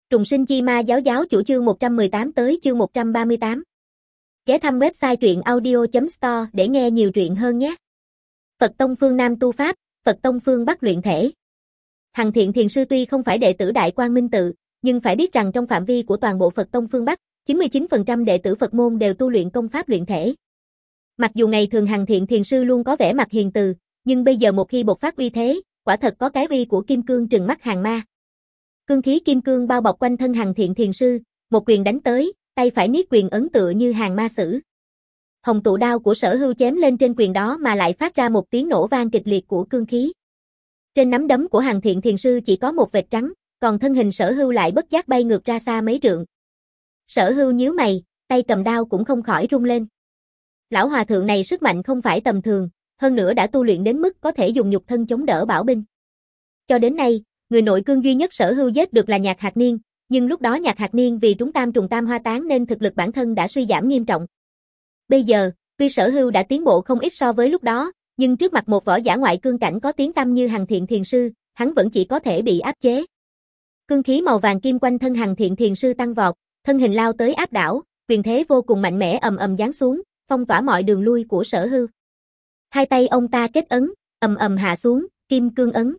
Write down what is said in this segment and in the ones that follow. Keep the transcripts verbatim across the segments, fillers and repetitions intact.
Trùng sinh chi ma giáo giáo chủ chương một trăm mười tám tới chương một trăm ba mươi tám. Ghé thăm website truyện audio chấm store để nghe nhiều truyện hơn nhé. Phật tông phương Nam tu Pháp, Phật tông phương Bắc luyện thể. Hằng Thiện Thiền Sư tuy không phải đệ tử Đại Quang Minh Tự, nhưng phải biết rằng trong phạm vi của toàn bộ Phật tông phương Bắc, chín mươi chín phần trăm đệ tử Phật môn đều tu luyện công pháp luyện thể. Mặc dù ngày thường Hằng Thiện Thiền Sư luôn có vẻ mặt hiền từ, nhưng bây giờ một khi bộc phát uy thế, quả thật có cái uy của kim cương trừng mắt hàng ma. Cương khí kim cương bao bọc quanh thân Hằng Thiện Thiền Sư, một quyền đánh tới, tay phải niết quyền ấn tựa như hàng ma sử. Hồng tụ đao của Sở Hưu chém lên trên quyền đó mà lại phát ra một tiếng nổ vang kịch liệt của cương khí. Trên nắm đấm của Hằng Thiện Thiền Sư chỉ có một vệt trắng, còn thân hình Sở Hưu lại bất giác bay ngược ra xa mấy trượng. Sở Hưu nhíu mày, tay cầm đao cũng không khỏi rung lên. Lão hòa thượng này sức mạnh không phải tầm thường, hơn nữa đã tu luyện đến mức có thể dùng nhục thân chống đỡ bảo binh. Cho đến nay, người nội cương duy nhất Sở Hưu giết được là Nhạc Hạt Niên, nhưng lúc đó Nhạc Hạt Niên vì trúng tam trùng tam hoa tán nên thực lực bản thân đã suy giảm nghiêm trọng. Bây giờ, tuy Sở Hưu đã tiến bộ không ít so với lúc đó, nhưng trước mặt một võ giả ngoại cương cảnh có tiếng tăm như Hằng Thiện Thiền Sư, hắn vẫn chỉ có thể bị áp chế. Cương khí màu vàng kim quanh thân Hằng Thiện Thiền Sư tăng vọt, thân hình lao tới áp đảo, quyền thế vô cùng mạnh mẽ ầm ầm giáng xuống, phong tỏa mọi đường lui của Sở Hưu. Hai tay ông ta kết ấn, ầm ầm hạ xuống, kim cương ấn.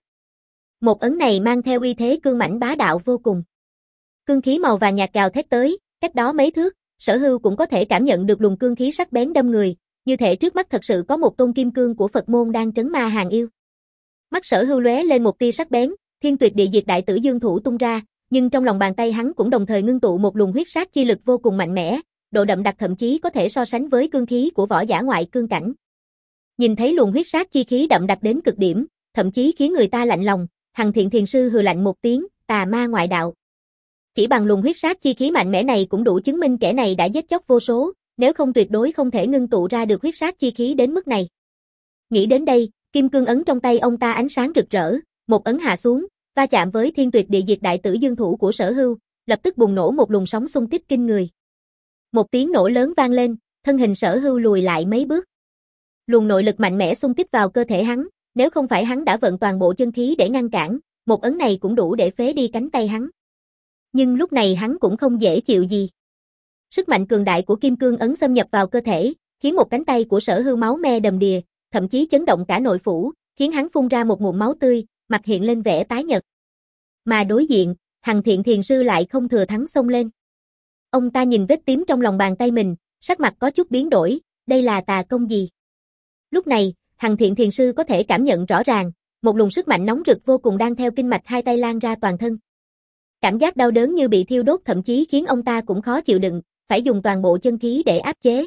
Một ấn này mang theo uy thế cương mãnh bá đạo vô cùng. Cương khí màu vàng nhạt gào thét tới, cách đó mấy thước, Sở Hưu cũng có thể cảm nhận được luồng cương khí sắc bén đâm người, như thể trước mắt thật sự có một tôn kim cương của Phật môn đang trấn ma hàng yêu. Mắt Sở Hưu lóe lên một tia sắc bén, Thiên Tuyệt Địa Diệt Đại Tử Dương thủ tung ra, nhưng trong lòng bàn tay hắn cũng đồng thời ngưng tụ một luồng huyết sát chi lực vô cùng mạnh mẽ, độ đậm đặc thậm chí có thể so sánh với cương khí của võ giả ngoại cương cảnh. Nhìn thấy luồng huyết sát chi khí đậm đặc đến cực điểm, thậm chí khiến người ta lạnh lòng, Hằng Thiện Thiền Sư hừ lạnh một tiếng, tà ma ngoại đạo. Chỉ bằng luồng huyết sát chi khí mạnh mẽ này cũng đủ chứng minh kẻ này đã giết chóc vô số, nếu không tuyệt đối không thể ngưng tụ ra được huyết sát chi khí đến mức này. Nghĩ đến đây, kim cương ấn trong tay ông ta ánh sáng rực rỡ, một ấn hạ xuống, va chạm với Thiên Tuyệt Địa Diệt Đại Tử Dương thủ của Sở Hưu, lập tức bùng nổ một luồng sóng xung kích kinh người. Một tiếng nổ lớn vang lên, thân hình Sở Hưu lùi lại mấy bước. Luồng nội lực mạnh mẽ xung kích vào cơ thể hắn, nếu không phải hắn đã vận toàn bộ chân khí để ngăn cản, một ấn này cũng đủ để phế đi cánh tay hắn. Nhưng lúc này hắn cũng không dễ chịu gì. Sức mạnh cường đại của kim cương ấn xâm nhập vào cơ thể, khiến một cánh tay của Sở Hưu máu me đầm đìa, thậm chí chấn động cả nội phủ, khiến hắn phun ra một ngụm máu tươi, mặt hiện lên vẻ tái nhợt. Mà đối diện, Hằng Thiện Thiền Sư lại không thừa thắng xông lên. Ông ta nhìn vết tím trong lòng bàn tay mình, sắc mặt có chút biến đổi, đây là tà công gì? Lúc này, Hằng Thiện Thiền Sư có thể cảm nhận rõ ràng, một luồng sức mạnh nóng rực vô cùng đang theo kinh mạch hai tay lan ra toàn thân. Cảm giác đau đớn như bị thiêu đốt thậm chí khiến ông ta cũng khó chịu đựng, phải dùng toàn bộ chân khí để áp chế.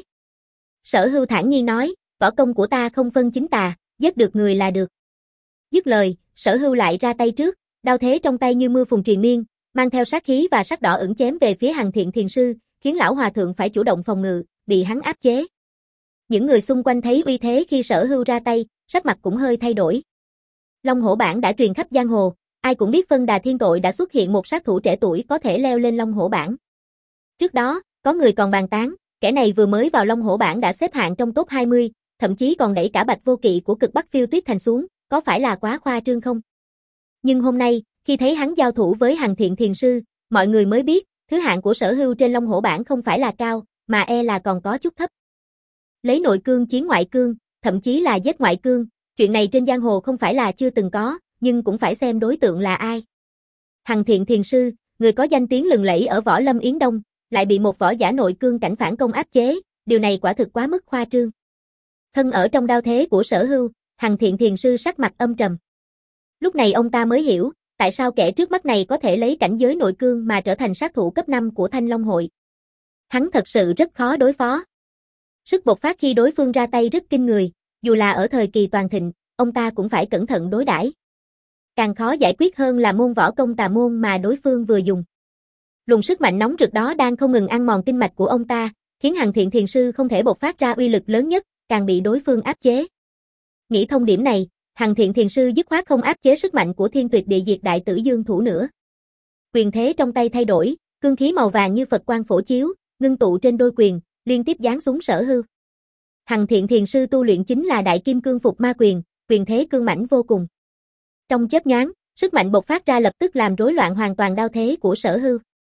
Sở Hưu thản nhiên nói, võ công của ta không phân chính tà, giết được người là được. Dứt lời, Sở Hưu lại ra tay trước, đao thế trong tay như mưa phùn triền miên, mang theo sát khí và sắc đỏ ửng chém về phía Hằng Thiện Thiền Sư, khiến lão hòa thượng phải chủ động phòng ngự, bị hắn áp chế. Những người xung quanh thấy uy thế khi Sở Hưu ra tay, sắc mặt cũng hơi thay đổi. Long Hổ Bảng đã truyền khắp giang hồ, ai cũng biết phân đà thiên tội đã xuất hiện một sát thủ trẻ tuổi có thể leo lên Long Hổ Bảng. Trước đó, có người còn bàn tán, kẻ này vừa mới vào Long Hổ Bảng đã xếp hạng trong top hai mươi, thậm chí còn đẩy cả Bạch Vô Kỵ của Cực Bắc Phiêu Tuyết Thành xuống, có phải là quá khoa trương không? Nhưng hôm nay, khi thấy hắn giao thủ với Hằng Thiện Thiền Sư, mọi người mới biết, thứ hạng của Sở Hưu trên Long Hổ Bảng không phải là cao, mà e là còn có chút thấp. Lấy nội cương chiến ngoại cương, thậm chí là giết ngoại cương, chuyện này trên giang hồ không phải là chưa từng có, nhưng cũng phải xem đối tượng là ai. Hằng Thiện Thiền Sư, người có danh tiếng lừng lẫy ở Võ Lâm Yến Đông, lại bị một võ giả nội cương cảnh phản công áp chế, điều này quả thực quá mức khoa trương. Thân ở trong đao thế của Sở Hưu, Hằng Thiện Thiền Sư sắc mặt âm trầm. Lúc này ông ta mới hiểu, tại sao kẻ trước mắt này có thể lấy cảnh giới nội cương mà trở thành sát thủ cấp năm của Thanh Long Hội. Hắn thật sự rất khó đối phó. Sức bộc phát khi đối phương ra tay rất kinh người, dù là ở thời kỳ toàn thịnh, ông ta cũng phải cẩn thận đối đãi. Càng khó giải quyết hơn là môn võ công tà môn mà đối phương vừa dùng. Luồng sức mạnh nóng rực đó đang không ngừng ăn mòn kinh mạch của ông ta, khiến Hằng Thiện Thiền Sư không thể bộc phát ra uy lực lớn nhất, càng bị đối phương áp chế. Nghĩ thông điểm này, Hằng Thiện Thiền Sư dứt khoát không áp chế sức mạnh của Thiên Tuyệt Địa Diệt Đại Tử Dương thủ nữa. Quyền thế trong tay thay đổi, cương khí màu vàng như Phật quang phổ chiếu, ngưng tụ trên đôi quyền, liên tiếp giáng xuống Sở Hưu. Hằng Thiện Thiền Sư tu luyện chính là Đại Kim Cương Phục Ma Quyền, quyền thế cương mãnh vô cùng. Trong chớp nhoáng, sức mạnh bộc phát ra lập tức làm rối loạn hoàn toàn đao thế của Sở Hưu.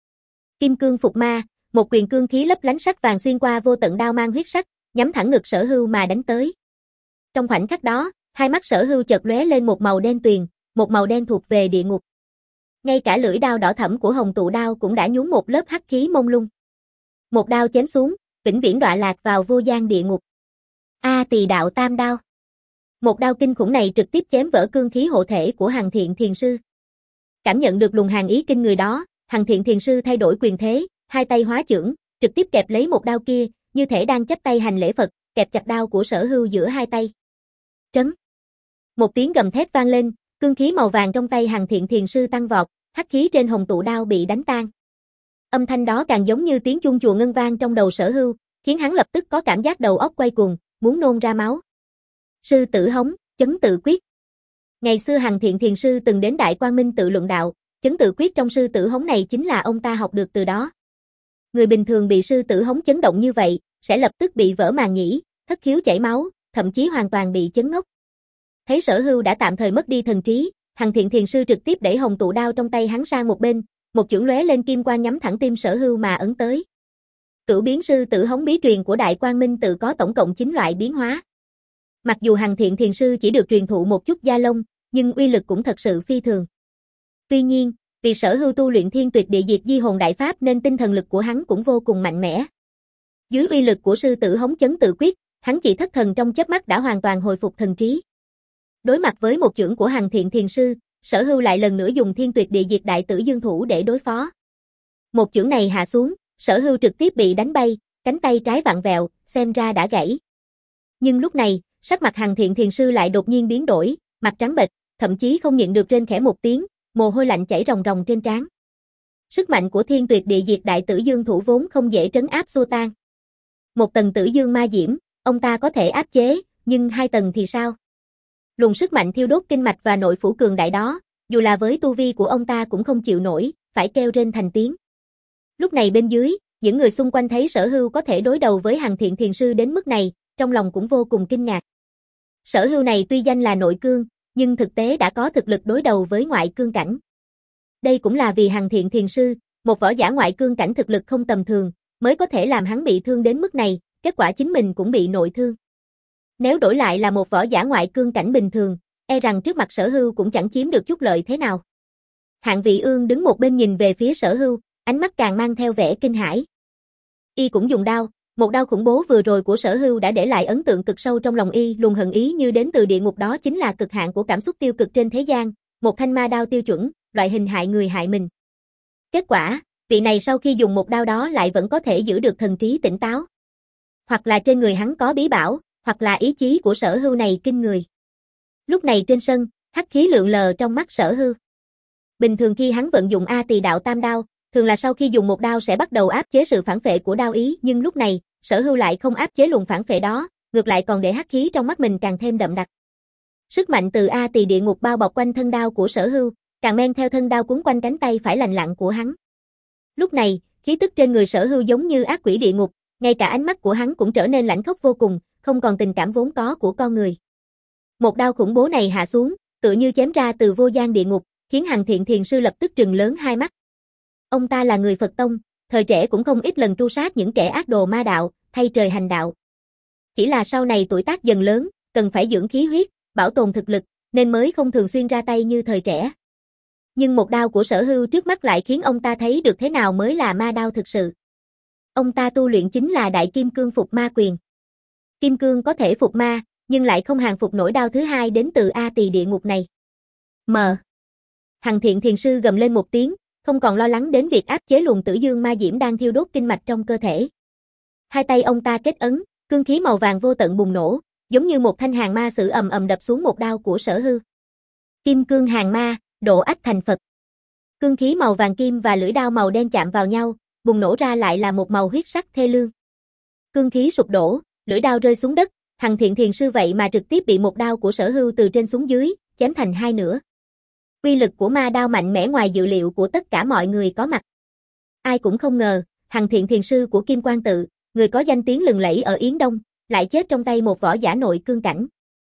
Kim cương phục ma, một quyền cương khí lấp lánh sắc vàng xuyên qua vô tận đao mang huyết sắc, nhắm thẳng ngực Sở Hưu mà đánh tới. Trong khoảnh khắc đó, hai mắt Sở Hưu chợt lóe lên một màu đen tuyền, một màu đen thuộc về địa ngục. Ngay cả lưỡi đao đỏ thẫm của Hồng Tụ đao cũng đã nhuốm một lớp hắc khí mông lung. Một đao chém xuống, vĩnh viễn đọa lạc vào vô gian địa ngục. A Tỳ đạo tam đao. Một đao kinh khủng này trực tiếp chém vỡ cương khí hộ thể của Hằng Thiện Thiền Sư. Cảm nhận được luồng hàn ý kinh người đó, Hằng Thiện Thiền Sư thay đổi quyền thế, hai tay hóa chưởng, trực tiếp kẹp lấy một đao kia, như thể đang chắp tay hành lễ Phật, kẹp chặt đao của Sở Hưu giữa hai tay. Trấn. Một tiếng gầm thét vang lên, cương khí màu vàng trong tay Hằng Thiện Thiền Sư tăng vọt, hắc khí trên Hồng Tụ đao bị đánh tan. Âm thanh đó càng giống như tiếng chuông chùa ngân vang trong đầu Sở Hưu, khiến hắn lập tức có cảm giác đầu óc quay cuồng, muốn nôn ra máu. Sư tử hống, chấn tự quyết. Ngày xưa Hằng Thiện Thiền Sư từng đến Đại Quang Minh tự luận đạo, chấn tự quyết trong sư tử hống này chính là ông ta học được từ đó. Người bình thường bị sư tử hống chấn động như vậy, sẽ lập tức bị vỡ màng nhĩ, thất khiếu chảy máu, thậm chí hoàn toàn bị chấn ngốc. Thấy Sở Hưu đã tạm thời mất đi thần trí, Hằng Thiện Thiền Sư trực tiếp đẩy Hồng Tụ đao trong tay hắn sang một bên, một chưởng lóe lên kim quang nhắm thẳng tim Sở Hưu mà ấn tới. Cửu biến sư tử hống bí truyền của Đại Quang Minh tự có tổng cộng chín loại biến hóa. Mặc dù Hằng Thiện Thiền Sư chỉ được truyền thụ một chút gia lông, nhưng uy lực cũng thật sự phi thường. Tuy nhiên, vì Sở Hưu tu luyện Thiên Tuyệt Địa Diệt Di Hồn Đại Pháp nên tinh thần lực của hắn cũng vô cùng mạnh mẽ. Dưới uy lực của sư tử hống chấn tự quyết, hắn chỉ thất thần trong chớp mắt đã hoàn toàn hồi phục thần trí. Đối mặt với một chưởng của Hằng Thiện Thiền Sư, Sở Hưu lại lần nữa dùng Thiên Tuyệt Địa Diệt Đại Tử Dương Thủ để đối phó. Một chưởng này hạ xuống, Sở Hưu trực tiếp bị đánh bay, cánh tay trái vặn vẹo, xem ra đã gãy. Nhưng lúc này, sắc mặt Hằng Thiện Thiền Sư lại đột nhiên biến đổi, mặt trắng bệch, thậm chí không nhịn được rên khẽ một tiếng, mồ hôi lạnh chảy ròng ròng trên trán. Sức mạnh của Thiên Tuyệt Địa Diệt Đại Tử Dương Thủ vốn không dễ trấn áp xua tan. Một tầng Tử Dương Ma Diễm, ông ta có thể áp chế, nhưng hai tầng thì sao? Luồng sức mạnh thiêu đốt kinh mạch và nội phủ cường đại đó, dù là với tu vi của ông ta cũng không chịu nổi, phải kêu rên thành tiếng. Lúc này bên dưới, những người xung quanh thấy Sở Hưu có thể đối đầu với Hằng Thiện Thiền Sư đến mức này, trong lòng cũng vô cùng kinh ngạc. Sở Hưu này tuy danh là nội cương, nhưng thực tế đã có thực lực đối đầu với ngoại cương cảnh. Đây cũng là vì Hằng Thiện Thiền Sư, một võ giả ngoại cương cảnh thực lực không tầm thường, mới có thể làm hắn bị thương đến mức này, kết quả chính mình cũng bị nội thương. Nếu đổi lại là một võ giả ngoại cương cảnh bình thường, e rằng trước mặt Sở Hưu cũng chẳng chiếm được chút lợi thế nào. Hạng Vị Ương đứng một bên nhìn về phía Sở Hưu, ánh mắt càng mang theo vẻ kinh hãi. Y cũng dùng đao, một đao khủng bố vừa rồi của Sở Hưu đã để lại ấn tượng cực sâu trong lòng y, luồng hận ý như đến từ địa ngục đó chính là cực hạn của cảm xúc tiêu cực trên thế gian, một thanh ma đao tiêu chuẩn, loại hình hại người hại mình. Kết quả, vị này sau khi dùng một đao đó lại vẫn có thể giữ được thần trí tỉnh táo. Hoặc là trên người hắn có bí bảo, hoặc là ý chí của Sở Hưu này kinh người. Lúc này trên sân, hắc khí lượn lờ trong mắt Sở Hưu. Bình thường khi hắn vận dụng A Tỳ đạo tam đao, thường là sau khi dùng một đao sẽ bắt đầu áp chế sự phản phệ của đao ý, nhưng lúc này, Sở Hưu lại không áp chế luồng phản phệ đó, ngược lại còn để hắc khí trong mắt mình càng thêm đậm đặc. Sức mạnh từ A Tỳ địa ngục bao bọc quanh thân đao của Sở Hưu, càng men theo thân đao cuốn quanh cánh tay phải lành lặn của hắn. Lúc này, khí tức trên người Sở Hưu giống như ác quỷ địa ngục, ngay cả ánh mắt của hắn cũng trở nên lãnh khốc vô cùng, không còn tình cảm vốn có của con người. Một đao khủng bố này hạ xuống, tựa như chém ra từ vô gian địa ngục, khiến Hằng Thiện Thiền Sư lập tức trừng lớn hai mắt. Ông ta là người Phật tông, thời trẻ cũng không ít lần tru sát những kẻ ác đồ ma đạo, thay trời hành đạo. Chỉ là sau này tuổi tác dần lớn, cần phải dưỡng khí huyết, bảo tồn thực lực, nên mới không thường xuyên ra tay như thời trẻ. Nhưng một đao của Sở Hưu trước mắt lại khiến ông ta thấy được thế nào mới là ma đao thực sự. Ông ta tu luyện chính là Đại Kim Cương Phục Ma Quyền. Kim cương có thể phục ma, nhưng lại không hàng phục nổi đao thứ hai đến từ A Tỳ địa ngục này. Mờ. Hằng Thiện Thiền Sư gầm lên một tiếng, không còn lo lắng đến việc áp chế luồng Tử Dương Ma Diễm đang thiêu đốt kinh mạch trong cơ thể. Hai tay ông ta kết ấn, cương khí màu vàng vô tận bùng nổ, giống như một thanh hàng ma sử ầm ầm đập xuống một đao của Sở Hưu. Kim cương hàng ma, độ ách thành Phật. Cương khí màu vàng kim và lưỡi đao màu đen chạm vào nhau, bùng nổ ra lại là một màu huyết sắc thê lương. Cương khí sụp đổ, lưỡi đao rơi xuống đất, Hằng Thiện Thiền Sư vậy mà trực tiếp bị một đao của Sở Hưu từ trên xuống dưới, chém thành hai nửa. Uy lực của ma đao mạnh mẽ ngoài dự liệu của tất cả mọi người có mặt. Ai cũng không ngờ, Hằng Thiện Thiền Sư của Kim Quan Tự, người có danh tiếng lừng lẫy ở Yến Đông, lại chết trong tay một võ giả nội cương cảnh.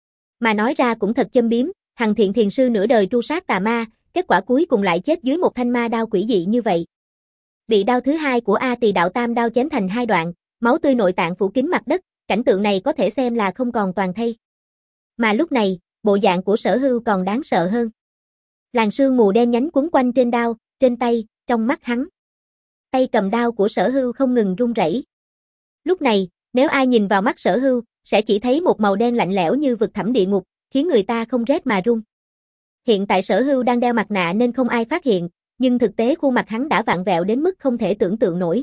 Mà nói ra cũng thật châm biếm, Hằng Thiện Thiền Sư nửa đời tru sát tà ma, kết quả cuối cùng lại chết dưới một thanh ma đao quỷ dị như vậy. Bị đao thứ hai của A Tỳ Đạo Tam đao chém thành hai đoạn, máu tươi nội tạng phủ kín mặt đất, cảnh tượng này có thể xem là không còn toàn thây. Mà lúc này, bộ dạng của Sở Hưu còn đáng sợ hơn. Làn sương mù đen nhánh quấn quanh trên đao, trên tay, trong mắt hắn. Tay cầm đao của Sở Hưu không ngừng run rẩy. Lúc này, nếu ai nhìn vào mắt Sở Hưu, sẽ chỉ thấy một màu đen lạnh lẽo như vực thẳm địa ngục, khiến người ta không rét mà run. Hiện tại Sở Hưu đang đeo mặt nạ nên không ai phát hiện, nhưng thực tế khuôn mặt hắn đã vặn vẹo đến mức không thể tưởng tượng nổi.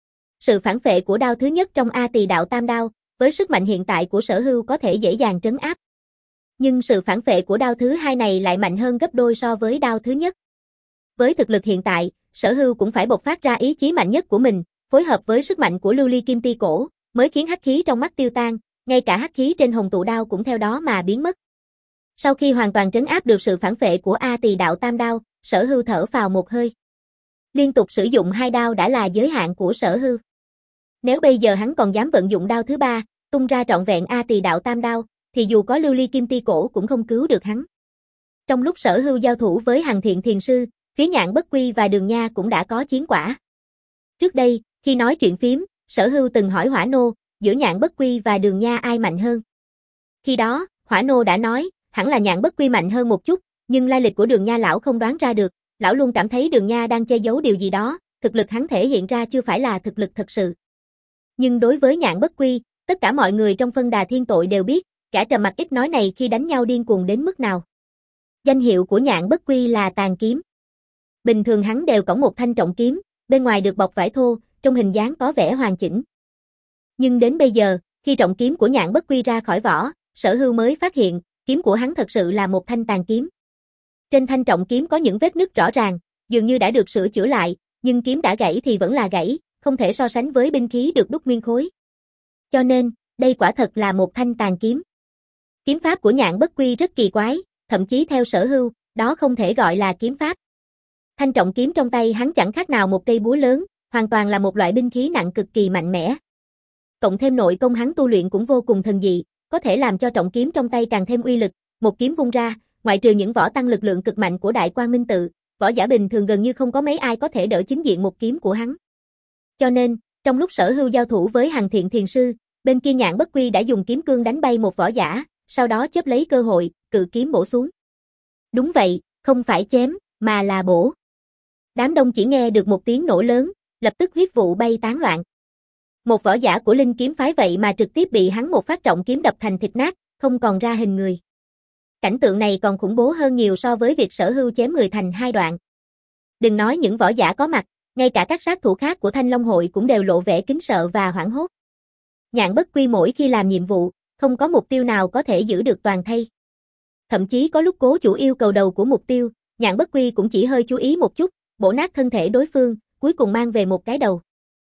Sự phản phệ của đao thứ nhất trong A Tỳ Đạo Tam đao, với sức mạnh hiện tại của Sở Hưu có thể dễ dàng trấn áp. Nhưng sự phản phệ của đao thứ hai này lại mạnh hơn gấp đôi so với đao thứ nhất. Với thực lực hiện tại, Sở Hưu cũng phải bộc phát ra ý chí mạnh nhất của mình, phối hợp với sức mạnh của lưu ly kim ti cổ, mới khiến hắc khí trong mắt tiêu tan, ngay cả hắc khí trên hồng tụ đao cũng theo đó mà biến mất. Sau khi hoàn toàn trấn áp được sự phản phệ của A Tỳ Đạo Tam đao, Sở Hưu thở phào một hơi. Liên tục sử dụng hai đao đã là giới hạn của Sở Hưu. Nếu bây giờ hắn còn dám vận dụng đao thứ ba, tung ra trọn vẹn A Tỳ Đạo Tam đao, thì dù có lưu ly kim ti cổ cũng không cứu được hắn. Trong lúc Sở Hưu giao thủ với Hằng Thiện Thiền Sư, phía Nhạn Bất Quy và Đường Nha cũng đã có chiến quả. Trước đây, khi nói chuyện phím, Sở Hưu từng hỏi Hỏa Nô, giữa Nhạn Bất Quy và Đường Nha ai mạnh hơn. Khi đó, Hỏa Nô đã nói, hẳn là Nhạn Bất Quy mạnh hơn một chút, nhưng lai lịch của Đường Nha lão không đoán ra được, lão luôn cảm thấy Đường Nha đang che giấu điều gì đó, thực lực hắn thể hiện ra chưa phải là thực lực thật sự. Nhưng đối với Nhạn Bất Quy, tất cả mọi người trong phân đà thiên tội đều biết, cả Trầm Mặc ít nói này khi đánh nhau điên cuồng đến mức nào. Danh hiệu của Nhạn Bất Quy là Tàn Kiếm. Bình thường hắn đều cõng một thanh trọng kiếm, bên ngoài được bọc vải thô, trong hình dáng có vẻ hoàn chỉnh. Nhưng đến bây giờ, khi trọng kiếm của Nhạn Bất Quy ra khỏi vỏ, Sở Hưu mới phát hiện, kiếm của hắn thật sự là một thanh tàn kiếm. Trên thanh trọng kiếm có những vết nứt rõ ràng, dường như đã được sửa chữa lại, nhưng kiếm đã gãy thì vẫn là gãy, không thể so sánh với binh khí được đúc nguyên khối. Cho nên, đây quả thật là một thanh tàn kiếm. Kiếm pháp của Nhạn Bất Quy rất kỳ quái, thậm chí theo Sở Hưu, đó không thể gọi là kiếm pháp. Thanh trọng kiếm trong tay hắn chẳng khác nào một cây búa lớn, hoàn toàn là một loại binh khí nặng cực kỳ mạnh mẽ. Cộng thêm nội công hắn tu luyện cũng vô cùng thần dị, có thể làm cho trọng kiếm trong tay càng thêm uy lực, một kiếm vung ra, ngoại trừ những võ tăng lực lượng cực mạnh của Đại Quang Minh Tự, võ giả bình thường gần như không có mấy ai có thể đỡ chính diện một kiếm của hắn. Cho nên, trong lúc Sở Hưu giao thủ với Hằng Thiện Thiền Sư, bên kia Nhạn Bất Quy đã dùng kiếm cương đánh bay một võ giả, sau đó chớp lấy cơ hội, cự kiếm bổ xuống. Đúng vậy, không phải chém, mà là bổ. Đám đông chỉ nghe được một tiếng nổ lớn, lập tức huyết vụ bay tán loạn. Một võ giả của Linh Kiếm phái vậy mà trực tiếp bị hắn một phát trọng kiếm đập thành thịt nát, không còn ra hình người. Cảnh tượng này còn khủng bố hơn nhiều so với việc Sở Hưu chém người thành hai đoạn. Đừng nói những võ giả có mặt, ngay cả các sát thủ khác của Thanh Long hội cũng đều lộ vẻ kính sợ và hoảng hốt. Nhạn Bất Quy mỗi khi làm nhiệm vụ, không có mục tiêu nào có thể giữ được toàn thây. Thậm chí có lúc cố chủ yêu cầu đầu của mục tiêu, Nhạn Bất Quy cũng chỉ hơi chú ý một chút, bổ nát thân thể đối phương, cuối cùng mang về một cái đầu.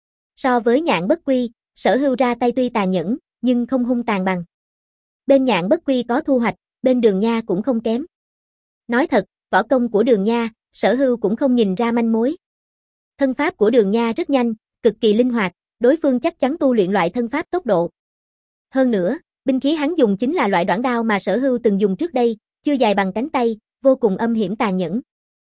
So với Nhạn Bất Quy, Sở Hưu ra tay tuy tàn nhẫn, nhưng không hung tàn bằng. Bên Nhạn Bất Quy có thu hoạch, bên Đường Nha cũng không kém. Nói thật, võ công của Đường Nha, Sở Hưu cũng không nhìn ra manh mối. Thân pháp của Đường Nha rất nhanh, cực kỳ linh hoạt, đối phương chắc chắn tu luyện loại thân pháp tốc độ. Hơn nữa, binh khí hắn dùng chính là loại đoản đao mà Sở Hưu từng dùng trước đây, chưa dài bằng cánh tay, vô cùng âm hiểm tàn nhẫn.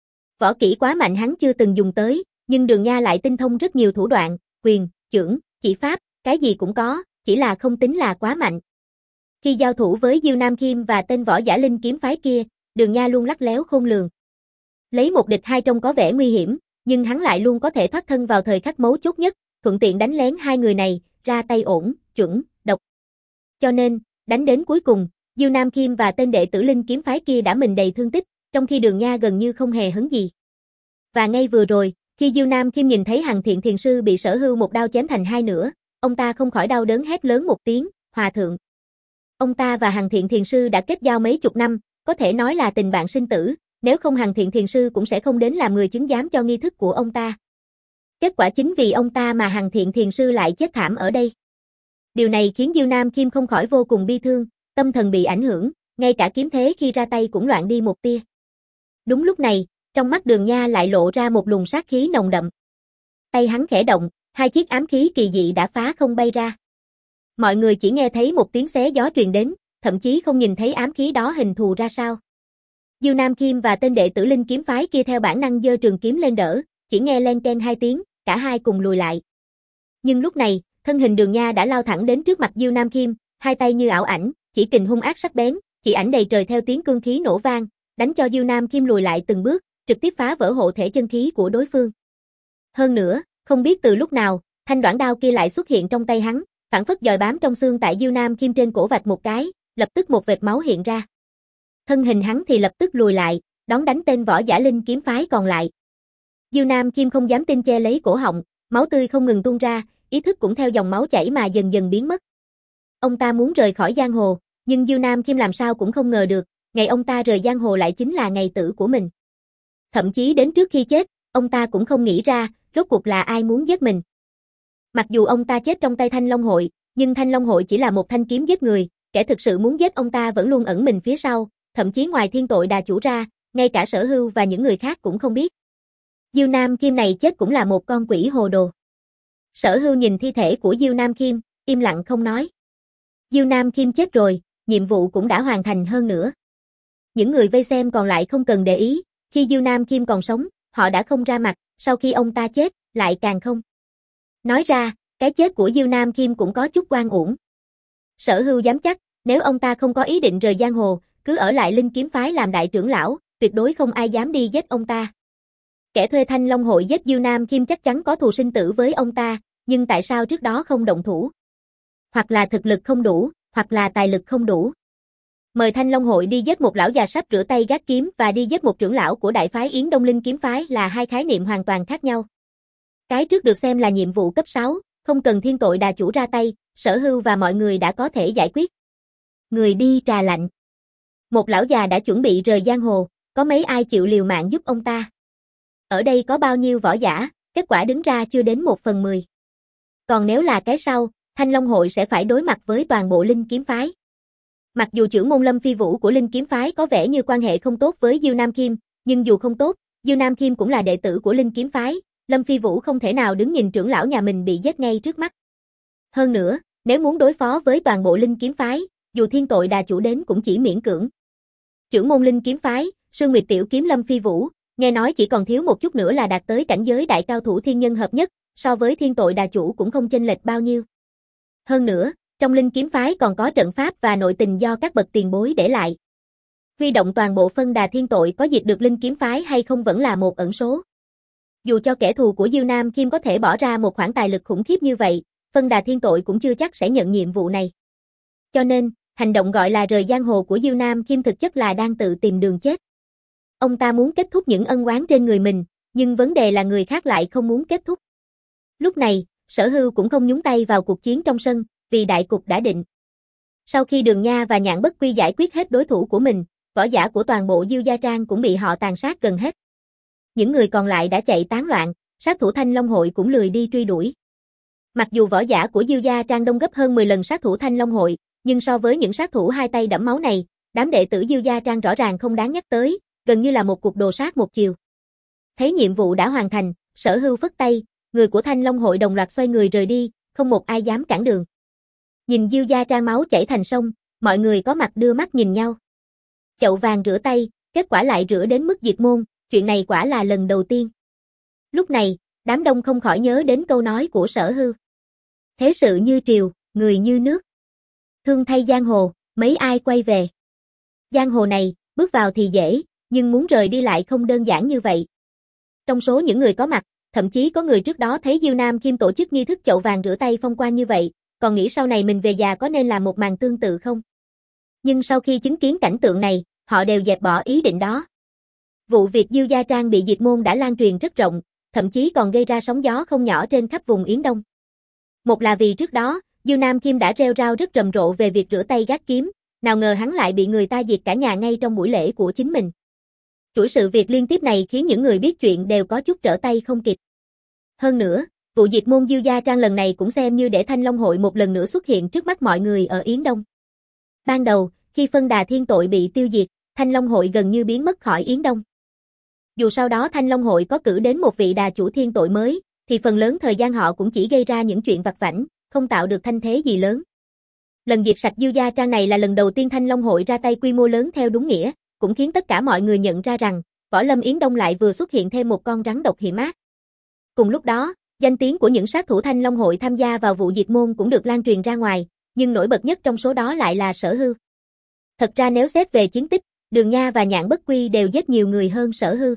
Võ kỹ quá mạnh hắn chưa từng dùng tới, nhưng Đường Nha lại tinh thông rất nhiều thủ đoạn, quyền, chưởng, chỉ pháp, cái gì cũng có, chỉ là không tính là quá mạnh. Khi giao thủ với Diêu Nam Khiêm và tên võ giả Linh Kiếm phái kia, Đường Nha luôn lắc léo khôn lường. Lấy một địch hai trông có vẻ nguy hiểm, nhưng hắn lại luôn có thể thoát thân vào thời khắc mấu chốt nhất, thuận tiện đánh lén hai người này, ra tay ổn, chuẩn, độc. Cho nên, đánh đến cuối cùng, Diêu Nam Khiêm và tên đệ tử Linh Kiếm phái kia đã mình đầy thương tích, trong khi Đường Nha gần như không hề hấn gì. Và ngay vừa rồi, khi Diêu Nam Khiêm nhìn thấy Hằng Thiện Thiền Sư bị Sở Hưu một đao chém thành hai nửa, ông ta không khỏi đau đớn hét lớn một tiếng, "Hòa thượng!" Ông ta và Hằng Thiện Thiền Sư đã kết giao mấy chục năm, có thể nói là tình bạn sinh tử, nếu không Hằng Thiện Thiền Sư cũng sẽ không đến làm người chứng giám cho nghi thức của ông ta. Kết quả chính vì ông ta mà Hằng Thiện Thiền Sư lại chết thảm ở đây. Điều này khiến Diêu Nam Khiêm không khỏi vô cùng bi thương, tâm thần bị ảnh hưởng, ngay cả kiếm thế khi ra tay cũng loạn đi một tia. Đúng lúc này, trong mắt Đường Nha lại lộ ra một luồng sát khí nồng đậm. Tay hắn khẽ động, hai chiếc ám khí kỳ dị đã phá không bay ra. Mọi người chỉ nghe thấy một tiếng xé gió truyền đến, thậm chí không nhìn thấy ám khí đó hình thù ra sao. Diêu Nam Khiêm và tên đệ tử Linh Kiếm phái kia theo bản năng giơ trường kiếm lên đỡ, chỉ nghe len keng hai tiếng, cả hai cùng lùi lại. Nhưng lúc này, thân hình Đường Nha đã lao thẳng đến trước mặt Diêu Nam Kim, hai tay như ảo ảnh, chỉ kình hung ác sắc bén, chỉ ảnh đầy trời theo tiếng cương khí nổ vang, đánh cho Diêu Nam Kim lùi lại từng bước, trực tiếp phá vỡ hộ thể chân khí của đối phương. Hơn nữa, không biết từ lúc nào, thanh đoạn đao kia lại xuất hiện trong tay hắn, phản phất dòi bám trong xương tại Diêu Nam Kim trên cổ vạch một cái, lập tức một vệt máu hiện ra. Thân hình hắn thì lập tức lùi lại, đón đánh tên võ giả linh kiếm phái còn lại. Diêu Nam Kim không dám tin che lấy cổ họng, máu tươi không ngừng tuôn ra, ý thức cũng theo dòng máu chảy mà dần dần biến mất. Ông ta muốn rời khỏi giang hồ, nhưng Diêu Nam Kim làm sao cũng không ngờ được, ngày ông ta rời giang hồ lại chính là ngày tử của mình. Thậm chí đến trước khi chết, ông ta cũng không nghĩ ra, rốt cuộc là ai muốn giết mình. Mặc dù ông ta chết trong tay Thanh Long Hội, nhưng Thanh Long Hội chỉ là một thanh kiếm giết người, kẻ thực sự muốn giết ông ta vẫn luôn ẩn mình phía sau, thậm chí ngoài Thiên Tội Đà chủ ra, ngay cả Sở Hưu và những người khác cũng không biết. Diêu Nam Kim này chết cũng là một con quỷ hồ đồ. Sở Hưu nhìn thi thể của Diêu Nam Kim, im lặng không nói. Diêu Nam Kim chết rồi, nhiệm vụ cũng đã hoàn thành hơn nữa. Những người vây xem còn lại không cần để ý, khi Diêu Nam Kim còn sống, họ đã không ra mặt, sau khi ông ta chết, lại càng không. Nói ra, cái chết của Diêu Nam Kim cũng có chút oan uổng. Sở Hưu dám chắc, nếu ông ta không có ý định rời giang hồ, cứ ở lại Linh Kiếm phái làm đại trưởng lão, tuyệt đối không ai dám đi giết ông ta. Kẻ thuê Thanh Long Hội giết Diêu Nam Kim chắc chắn có thù sinh tử với ông ta, nhưng tại sao trước đó không động thủ? Hoặc là thực lực không đủ, hoặc là tài lực không đủ. Mời Thanh Long Hội đi giết một lão già sắp rửa tay gác kiếm và đi giết một trưởng lão của đại phái Yến Đông Linh Kiếm phái là hai khái niệm hoàn toàn khác nhau. Cái trước được xem là nhiệm vụ cấp sáu, không cần Thiên Tội Đà chủ ra tay, Sở Hưu và mọi người đã có thể giải quyết. Người đi trà lạnh. Một lão già đã chuẩn bị rời giang hồ, có mấy ai chịu liều mạng giúp ông ta? Ở đây có bao nhiêu võ giả, kết quả đứng ra chưa đến một phần mười. Còn nếu là cái sau, Thanh Long Hội sẽ phải đối mặt với toàn bộ Linh Kiếm phái. Mặc dù trưởng môn Lâm Phi Vũ của Linh Kiếm phái có vẻ như quan hệ không tốt với Diêu Nam Kim, nhưng dù không tốt, Diêu Nam Kim cũng là đệ tử của Linh Kiếm phái, Lâm Phi Vũ không thể nào đứng nhìn trưởng lão nhà mình bị giết ngay trước mắt. Hơn nữa, nếu muốn đối phó với toàn bộ Linh Kiếm phái, dù Thiên Tội Đà chủ đến cũng chỉ miễn cưỡng. Trưởng môn Linh Kiếm phái, Sương Nguyệt tiểu kiếm Lâm Phi Vũ, nghe nói chỉ còn thiếu một chút nữa là đạt tới cảnh giới đại cao thủ thiên nhân hợp nhất, so với Thiên Tội Đà chủ cũng không chênh lệch bao nhiêu. Hơn nữa, trong Linh Kiếm phái còn có trận pháp và nội tình do các bậc tiền bối để lại. Huy động toàn bộ phân đà thiên tội có diệt được Linh Kiếm phái hay không vẫn là một ẩn số. Dù cho kẻ thù của Diêu Nam Kim có thể bỏ ra một khoản tài lực khủng khiếp như vậy, phân đà thiên tội cũng chưa chắc sẽ nhận nhiệm vụ này. Cho nên, hành động gọi là rời giang hồ của Diêu Nam Kim thực chất là đang tự tìm đường chết. Ông ta muốn kết thúc những ân oán trên người mình, nhưng vấn đề là người khác lại không muốn kết thúc. Lúc này, Sở Hưu cũng không nhúng tay vào cuộc chiến trong sân, vì đại cục đã định. Sau khi Đường Nha và Nhạn Bất Quy giải quyết hết đối thủ của mình, võ giả của toàn bộ Diêu Gia Trang cũng bị họ tàn sát gần hết. Những người còn lại đã chạy tán loạn, sát thủ Thanh Long Hội cũng lười đi truy đuổi. Mặc dù võ giả của Diêu Gia Trang đông gấp hơn mười lần sát thủ Thanh Long Hội, nhưng so với những sát thủ hai tay đẫm máu này, đám đệ tử Diêu Gia Trang rõ ràng không đáng nhắc tới, gần như là một cuộc đồ sát một chiều. Thấy nhiệm vụ đã hoàn thành, Sở Hưu phất tay, người của Thanh Long Hội đồng loạt xoay người rời đi, không một ai dám cản đường. Nhìn Diêu Gia Trang máu chảy thành sông, mọi người có mặt đưa mắt nhìn nhau. Chậu vàng rửa tay, kết quả lại rửa đến mức diệt môn, chuyện này quả là lần đầu tiên. Lúc này, đám đông không khỏi nhớ đến câu nói của Sở Hưu. Thế sự như triều, người như nước. Thương thay giang hồ, mấy ai quay về. Giang hồ này, bước vào thì dễ, nhưng muốn rời đi lại không đơn giản như vậy. Trong số những người có mặt, thậm chí có người trước đó thấy Diêu Nam Kim tổ chức nghi thức chậu vàng rửa tay phong quang như vậy, còn nghĩ sau này mình về già có nên làm một màn tương tự không? Nhưng sau khi chứng kiến cảnh tượng này, họ đều dẹp bỏ ý định đó. Vụ việc Diêu Gia Trang bị diệt môn đã lan truyền rất rộng, thậm chí còn gây ra sóng gió không nhỏ trên khắp vùng Yến Đông. Một là vì trước đó, Diêu Nam Kim đã rêu rao rất rầm rộ về việc rửa tay gác kiếm, nào ngờ hắn lại bị người ta diệt cả nhà ngay trong buổi lễ của chính mình. Chuỗi sự việc liên tiếp này khiến những người biết chuyện đều có chút trở tay không kịp. Hơn nữa, vụ diệt môn Diêu Gia Trang lần này cũng xem như để Thanh Long Hội một lần nữa xuất hiện trước mắt mọi người ở Yến Đông. Ban đầu, khi phân đà thiên tội bị tiêu diệt, Thanh Long Hội gần như biến mất khỏi Yến Đông. Dù sau đó Thanh Long Hội có cử đến một vị đà chủ thiên tội mới, thì phần lớn thời gian họ cũng chỉ gây ra những chuyện vặt vãnh, không tạo được thanh thế gì lớn. Lần diệt sạch Diêu Gia Trang này là lần đầu tiên Thanh Long Hội ra tay quy mô lớn theo đúng nghĩa, cũng khiến tất cả mọi người nhận ra rằng, võ lâm Yến Đông lại vừa xuất hiện thêm một con rắn độc hiểm ác. Cùng lúc đó, Danh tiếng của những sát thủ Thanh Long hội tham gia vào vụ diệt môn cũng được lan truyền ra ngoài, nhưng nổi bật nhất trong số đó lại là Sở Hưu. Thật ra nếu xét về chiến tích, Đường Nha và Nhạn Bất Quy đều giết nhiều người hơn Sở Hưu.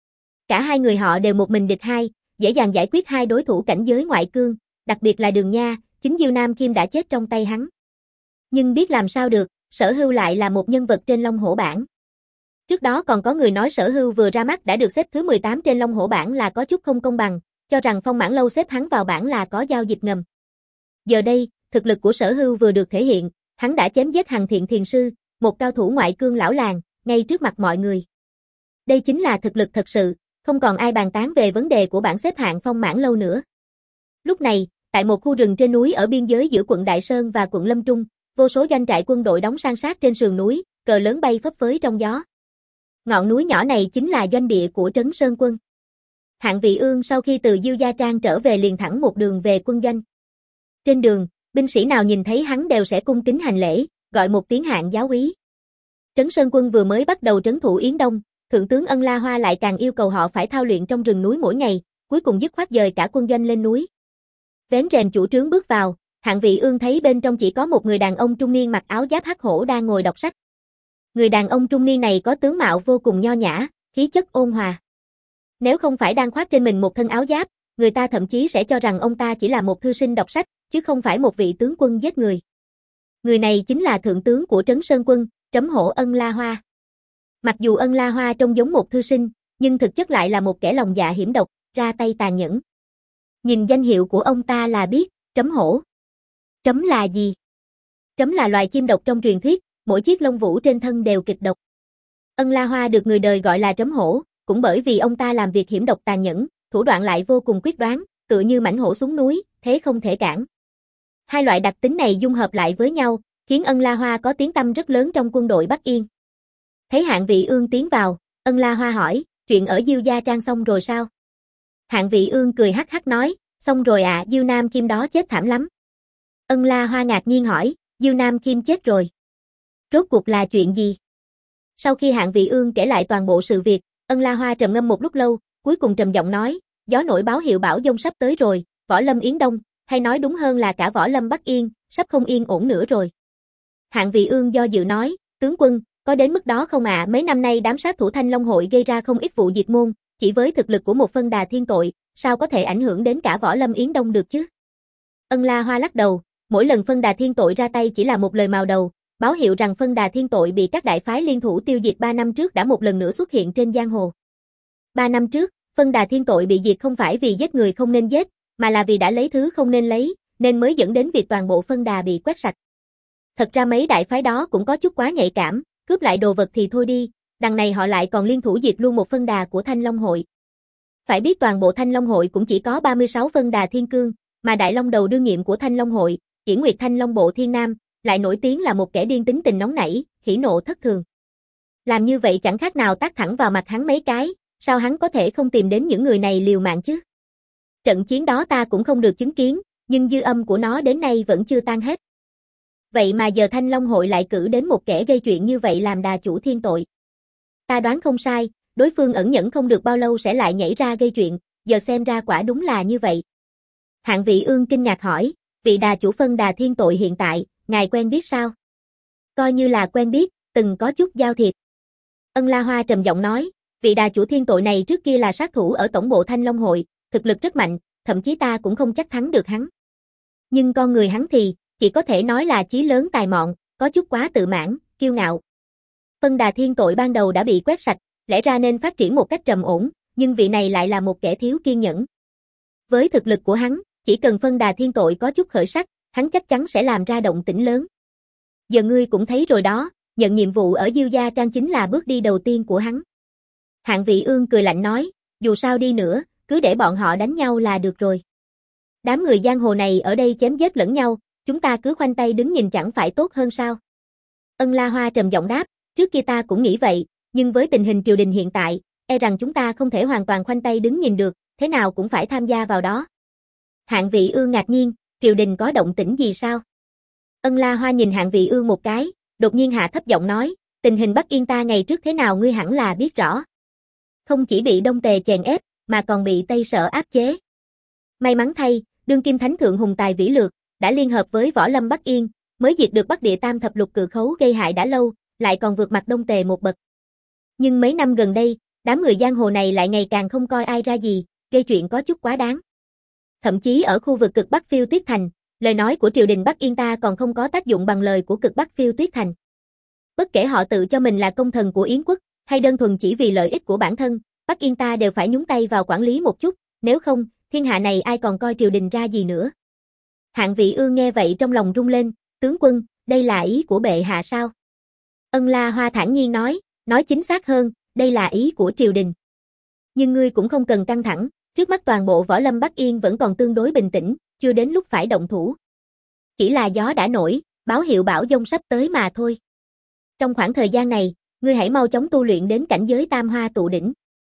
Cả hai người họ đều một mình địch hai, dễ dàng giải quyết hai đối thủ cảnh giới ngoại cương, đặc biệt là Đường Nha, chính Diêu Nam Kim đã chết trong tay hắn. Nhưng biết làm sao được, Sở Hưu lại là một nhân vật trên Long Hổ bảng. Trước đó còn có người nói Sở Hưu vừa ra mắt đã được xếp thứ mười tám trên Long Hổ bảng là có chút không công bằng, cho rằng Phong Mãn Lâu xếp hắn vào bảng là có giao dịch ngầm. Giờ đây, thực lực của Sở Hưu vừa được thể hiện, hắn đã chém giết Hằng Thiện Thiền Sư, một cao thủ ngoại cương lão làng, ngay trước mặt mọi người. Đây chính là thực lực thật sự, không còn ai bàn tán về vấn đề của bảng xếp hạng Phong Mãn Lâu nữa. Lúc này, tại một khu rừng trên núi ở biên giới giữa quận Đại Sơn và quận Lâm Trung, vô số doanh trại quân đội đóng san sát trên sườn núi, cờ lớn bay phấp phới trong gió. Ngọn núi nhỏ này chính là doanh địa của Trấn Sơn Quân. Hạng Vị Ương sau khi từ Diêu Gia Trang trở về liền thẳng một đường về quân doanh. Trên đường, binh sĩ nào nhìn thấy hắn đều sẽ cung kính hành lễ, gọi một tiếng Hạng giáo úy. Trấn Sơn Quân vừa mới bắt đầu trấn thủ Yến Đông, Thượng tướng Ân La Hoa lại càng yêu cầu họ phải thao luyện trong rừng núi mỗi ngày, cuối cùng dứt khoát dời cả quân doanh lên núi. Vén rèm chủ trướng bước vào, Hạng Vị Ương thấy bên trong chỉ có một người đàn ông trung niên mặc áo giáp hắc hổ đang ngồi đọc sách. Người đàn ông trung niên này có tướng mạo vô cùng nho nhã, khí chất ôn hòa. Nếu không phải đang khoác trên mình một thân áo giáp, người ta thậm chí sẽ cho rằng ông ta chỉ là một thư sinh đọc sách, chứ không phải một vị tướng quân giết người. Người này chính là thượng tướng của Trấn Sơn Quân, Trấn Hổ Ân La Hoa. Mặc dù Ân La Hoa trông giống một thư sinh, nhưng thực chất lại là một kẻ lòng dạ hiểm độc, ra tay tàn nhẫn. Nhìn danh hiệu của ông ta là biết, Trấm Hổ. Trấm là gì? Trấm là loài chim độc trong truyền thuyết, mỗi chiếc lông vũ trên thân đều kịch độc. Ân La Hoa được người đời gọi là Trấm Hổ, cũng bởi vì ông ta làm việc hiểm độc tàn nhẫn, thủ đoạn lại vô cùng quyết đoán, tựa như mãnh hổ xuống núi, thế không thể cản. Hai loại đặc tính này dung hợp lại với nhau, khiến Ân La Hoa có tiếng tăm rất lớn trong quân đội Bắc Yên. Thấy Hạng Vị Ương tiến vào, Ân La Hoa hỏi, chuyện ở Diêu Gia Trang xong rồi sao? Hạng Vị Ương cười hắc hắc nói, xong rồi ạ, à, Diêu Nam Kim đó chết thảm lắm. Ân La Hoa ngạc nhiên hỏi, Diêu Nam Kim chết rồi. Rốt cuộc là chuyện gì? Sau khi Hạng Vị Ương kể lại toàn bộ sự việc, Ân La Hoa trầm ngâm một lúc lâu, cuối cùng trầm giọng nói, gió nổi báo hiệu bão dông sắp tới rồi, Võ Lâm Yến Đông, hay nói đúng hơn là cả Võ Lâm Bắc Yên, sắp không yên ổn nữa rồi. Hạng Vị Ương do dự nói, tướng quân, có đến mức đó không ạ? À? Mấy năm nay đám sát thủ Thanh Long hội gây ra không ít vụ diệt môn, chỉ với thực lực của một phân đà thiên tội, sao có thể ảnh hưởng đến cả Võ Lâm Yến Đông được chứ? Ân La Hoa lắc đầu, mỗi lần phân đà thiên tội ra tay chỉ là một lời mào đầu, báo hiệu rằng phân đà thiên tội bị các đại phái liên thủ tiêu diệt ba năm trước đã một lần nữa xuất hiện trên giang hồ. Ba năm trước, phân đà thiên tội bị diệt không phải vì giết người không nên giết, mà là vì đã lấy thứ không nên lấy, nên mới dẫn đến việc toàn bộ phân đà bị quét sạch. Thật ra mấy đại phái đó cũng có chút quá nhạy cảm, cướp lại đồ vật thì thôi đi, đằng này họ lại còn liên thủ diệt luôn một phân đà của Thanh Long hội. Phải biết toàn bộ Thanh Long hội cũng chỉ có ba mươi sáu phân đà thiên cương, mà đại long đầu đương nhiệm của Thanh Long hội, Yển Nguyệt Thanh Long Bộ Thiên Nam, lại nổi tiếng là một kẻ điên tính tình nóng nảy, hỉ nộ thất thường. Làm như vậy chẳng khác nào tát thẳng vào mặt hắn mấy cái, sao hắn có thể không tìm đến những người này liều mạng chứ? Trận chiến đó ta cũng không được chứng kiến, nhưng dư âm của nó đến nay vẫn chưa tan hết. Vậy mà giờ Thanh Long hội lại cử đến một kẻ gây chuyện như vậy làm đà chủ thiên tội. Ta đoán không sai, đối phương ẩn nhẫn không được bao lâu sẽ lại nhảy ra gây chuyện, giờ xem ra quả đúng là như vậy. Hạng Vị Ương kinh ngạc hỏi, vị đà chủ phân đà thiên tội hiện tại, ngài quen biết sao? Coi như là quen biết, từng có chút giao thiệp. Ân La Hoa trầm giọng nói, vị đà chủ thiên tội này trước kia là sát thủ ở tổng bộ Thanh Long hội, thực lực rất mạnh, thậm chí ta cũng không chắc thắng được hắn. Nhưng con người hắn thì, chỉ có thể nói là chí lớn tài mọn, có chút quá tự mãn, kiêu ngạo. Phân đà thiên tội ban đầu đã bị quét sạch, lẽ ra nên phát triển một cách trầm ổn, nhưng vị này lại là một kẻ thiếu kiên nhẫn. Với thực lực của hắn, chỉ cần phân đà thiên tội có chút khởi sắc, hắn chắc chắn sẽ làm ra động tĩnh lớn. Giờ ngươi cũng thấy rồi đó, nhận nhiệm vụ ở Diêu Gia Trang chính là bước đi đầu tiên của hắn. Hạng Vị Ương cười lạnh nói, dù sao đi nữa, cứ để bọn họ đánh nhau là được rồi. Đám người giang hồ này ở đây chém giết lẫn nhau, chúng ta cứ khoanh tay đứng nhìn chẳng phải tốt hơn sao? Ân La Hoa trầm giọng đáp, trước kia ta cũng nghĩ vậy, nhưng với tình hình triều đình hiện tại, e rằng chúng ta không thể hoàn toàn khoanh tay đứng nhìn được, thế nào cũng phải tham gia vào đó. Hạng Vị Ương ngạc nhiên, triều đình có động tĩnh gì sao? Ân La Hoa nhìn Hạng Vị Ương một cái, đột nhiên hạ thấp giọng nói, tình hình Bắc Yên ta ngày trước thế nào ngươi hẳn là biết rõ. Không chỉ bị Đông Tề chèn ép, mà còn bị Tây Sở áp chế. May mắn thay, đương kim thánh thượng hùng tài vĩ lược, đã liên hợp với Võ Lâm Bắc Yên, mới diệt được Bắc Địa Tam thập lục cự khấu gây hại đã lâu, lại còn vượt mặt Đông Tề một bậc. Nhưng mấy năm gần đây, đám người giang hồ này lại ngày càng không coi ai ra gì, gây chuyện có chút quá đáng. Thậm chí ở khu vực cực Bắc Phiêu Tuyết Thành, lời nói của triều đình Bắc Yên ta còn không có tác dụng bằng lời của cực Bắc Phiêu Tuyết Thành. Bất kể họ tự cho mình là công thần của Yến quốc, hay đơn thuần chỉ vì lợi ích của bản thân, Bắc Yên ta đều phải nhúng tay vào quản lý một chút, nếu không, thiên hạ này ai còn coi triều đình ra gì nữa. Hạng Vị Ương nghe vậy trong lòng rung lên, tướng quân, đây là ý của bệ hạ sao? Ân La Hoa thản nhiên nói, nói chính xác hơn, đây là ý của triều đình. Nhưng ngươi cũng không cần căng thẳng, trước mắt toàn bộ Võ Lâm Bắc Yên vẫn còn tương đối bình tĩnh, chưa đến lúc phải động thủ. Chỉ là gió đã nổi, báo hiệu bão giông sắp tới mà thôi. Trong khoảng thời gian này, ngươi hãy mau chóng tu luyện đến cảnh giới tam hoa tụ đỉnh.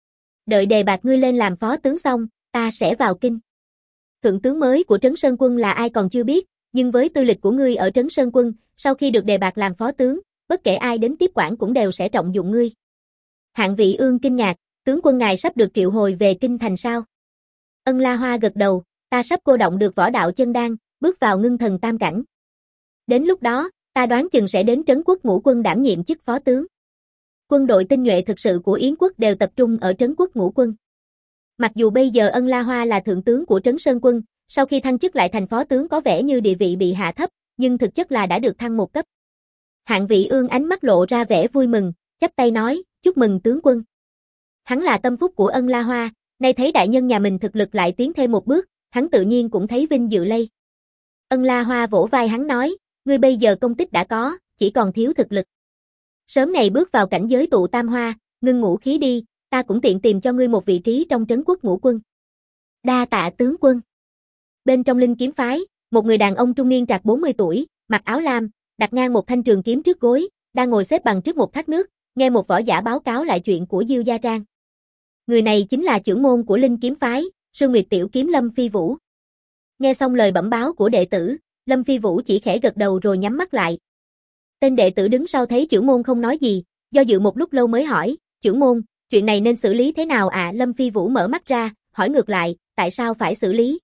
Đợi đề bạt ngươi lên làm phó tướng xong, ta sẽ vào kinh. Thượng tướng mới của Trấn Sơn Quân là ai còn chưa biết, nhưng với tư lịch của ngươi ở Trấn Sơn Quân, sau khi được đề bạt làm phó tướng, bất kể ai đến tiếp quản cũng đều sẽ trọng dụng ngươi. Hạng Vị Ương kinh ngạc, tướng quân ngài sắp được triệu hồi về kinh thành sao? Ân La Hoa gật đầu, ta sắp cô động được võ đạo chân đan, bước vào ngưng thần tam cảnh. Đến lúc đó, ta đoán chừng sẽ đến Trấn Quốc Ngũ Quân đảm nhiệm chức phó tướng. Quân đội tinh nhuệ thực sự của Yến quốc đều tập trung ở Trấn Quốc Ngũ Quân. Mặc dù bây giờ Ân La Hoa là thượng tướng của Trấn Sơn Quân, sau khi thăng chức lại thành phó tướng có vẻ như địa vị bị hạ thấp, nhưng thực chất là đã được thăng một cấp. Hạng Vị Ương ánh mắt lộ ra vẻ vui mừng, chắp tay nói, chúc mừng tướng quân. Hắn là tâm phúc của Ân La Hoa, nay thấy đại nhân nhà mình thực lực lại tiến thêm một bước, hắn tự nhiên cũng thấy vinh dự lây. Ân La Hoa vỗ vai hắn nói, ngươi bây giờ công tích đã có, chỉ còn thiếu thực lực. Sớm ngày bước vào cảnh giới tụ tam hoa, ngưng ngũ khí đi, ta cũng tiện tìm cho ngươi một vị trí trong Trấn Quốc Ngũ Quân. Đa tạ tướng quân. Bên trong Linh Kiếm phái, một người đàn ông trung niên trạc bốn mươi tuổi, mặc áo lam, đặt ngang một thanh trường kiếm trước gối, đang ngồi xếp bằng trước một thác nước, nghe một võ giả báo cáo lại chuyện của Diêu Gia Trang. Người này chính là trưởng môn của Linh Kiếm phái, Sương Nguyệt Tiểu Kiếm Lâm Phi Vũ. Nghe xong lời bẩm báo của đệ tử, Lâm Phi Vũ chỉ khẽ gật đầu rồi nhắm mắt lại. Tên đệ tử đứng sau thấy trưởng môn không nói gì, do dự một lúc lâu mới hỏi, trưởng môn, chuyện này nên xử lý thế nào ạ? À? Lâm Phi Vũ mở mắt ra, hỏi ngược lại, tại sao phải xử lý?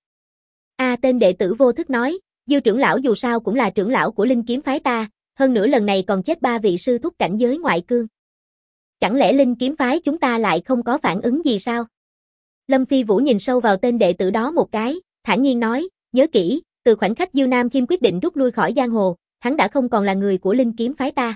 A à, tên đệ tử vô thức nói, Diêu trưởng lão dù sao cũng là trưởng lão của Linh Kiếm phái ta, hơn nữa lần này còn chết ba vị sư thúc cảnh giới ngoại cương. Chẳng lẽ Linh Kiếm phái chúng ta lại không có phản ứng gì sao? Lâm Phi Vũ nhìn sâu vào tên đệ tử đó một cái, thản nhiên nói, nhớ kỹ, từ khoảnh khắc Diêu Nam Khiêm quyết định rút lui khỏi giang hồ, hắn đã không còn là người của Linh Kiếm phái ta.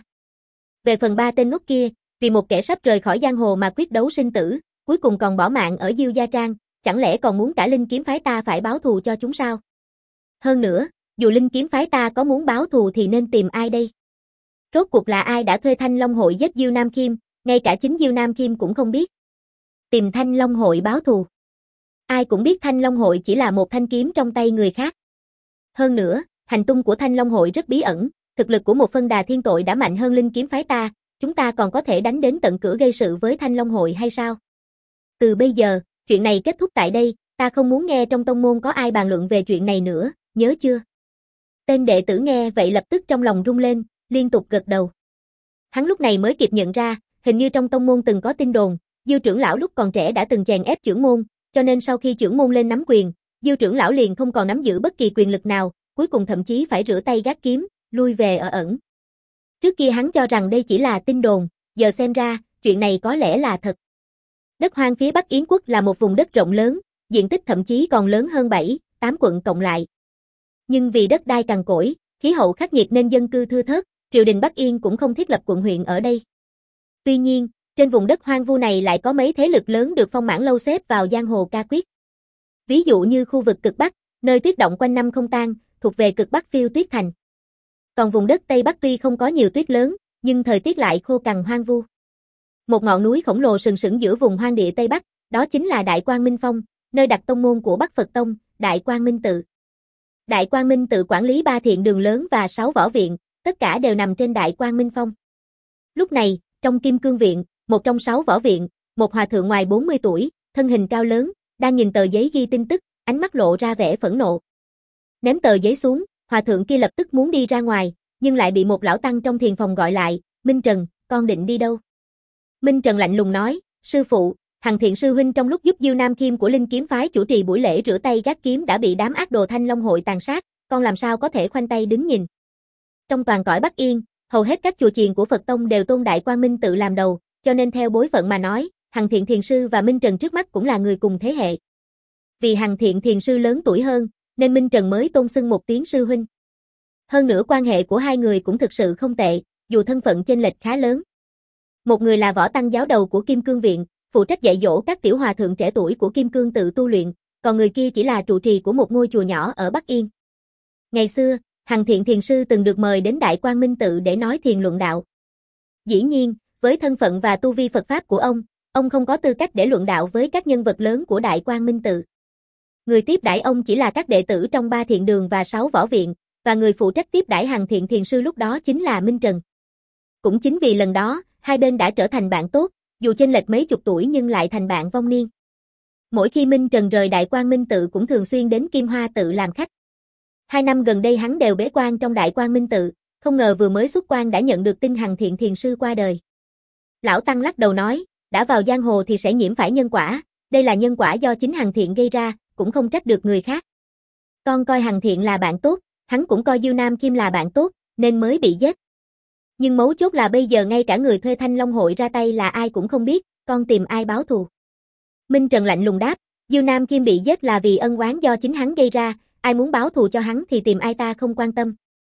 Về phần ba tên ngốc kia, vì một kẻ sắp rời khỏi giang hồ mà quyết đấu sinh tử, cuối cùng còn bỏ mạng ở Diêu Gia Trang, chẳng lẽ còn muốn cả Linh Kiếm phái ta phải báo thù cho chúng sao? Hơn nữa, dù Linh Kiếm phái ta có muốn báo thù thì nên tìm ai đây? Rốt cuộc là ai đã thuê Thanh Long hội giết Diêu Nam Khiêm, ngay cả chính Diêu Nam Khiêm cũng không biết. Tìm Thanh Long hội báo thù. Ai cũng biết Thanh Long hội chỉ là một thanh kiếm trong tay người khác. Hơn nữa, hành tung của Thanh Long hội rất bí ẩn, thực lực của một phân đà thiên tội đã mạnh hơn Linh Kiếm phái ta, chúng ta còn có thể đánh đến tận cửa gây sự với Thanh Long hội hay sao? Từ bây giờ, chuyện này kết thúc tại đây, ta không muốn nghe trong tông môn có ai bàn luận về chuyện này nữa, nhớ chưa? Tên đệ tử nghe vậy lập tức trong lòng rung lên, liên tục gật đầu. Hắn lúc này mới kịp nhận ra, hình như trong tông môn từng có tin đồn, Diêu trưởng lão lúc còn trẻ đã từng chèn ép trưởng môn, cho nên sau khi trưởng môn lên nắm quyền, Diêu trưởng lão liền không còn nắm giữ bất kỳ quyền lực nào, cuối cùng thậm chí phải rửa tay gác kiếm, lui về ở ẩn. Trước kia hắn cho rằng đây chỉ là tin đồn, giờ xem ra, chuyện này có lẽ là thật. Đất hoang phía Bắc Yến quốc là một vùng đất rộng lớn, diện tích thậm chí còn lớn hơn bảy, tám quận cộng lại. Nhưng vì đất đai cằn cỗi, khí hậu khắc nghiệt nên dân cư thưa thớt, triều đình Bắc Yên cũng không thiết lập quận huyện ở đây. Tuy nhiên, trên vùng đất hoang vu này lại có mấy thế lực lớn được Phong Mãn Lâu xếp vào giang hồ ca quyết. Ví dụ như khu vực cực Bắc, nơi tuyết động quanh năm không tan, thuộc về cực Bắc Phiêu Tuyết Thành. Còn vùng đất Tây Bắc tuy không có nhiều tuyết lớn, nhưng thời tiết lại khô cằn hoang vu. Một ngọn núi khổng lồ sừng sững giữa vùng hoang địa Tây Bắc, đó chính là Đại Quang Minh Phong, nơi đặt tông môn của Bắc Phật Tông, Đại Quang Minh Tự. Đại Quang Minh Tự quản lý ba thiện đường lớn và sáu võ viện, tất cả đều nằm trên Đại Quang Minh Phong. Lúc này, trong Kim Cương Viện, một trong sáu võ viện, một hòa thượng ngoài bốn mươi tuổi, thân hình cao lớn, đang nhìn tờ giấy ghi tin tức, ánh mắt lộ ra vẻ phẫn nộ. Ném tờ giấy xuống, hòa thượng kia lập tức muốn đi ra ngoài, nhưng lại bị một lão tăng trong thiền phòng gọi lại, Minh Trần, con định đi đâu? Minh Trần lạnh lùng nói, sư phụ, Hằng Thiện sư huynh trong lúc giúp Diêu Nam Kim của Linh Kiếm phái chủ trì buổi lễ rửa tay gác kiếm đã bị đám ác đồ Thanh Long hội tàn sát, con làm sao có thể khoanh tay đứng nhìn. Trong toàn cõi Bắc Yên, hầu hết các chùa chiền của Phật tông đều tôn Đại Quang Minh tự làm đầu, cho nên theo bối phận mà nói, Hằng Thiện thiền sư và Minh Trần trước mắt cũng là người cùng thế hệ. Vì Hằng Thiện thiền sư lớn tuổi hơn, nên Minh Trần mới tôn xưng một tiếng sư huynh. Hơn nữa quan hệ của hai người cũng thực sự không tệ, dù thân phận chênh lệch khá lớn. Một người là võ tăng giáo đầu của Kim Cương Viện, phụ trách dạy dỗ các tiểu hòa thượng trẻ tuổi của Kim Cương tự tu luyện, còn người kia chỉ là trụ trì của một ngôi chùa nhỏ ở Bắc Yên. Ngày xưa, Hằng Thiện thiền sư từng được mời đến Đại Quang Minh tự để nói thiền luận đạo. Dĩ nhiên, với thân phận và tu vi Phật pháp của ông, ông không có tư cách để luận đạo với các nhân vật lớn của Đại Quang Minh tự. Người tiếp đãi ông chỉ là các đệ tử trong ba thiện đường và sáu võ viện, và người phụ trách tiếp đãi Hằng Thiện thiền sư lúc đó chính là Minh Trần. Cũng chính vì lần đó, hai bên đã trở thành bạn tốt, dù chênh lệch mấy chục tuổi nhưng lại thành bạn vong niên. Mỗi khi Minh Trần rời Đại Quang Minh tự cũng thường xuyên đến Kim Hoa tự làm khách. Hai năm gần đây hắn đều bế quan trong Đại Quang Minh tự, không ngờ vừa mới xuất quan đã nhận được tin Hằng Thiện thiền sư qua đời. Lão Tăng lắc đầu nói, đã vào giang hồ thì sẽ nhiễm phải nhân quả, đây là nhân quả do chính Hằng Thiện gây ra, cũng không trách được người khác. Con coi Hằng Thiện là bạn tốt, hắn cũng coi Diêu Nam Kim là bạn tốt, nên mới bị giết. Nhưng mấu chốt là bây giờ ngay cả người thuê Thanh Long hội ra tay là ai cũng không biết, con tìm ai báo thù. Minh Trần lạnh lùng đáp, Diêu Nam Kim bị giết là vì ân oán do chính hắn gây ra, ai muốn báo thù cho hắn thì tìm ai ta không quan tâm.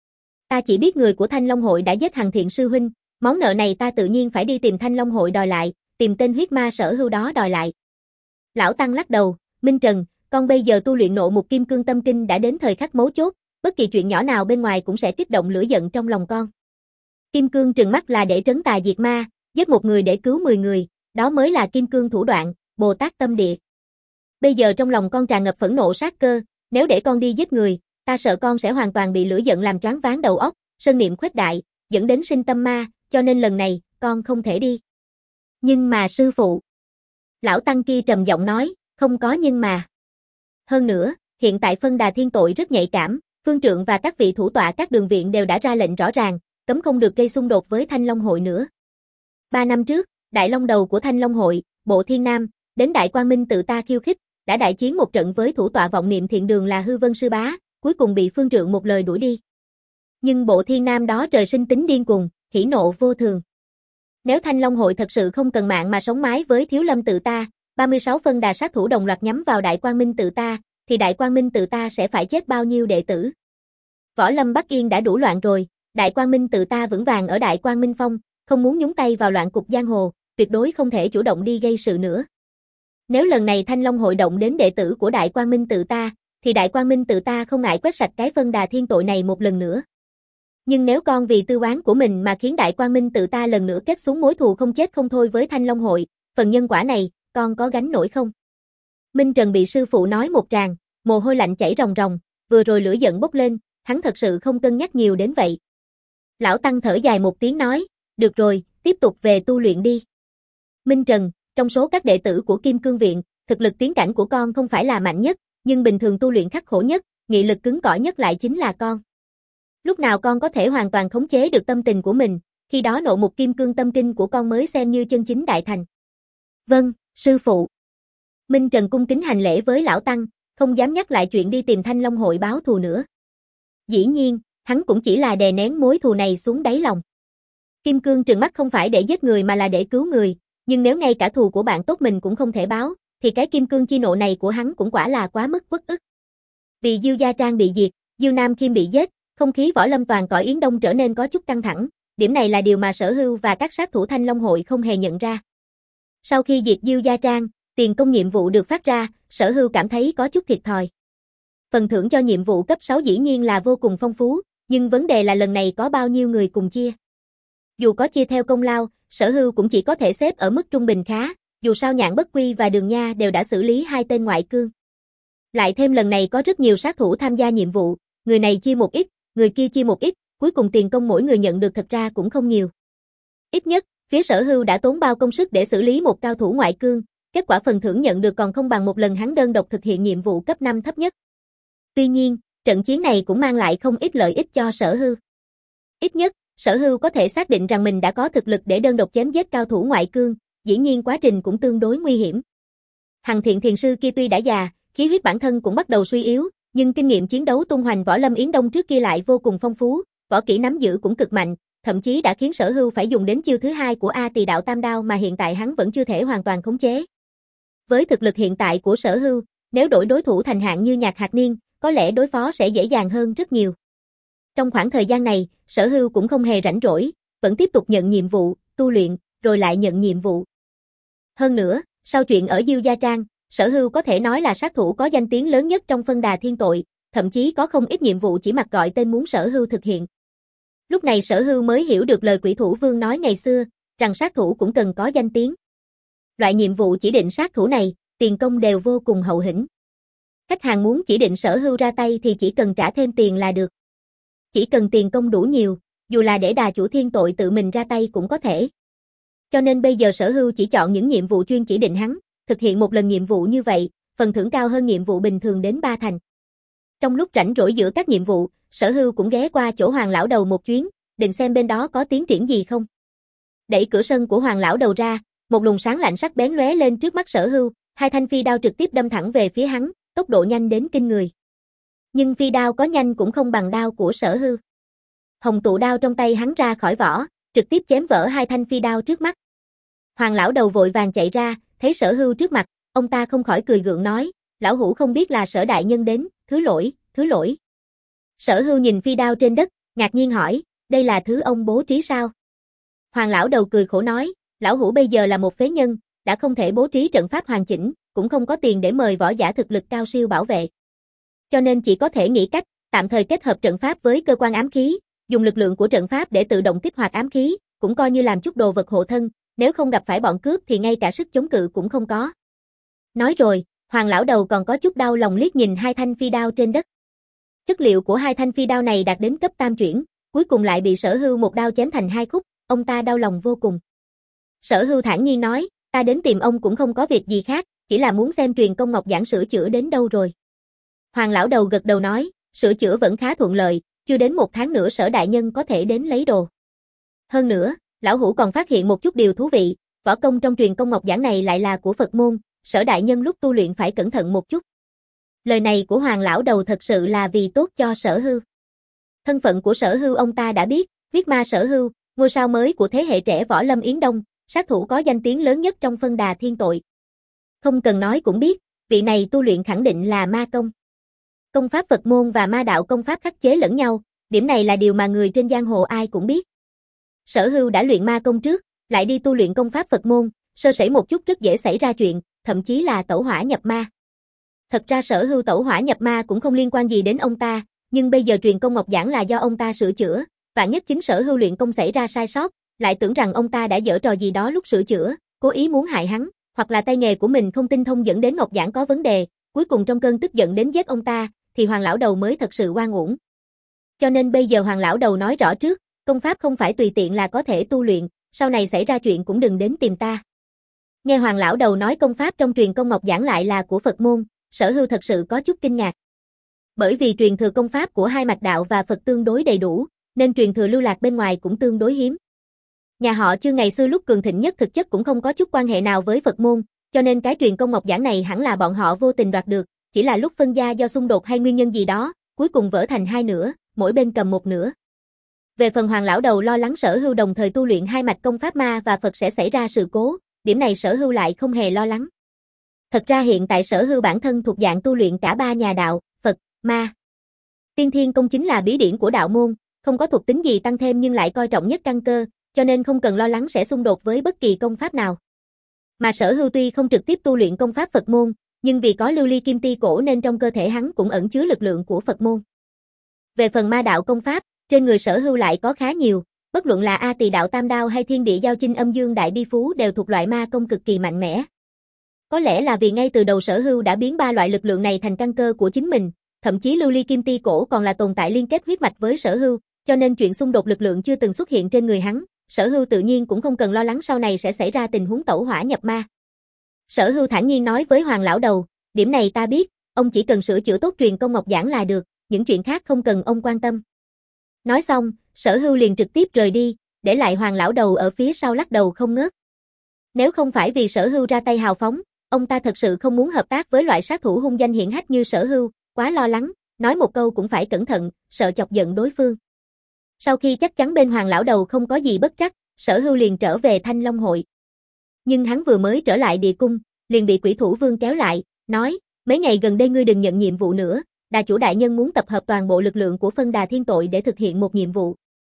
Ta chỉ biết người của Thanh Long hội đã giết Hằng Thiện sư huynh, món nợ này ta tự nhiên phải đi tìm Thanh Long hội đòi lại, tìm tên huyết ma Sở Hưu đó đòi lại. Lão Tăng lắc đầu, Minh Trần, con bây giờ tu luyện nộ mục kim cương tâm kinh đã đến thời khắc mấu chốt, bất kỳ chuyện nhỏ nào bên ngoài cũng sẽ kích động lửa giận trong lòng con. Kim cương trừng mắt là để trấn tà diệt ma, giết một người để cứu mười người, đó mới là kim cương thủ đoạn, Bồ Tát tâm địa. Bây giờ trong lòng con tràn ngập phẫn nộ sát cơ, nếu để con đi giết người, ta sợ con sẽ hoàn toàn bị lửa giận làm choáng váng đầu óc, sơn niệm khuếch đại, dẫn đến sinh tâm ma, cho nên lần này, con không thể đi. Nhưng mà sư phụ. Lão Tăng kia trầm giọng nói, không có nhưng mà. Hơn nữa, hiện tại phân đà thiên tội rất nhạy cảm, phương trượng và các vị thủ tọa các đường viện đều đã ra lệnh rõ ràng, cấm không được gây xung đột với Thanh Long hội nữa. Ba năm trước, đại long đầu của Thanh Long hội, Bộ Thiên Nam, đến Đại Quang Minh tự ta khiêu khích, đã đại chiến một trận với thủ tọa vọng niệm thiện đường là Hư Vân sư bá, cuối cùng bị phương trượng một lời đuổi đi. Nhưng Bộ Thiên Nam đó trời sinh tính điên cuồng, hỉ nộ vô thường. Nếu Thanh Long hội thật sự không cần mạng mà sống mái với Thiếu Lâm tự ta, ba mươi sáu phân đà sát thủ đồng loạt nhắm vào Đại Quang Minh tự ta, thì Đại Quang Minh tự ta sẽ phải chết bao nhiêu đệ tử. Võ lâm Bắc Yên đã đủ loạn rồi, Đại Quang Minh tự ta vững vàng ở Đại Quang Minh Phong, không muốn nhúng tay vào loạn cục giang hồ, tuyệt đối không thể chủ động đi gây sự nữa. Nếu lần này Thanh Long hội động đến đệ tử của Đại Quang Minh tự ta, thì Đại Quang Minh tự ta không ngại quét sạch cái phân đà thiên tội này một lần nữa. Nhưng nếu con vì tư oán của mình mà khiến Đại Quang Minh tự ta lần nữa kết xuống mối thù không chết không thôi với Thanh Long hội, phần nhân quả này, con có gánh nổi không? Minh Trần bị sư phụ nói một tràng, mồ hôi lạnh chảy ròng ròng, vừa rồi lửa giận bốc lên, hắn thật sự không cân nhắc nhiều đến vậy. Lão Tăng thở dài một tiếng nói, được rồi, tiếp tục về tu luyện đi. Minh Trần, trong số các đệ tử của Kim Cương Viện, thực lực tiến cảnh của con không phải là mạnh nhất, nhưng bình thường tu luyện khắc khổ nhất, nghị lực cứng cỏi nhất lại chính là con. Lúc nào con có thể hoàn toàn khống chế được tâm tình của mình, khi đó nộ mục kim cương tâm kinh của con mới xem như chân chính đại thành. Vâng, sư phụ. Minh Trần cung kính hành lễ với lão Tăng, không dám nhắc lại chuyện đi tìm Thanh Long hội báo thù nữa. Dĩ nhiên, hắn cũng chỉ là đè nén mối thù này xuống đáy lòng. Kim cương trừng mắt không phải để giết người mà là để cứu người, nhưng nếu ngay cả thù của bạn tốt mình cũng không thể báo, thì cái kim cương chi nộ này của hắn cũng quả là quá mức uất ức. Vì Diêu Gia Trang bị diệt, Diêu Nam Kim bị giết, không khí võ lâm toàn cõi Yến Đông trở nên có chút căng thẳng, điểm này là điều mà Sở Hưu và các sát thủ Thanh Long hội không hề nhận ra. Sau khi diệt Diêu Gia Trang, tiền công nhiệm vụ được phát ra, Sở Hưu cảm thấy có chút thiệt thòi. Phần thưởng cho nhiệm vụ cấp sáu dĩ nhiên là vô cùng phong phú, nhưng vấn đề là lần này có bao nhiêu người cùng chia. Dù có chia theo công lao, Sở Hưu cũng chỉ có thể xếp ở mức trung bình khá, dù sao Nhạn Bất Quy và Đường Nha đều đã xử lý hai tên ngoại cương. Lại thêm lần này có rất nhiều sát thủ tham gia nhiệm vụ, người này chia một ít, người kia chia một ít, cuối cùng tiền công mỗi người nhận được thật ra cũng không nhiều. Ít nhất, phía Sở Hưu đã tốn bao công sức để xử lý một cao thủ ngoại cương, kết quả phần thưởng nhận được còn không bằng một lần hắn đơn độc thực hiện nhiệm vụ cấp năm thấp nhất. Tuy nhiên, trận chiến này cũng mang lại không ít lợi ích cho Sở Hưu. Ít nhất, Sở Hưu có thể xác định rằng mình đã có thực lực để đơn độc chém giết cao thủ ngoại cương, dĩ nhiên quá trình cũng tương đối nguy hiểm. Hằng Thiện thiền sư kia tuy đã già, khí huyết bản thân cũng bắt đầu suy yếu, nhưng kinh nghiệm chiến đấu tung hoành võ lâm Yến Đông trước kia lại vô cùng phong phú, võ kỹ nắm giữ cũng cực mạnh, thậm chí đã khiến Sở Hưu phải dùng đến chiêu thứ hai của A Tỳ Đạo Tam Đao mà hiện tại hắn vẫn chưa thể hoàn toàn khống chế. Với thực lực hiện tại của Sở Hưu, nếu đổi đối thủ thành hạng như Nhạc Hạc Niên, có lẽ đối phó sẽ dễ dàng hơn rất nhiều. Trong khoảng thời gian này, Sở Hưu cũng không hề rảnh rỗi, vẫn tiếp tục nhận nhiệm vụ, tu luyện, rồi lại nhận nhiệm vụ. Hơn nữa, sau chuyện ở Diêu Gia Trang, Sở Hưu có thể nói là sát thủ có danh tiếng lớn nhất trong phân đà thiên tội, thậm chí có không ít nhiệm vụ chỉ mặc gọi tên muốn Sở Hưu thực hiện. Lúc này Sở Hưu mới hiểu được lời Quỷ Thủ Vương nói ngày xưa, rằng sát thủ cũng cần có danh tiếng. Loại nhiệm vụ chỉ định sát thủ này, tiền công đều vô cùng hậu hĩnh. Khách hàng muốn chỉ định Sở Hưu ra tay thì chỉ cần trả thêm tiền là được. Chỉ cần tiền công đủ nhiều, dù là để đà chủ thiên tội tự mình ra tay cũng có thể. Cho nên bây giờ Sở Hưu chỉ chọn những nhiệm vụ chuyên chỉ định hắn, thực hiện một lần nhiệm vụ như vậy, phần thưởng cao hơn nhiệm vụ bình thường đến ba thành. Trong lúc rảnh rỗi giữa các nhiệm vụ, Sở Hưu cũng ghé qua chỗ Hoàng lão đầu một chuyến, định xem bên đó có tiến triển gì không. Đẩy cửa sân của Hoàng lão đầu ra, một luồng sáng lạnh sắc bén lóe lên trước mắt Sở Hưu, hai thanh phi đao trực tiếp đâm thẳng về phía hắn, tốc độ nhanh đến kinh người. Nhưng phi đao có nhanh cũng không bằng đao của Sở Hưu. Hồng tụ đao trong tay hắn ra khỏi vỏ, trực tiếp chém vỡ hai thanh phi đao trước mắt. Hoàng lão đầu vội vàng chạy ra, thấy Sở Hưu trước mặt, ông ta không khỏi cười gượng nói, lão hủ không biết là Sở đại nhân đến, thứ lỗi, thứ lỗi. Sở Hưu nhìn phi đao trên đất, ngạc nhiên hỏi, đây là thứ ông bố trí sao? Hoàng lão đầu cười khổ nói, lão hủ bây giờ là một phế nhân, đã không thể bố trí trận pháp hoàn chỉnh, cũng không có tiền để mời võ giả thực lực cao siêu bảo vệ. Cho nên chỉ có thể nghĩ cách, tạm thời kết hợp trận pháp với cơ quan ám khí, dùng lực lượng của trận pháp để tự động kích hoạt ám khí, cũng coi như làm chút đồ vật hộ thân, nếu không gặp phải bọn cướp thì ngay cả sức chống cự cũng không có. Nói rồi, Hoàng lão đầu còn có chút đau lòng liếc nhìn hai thanh phi đao trên đất. Chất liệu của hai thanh phi đao này đạt đến cấp tam chuyển, cuối cùng lại bị Sở Hưu một đao chém thành hai khúc, ông ta đau lòng vô cùng. Sở Hưu thản nhiên nói, ta đến tìm ông cũng không có việc gì khác, chỉ là muốn xem truyền công ngọc giảng sửa chữa đến đâu rồi. Hoàng lão đầu gật đầu nói, sửa chữa vẫn khá thuận lợi, chưa đến một tháng nữa Sở đại nhân có thể đến lấy đồ. Hơn nữa, lão hủ còn phát hiện một chút điều thú vị, võ công trong truyền công ngọc giảng này lại là của Phật môn, Sở đại nhân lúc tu luyện phải cẩn thận một chút. Lời này của Hoàng lão đầu thật sự là vì tốt cho Sở Hưu. Thân phận của Sở Hưu ông ta đã biết, huyết ma Sở Hưu, ngôi sao mới của thế hệ trẻ võ lâm Yến Đông, sát thủ có danh tiếng lớn nhất trong phân đà thiên tội. Không cần nói cũng biết, vị này tu luyện khẳng định là ma công. Công pháp Phật môn và ma đạo công pháp khắc chế lẫn nhau, điểm này là điều mà người trên giang hồ ai cũng biết. Sở Hưu đã luyện ma công trước, lại đi tu luyện công pháp Phật môn, sơ sẩy một chút rất dễ xảy ra chuyện, thậm chí là tẩu hỏa nhập ma. Thật ra Sở Hưu tẩu hỏa nhập ma cũng không liên quan gì đến ông ta, nhưng bây giờ truyền công ngọc giảng là do ông ta sửa chữa, vạn nhất chính Sở Hưu luyện công xảy ra sai sót, lại tưởng rằng ông ta đã giở trò gì đó lúc sửa chữa, cố ý muốn hại hắn, hoặc là tay nghề của mình không tinh thông dẫn đến ngọc giảng có vấn đề, cuối cùng trong cơn tức giận đến giết ông ta, thì Hoàng lão đầu mới thật sự oan uổng. Cho nên bây giờ Hoàng lão đầu nói rõ trước, công pháp không phải tùy tiện là có thể tu luyện, sau này xảy ra chuyện cũng đừng đến tìm ta. Nghe Hoàng lão đầu nói công pháp trong truyền công ngọc giảng lại là của Phật môn, Sở Hưu thật sự có chút kinh ngạc. Bởi vì truyền thừa công pháp của hai mạch đạo và Phật tương đối đầy đủ, nên truyền thừa lưu lạc bên ngoài cũng tương đối hiếm. Nhà họ Chương ngày xưa lúc cường thịnh nhất thực chất cũng không có chút quan hệ nào với Phật môn, cho nên cái truyền công ngọc giảng này hẳn là bọn họ vô tình đoạt được, chỉ là lúc phân gia do xung đột hay nguyên nhân gì đó, cuối cùng vỡ thành hai nửa, mỗi bên cầm một nửa. Về phần Hoàng lão đầu lo lắng Sở Hưu đồng thời tu luyện hai mạch công pháp ma và Phật sẽ xảy ra sự cố, điểm này Sở Hưu lại không hề lo lắng. Thật ra hiện tại Sở Hưu bản thân thuộc dạng tu luyện cả ba nhà đạo, Phật, ma. Tiên Thiên Công chính là bí điển của đạo môn, không có thuộc tính gì tăng thêm nhưng lại coi trọng nhất căn cơ, cho nên không cần lo lắng sẽ xung đột với bất kỳ công pháp nào. Mà Sở Hưu tuy không trực tiếp tu luyện công pháp Phật môn, nhưng vì có lưu ly kim ti cổ nên trong cơ thể hắn cũng ẩn chứa lực lượng của Phật môn. Về phần ma đạo công pháp, trên người Sở Hưu lại có khá nhiều, bất luận là A Tỳ Đạo Tam Đao hay Thiên Địa Giao Chinh Âm Dương Đại Bi Phú đều thuộc loại ma công cực kỳ mạnh mẽ. Có lẽ là vì ngay từ đầu Sở Hưu đã biến ba loại lực lượng này thành căn cơ của chính mình, thậm chí lưu ly kim ti cổ còn là tồn tại liên kết huyết mạch với Sở Hưu, cho nên chuyện xung đột lực lượng chưa từng xuất hiện trên người hắn, Sở Hưu tự nhiên cũng không cần lo lắng sau này sẽ xảy ra tình huống tẩu hỏa nhập ma. Sở Hưu thản nhiên nói với Hoàng lão đầu, điểm này ta biết, ông chỉ cần sửa chữa tốt truyền công ngọc giảng là được, những chuyện khác không cần ông quan tâm. Nói xong, Sở Hưu liền trực tiếp rời đi, để lại Hoàng lão đầu ở phía sau lắc đầu không ngớt. Nếu không phải vì Sở Hưu ra tay hào phóng, ông ta thật sự không muốn hợp tác với loại sát thủ hung danh hiển hách như Sở Hưu, quá lo lắng, nói một câu cũng phải cẩn thận, sợ chọc giận đối phương. Sau khi chắc chắn bên Hoàng lão đầu không có gì bất trắc, Sở Hưu liền trở về Thanh Long hội. Nhưng hắn vừa mới trở lại địa cung, liền bị Quỷ Thủ Vương kéo lại, nói, mấy ngày gần đây ngươi đừng nhận nhiệm vụ nữa, Đà chủ đại nhân muốn tập hợp toàn bộ lực lượng của phân đà thiên tội để thực hiện một nhiệm vụ.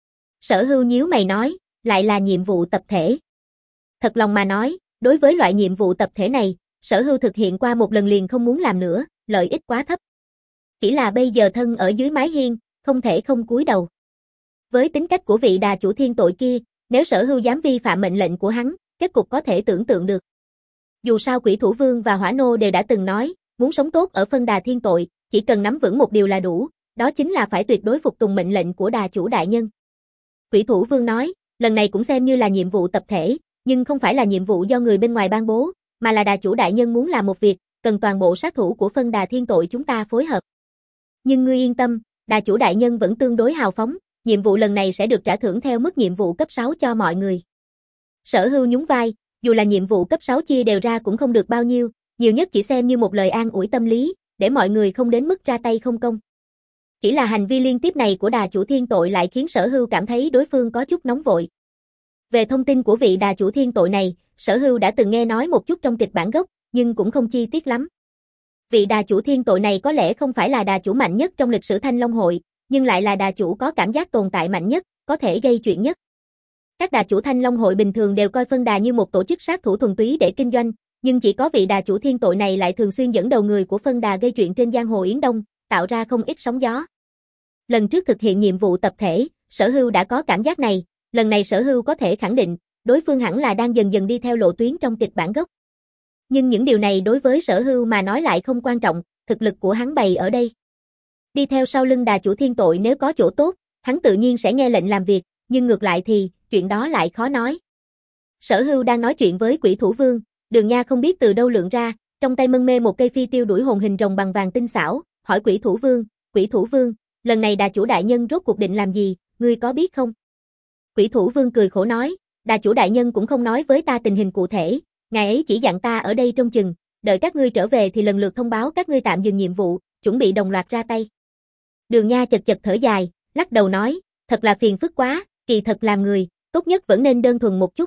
Sở Hưu nhíu mày nói, lại là nhiệm vụ tập thể. Thật lòng mà nói, đối với loại nhiệm vụ tập thể này, Sở Hưu thực hiện qua một lần liền không muốn làm nữa, lợi ích quá thấp. Chỉ là bây giờ thân ở dưới mái hiên, không thể không cúi đầu. Với tính cách của vị đà chủ thiên tội kia, nếu Sở Hưu dám vi phạm mệnh lệnh của hắn, kết cục có thể tưởng tượng được. Dù sao Quỷ Thủ Vương và Hỏa Nô đều đã từng nói, muốn sống tốt ở phân đà thiên tội, chỉ cần nắm vững một điều là đủ, đó chính là phải tuyệt đối phục tùng mệnh lệnh của đà chủ đại nhân. Quỷ Thủ Vương nói, lần này cũng xem như là nhiệm vụ tập thể, nhưng không phải là nhiệm vụ do người bên ngoài ban bố, mà là đà chủ đại nhân muốn làm một việc, cần toàn bộ sát thủ của phân đà thiên tội chúng ta phối hợp. Nhưng ngươi yên tâm, đà chủ đại nhân vẫn tương đối hào phóng, nhiệm vụ lần này sẽ được trả thưởng theo mức nhiệm vụ cấp sáu cho mọi người. Sở Hưu nhún vai, dù là nhiệm vụ cấp sáu chia đều ra cũng không được bao nhiêu, nhiều nhất chỉ xem như một lời an ủi tâm lý, để mọi người không đến mức ra tay không công. Chỉ là hành vi liên tiếp này của đà chủ thiên tội lại khiến Sở Hưu cảm thấy đối phương có chút nóng vội. Về thông tin của vị đà chủ thiên tội này, Sở Hưu đã từng nghe nói một chút trong kịch bản gốc, nhưng cũng không chi tiết lắm. Vị đà chủ thiên tội này có lẽ không phải là đà chủ mạnh nhất trong lịch sử Thanh Long hội, nhưng lại là đà chủ có cảm giác tồn tại mạnh nhất, có thể gây chuyện nhất. Các đà chủ Thanh Long hội bình thường đều coi phân đà như một tổ chức sát thủ thuần túy để kinh doanh, nhưng chỉ có vị đà chủ thiên tội này lại thường xuyên dẫn đầu người của phân đà gây chuyện trên giang hồ Yến Đông, tạo ra không ít sóng gió. Lần trước thực hiện nhiệm vụ tập thể, Sở Hưu đã có cảm giác này, lần này Sở Hưu có thể khẳng định, đối phương hẳn là đang dần dần đi theo lộ tuyến trong kịch bản gốc. Nhưng những điều này đối với Sở Hưu mà nói lại không quan trọng, thực lực của hắn bày ở đây. Đi theo sau lưng đà chủ thiên tội nếu có chỗ tốt, hắn tự nhiên sẽ nghe lệnh làm việc, nhưng ngược lại thì, chuyện đó lại khó nói. Sở Hưu đang nói chuyện với Quỷ Thủ Vương, Đường Nha không biết từ đâu lượn ra, trong tay mân mê một cây phi tiêu đuổi hồn hình rồng bằng vàng tinh xảo, hỏi Quỷ Thủ Vương, Quỷ Thủ Vương, lần này đà chủ đại nhân rốt cuộc định làm gì, ngươi có biết không? Quỷ Thủ Vương cười khổ nói, đà chủ đại nhân cũng không nói với ta tình hình cụ thể, ngài ấy chỉ dặn ta ở đây trông chừng, đợi các ngươi trở về thì lần lượt thông báo các ngươi tạm dừng nhiệm vụ, chuẩn bị đồng loạt ra tay. Đường Nha chật chật thở dài, lắc đầu nói, thật là phiền phức quá, kỳ thật làm người, tốt nhất vẫn nên đơn thuần một chút.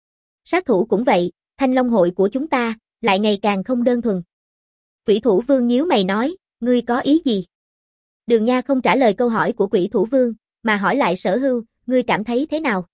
Sát thủ cũng vậy, Thanh Long hội của chúng ta, lại ngày càng không đơn thuần. Quỷ Thủ Vương nhíu mày nói, ngươi có ý gì? Đường Nha không trả lời câu hỏi của Quỷ Thủ Vương, mà hỏi lại Sở Hưu, ngươi cảm thấy thế nào?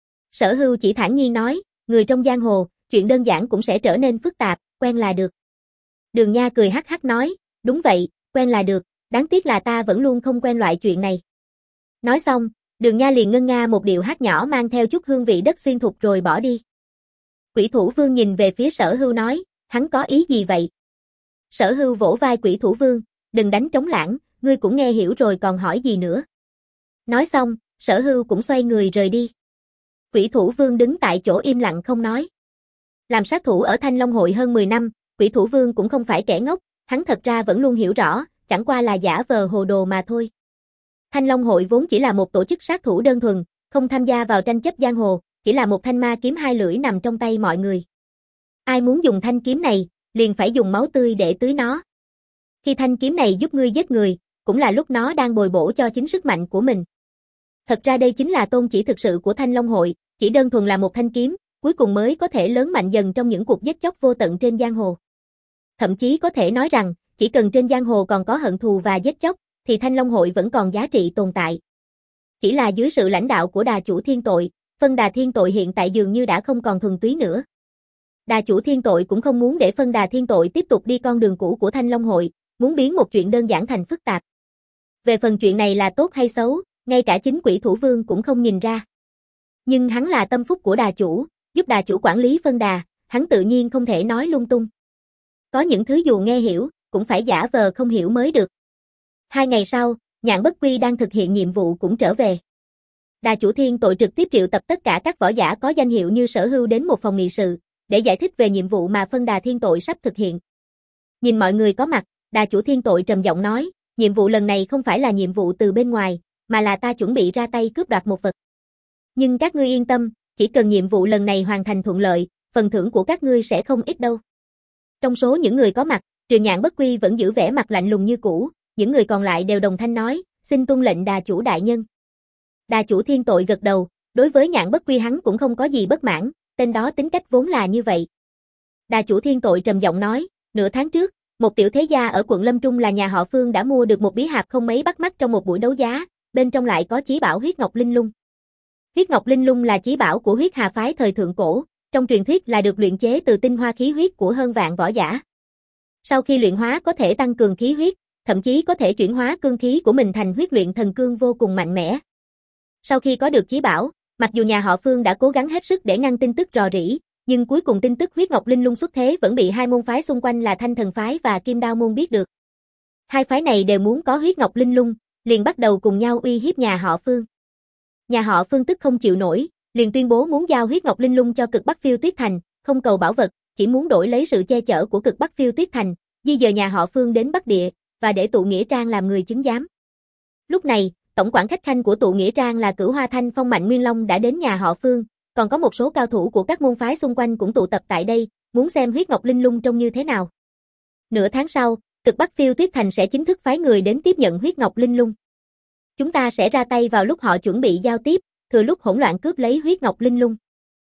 Sở Hưu chỉ thản nhiên nói, người trong giang hồ, chuyện đơn giản cũng sẽ trở nên phức tạp, quen là được. Đường Nha cười hắc hắc nói, đúng vậy, quen là được, đáng tiếc là ta vẫn luôn không quen loại chuyện này. Nói xong, Đường Nha liền ngân nga một điệu hát nhỏ mang theo chút hương vị đất xuyên thục rồi bỏ đi. Quỷ Thủ Vương nhìn về phía Sở Hưu nói, hắn có ý gì vậy? Sở Hưu vỗ vai Quỷ Thủ Vương, đừng đánh trống lãng, ngươi cũng nghe hiểu rồi còn hỏi gì nữa. Nói xong, Sở Hưu cũng xoay người rời đi. Quỷ Thủ Vương đứng tại chỗ im lặng không nói. Làm sát thủ ở Thanh Long hội hơn mười năm, Quỷ Thủ Vương cũng không phải kẻ ngốc, hắn thật ra vẫn luôn hiểu rõ, chẳng qua là giả vờ hồ đồ mà thôi. Thanh Long hội vốn chỉ là một tổ chức sát thủ đơn thuần, không tham gia vào tranh chấp giang hồ, chỉ là một thanh ma kiếm hai lưỡi nằm trong tay mọi người. Ai muốn dùng thanh kiếm này, liền phải dùng máu tươi để tưới nó. Khi thanh kiếm này giúp ngươi giết người, cũng là lúc nó đang bồi bổ cho chính sức mạnh của mình. Thật ra đây chính là tôn chỉ thực sự của Thanh Long hội, chỉ đơn thuần là một thanh kiếm, cuối cùng mới có thể lớn mạnh dần trong những cuộc giết chóc vô tận trên giang hồ. Thậm chí có thể nói rằng, chỉ cần trên giang hồ còn có hận thù và giết chóc, thì Thanh Long hội vẫn còn giá trị tồn tại. Chỉ là dưới sự lãnh đạo của đà chủ thiên tội, phân đà thiên tội hiện tại dường như đã không còn thuần túy nữa. Đà chủ thiên tội cũng không muốn để phân đà thiên tội tiếp tục đi con đường cũ của Thanh Long hội, muốn biến một chuyện đơn giản thành phức tạp. Về phần chuyện này là tốt hay xấu, ngay cả chính Quỷ Thủ Vương cũng không nhìn ra. Nhưng hắn là tâm phúc của đà chủ, giúp đà chủ quản lý phân đà, hắn tự nhiên không thể nói lung tung. Có những thứ dù nghe hiểu, cũng phải giả vờ không hiểu mới được. Hai ngày sau, Nhạn Bất Quy đang thực hiện nhiệm vụ cũng trở về. Đà chủ thiên tội trực tiếp triệu tập tất cả các võ giả có danh hiệu như Sở Hưu đến một phòng nghị sự, để giải thích về nhiệm vụ mà phân đà thiên tội sắp thực hiện. Nhìn mọi người có mặt, đà chủ thiên tội trầm giọng nói, nhiệm vụ lần này không phải là nhiệm vụ từ bên ngoài, mà là ta chuẩn bị ra tay cướp đoạt một vật. Nhưng các ngươi yên tâm, chỉ cần nhiệm vụ lần này hoàn thành thuận lợi, phần thưởng của các ngươi sẽ không ít đâu. Trong số những người có mặt, trừ Nhạn Bất Quy vẫn giữ vẻ mặt lạnh lùng như cũ, những người còn lại đều đồng thanh nói, xin tuân lệnh đà chủ đại nhân. Đà chủ Thiên Tội gật đầu, đối với Nhạn Bất Quy hắn cũng không có gì bất mãn, tên đó tính cách vốn là như vậy. Đà chủ Thiên Tội trầm giọng nói, nửa tháng trước, một tiểu thế gia ở quận Lâm Trung là nhà họ Phương đã mua được một bí hạp không mấy bắt mắt trong một buổi đấu giá, bên trong lại có chí bảo Huyết Ngọc Linh Lung. Huyết Ngọc Linh Lung là chí bảo của Huyết Hà phái thời thượng cổ, trong truyền thuyết là được luyện chế từ tinh hoa khí huyết của hơn vạn võ giả. Sau khi luyện hóa có thể tăng cường khí huyết, thậm chí có thể chuyển hóa cương khí của mình thành huyết luyện thần cương vô cùng mạnh mẽ. Sau khi có được chí bảo, mặc dù nhà họ Phương đã cố gắng hết sức để ngăn tin tức rò rỉ, nhưng cuối cùng tin tức Huyết Ngọc Linh Lung xuất thế vẫn bị hai môn phái xung quanh là Thanh Thần phái và Kim Đao môn biết được. Hai phái này đều muốn có Huyết Ngọc Linh Lung, liền bắt đầu cùng nhau uy hiếp nhà họ Phương. Nhà họ Phương tức không chịu nổi, liền tuyên bố muốn giao Huyết Ngọc Linh Lung cho Cực Bắc Phiêu Tuyết Thành, không cầu bảo vật, chỉ muốn đổi lấy sự che chở của Cực Bắc Phiêu Tuyết Thành, di dời nhà họ Phương đến Bắc Địa, và để Tụ Nghĩa Trang làm người chứng giám. Lúc này, tổng quản khách khanh của Tụ Nghĩa Trang là Cửu Hoa Thanh Phong Mạnh Nguyên Long đã đến nhà họ Phương, còn có một số cao thủ của các môn phái xung quanh cũng tụ tập tại đây, muốn xem Huyết Ngọc Linh Lung trông như thế nào. Nửa tháng sau, Cực Bắc Phiêu Tuyết Thành sẽ chính thức phái người đến tiếp nhận Huyết Ngọc Linh Lung. Chúng ta sẽ ra tay vào lúc họ chuẩn bị giao tiếp, thừa lúc hỗn loạn cướp lấy Huyết Ngọc Linh Lung.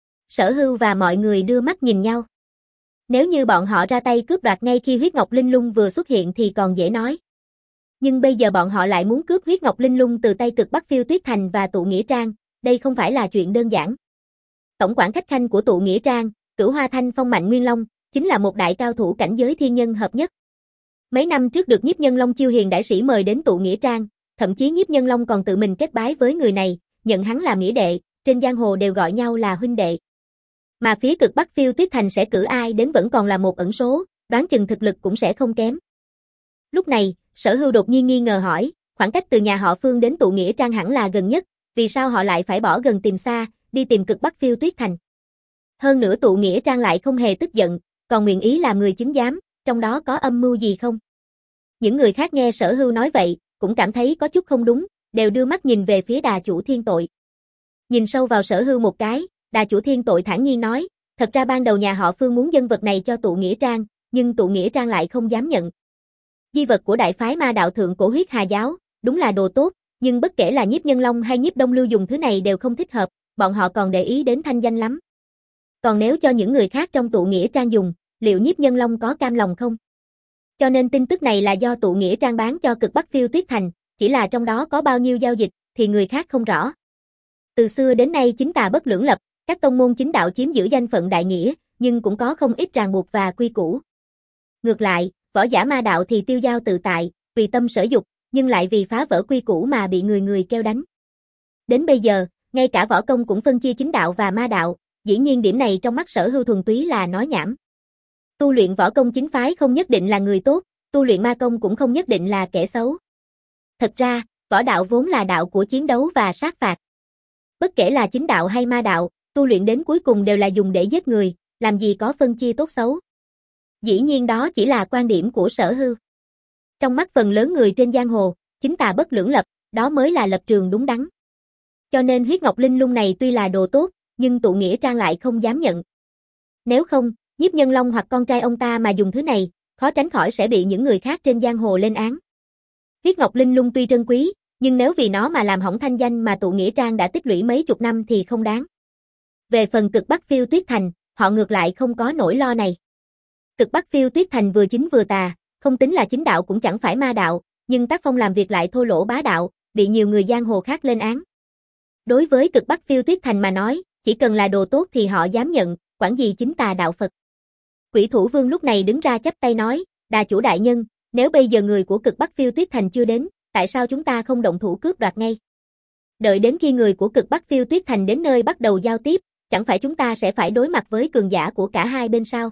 Sở Hưu và mọi người đưa mắt nhìn nhau. Nếu như bọn họ ra tay cướp đoạt ngay khi Huyết Ngọc Linh Lung vừa xuất hiện thì còn dễ nói. Nhưng bây giờ bọn họ lại muốn cướp Huyết Ngọc Linh Lung từ tay Cực Bắc Phiêu Tuyết Thành và Tụ Nghĩa Trang, đây không phải là chuyện đơn giản. Tổng quản khách khanh của Tụ Nghĩa Trang, Cửu Hoa Thanh Phong Mạnh Nguyên Long, chính là một đại cao thủ cảnh giới thiên nhân hợp nhất. Mấy năm trước được Nhiếp Nhân Long Chiêu Hiền đại sĩ mời đến Tụ Nghĩa Trang, thậm chí Nhiếp Nhân Long còn tự mình kết bái với người này, nhận hắn làm nghĩa đệ, trên giang hồ đều gọi nhau là huynh đệ. Mà phía Cực Bắc Phiêu Tuyết Thành sẽ cử ai đến vẫn còn là một ẩn số, đoán chừng thực lực cũng sẽ không kém. Lúc này, Sở Hưu đột nhiên nghi ngờ hỏi, khoảng cách từ nhà họ Phương đến Tụ Nghĩa Trang hẳn là gần nhất, vì sao họ lại phải bỏ gần tìm xa, đi tìm Cực Bắc Phiêu Tuyết Thành? Hơn nữa Tụ Nghĩa Trang lại không hề tức giận, còn nguyện ý làm người chứng giám, trong đó có âm mưu gì không? Những người khác nghe Sở Hưu nói vậy, cũng cảm thấy có chút không đúng, đều đưa mắt nhìn về phía Đà chủ Thiên Tội. Nhìn sâu vào Sở Hưu một cái, Đà chủ Thiên Tội thản nhiên nói, thật ra ban đầu nhà họ Phương muốn dân vật này cho Tụ Nghĩa Trang, nhưng Tụ Nghĩa Trang lại không dám nhận. Di vật của đại phái ma đạo thượng cổ Huyết Hà giáo, đúng là đồ tốt, nhưng bất kể là Nhiếp Nhân Long hay Nhiếp Đông Lưu dùng thứ này đều không thích hợp, bọn họ còn để ý đến thanh danh lắm. Còn nếu cho những người khác trong Tụ Nghĩa Trang dùng, liệu Nhiếp Nhân Long có cam lòng không? Cho nên tin tức này là do Tụ Nghĩa Trang bán cho Cực Bắc Phiêu Tuyết Thành, chỉ là trong đó có bao nhiêu giao dịch thì người khác không rõ. Từ xưa đến nay chính tà bất lưỡng lập, các tông môn chính đạo chiếm giữ danh phận đại nghĩa, nhưng cũng có không ít ràng buộc và quy củ. Ngược lại, võ giả ma đạo thì tiêu dao tự tại, vì tâm sở dục, nhưng lại vì phá vỡ quy củ mà bị người người kêu đánh. Đến bây giờ, ngay cả võ công cũng phân chia chính đạo và ma đạo, dĩ nhiên điểm này trong mắt Sở Hưu thuần túy là nói nhảm. Tu luyện võ công chính phái không nhất định là người tốt, tu luyện ma công cũng không nhất định là kẻ xấu. Thật ra, võ đạo vốn là đạo của chiến đấu và sát phạt. Bất kể là chính đạo hay ma đạo, tu luyện đến cuối cùng đều là dùng để giết người, làm gì có phân chia tốt xấu. Dĩ nhiên đó chỉ là quan điểm của Sở Hưu. Trong mắt phần lớn người trên giang hồ, chính tà bất lưỡng lập, đó mới là lập trường đúng đắn. Cho nên Huyết Ngọc Linh Lung này tuy là đồ tốt, nhưng Tụ Nghĩa Trang lại không dám nhận. Nếu không, Nhiếp Nhân Long hoặc con trai ông ta mà dùng thứ này, khó tránh khỏi sẽ bị những người khác trên giang hồ lên án. Huyết Ngọc Linh Lung tuy trân quý, nhưng nếu vì nó mà làm hỏng thanh danh mà Tụ Nghĩa Trang đã tích lũy mấy chục năm thì không đáng. Về phần Cực Bắc Phiêu Tuyết Thành, họ ngược lại không có nỗi lo này. Cực Bắc Phiêu Tuyết Thành vừa chính vừa tà, không tính là chính đạo cũng chẳng phải ma đạo, nhưng tác phong làm việc lại thô lỗ bá đạo, bị nhiều người giang hồ khác lên án. Đối với Cực Bắc Phiêu Tuyết Thành mà nói, chỉ cần là đồ tốt thì họ dám nhận, quản gì chính tà đạo Phật. Quỷ Thủ Vương lúc này đứng ra chắp tay nói, Đà chủ đại nhân, nếu bây giờ người của Cực Bắc Phiêu Tuyết Thành chưa đến, tại sao chúng ta không động thủ cướp đoạt ngay? Đợi đến khi người của Cực Bắc Phiêu Tuyết Thành đến nơi bắt đầu giao tiếp, chẳng phải chúng ta sẽ phải đối mặt với cường giả của cả hai bên sao?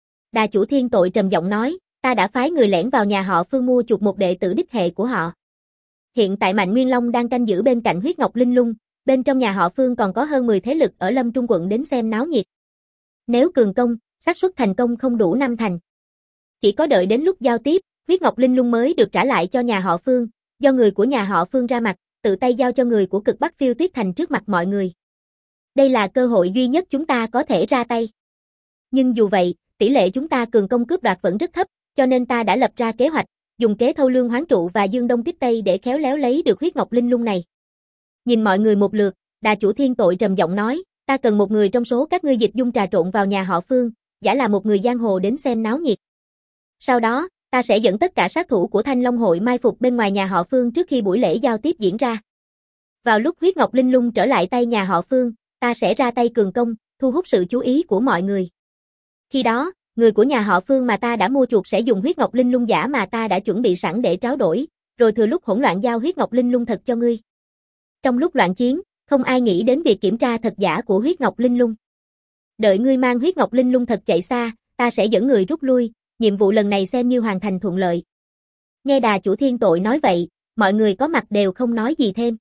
Đà chủ Thiên Tội trầm giọng nói, ta đã phái người lẻn vào nhà họ Phương mua chuộc một đệ tử đích hệ của họ. Hiện tại Mạnh Nguyên Long đang canh giữ bên cạnh Huyết Ngọc Linh Lung, bên trong nhà họ Phương còn có hơn mười thế lực ở Lâm Trung quận đến xem náo nhiệt. Nếu cường công, xác suất thành công không đủ năm thành. Chỉ có đợi đến lúc giao tiếp, Huyết Ngọc Linh Lung mới được trả lại cho nhà họ Phương, do người của nhà họ Phương ra mặt, tự tay giao cho người của Cực Bắc Phiêu Tuyết Thành trước mặt mọi người. Đây là cơ hội duy nhất chúng ta có thể ra tay. Nhưng dù vậy, tỷ lệ chúng ta cường công cướp đoạt vẫn rất thấp, cho nên ta đã lập ra kế hoạch, dùng kế thâu lương hoán trụ và dương đông kích tây để khéo léo lấy được huyết ngọc linh lung này. Nhìn mọi người một lượt, Đà chủ Thiên Tội trầm giọng nói, ta cần một người trong số các ngươi dịch dung trà trộn vào nhà họ Phương, giả là một người giang hồ đến xem náo nhiệt. Sau đó, ta sẽ dẫn tất cả sát thủ của Thanh Long hội mai phục bên ngoài nhà họ Phương trước khi buổi lễ giao tiếp diễn ra. Vào lúc huyết ngọc linh lung trở lại tay nhà họ Phương, ta sẽ ra tay cường công, thu hút sự chú ý của mọi người. Khi đó, người của nhà họ Phương mà ta đã mua chuộc sẽ dùng huyết ngọc linh lung giả mà ta đã chuẩn bị sẵn để tráo đổi, rồi thừa lúc hỗn loạn giao huyết ngọc linh lung thật cho ngươi. Trong lúc loạn chiến, không ai nghĩ đến việc kiểm tra thật giả của huyết ngọc linh lung. Đợi ngươi mang huyết ngọc linh lung thật chạy xa, ta sẽ dẫn người rút lui, nhiệm vụ lần này xem như hoàn thành thuận lợi. Nghe Đà chủ Thiên Tội nói vậy, mọi người có mặt đều không nói gì thêm.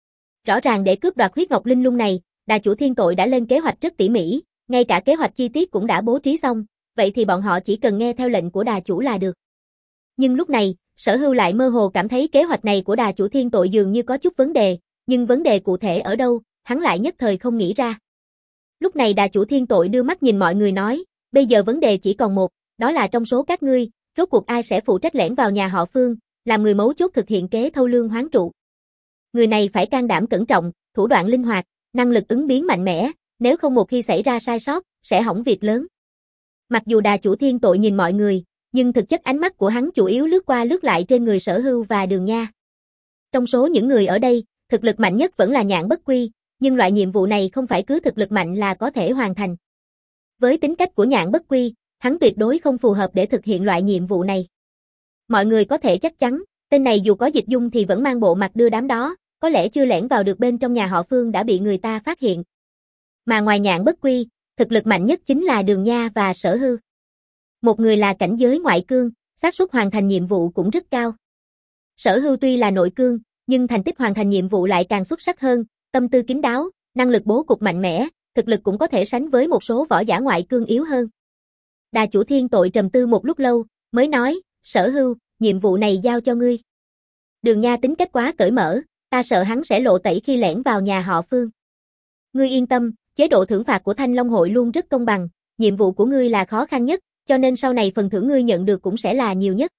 Rõ ràng để cướp đoạt huyết ngọc linh lung này, Đà chủ Thiên Tội đã lên kế hoạch rất tỉ mỉ, ngay cả kế hoạch chi tiết cũng đã bố trí xong, vậy thì bọn họ chỉ cần nghe theo lệnh của Đà chủ là được. Nhưng lúc này, Sở Hưu lại mơ hồ cảm thấy kế hoạch này của Đà chủ Thiên Tội dường như có chút vấn đề, nhưng vấn đề cụ thể ở đâu, hắn lại nhất thời không nghĩ ra. Lúc này Đà chủ Thiên Tội đưa mắt nhìn mọi người nói, bây giờ vấn đề chỉ còn một, đó là trong số các ngươi, rốt cuộc ai sẽ phụ trách lẻn vào nhà họ Phương, làm người mấu chốt thực hiện kế thâu lương hoán trụ. Người này phải can đảm cẩn trọng, thủ đoạn linh hoạt, năng lực ứng biến mạnh mẽ, nếu không một khi xảy ra sai sót, sẽ hỏng việc lớn. Mặc dù Đà chủ Thiên Tội nhìn mọi người, nhưng thực chất ánh mắt của hắn chủ yếu lướt qua lướt lại trên người Sở Hưu và Đường Nha. Trong số những người ở đây, thực lực mạnh nhất vẫn là Nhạn Bất Quy, nhưng loại nhiệm vụ này không phải cứ thực lực mạnh là có thể hoàn thành. Với tính cách của Nhạn Bất Quy, hắn tuyệt đối không phù hợp để thực hiện loại nhiệm vụ này. Mọi người có thể chắc chắn, tên này dù có dịch dung thì vẫn mang bộ mặt đưa đám đó, có lẽ chưa lẻn vào được bên trong nhà họ Phương đã bị người ta phát hiện. Mà ngoài Nhạn Bất Quy, thực lực mạnh nhất chính là Đường Nha và Sở Hưu. Một người là cảnh giới ngoại cương, xác suất hoàn thành nhiệm vụ cũng rất cao. Sở Hưu tuy là nội cương, nhưng thành tích hoàn thành nhiệm vụ lại càng xuất sắc hơn, tâm tư kín đáo, năng lực bố cục mạnh mẽ, thực lực cũng có thể sánh với một số võ giả ngoại cương yếu hơn. Đà chủ Thiên Tội trầm tư một lúc lâu, mới nói, Sở Hưu, nhiệm vụ này giao cho ngươi. Đường Nha tính cách quá cởi mở, ta sợ hắn sẽ lộ tẩy khi lẻn vào nhà họ Phương. Ngươi yên tâm, chế độ thưởng phạt của Thanh Long hội luôn rất công bằng, nhiệm vụ của ngươi là khó khăn nhất, cho nên sau này phần thưởng ngươi nhận được cũng sẽ là nhiều nhất.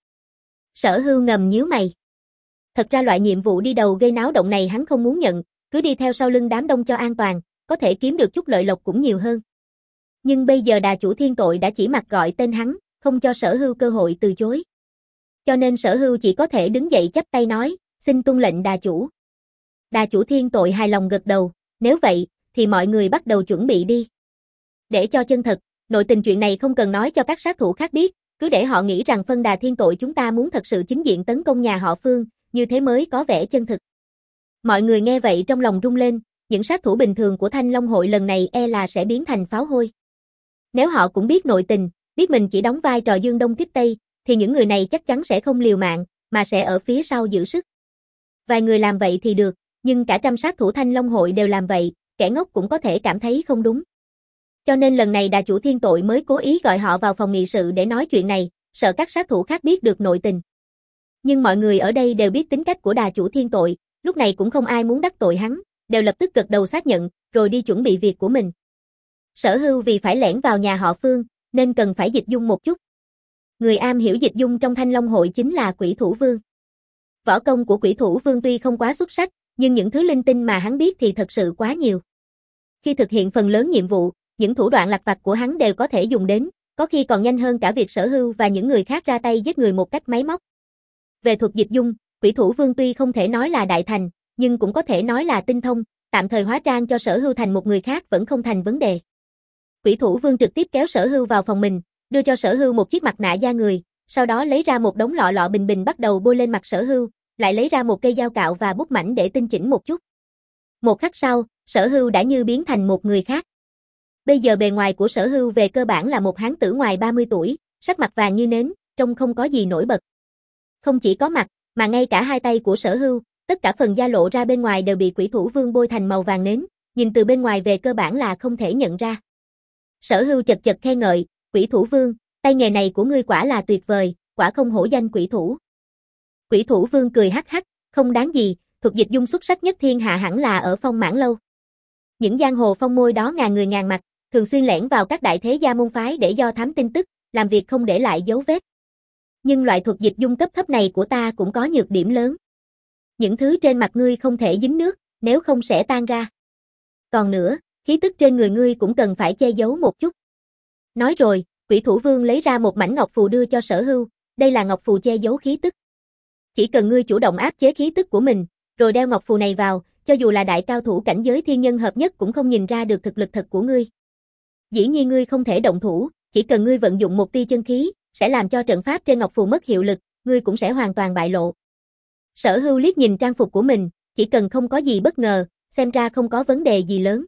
Sở Hưu ngầm nhíu mày. Thật ra loại nhiệm vụ đi đầu gây náo động này hắn không muốn nhận, cứ đi theo sau lưng đám đông cho an toàn, có thể kiếm được chút lợi lộc cũng nhiều hơn. Nhưng bây giờ Đà chủ Thiên Tội đã chỉ mặt gọi tên hắn, không cho Sở Hưu cơ hội từ chối. Cho nên Sở Hưu chỉ có thể đứng dậy chắp tay nói, xin tuân lệnh Đà chủ. Đà chủ Thiên Tội hài lòng gật đầu, nếu vậy, thì mọi người bắt đầu chuẩn bị đi. Để cho chân thật, nội tình chuyện này không cần nói cho các sát thủ khác biết, cứ để họ nghĩ rằng phân Đà Thiên Tội chúng ta muốn thật sự chính diện tấn công nhà họ Phương, như thế mới có vẻ chân thực. Mọi người nghe vậy trong lòng rung lên, những sát thủ bình thường của Thanh Long hội lần này e là sẽ biến thành pháo hôi. Nếu họ cũng biết nội tình, biết mình chỉ đóng vai trò dương đông kích tây, thì những người này chắc chắn sẽ không liều mạng, mà sẽ ở phía sau giữ sức. Vài người làm vậy thì được, nhưng cả trăm sát thủ Thanh Long hội đều làm vậy, kẻ ngốc cũng có thể cảm thấy không đúng. Cho nên lần này Đà chủ Thiên Tội mới cố ý gọi họ vào phòng nghị sự để nói chuyện này, sợ các sát thủ khác biết được nội tình. Nhưng mọi người ở đây đều biết tính cách của Đà chủ Thiên Tội, lúc này cũng không ai muốn đắc tội hắn, đều lập tức gật đầu xác nhận, rồi đi chuẩn bị việc của mình. Sở Hưu vì phải lẻn vào nhà họ Phương, nên cần phải dịch dung một chút. Người am hiểu dịch dung trong Thanh Long hội chính là Quỷ Thủ Vương. Võ công của Quỷ Thủ Vương tuy không quá xuất sắc, nhưng những thứ linh tinh mà hắn biết thì thật sự quá nhiều. Khi thực hiện phần lớn nhiệm vụ, những thủ đoạn lặt vặt của hắn đều có thể dùng đến, có khi còn nhanh hơn cả việc Sở Hưu và những người khác ra tay giết người một cách máy móc. Về thuật dịch dung, Quỷ Thủ Vương tuy không thể nói là đại thành, nhưng cũng có thể nói là tinh thông, tạm thời hóa trang cho Sở Hưu thành một người khác vẫn không thành vấn đề. Quỷ Thủ Vương trực tiếp kéo Sở Hưu vào phòng mình, đưa cho Sở Hưu một chiếc mặt nạ da người, sau đó lấy ra một đống lọ lọ bình bình bắt đầu bôi lên mặt Sở Hưu, lại lấy ra một cây dao cạo và bút mảnh để tinh chỉnh một chút. Một khắc sau, Sở Hưu đã như biến thành một người khác. Bây giờ bề ngoài của Sở Hưu về cơ bản là một hán tử ngoài ba mươi tuổi, sắc mặt vàng như nến, trông không có gì nổi bật. Không chỉ có mặt, mà ngay cả hai tay của Sở Hưu, tất cả phần da lộ ra bên ngoài đều bị Quỷ Thủ Vương bôi thành màu vàng nến, nhìn từ bên ngoài về cơ bản là không thể nhận ra. Sở Hưu chật chật khen ngợi, Quỷ Thủ Vương, tay nghề này của ngươi quả là tuyệt vời, quả không hổ danh quỷ thủ. Quỷ Thủ Vương cười hắc hắc, không đáng gì, thuật dịch dung xuất sắc nhất thiên hạ hẳn là ở Phong Mãn Lâu. Những giang hồ phong môi đó ngàn người ngàn mặt, thường xuyên lẻn vào các đại thế gia môn phái để do thám tin tức, làm việc không để lại dấu vết. Nhưng loại thuật dịch dung cấp thấp này của ta cũng có nhược điểm lớn. Những thứ trên mặt ngươi không thể dính nước, nếu không sẽ tan ra. Còn nữa, khí tức trên người ngươi cũng cần phải che giấu một chút. Nói rồi, Quỷ Thủ Vương lấy ra một mảnh ngọc phù đưa cho Sở Hưu, đây là ngọc phù che giấu khí tức. Chỉ cần ngươi chủ động áp chế khí tức của mình, rồi đeo ngọc phù này vào, cho dù là đại cao thủ cảnh giới thiên nhân hợp nhất cũng không nhìn ra được thực lực thật của ngươi. Dĩ nhiên ngươi không thể động thủ, chỉ cần ngươi vận dụng một tia chân khí, sẽ làm cho trận pháp trên ngọc phù mất hiệu lực, ngươi cũng sẽ hoàn toàn bại lộ. Sở Hưu liếc nhìn trang phục của mình, chỉ cần không có gì bất ngờ, xem ra không có vấn đề gì lớn.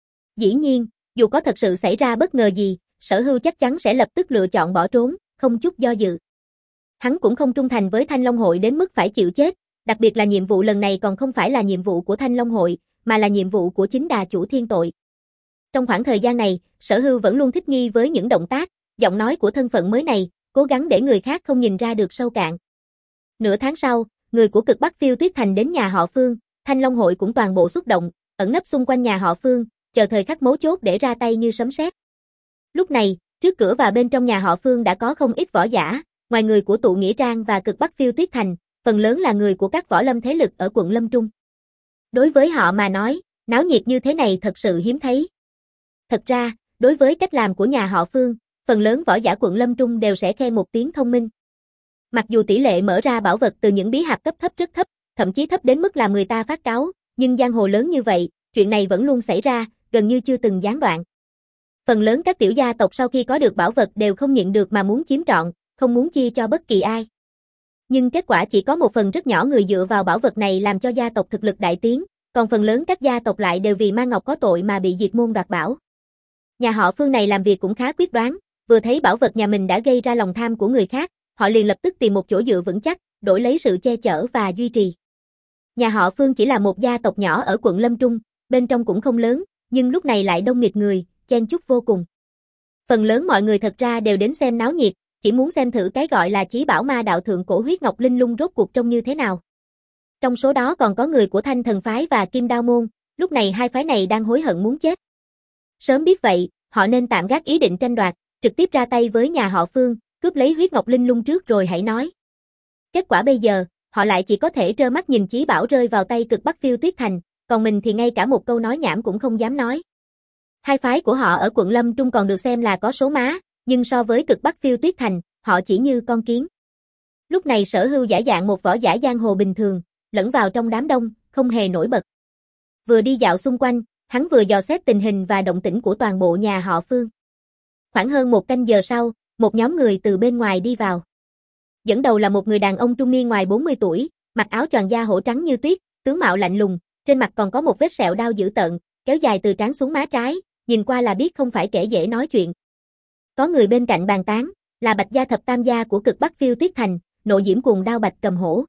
Dĩ nhiên, dù có thật sự xảy ra bất ngờ gì, Sở Hưu chắc chắn sẽ lập tức lựa chọn bỏ trốn, không chút do dự. Hắn cũng không trung thành với Thanh Long Hội đến mức phải chịu chết, đặc biệt là nhiệm vụ lần này còn không phải là nhiệm vụ của Thanh Long Hội, mà là nhiệm vụ của chính Đà Chủ Thiên Tội. Trong khoảng thời gian này, Sở Hưu vẫn luôn thích nghi với những động tác, giọng nói của thân phận mới này, cố gắng để người khác không nhìn ra được sâu cạn. Nửa tháng sau, người của Cực Bắc Phiêu Tuyết Thành đến nhà họ Phương, Thanh Long Hội cũng toàn bộ xúc động, ẩn nấp xung quanh nhà họ Phương, chờ thời khắc mấu chốt để ra tay như sấm sét. Lúc này, trước cửa và bên trong nhà họ Phương đã có không ít võ giả, ngoài người của Tụ Nghĩa Trang và Cực Bắc Phiêu Tuyết Thành, phần lớn là người của các võ lâm thế lực ở quận Lâm Trung. Đối với họ mà nói, náo nhiệt như thế này thật sự hiếm thấy. Thật ra, đối với cách làm của nhà họ Phương, phần lớn võ giả quận Lâm Trung đều sẽ khen một tiếng thông minh. Mặc dù tỷ lệ mở ra bảo vật từ những bí hạp cấp thấp rất thấp, thậm chí thấp đến mức làm người ta phát cáu, nhưng giang hồ lớn như vậy, chuyện này vẫn luôn xảy ra, gần như chưa từng gián đoạn. Phần lớn các tiểu gia tộc sau khi có được bảo vật đều không nhịn được mà muốn chiếm trọn, không muốn chia cho bất kỳ ai. Nhưng kết quả chỉ có một phần rất nhỏ người dựa vào bảo vật này làm cho gia tộc thực lực đại tiến, còn phần lớn các gia tộc lại đều vì ma ngọc có tội mà bị diệt môn đoạt bảo. Nhà họ Phương này làm việc cũng khá quyết đoán, vừa thấy bảo vật nhà mình đã gây ra lòng tham của người khác, họ liền lập tức tìm một chỗ dựa vững chắc, đổi lấy sự che chở và duy trì. Nhà họ Phương chỉ là một gia tộc nhỏ ở quận Lâm Trung, bên trong cũng không lớn, nhưng lúc này lại đông nghịt người, chen chúc vô cùng. Phần lớn mọi người thật ra đều đến xem náo nhiệt, chỉ muốn xem thử cái gọi là chí bảo ma đạo thượng cổ huyết ngọc linh lung rốt cuộc trông như thế nào. Trong số đó còn có người của Thanh Thần Phái và Kim Đao Môn, lúc này hai phái này đang hối hận muốn chết. Sớm biết vậy, họ nên tạm gác ý định tranh đoạt, trực tiếp ra tay với nhà họ Phương, cướp lấy huyết ngọc linh lung trước rồi hãy nói. Kết quả bây giờ, họ lại chỉ có thể trơ mắt nhìn chí bảo rơi vào tay Cực Bắc Phiêu Tuyết Thành, còn mình thì ngay cả một câu nói nhảm cũng không dám nói. Hai phái của họ ở quận Lâm Trung còn được xem là có số má, nhưng so với Cực Bắc Phiêu Tuyết Thành, họ chỉ như con kiến. Lúc này Sở Hưu giả dạng một võ giả giang hồ bình thường, lẫn vào trong đám đông, không hề nổi bật. Vừa đi dạo xung quanh, hắn vừa dò xét tình hình và động tĩnh của toàn bộ nhà họ Phương. Khoảng hơn một canh giờ sau, một nhóm người từ bên ngoài đi vào. Dẫn đầu là một người đàn ông trung niên ngoài bốn mươi tuổi, mặc áo choàng da hổ trắng như tuyết, tướng mạo lạnh lùng, trên mặt còn có một vết sẹo đau dữ tợn, kéo dài từ trán xuống má trái, nhìn qua là biết không phải kẻ dễ nói chuyện. Có người bên cạnh bàn tán, là Bạch gia thập tam gia của Cực Bắc Phiêu Tuyết Thành, Nộ Diễm Cuồng Đao Bạch Cầm Hổ.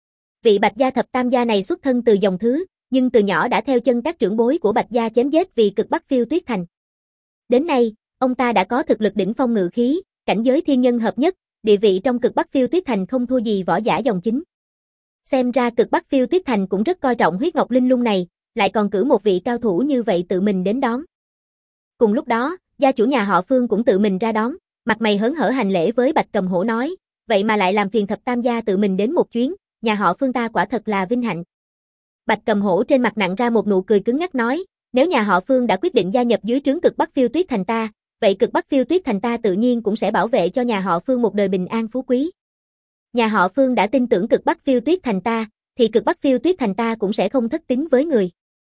Vị Bạch gia thập tam gia này xuất thân từ dòng thứ, nhưng từ nhỏ đã theo chân các trưởng bối của Bạch gia chém giết vì Cực Bắc Phiêu Tuyết Thành. Đến nay, ông ta đã có thực lực đỉnh phong ngự khí, cảnh giới thiên nhân hợp nhất, địa vị trong Cực Bắc Phiêu Tuyết Thành không thua gì võ giả dòng chính. Xem ra Cực Bắc Phiêu Tuyết Thành cũng rất coi trọng huyết ngọc linh lung này, lại còn cử một vị cao thủ như vậy tự mình đến đón. Cùng lúc đó, gia chủ nhà họ Phương cũng tự mình ra đón, mặt mày hớn hở hành lễ với Bạch Cầm Hổ nói, vậy mà lại làm phiền thập tam gia tự mình đến một chuyến, nhà họ Phương ta quả thật là vinh hạnh. Bạch Cầm Hổ trên mặt nặng ra một nụ cười cứng ngắc nói, nếu nhà họ Phương đã quyết định gia nhập dưới trướng Cực Bắc Phiêu Tuyết Thành ta, vậy Cực Bắc Phiêu Tuyết Thành ta tự nhiên cũng sẽ bảo vệ cho nhà họ Phương một đời bình an phú quý. Nhà họ Phương đã tin tưởng Cực Bắc Phiêu Tuyết Thành ta, thì Cực Bắc Phiêu Tuyết Thành ta cũng sẽ không thất tín với người.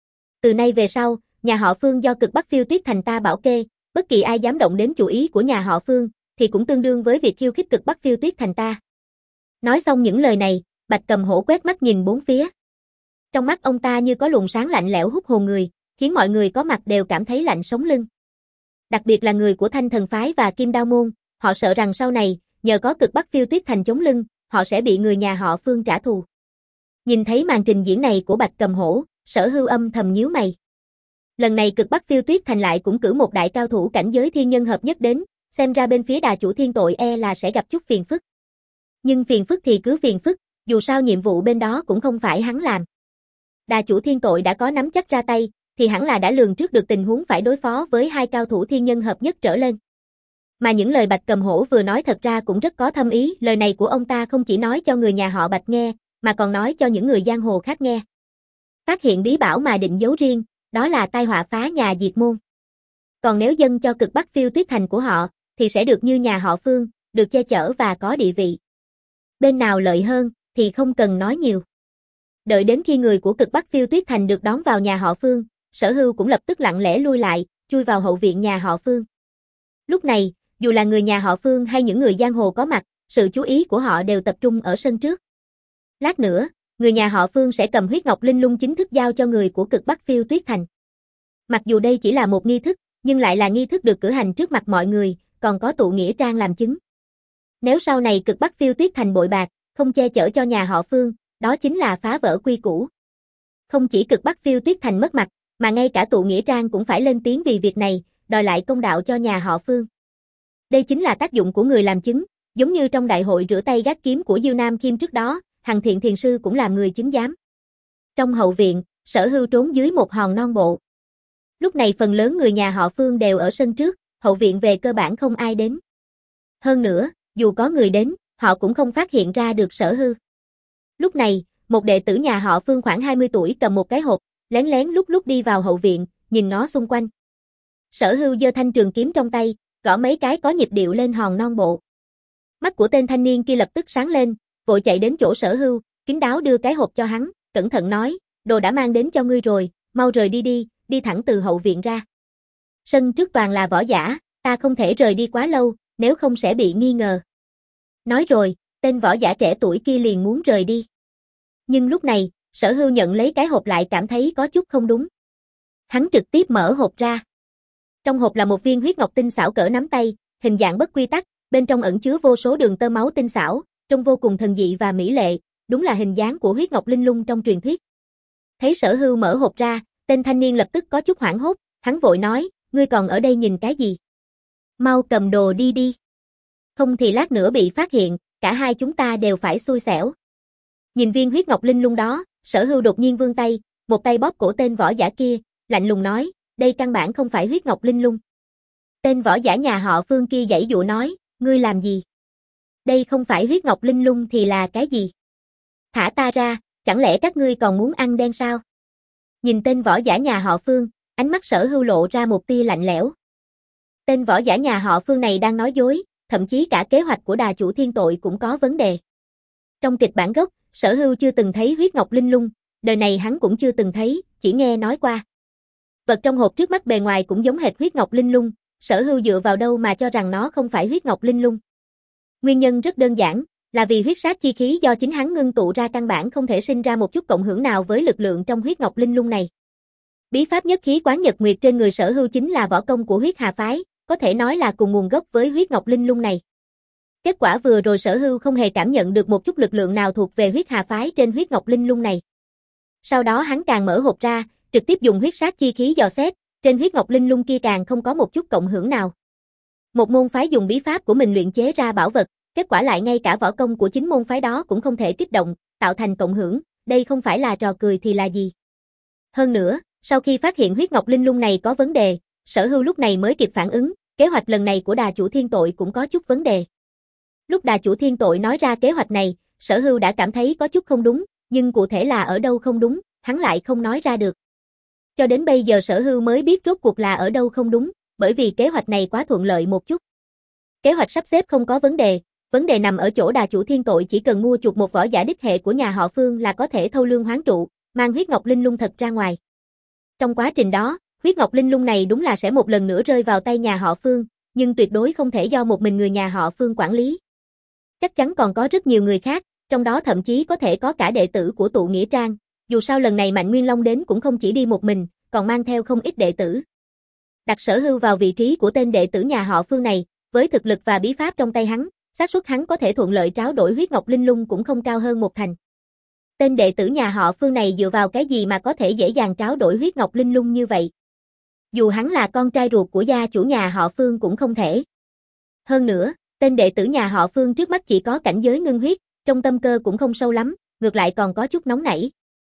Từ nay về sau, nhà họ Phương do Cực Bắc Phiêu Tuyết Thành ta bảo kê, bất kỳ ai dám động đến chủ ý của nhà họ Phương, thì cũng tương đương với việc khiêu khích Cực Bắc Phiêu Tuyết Thành ta. Nói xong những lời này, Bạch Cầm Hổ quét mắt nhìn bốn phía. Trong mắt ông ta như có luồng sáng lạnh lẽo hút hồn người, khiến mọi người có mặt đều cảm thấy lạnh sống lưng. Đặc biệt là người của Thanh Thần Phái và Kim Đao Môn, họ sợ rằng sau này, nhờ có Cực Bắc Phiêu Tuyết Thành chống lưng, họ sẽ bị người nhà họ Phương trả thù. Nhìn thấy màn trình diễn này của Bạch Cầm Hổ, Sở Hưu âm thầm nhíu mày. Lần này Cực Bắc Phiêu Tuyết Thành lại cũng cử một đại cao thủ cảnh giới thiên nhân hợp nhất đến, xem ra bên phía Đà Chủ Thiên Tội e là sẽ gặp chút phiền phức. Nhưng phiền phức thì cứ phiền phức, dù sao nhiệm vụ bên đó cũng không phải hắn làm. Đà Chủ Thiên Tội đã có nắm chắc ra tay, thì hẳn là đã lường trước được tình huống phải đối phó với hai cao thủ thiên nhân hợp nhất trở lên. Mà những lời Bạch Cầm Hổ vừa nói thật ra cũng rất có thâm ý, lời này của ông ta không chỉ nói cho người nhà họ Bạch nghe, mà còn nói cho những người giang hồ khác nghe. Phát hiện bí bảo mà định giấu riêng, đó là tai họa phá nhà diệt môn. Còn nếu dâng cho cực Bắc Phiêu Tuyết Thành của họ, thì sẽ được như nhà họ Phương, được che chở và có địa vị. Bên nào lợi hơn, thì không cần nói nhiều. Đợi đến khi người của cực Bắc Phiêu Tuyết Thành được đón vào nhà họ Phương, Sở Hưu cũng lập tức lặng lẽ lui lại, chui vào hậu viện nhà họ Phương. Lúc này, dù là người nhà họ Phương hay những người giang hồ có mặt, sự chú ý của họ đều tập trung ở sân trước. Lát nữa, người nhà họ Phương sẽ cầm huyết ngọc linh lung chính thức giao cho người của cực Bắc Phiêu Tuyết Thành. Mặc dù đây chỉ là một nghi thức, nhưng lại là nghi thức được cử hành trước mặt mọi người, còn có tụ nghĩa trang làm chứng. Nếu sau này cực Bắc Phiêu Tuyết Thành bội bạc, không che chở cho nhà họ Phương, đó chính là phá vỡ quy củ. Không chỉ cực Bắc Phiêu Tuyết Thành mất mặt, mà ngay cả tụ nghĩa trang cũng phải lên tiếng vì việc này, đòi lại công đạo cho nhà họ Phương. Đây chính là tác dụng của người làm chứng, giống như trong đại hội rửa tay gác kiếm của Diêu Nam Khiêm trước đó, Hằng Thiện Thiền Sư cũng làm người chứng giám. Trong hậu viện, Sở Hưu trốn dưới một hòn non bộ. Lúc này phần lớn người nhà họ Phương đều ở sân trước, hậu viện về cơ bản không ai đến. Hơn nữa, dù có người đến, họ cũng không phát hiện ra được Sở Hưu. Lúc này, một đệ tử nhà họ Phương khoảng hai mươi tuổi cầm một cái hộp, lén lén lúc lúc đi vào hậu viện, nhìn ngó xung quanh. Sở Hưu giơ thanh trường kiếm trong tay, gõ mấy cái có nhịp điệu lên hòn non bộ. Mắt của tên thanh niên kia lập tức sáng lên, vội chạy đến chỗ Sở Hưu, kín đáo đưa cái hộp cho hắn, cẩn thận nói, đồ đã mang đến cho ngươi rồi, mau rời đi đi, đi thẳng từ hậu viện ra. Sân trước toàn là võ giả, ta không thể rời đi quá lâu, nếu không sẽ bị nghi ngờ. Nói rồi, tên võ giả trẻ tuổi kia liền muốn rời đi. Nhưng lúc này, Sở Hưu nhận lấy cái hộp lại cảm thấy có chút không đúng. Hắn trực tiếp mở hộp ra. Trong hộp là một viên huyết ngọc tinh xảo cỡ nắm tay, hình dạng bất quy tắc, bên trong ẩn chứa vô số đường tơ máu tinh xảo, trông vô cùng thần dị và mỹ lệ, đúng là hình dáng của huyết ngọc linh lung trong truyền thuyết. Thấy Sở Hưu mở hộp ra, tên thanh niên lập tức có chút hoảng hốt, hắn vội nói, ngươi còn ở đây nhìn cái gì? Mau cầm đồ đi đi. Không thì lát nữa bị phát hiện, cả hai chúng ta đều phải xui xẻo. Nhìn viên huyết ngọc linh lung đó, Sở Hưu đột nhiên vươn tay, một tay bóp cổ tên võ giả kia, lạnh lùng nói, đây căn bản không phải huyết ngọc linh lung. Tên võ giả nhà họ Phương kia giãy giụa nói, ngươi làm gì? Đây không phải huyết ngọc linh lung thì là cái gì? Thả ta ra, chẳng lẽ các ngươi còn muốn ăn đen sao? Nhìn tên võ giả nhà họ Phương, ánh mắt Sở Hưu lộ ra một tia lạnh lẽo. Tên võ giả nhà họ Phương này đang nói dối, thậm chí cả kế hoạch của đà chủ thiên tội cũng có vấn đề. Trong kịch bản gốc, Sở Hưu chưa từng thấy huyết ngọc linh lung, đời này hắn cũng chưa từng thấy, chỉ nghe nói qua. Vật trong hộp trước mắt bề ngoài cũng giống hệt huyết ngọc linh lung, Sở Hưu dựa vào đâu mà cho rằng nó không phải huyết ngọc linh lung. Nguyên nhân rất đơn giản, là vì huyết sát chi khí do chính hắn ngưng tụ ra căn bản không thể sinh ra một chút cộng hưởng nào với lực lượng trong huyết ngọc linh lung này. Bí pháp nhất khí quán nhật nguyệt trên người Sở Hưu chính là võ công của huyết hà phái, có thể nói là cùng nguồn gốc với huyết ngọc linh lung này. Kết quả vừa rồi Sở Hưu không hề cảm nhận được một chút lực lượng nào thuộc về huyết hà phái trên huyết ngọc linh lung này. Sau đó hắn càng mở hộp ra, trực tiếp dùng huyết sát chi khí dò xét, trên huyết ngọc linh lung kia càng không có một chút cộng hưởng nào. Một môn phái dùng bí pháp của mình luyện chế ra bảo vật, kết quả lại ngay cả võ công của chính môn phái đó cũng không thể kích động, tạo thành cộng hưởng, đây không phải là trò cười thì là gì. Hơn nữa, sau khi phát hiện huyết ngọc linh lung này có vấn đề, Sở Hưu lúc này mới kịp phản ứng, kế hoạch lần này của đà chủ thiên tội cũng có chút vấn đề. Lúc đà chủ thiên tội nói ra kế hoạch này, Sở Hưu đã cảm thấy có chút không đúng, nhưng cụ thể là ở đâu không đúng, hắn lại không nói ra được. Cho đến bây giờ Sở Hưu mới biết rốt cuộc là ở đâu không đúng, bởi vì kế hoạch này quá thuận lợi một chút. Kế hoạch sắp xếp không có vấn đề, vấn đề nằm ở chỗ đà chủ thiên tội chỉ cần mua chuộc một võ giả đích hệ của nhà họ Phương là có thể thâu lương hoán trụ, mang huyết ngọc linh lung thật ra ngoài. Trong quá trình đó, huyết ngọc linh lung này đúng là sẽ một lần nữa rơi vào tay nhà họ Phương, nhưng tuyệt đối không thể do một mình người nhà họ Phương quản lý. Chắc chắn còn có rất nhiều người khác, trong đó thậm chí có thể có cả đệ tử của tụ nghĩa trang, dù sao lần này Mạnh Nguyên Long đến cũng không chỉ đi một mình, còn mang theo không ít đệ tử. Đặt Sở Hưu vào vị trí của tên đệ tử nhà họ Phương này, với thực lực và bí pháp trong tay hắn, xác suất hắn có thể thuận lợi tráo đổi huyết ngọc linh lung cũng không cao hơn một thành. Tên đệ tử nhà họ Phương này dựa vào cái gì mà có thể dễ dàng tráo đổi huyết ngọc linh lung như vậy? Dù hắn là con trai ruột của gia chủ nhà họ Phương cũng không thể. Hơn nữa, tên đệ tử nhà họ Phương trước mắt chỉ có cảnh giới ngưng huyết, trong tâm cơ cũng không sâu lắm, ngược lại còn có chút nóng nảy.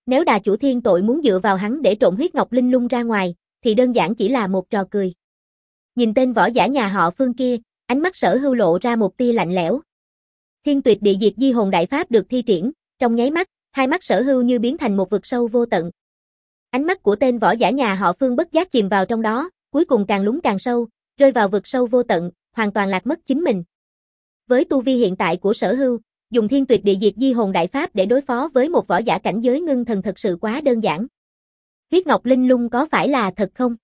Nếu đà chủ thiên tội muốn dựa vào hắn để trộn huyết ngọc linh lung ra ngoài, thì đơn giản chỉ là một trò cười. Nhìn tên võ giả nhà họ Phương kia, ánh mắt Sở Hưu lộ ra một tia lạnh lẽo. Thiên Tuyệt Địa Diệt Di Hồn Đại Pháp được thi triển, trong nháy mắt, hai mắt Sở Hưu như biến thành một vực sâu vô tận. Ánh mắt của tên võ giả nhà họ Phương bất giác chìm vào trong đó, cuối cùng càng lún càng sâu, rơi vào vực sâu vô tận, hoàn toàn lạc mất chính mình. Với tu vi hiện tại của Sở Hưu, dùng Thiên Tuyệt Địa Diệt Di Hồn Đại Pháp để đối phó với một võ giả cảnh giới ngưng thần thật sự quá đơn giản. Huyết Ngọc Linh Lung có phải là thật không?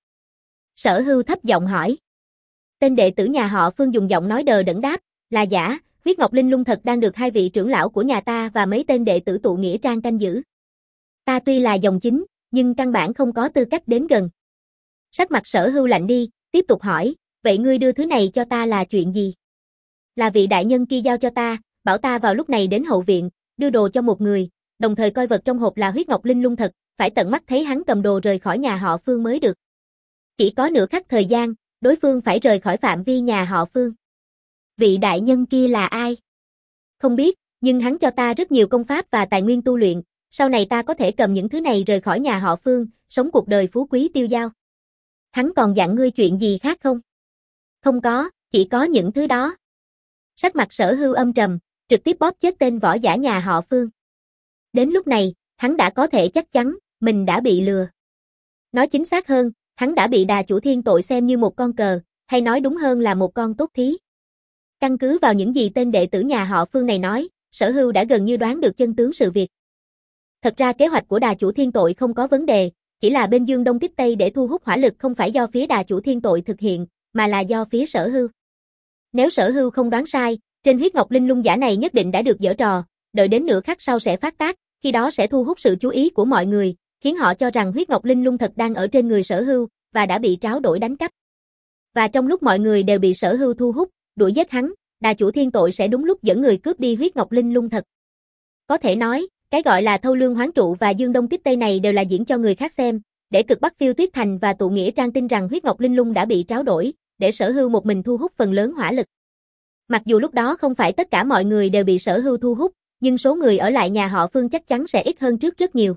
Sở Hưu thấp giọng hỏi. Tên đệ tử nhà họ Phương dùng giọng nói đờ đẫn đáp, là giả, Huyết Ngọc Linh Lung thật đang được hai vị trưởng lão của nhà ta và mấy tên đệ tử tụ nghĩa trang canh giữ. Ta tuy là dòng chính, nhưng căn bản không có tư cách đến gần. Sắc mặt Sở Hưu lạnh đi, tiếp tục hỏi, vậy ngươi đưa thứ này cho ta là chuyện gì? Là vị đại nhân kia giao cho ta, bảo ta vào lúc này đến hậu viện, đưa đồ cho một người, đồng thời coi vật trong hộp là Huyết Ngọc Linh Lung thật, phải tận mắt thấy hắn cầm đồ rời khỏi nhà họ Phương mới được. Chỉ có nửa khắc thời gian, đối phương phải rời khỏi phạm vi nhà họ Phương. Vị đại nhân kia là ai? Không biết, nhưng hắn cho ta rất nhiều công pháp và tài nguyên tu luyện, sau này ta có thể cầm những thứ này rời khỏi nhà họ Phương, sống cuộc đời phú quý tiêu dao. Hắn còn dặn ngươi chuyện gì khác không? Không có, chỉ có những thứ đó. Sắc mặt Sở Hưu âm trầm, trực tiếp bóp chết tên võ giả nhà họ Phương. Đến lúc này, hắn đã có thể chắc chắn, mình đã bị lừa. Nói chính xác hơn, hắn đã bị đà chủ thiên tội xem như một con cờ, hay nói đúng hơn là một con tốt thí. Căn cứ vào những gì tên đệ tử nhà họ Phương này nói, Sở Hưu đã gần như đoán được chân tướng sự việc. Thật ra kế hoạch của đà chủ thiên tội không có vấn đề, chỉ là bên dương đông kích tây để thu hút hỏa lực không phải do phía đà chủ thiên tội thực hiện, mà là do phía Sở Hưu. Nếu Sở Hưu không đoán sai, trên huyết ngọc linh lung giả này nhất định đã được giở trò, đợi đến nửa khắc sau sẽ phát tác, khi đó sẽ thu hút sự chú ý của mọi người, khiến họ cho rằng huyết ngọc linh lung thật đang ở trên người Sở Hưu và đã bị tráo đổi đánh cắp. Và trong lúc mọi người đều bị Sở Hưu thu hút, đuổi giết hắn, đà chủ thiên tội sẽ đúng lúc dẫn người cướp đi huyết ngọc linh lung thật. Có thể nói, cái gọi là thâu lương hoán trụ và dương đông kích tây này đều là diễn cho người khác xem, để cực Bắc Phiêu Tuyết Thành và tụ nghĩa trang tin rằng huyết ngọc linh lung đã bị tráo đổi, để Sở Hưu một mình thu hút phần lớn hỏa lực. Mặc dù lúc đó không phải tất cả mọi người đều bị Sở Hưu thu hút, nhưng số người ở lại nhà họ Phương chắc chắn sẽ ít hơn trước rất nhiều.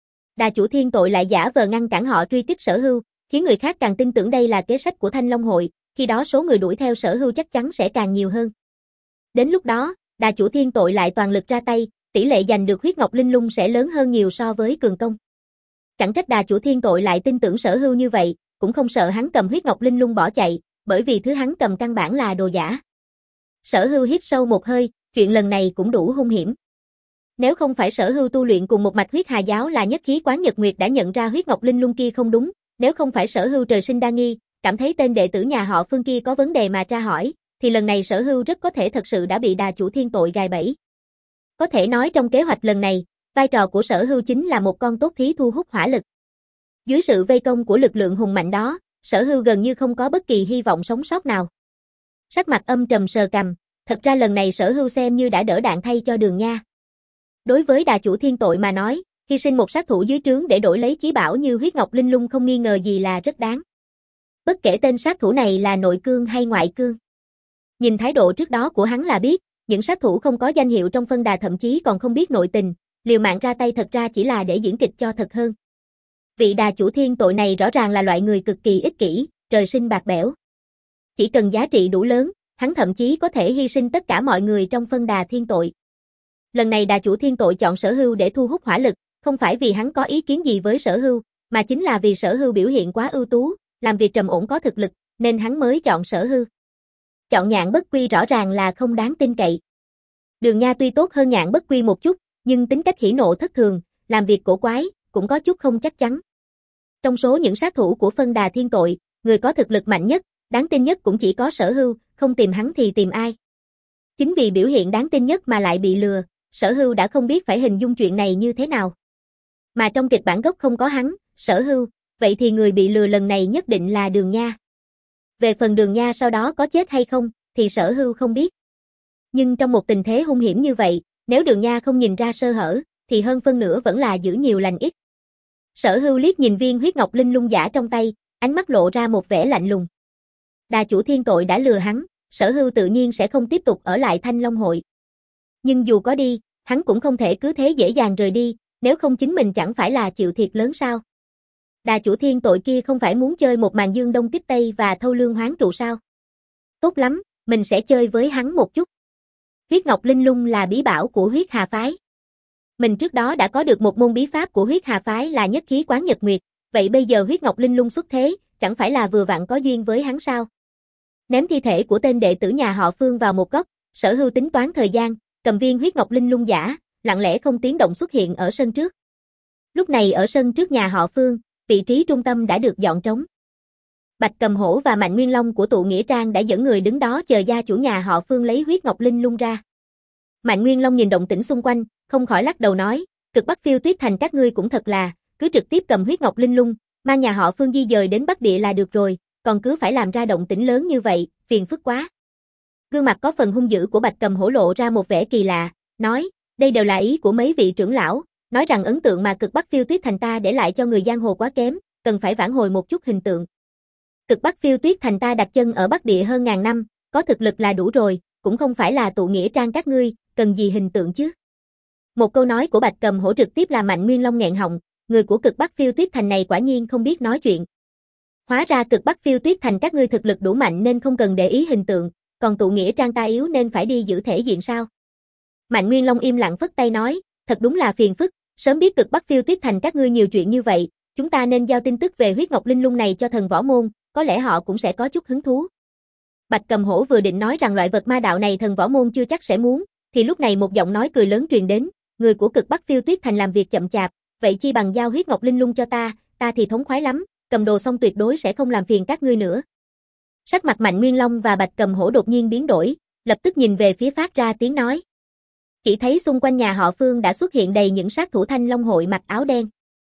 Đà chủ thiên tội lại giả vờ ngăn cản họ truy kích Sở Hưu, khiến người khác càng tin tưởng đây là kế sách của Thanh Long hội, khi đó số người đuổi theo Sở Hưu chắc chắn sẽ càng nhiều hơn. Đến lúc đó, đà chủ thiên tội lại toàn lực ra tay, tỷ lệ giành được huyết ngọc linh lung sẽ lớn hơn nhiều so với cường công. Chẳng trách đà chủ thiên tội lại tin tưởng Sở Hưu như vậy, cũng không sợ hắn cầm huyết ngọc linh lung bỏ chạy, bởi vì thứ hắn cầm căn bản là đồ giả. Sở Hưu hít sâu một hơi, chuyện lần này cũng đủ hung hiểm. Nếu không phải Sở Hưu tu luyện cùng một mạch huyết hà giáo là nhất khí quán nhật nguyệt đã nhận ra huyết ngọc linh lung kia không đúng, nếu không phải Sở Hưu trời sinh đa nghi, cảm thấy tên đệ tử nhà họ Phương kia có vấn đề mà tra hỏi, thì lần này Sở Hưu rất có thể thật sự đã bị đà chủ thiên tội gài bẫy. Có thể nói trong kế hoạch lần này, vai trò của Sở Hưu chính là một con tốt thí thu hút hỏa lực. Dưới sự vây công của lực lượng hùng mạnh đó, Sở Hưu gần như không có bất kỳ hy vọng sống sót nào. Sắc mặt âm trầm sờ cằm, thật ra lần này Sở Hưu xem như đã đỡ đạn thay cho Đường Nha. Đối với đà chủ thiên tội mà nói, hy sinh một sát thủ dưới trướng để đổi lấy chí bảo như huyết ngọc linh lung không nghi ngờ gì là rất đáng. Bất kể tên sát thủ này là nội cương hay ngoại cương. Nhìn thái độ trước đó của hắn là biết, những sát thủ không có danh hiệu trong phân đà thậm chí còn không biết nội tình, liều mạng ra tay thật ra chỉ là để diễn kịch cho thật hơn. Vị đà chủ thiên tội này rõ ràng là loại người cực kỳ ích kỷ, trời sinh bạc bẽo. Chỉ cần giá trị đủ lớn, hắn thậm chí có thể hy sinh tất cả mọi người trong phân đà thiên tội. Lần này đà chủ thiên tội chọn Sở Hưu để thu hút hỏa lực, không phải vì hắn có ý kiến gì với Sở Hưu, mà chính là vì Sở Hưu biểu hiện quá ưu tú, làm việc trầm ổn có thực lực, nên hắn mới chọn Sở Hưu. Chọn Nhạn Bất Quy rõ ràng là không đáng tin cậy. Đường Nha tuy tốt hơn Nhạn Bất Quy một chút, nhưng tính cách hỉ nộ thất thường, làm việc cổ quái, cũng có chút không chắc chắn. Trong số những sát thủ của phân đà thiên tội, người có thực lực mạnh nhất, đáng tin nhất cũng chỉ có Sở Hưu, không tìm hắn thì tìm ai. Chính vì biểu hiện đáng tin nhất mà lại bị lừa, Sở Hưu đã không biết phải hình dung chuyện này như thế nào. Mà trong kịch bản gốc không có hắn, Sở Hưu, vậy thì người bị lừa lần này nhất định là Đường Nha. Về phần Đường Nha sau đó có chết hay không, thì Sở Hưu không biết. Nhưng trong một tình thế hung hiểm như vậy, nếu Đường Nha không nhìn ra sơ hở, thì hơn phân nửa vẫn là giữ nhiều lành ít. Sở Hưu liếc nhìn viên huyết ngọc linh lung giả trong tay, ánh mắt lộ ra một vẻ lạnh lùng. Đà chủ thiên tội đã lừa hắn, Sở Hưu tự nhiên sẽ không tiếp tục ở lại Thanh Long hội. Nhưng dù có đi, hắn cũng không thể cứ thế dễ dàng rời đi, Nếu không chính mình chẳng phải là chịu thiệt lớn sao? Đà chủ thiên tội kia không phải muốn chơi một màn dương đông kích tây và thâu lương hoán trụ sao? Tốt lắm, mình sẽ chơi với hắn một chút. Huyết Ngọc Linh Lung là bí bảo của Huyết Hà phái. Mình trước đó đã có được một môn bí pháp của Huyết Hà phái là nhất khí quán nhật nguyệt, vậy bây giờ Huyết Ngọc Linh Lung xuất thế, chẳng phải là vừa vặn có duyên với hắn sao? Ném thi thể của tên đệ tử nhà họ Phương vào một góc, Sở Hưu tính toán thời gian, cầm viên Huyết Ngọc Linh Lung giả, lặng lẽ không tiếng động xuất hiện ở sân trước. Lúc này ở sân trước nhà họ Phương, vị trí trung tâm đã được dọn trống. Bạch Cầm Hổ và Mạnh Nguyên Long của tụ nghĩa trang đã dẫn người đứng đó chờ gia chủ nhà họ Phương lấy Huyết Ngọc Linh Lung ra. Mạnh Nguyên Long nhìn động tĩnh xung quanh, không khỏi lắc đầu nói, Cực Bắc Phiêu Tuyết Thành các ngươi cũng thật là, cứ trực tiếp cầm Huyết Ngọc Linh Lung, mang nhà họ Phương di dời đến Bắc Địa là được rồi, còn cứ phải làm ra động tĩnh lớn như vậy, phiền phức quá. Gương mặt có phần hung dữ của Bạch Cầm Hổ lộ ra một vẻ kỳ lạ, nói, đây đều là ý của mấy vị trưởng lão, nói rằng ấn tượng mà Cực Bắc Phiêu Tuyết Thành ta để lại cho người giang hồ quá kém, cần phải vãn hồi một chút hình tượng. Cực Bắc Phiêu Tuyết Thành ta đặt chân ở Bắc Địa hơn ngàn năm, có thực lực là đủ rồi, cũng không phải là tụ nghĩa trang các ngươi, cần gì hình tượng chứ. Một câu nói của Bạch Cầm Hổ trực tiếp làm Mạnh Nguyên Long nghẹn họng, người của Cực Bắc Phiêu Tuyết Thành này quả nhiên không biết nói chuyện. Hóa ra Cực Bắc Phiêu Tuyết Thành các ngươi thực lực đủ mạnh nên không cần để ý hình tượng, còn tụ nghĩa trang ta yếu nên phải đi giữ thể diện sao? Mạnh Nguyên Long im lặng phất tay nói, thật đúng là phiền phức, sớm biết Cực Bắc Phiêu Tuyết Thành các ngươi nhiều chuyện như vậy, chúng ta nên giao tin tức về Huyết Ngọc Linh Lung này cho thần võ môn, có lẽ họ cũng sẽ có chút hứng thú. Bạch Cầm Hổ vừa định nói rằng loại vật ma đạo này thần võ môn chưa chắc sẽ muốn, thì lúc này một giọng nói cười lớn truyền đến, người của Cực Bắc Phiêu Tuyết Thành làm việc chậm chạp, vậy chi bằng giao Huyết Ngọc Linh Lung cho ta, ta thì thống khoái lắm, cầm đồ xong tuyệt đối sẽ không làm phiền các ngươi nữa. Sắc mặt Mạnh Nguyên Long và Bạch Cầm Hổ đột nhiên biến đổi, lập tức nhìn về phía phát ra tiếng nói. Chỉ thấy xung quanh nhà họ Phương đã xuất hiện đầy những sát thủ Thanh Long hội mặc áo đen.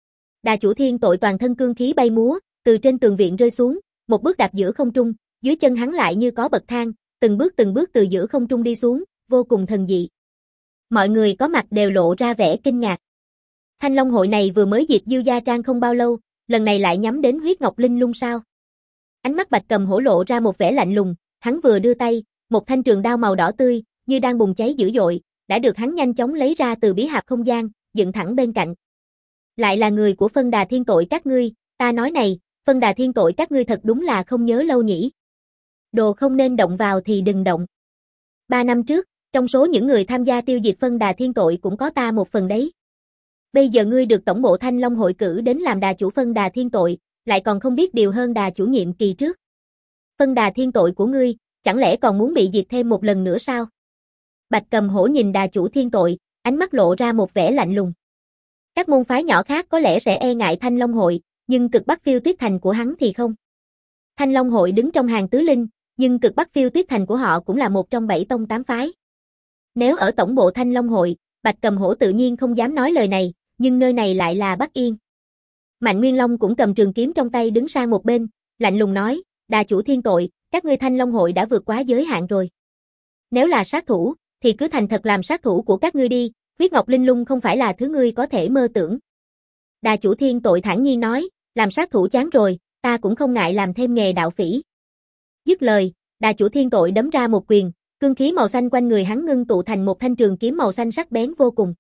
Đà chủ thiên tội toàn thân cương khí bay múa, từ trên tường viện rơi xuống, một bước đạp giữa không trung, dưới chân hắn lại như có bậc thang, từng bước từng bước từ giữa không trung đi xuống, vô cùng thần dị. Mọi người có mặt đều lộ ra vẻ kinh ngạc. Thanh Long hội này vừa mới diệt Diêu Gia Trang không bao lâu, lần này lại nhắm đến Huyết Ngọc Linh Lung sao? Ánh mắt Bạch Cầm Hổ lộ ra một vẻ lạnh lùng, hắn vừa đưa tay, một thanh trường đao màu đỏ tươi, như đang bùng cháy dữ dội, đã được hắn nhanh chóng lấy ra từ bí hạp không gian, dựng thẳng bên cạnh. Lại là người của Phân Đà Thiên tội các ngươi, ta nói này, Phân Đà Thiên tội các ngươi thật đúng là không nhớ lâu nhỉ. Đồ không nên động vào thì đừng động. Ba năm trước, trong số những người tham gia tiêu diệt Phân Đà Thiên tội cũng có ta một phần đấy. Bây giờ ngươi được tổng bộ Thanh Long hội cử đến làm đà chủ Phân Đà Thiên tội, lại còn không biết điều hơn đà chủ nhiệm kỳ trước. Phân Đà Thiên tội của ngươi, chẳng lẽ còn muốn bị diệt thêm một lần nữa sao? Bạch Cầm Hổ nhìn đà chủ thiên tội, ánh mắt lộ ra một vẻ lạnh lùng. Các môn phái nhỏ khác có lẽ sẽ e ngại Thanh Long hội, nhưng Cực Bắc Phiêu Tuyết Thành của hắn thì không. Thanh Long hội đứng trong hàng tứ linh, nhưng Cực Bắc Phiêu Tuyết Thành của họ cũng là một trong bảy tông tám phái. Nếu ở tổng bộ Thanh Long hội, Bạch Cầm Hổ tự nhiên không dám nói lời này, nhưng nơi này lại là Bắc Yên. Mạnh Nguyên Long cũng cầm trường kiếm trong tay đứng sang một bên, lạnh lùng nói, đà chủ thiên tội, các ngươi Thanh Long hội đã vượt quá giới hạn rồi. Nếu là sát thủ, thì cứ thành thật làm sát thủ của các ngươi đi, Huyết Ngọc Linh Lung không phải là thứ ngươi có thể mơ tưởng. Đà chủ thiên tội thản nhiên nói, làm sát thủ chán rồi, ta cũng không ngại làm thêm nghề đạo phỉ. Dứt lời, đà chủ thiên tội đấm ra một quyền, cương khí màu xanh quanh người hắn ngưng tụ thành một thanh trường kiếm màu xanh sắc bén vô cùng.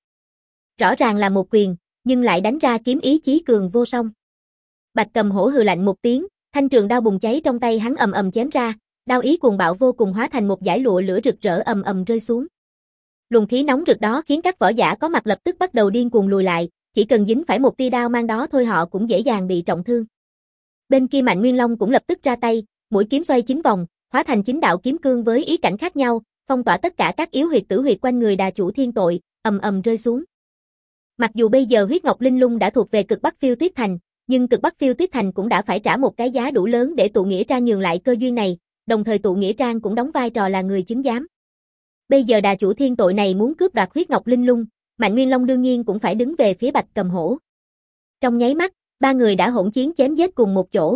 Rõ ràng là một quyền, nhưng lại đánh ra kiếm ý chí cường vô song. Bạch Cầm Hổ hừ lạnh một tiếng, thanh trường đao bùng cháy trong tay hắn ầm ầm chém ra, đao ý cuồng bạo vô cùng hóa thành một dải lụa lửa rực rỡ ầm ầm rơi xuống. Luồng khí nóng rực đó khiến các võ giả có mặt lập tức bắt đầu điên cuồng lùi lại, chỉ cần dính phải một tia đao mang đó thôi họ cũng dễ dàng bị trọng thương. Bên kia Mạnh Nguyên Long cũng lập tức ra tay, mũi kiếm xoay chín vòng, hóa thành chín đạo kiếm cương với ý cảnh khác nhau, phong tỏa tất cả các yếu huyệt tử huyệt quanh người đà chủ thiên tội, ầm ầm rơi xuống. Mặc dù bây giờ Huyết Ngọc Linh Lung đã thuộc về Cực Bắc Phiêu Tuyết Thành, nhưng Cực Bắc Phiêu Tuyết Thành cũng đã phải trả một cái giá đủ lớn để tụ nghĩa trang nhường lại cơ duyên này, đồng thời tụ nghĩa trang cũng đóng vai trò là người chứng giám. Bây giờ đà chủ thiên tội này muốn cướp đoạt Huyết Ngọc Linh Lung, Mạnh Nguyên Long đương nhiên cũng phải đứng về phía Bạch Cầm Hổ. Trong nháy mắt, ba người đã hỗn chiến chém giết cùng một chỗ.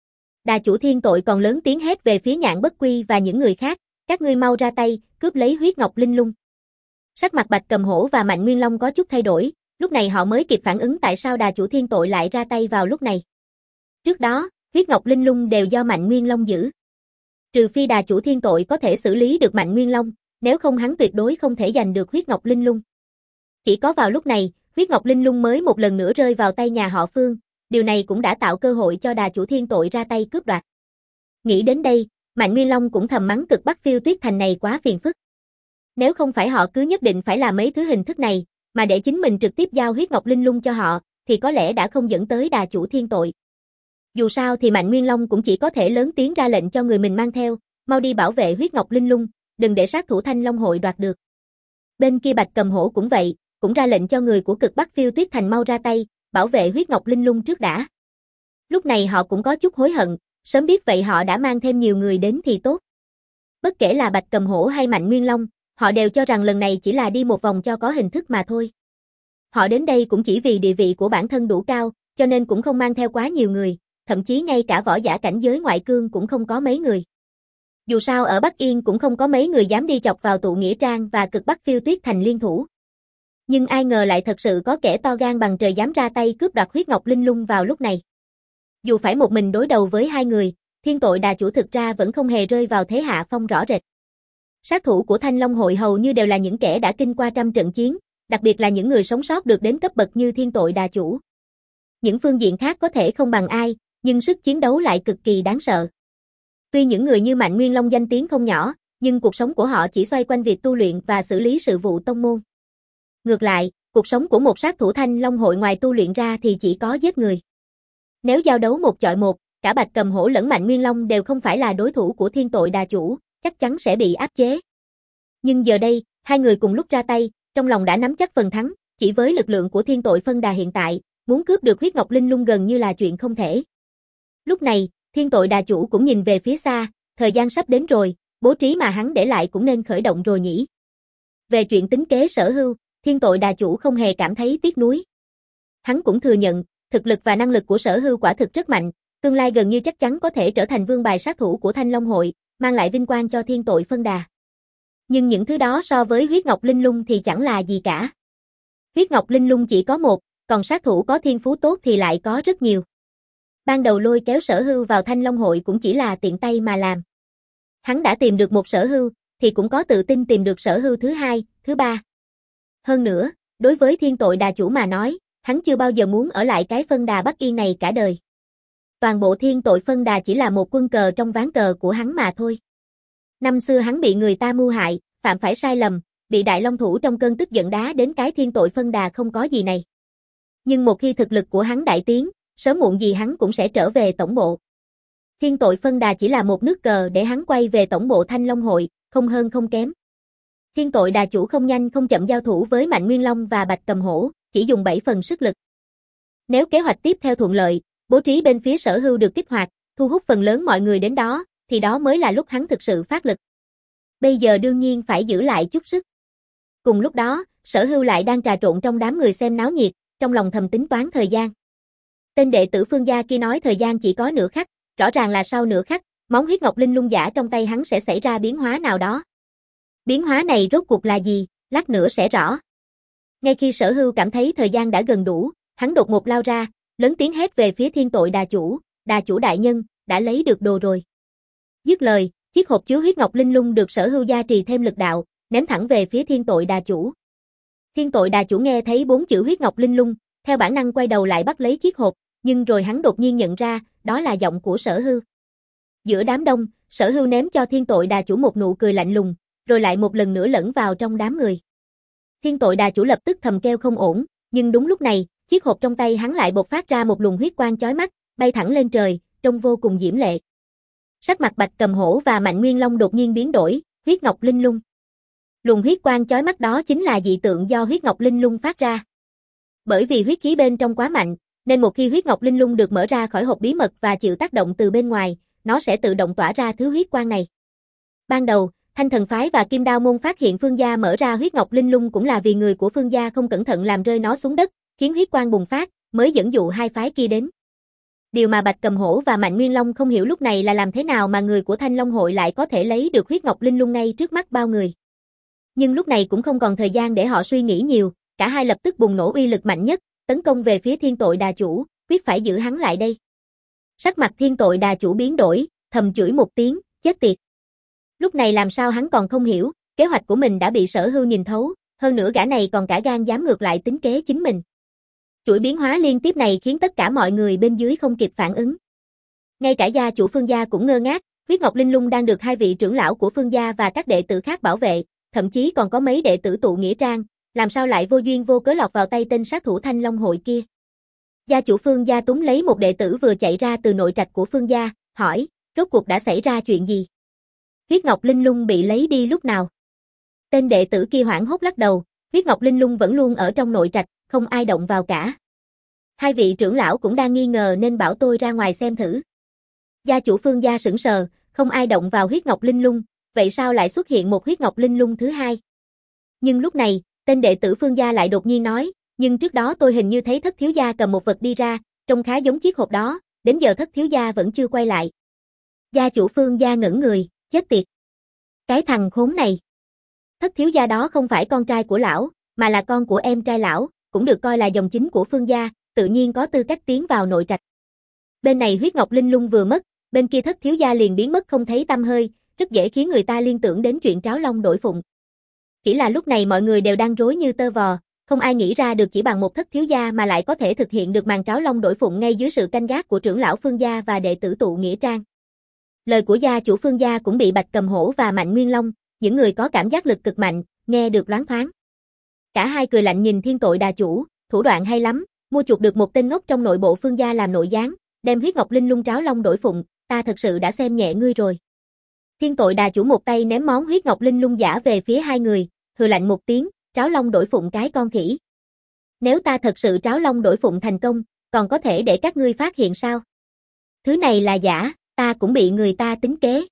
Đà chủ thiên tội còn lớn tiếng hét về phía Nhạn Bất Quy và những người khác, các ngươi mau ra tay, cướp lấy Huyết Ngọc Linh Lung. Sắc mặt Bạch Cầm Hổ và Mạnh Nguyên Long có chút thay đổi, lúc này họ mới kịp phản ứng tại sao đà chủ thiên tội lại ra tay vào lúc này. Trước đó, Huyết Ngọc Linh Lung đều do Mạnh Nguyên Long giữ. Trừ phi đà chủ thiên tội có thể xử lý được Mạnh Nguyên Long, nếu không hắn tuyệt đối không thể giành được Huyết Ngọc Linh Lung. Chỉ có vào lúc này, huyết ngọc linh lung mới một lần nữa rơi vào tay nhà họ Phương, điều này cũng đã tạo cơ hội cho đà chủ thiên tội ra tay cướp đoạt. Nghĩ đến đây, Mạnh Nguyên Long cũng thầm mắng cực Bắc Phiêu Tuyết Thành này quá phiền phức. Nếu không phải họ cứ nhất định phải làm mấy thứ hình thức này, mà để chính mình trực tiếp giao huyết ngọc linh lung cho họ, thì có lẽ đã không dẫn tới đà chủ thiên tội. Dù sao thì Mạnh Nguyên Long cũng chỉ có thể lớn tiếng ra lệnh cho người mình mang theo, mau đi bảo vệ huyết ngọc linh lung, đừng để sát thủ Thanh Long hội đoạt được. Bên kia Bạch Cầm Hổ cũng vậy, cũng ra lệnh cho người của cực Bắc Phiêu Tuyết Thành mau ra tay, bảo vệ huyết ngọc linh lung trước đã. Lúc này họ cũng có chút hối hận, sớm biết vậy họ đã mang thêm nhiều người đến thì tốt. Bất kể là Bạch Cầm Hổ hay Mạnh Nguyên Long, họ đều cho rằng lần này chỉ là đi một vòng cho có hình thức mà thôi. Họ đến đây cũng chỉ vì địa vị của bản thân đủ cao, cho nên cũng không mang theo quá nhiều người, thậm chí ngay cả võ giả cảnh giới ngoại cương cũng không có mấy người. Dù sao ở Bắc Yên cũng không có mấy người dám đi chọc vào tụ nghĩa trang và cực Bắc Phiêu Tuyết Thành liên thủ. Nhưng ai ngờ lại thật sự có kẻ to gan bằng trời dám ra tay cướp đoạt huyết ngọc linh lung vào lúc này. Dù phải một mình đối đầu với hai người, thiên tội đà chủ thực ra vẫn không hề rơi vào thế hạ phong rõ rệt. Sát thủ của Thanh Long hội hầu như đều là những kẻ đã kinh qua trăm trận chiến, đặc biệt là những người sống sót được đến cấp bậc như thiên tội đà chủ. Những phương diện khác có thể không bằng ai, nhưng sức chiến đấu lại cực kỳ đáng sợ. Tuy những người như Mạnh Nguyên Long danh tiếng không nhỏ, nhưng cuộc sống của họ chỉ xoay quanh việc tu luyện và xử lý sự vụ tông môn. Ngược lại, cuộc sống của một sát thủ Thanh Long hội ngoài tu luyện ra thì chỉ có giết người. Nếu giao đấu một chọi một, cả Bạch Cầm Hổ lẫn Mạnh Nguyên Long đều không phải là đối thủ của thiên tội đà chủ, chắc chắn sẽ bị áp chế. Nhưng giờ đây, hai người cùng lúc ra tay, trong lòng đã nắm chắc phần thắng, chỉ với lực lượng của thiên tội phân đà hiện tại, muốn cướp được huyết ngọc linh lung gần như là chuyện không thể. Lúc này, thiên tội đà chủ cũng nhìn về phía xa, thời gian sắp đến rồi, bố trí mà hắn để lại cũng nên khởi động rồi nhỉ. Về chuyện tính kế Sở Hưu, thiên tội đà chủ không hề cảm thấy tiếc nuối. Hắn cũng thừa nhận, thực lực và năng lực của Sở Hưu quả thực rất mạnh, tương lai gần như chắc chắn có thể trở thành vương bài sát thủ của Thanh Long hội, mang lại vinh quang cho thiên tội phân đà. Nhưng những thứ đó so với huyết ngọc linh lung thì chẳng là gì cả. Huyết ngọc linh lung chỉ có một, còn sát thủ có thiên phú tốt thì lại có rất nhiều. Ban đầu lôi kéo Sở Hưu vào Thanh Long hội cũng chỉ là tiện tay mà làm. Hắn đã tìm được một Sở Hưu, thì cũng có tự tin tìm được Sở Hưu thứ hai, thứ ba. Hơn nữa, đối với thiên tội đà chủ mà nói, hắn chưa bao giờ muốn ở lại cái phân đà Bắc Yên này cả đời. Toàn bộ thiên tội phân đà chỉ là một quân cờ trong ván cờ của hắn mà thôi. Năm xưa hắn bị người ta mưu hại, phạm phải sai lầm, bị Đại Long thủ trong cơn tức giận đá đến cái thiên tội phân đà không có gì này. Nhưng một khi thực lực của hắn đại tiến, sớm muộn gì hắn cũng sẽ trở về tổng bộ. Thiên tội phân đà chỉ là một nước cờ để hắn quay về tổng bộ Thanh Long hội, không hơn không kém. Thiên tội đà chủ không nhanh không chậm giao thủ với Mạnh Nguyên Long và Bạch Cầm Hổ, chỉ dùng bảy phần sức lực. Nếu kế hoạch tiếp theo thuận lợi, bố trí bên phía Sở Hưu được kích hoạt, thu hút phần lớn mọi người đến đó, thì đó mới là lúc hắn thực sự phát lực. Bây giờ đương nhiên phải giữ lại chút sức. Cùng lúc đó, Sở Hưu lại đang trà trộn trong đám người xem náo nhiệt, trong lòng thầm tính toán thời gian. Tên đệ tử Phương gia kia nói thời gian chỉ có nửa khắc, rõ ràng là sau nửa khắc, món huyết ngọc linh lung giả trong tay hắn sẽ xảy ra biến hóa nào đó. Biến hóa này rốt cuộc là gì, lát nữa sẽ rõ. Ngay khi Sở Hưu cảm thấy thời gian đã gần đủ, hắn đột ngột lao ra, lớn tiếng hét về phía thiên tội đà chủ, đà chủ đại nhân, đã lấy được đồ rồi. Dứt lời, chiếc hộp chứa huyết ngọc linh lung được Sở Hưu gia trì thêm lực đạo, ném thẳng về phía thiên tội đà chủ. Thiên tội đà chủ nghe thấy bốn chữ huyết ngọc linh lung, theo bản năng quay đầu lại bắt lấy chiếc hộp, nhưng rồi hắn đột nhiên nhận ra, đó là giọng của Sở Hưu. Giữa đám đông, Sở Hưu ném cho thiên tội đà chủ một nụ cười lạnh lùng, rồi lại một lần nữa lẫn vào trong đám người. Thiên tội đà chủ lập tức thầm kêu không ổn, nhưng đúng lúc này, chiếc hộp trong tay hắn lại bộc phát ra một luồng huyết quang chói mắt, bay thẳng lên trời, trông vô cùng diễm lệ. Sắc mặt Bạch Cầm Hổ và Mạnh Nguyên Long đột nhiên biến đổi, huyết ngọc linh lung. Luồng huyết quang chói mắt đó chính là dị tượng do huyết ngọc linh lung phát ra. Bởi vì huyết khí bên trong quá mạnh, nên một khi huyết ngọc linh lung được mở ra khỏi hộp bí mật và chịu tác động từ bên ngoài, nó sẽ tự động tỏa ra thứ huyết quang này. Ban đầu, Thanh Thần phái và Kim Đao môn phát hiện Phương gia mở ra huyết ngọc linh lung cũng là vì người của Phương gia không cẩn thận làm rơi nó xuống đất, khiến huyết quang bùng phát, mới dẫn dụ hai phái kia đến. Điều mà Bạch Cầm Hổ và Mạnh Nguyên Long không hiểu lúc này là làm thế nào mà người của Thanh Long hội lại có thể lấy được huyết ngọc linh lung ngay trước mắt bao người. Nhưng lúc này cũng không còn thời gian để họ suy nghĩ nhiều, cả hai lập tức bùng nổ uy lực mạnh nhất, tấn công về phía thiên tội đà chủ, quyết phải giữ hắn lại đây. Sắc mặt thiên tội đà chủ biến đổi, thầm chửi một tiếng, chết tiệt. Lúc này làm sao hắn còn không hiểu, kế hoạch của mình đã bị Sở Hưu nhìn thấu, hơn nữa gã này còn cả gan dám ngược lại tính kế chính mình. Chuỗi biến hóa liên tiếp này khiến tất cả mọi người bên dưới không kịp phản ứng. Ngay cả gia chủ Phương gia cũng ngơ ngác, huyết ngọc linh lung đang được hai vị trưởng lão của Phương gia và các đệ tử khác bảo vệ, thậm chí còn có mấy đệ tử tụ nghĩa trang, làm sao lại vô duyên vô cớ lọt vào tay tên sát thủ Thanh Long hội kia. Gia chủ Phương gia túm lấy một đệ tử vừa chạy ra từ nội trạch của Phương gia, hỏi, rốt cuộc đã xảy ra chuyện gì? Huyết ngọc linh lung bị lấy đi lúc nào? Tên đệ tử kia hoảng hốt lắc đầu, huyết ngọc linh lung vẫn luôn ở trong nội trạch, không ai động vào cả. Hai vị trưởng lão cũng đang nghi ngờ nên bảo tôi ra ngoài xem thử. Gia chủ Phương gia sững sờ, không ai động vào huyết ngọc linh lung, vậy sao lại xuất hiện một huyết ngọc linh lung thứ hai? Nhưng lúc này, tên đệ tử Phương gia lại đột nhiên nói, nhưng trước đó tôi hình như thấy thất thiếu gia cầm một vật đi ra, trông khá giống chiếc hộp đó, đến giờ thất thiếu gia vẫn chưa quay lại. Gia chủ Phương gia ngẩn người, chết tiệt. Cái thằng khốn này. Thất thiếu gia đó không phải con trai của lão, mà là con của em trai lão, cũng được coi là dòng chính của Phương gia, tự nhiên có tư cách tiến vào nội trạch. Bên này huyết ngọc linh lung vừa mất, bên kia thất thiếu gia liền biến mất không thấy tăm hơi, rất dễ khiến người ta liên tưởng đến chuyện tráo long đổi phụng. Chỉ là lúc này mọi người đều đang rối như tơ vò, không ai nghĩ ra được chỉ bằng một thất thiếu gia mà lại có thể thực hiện được màn tráo long đổi phụng ngay dưới sự canh gác của trưởng lão Phương gia và đệ tử tụ nghĩa trang. Lời của gia chủ Phương gia cũng bị Bạch Cầm Hổ và Mạnh Nguyên Long, những người có cảm giác lực cực mạnh, nghe được loáng thoáng. Cả hai cười lạnh nhìn Thiên Tội Đà chủ, thủ đoạn hay lắm, mua chuộc được một tên ngốc trong nội bộ Phương gia làm nội gián, đem huyết ngọc linh lung tráo long đổi phụng, ta thật sự đã xem nhẹ ngươi rồi. Thiên Tội Đà chủ một tay ném món huyết ngọc linh lung giả về phía hai người, hừ lạnh một tiếng, tráo long đổi phụng cái con khỉ. Nếu ta thật sự tráo long đổi phụng thành công, còn có thể để các ngươi phát hiện sao? Thứ này là giả, ta cũng bị người ta tính kế.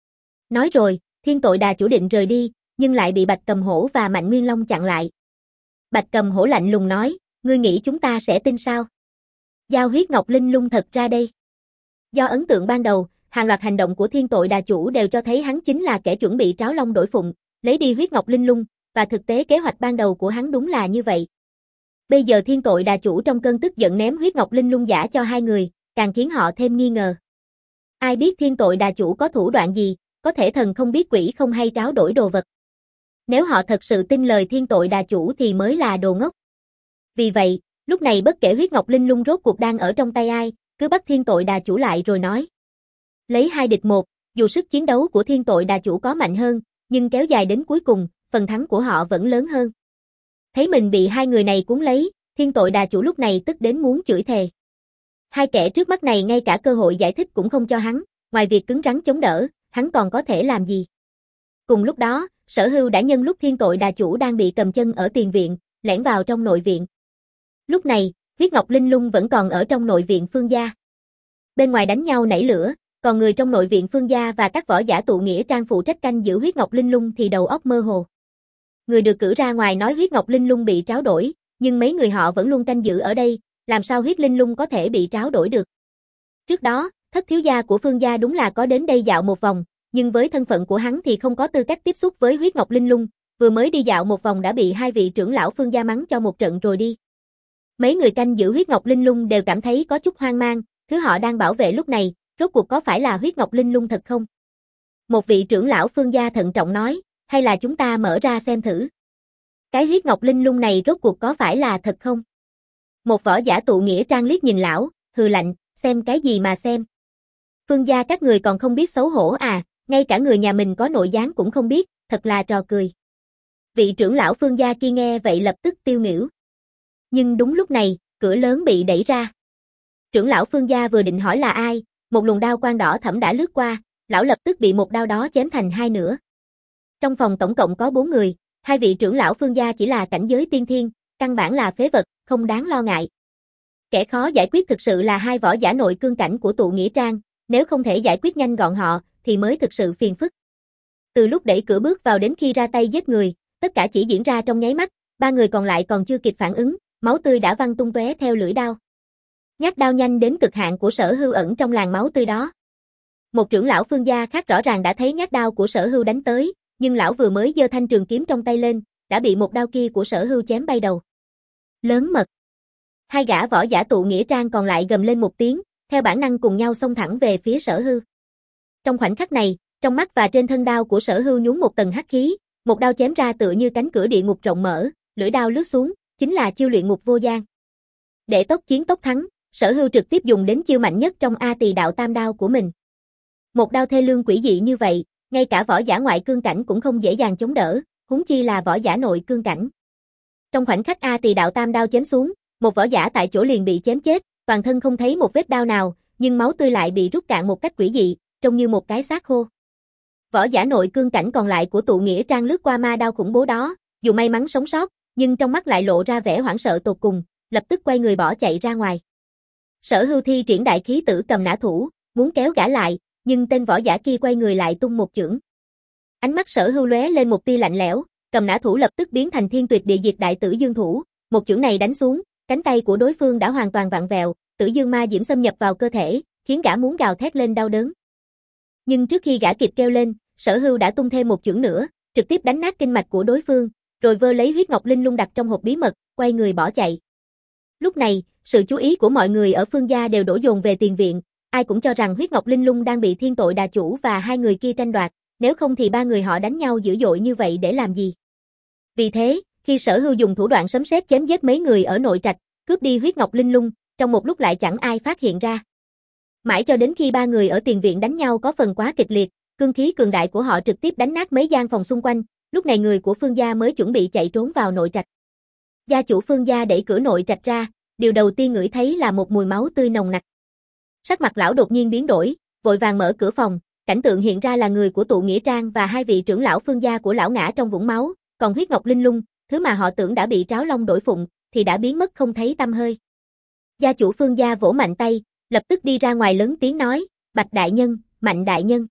Nói rồi, Thiên Tội Đà chủ định rời đi, nhưng lại bị Bạch Cầm Hổ và Mạnh Nguyên Long chặn lại. Bạch Cầm Hổ lạnh lùng nói, ngươi nghĩ chúng ta sẽ tin sao? Giao huyết ngọc linh lung thật ra đây. Do ấn tượng ban đầu, hàng loạt hành động của Thiên Tội Đà chủ đều cho thấy hắn chính là kẻ chuẩn bị tráo long đổi phụng, lấy đi huyết ngọc linh lung, và thực tế kế hoạch ban đầu của hắn đúng là như vậy. Bây giờ Thiên Tội Đà chủ trong cơn tức giận ném huyết ngọc linh lung giả cho hai người, càng khiến họ thêm nghi ngờ. Ai biết Thiên Tội Đà chủ có thủ đoạn gì, có thể thần không biết quỷ không hay tráo đổi đồ vật. Nếu họ thật sự tin lời Thiên Tội Đà chủ thì mới là đồ ngốc. Vì vậy, lúc này bất kể huyết ngọc linh lung rốt cuộc đang ở trong tay ai, cứ bắt Thiên Tội Đà chủ lại rồi nói. Lấy hai địch một, dù sức chiến đấu của Thiên Tội Đà chủ có mạnh hơn, nhưng kéo dài đến cuối cùng, phần thắng của họ vẫn lớn hơn. Thấy mình bị hai người này cuốn lấy, Thiên Tội Đà chủ lúc này tức đến muốn chửi thề. Hai kẻ trước mắt này ngay cả cơ hội giải thích cũng không cho hắn, ngoài việc cứng rắn chống đỡ, hắn còn có thể làm gì? Cùng lúc đó, Sở Hưu đã nhân lúc Thiên Tội Đà chủ đang bị cầm chân ở tiền viện, lẻn vào trong nội viện. Lúc này, huyết ngọc linh lung vẫn còn ở trong nội viện Phương gia. Bên ngoài đánh nhau nảy lửa, còn người trong nội viện Phương gia và các võ giả tụ nghĩa trang phụ trách canh giữ huyết ngọc linh lung thì đầu óc mơ hồ. Người được cử ra ngoài nói huyết ngọc linh lung bị tráo đổi, nhưng mấy người họ vẫn luôn canh giữ ở đây, làm sao huyết linh lung có thể bị tráo đổi được? Trước đó, thất thiếu gia của Phương gia đúng là có đến đây dạo một vòng, nhưng với thân phận của hắn thì không có tư cách tiếp xúc với huyết ngọc linh lung, vừa mới đi dạo một vòng đã bị hai vị trưởng lão Phương gia mắng cho một trận rồi đi. Mấy người canh giữ huyết ngọc linh lung đều cảm thấy có chút hoang mang, thứ họ đang bảo vệ lúc này, rốt cuộc có phải là huyết ngọc linh lung thật không? Một vị trưởng lão Phương gia thận trọng nói, hay là chúng ta mở ra xem thử. Cái huyết ngọc linh lung này rốt cuộc có phải là thật không? Một võ giả tụ nghĩa trang liếc nhìn lão, hừ lạnh, xem cái gì mà xem. Phương gia các người còn không biết xấu hổ à, ngay cả người nhà mình có nội gián cũng không biết, thật là trò cười. Vị trưởng lão Phương gia kia nghe vậy lập tức tiêu nghỉu. Nhưng đúng lúc này, cửa lớn bị đẩy ra. Trưởng lão Phương gia vừa định hỏi là ai, một luồng đao quang đỏ thẫm đã lướt qua, lão lập tức bị một đao đó chém thành hai nửa. Trong phòng tổng cộng có bốn người, hai vị trưởng lão Phương gia chỉ là cảnh giới tiên thiên, căn bản là phế vật, không đáng lo ngại. Kẻ khó giải quyết thực sự là hai võ giả nội cương cảnh của tụ nghĩa trang, nếu không thể giải quyết nhanh gọn họ, thì mới thực sự phiền phức. Từ lúc đẩy cửa bước vào đến khi ra tay giết người, tất cả chỉ diễn ra trong nháy mắt, ba người còn lại còn chưa kịp phản ứng, máu tươi đã văng tung tóe theo lưỡi đao. Nhát đao nhanh đến cực hạn của Sở Hưu ẩn trong làn máu tươi đó. Một trưởng lão Phương gia khác rõ ràng đã thấy nhát đao của Sở Hưu đánh tới, nhưng lão vừa mới giơ thanh trường kiếm trong tay lên, đã bị một đao kia của Sở Hưu chém bay đầu. Lớn mật. Hai gã võ giả tụ nghĩa trang còn lại gầm lên một tiếng, theo bản năng cùng nhau xông thẳng về phía Sở Hưu. Trong khoảnh khắc này, trong mắt và trên thân đao của Sở Hưu nhúng một tầng hắc khí, Một đao chém ra tựa như cánh cửa địa ngục rộng mở, lưỡi đao lướt xuống, chính là chiêu luyện ngục vô gian. Để tốc chiến tốc thắng, Sở Hưu trực tiếp dùng đến chiêu mạnh nhất trong A Tỳ Đạo Tam Đao của mình. Một đao thê lương quỷ dị như vậy, ngay cả võ giả ngoại cương cảnh cũng không dễ dàng chống đỡ, huống chi là võ giả nội cương cảnh. Trong khoảnh khắc A Tỳ Đạo Tam Đao chém xuống, một võ giả tại chỗ liền bị chém chết, toàn thân không thấy một vết đao nào, nhưng máu tươi lại bị rút cạn một cách quỷ dị, trông như một cái xác khô. Võ giả nội cương cảnh còn lại của Tụ Nghĩa Trang lướt qua ma đao khủng bố đó, dù may mắn sống sót, nhưng trong mắt lại lộ ra vẻ hoảng sợ tột cùng, lập tức quay người bỏ chạy ra ngoài. Sở Hưu thi triển đại khí tử cầm nã thủ, muốn kéo gã lại, nhưng tên võ giả kia quay người lại tung một chưởng. Ánh mắt Sở Hưu lóe lên một tia lạnh lẽo, cầm nã thủ lập tức biến thành Thiên Tuyệt Địa Diệt Đại Tử Dương thủ, một chưởng này đánh xuống, cánh tay của đối phương đã hoàn toàn vặn vẹo, Tử Dương ma diễm xâm nhập vào cơ thể, khiến gã muốn gào thét lên đau đớn. Nhưng trước khi gã kịp kêu lên, Sở Hưu đã tung thêm một chưởng nữa, trực tiếp đánh nát kinh mạch của đối phương, rồi vơ lấy huyết ngọc linh lung đặt trong hộp bí mật, quay người bỏ chạy. Lúc này, sự chú ý của mọi người ở Phương gia đều đổ dồn về tiền viện, ai cũng cho rằng huyết ngọc linh lung đang bị Thiên Tội Đà chủ và hai người kia tranh đoạt, nếu không thì ba người họ đánh nhau dữ dội như vậy để làm gì? Vì thế, khi Sở Hưu dùng thủ đoạn sấm sét chém giết mấy người ở nội trạch, cướp đi huyết ngọc linh lung, trong một lúc lại chẳng ai phát hiện ra. Mãi cho đến khi ba người ở tiền viện đánh nhau có phần quá kịch liệt, cương khí cường đại của họ trực tiếp đánh nát mấy gian phòng xung quanh, lúc này người của Phương gia mới chuẩn bị chạy trốn vào nội trạch. Gia chủ Phương gia đẩy cửa nội trạch ra, điều đầu tiên ngửi thấy là một mùi máu tươi nồng nặc. Sắc mặt lão đột nhiên biến đổi, vội vàng mở cửa phòng, cảnh tượng hiện ra là người của Tụ Nghĩa Trang và hai vị trưởng lão Phương gia của lão ngã trong vũng máu, còn huyết ngọc linh lung, thứ mà họ tưởng đã bị Tráo Long đổi phụng, thì đã biến mất không thấy tăm hơi. Gia chủ Phương gia vỗ mạnh tay, lập tức đi ra ngoài lớn tiếng nói, Bạch đại nhân, Mạnh đại nhân.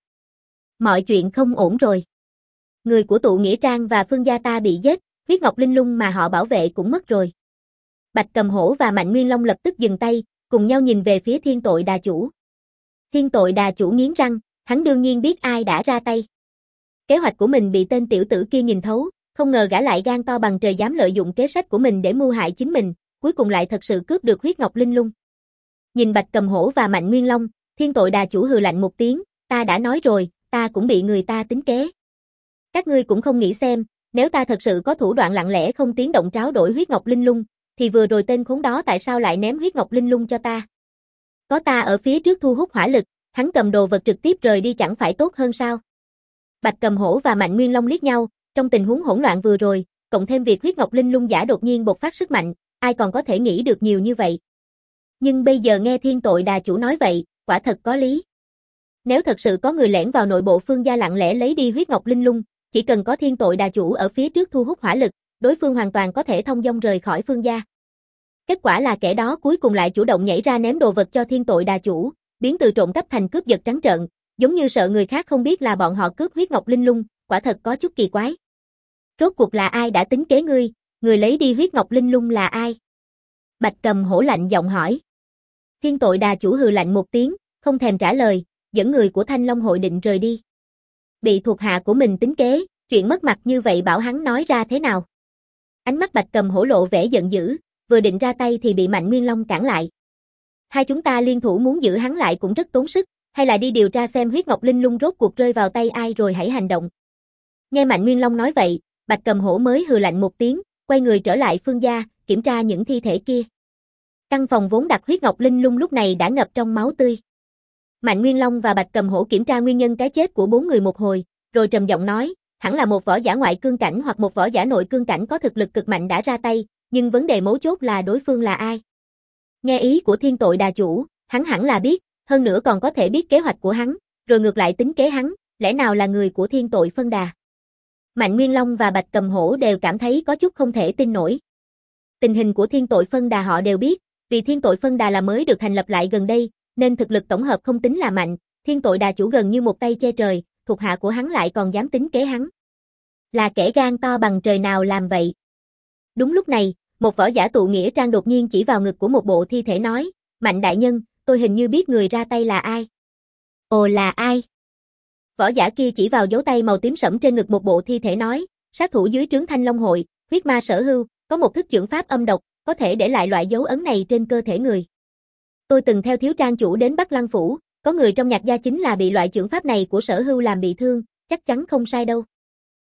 Mọi chuyện không ổn rồi. Người của Tụ Nghĩa Trang và Phương gia ta bị giết, huyết ngọc linh lung mà họ bảo vệ cũng mất rồi. Bạch Cầm Hổ và Mạnh Nguyên Long lập tức dừng tay, cùng nhau nhìn về phía Thiên Tội Đà chủ. Thiên Tội Đà chủ nghiến răng, hắn đương nhiên biết ai đã ra tay. Kế hoạch của mình bị tên tiểu tử kia nhìn thấu, không ngờ gã lại gan to bằng trời dám lợi dụng kế sách của mình để mưu hại chính mình, cuối cùng lại thật sự cướp được huyết ngọc linh lung. Nhìn Bạch Cầm Hổ và Mạnh Nguyên Long, Thiên Tội Đà chủ hừ lạnh một tiếng, ta đã nói rồi, ta cũng bị người ta tính kế. Các ngươi cũng không nghĩ xem, nếu ta thật sự có thủ đoạn lặng lẽ không tiếng động tráo đổi huyết ngọc linh lung, thì vừa rồi tên khốn đó tại sao lại ném huyết ngọc linh lung cho ta? Có ta ở phía trước thu hút hỏa lực, hắn cầm đồ vật trực tiếp rời đi chẳng phải tốt hơn sao? Bạch Cầm Hổ và Mạnh Nguyên Long liếc nhau, trong tình huống hỗn loạn vừa rồi, cộng thêm việc huyết ngọc linh lung giả đột nhiên bộc phát sức mạnh, ai còn có thể nghĩ được nhiều như vậy. Nhưng bây giờ nghe Thiên Tội Đà chủ nói vậy, quả thật có lý. Nếu thật sự có người lẻn vào nội bộ Phương gia lặng lẽ lấy đi huyết ngọc linh lung, chỉ cần có Thiên Tội Đà chủ ở phía trước thu hút hỏa lực, đối phương hoàn toàn có thể thông dong rời khỏi Phương gia. Kết quả là kẻ đó cuối cùng lại chủ động nhảy ra ném đồ vật cho Thiên Tội Đà chủ, biến từ trộm cắp thành cướp giật trắng trợn, giống như sợ người khác không biết là bọn họ cướp huyết ngọc linh lung, quả thật có chút kỳ quái. Rốt cuộc là ai đã tính kế ngươi, người lấy đi huyết ngọc linh lung là ai? Bạch Cầm Hổ lạnh giọng hỏi. Thiên Tội Đà chủ hừ lạnh một tiếng, không thèm trả lời, dẫn người của Thanh Long hội định rời đi. Bị thuộc hạ của mình tính kế, chuyện mất mặt như vậy bảo hắn nói ra thế nào? Ánh mắt Bạch Cầm Hổ lộ vẻ giận dữ, vừa định ra tay thì bị Mạnh Nguyên Long cản lại. Hai chúng ta liên thủ muốn giữ hắn lại cũng rất tốn sức, hay là đi điều tra xem huyết ngọc linh lung rốt cuộc rơi vào tay ai rồi hãy hành động. Nghe Mạnh Nguyên Long nói vậy, Bạch Cầm Hổ mới hừ lạnh một tiếng, quay người trở lại Phương gia, kiểm tra những thi thể kia. Căn phòng vốn đặt huyết ngọc linh lung lúc này đã ngập trong máu tươi. Mạnh Nguyên Long và Bạch Cầm Hổ kiểm tra nguyên nhân cái chết của bốn người một hồi, rồi trầm giọng nói, hẳn là một võ giả ngoại cương cảnh hoặc một võ giả nội cương cảnh có thực lực cực mạnh đã ra tay, nhưng vấn đề mấu chốt là đối phương là ai. Nghe ý của Thiên Tội Đà chủ, hắn hẳn là biết, hơn nữa còn có thể biết kế hoạch của hắn, rồi ngược lại tính kế hắn, lẽ nào là người của Thiên Tội Phân Đà. Mạnh Nguyên Long và Bạch Cầm Hổ đều cảm thấy có chút không thể tin nổi. Tình hình của Thiên Tội Phân Đà họ đều biết, vì Thiên Tội Phân Đà là mới được thành lập lại gần đây, nên thực lực tổng hợp không tính là mạnh, Thiên Tội Đà chủ gần như một tay che trời, thuộc hạ của hắn lại còn dám tính kế hắn. Là kẻ gan to bằng trời nào làm vậy? Đúng lúc này, một võ giả Tụ Nghĩa Trang đột nhiên chỉ vào ngực của một bộ thi thể nói, Mạnh đại nhân, tôi hình như biết người ra tay là ai. Ồ là ai? Võ giả kia chỉ vào dấu tay màu tím sẫm trên ngực một bộ thi thể nói, sát thủ dưới trướng Thanh Long hội, huyết ma Sở Hưu, có một thức chưởng pháp âm độc, có thể để lại loại dấu ấn này trên cơ thể người. Tôi từng theo thiếu trang chủ đến Bắc Lăng phủ, có người trong Nhạc gia chính là bị loại chưởng pháp này của Sở Hưu làm bị thương, chắc chắn không sai đâu.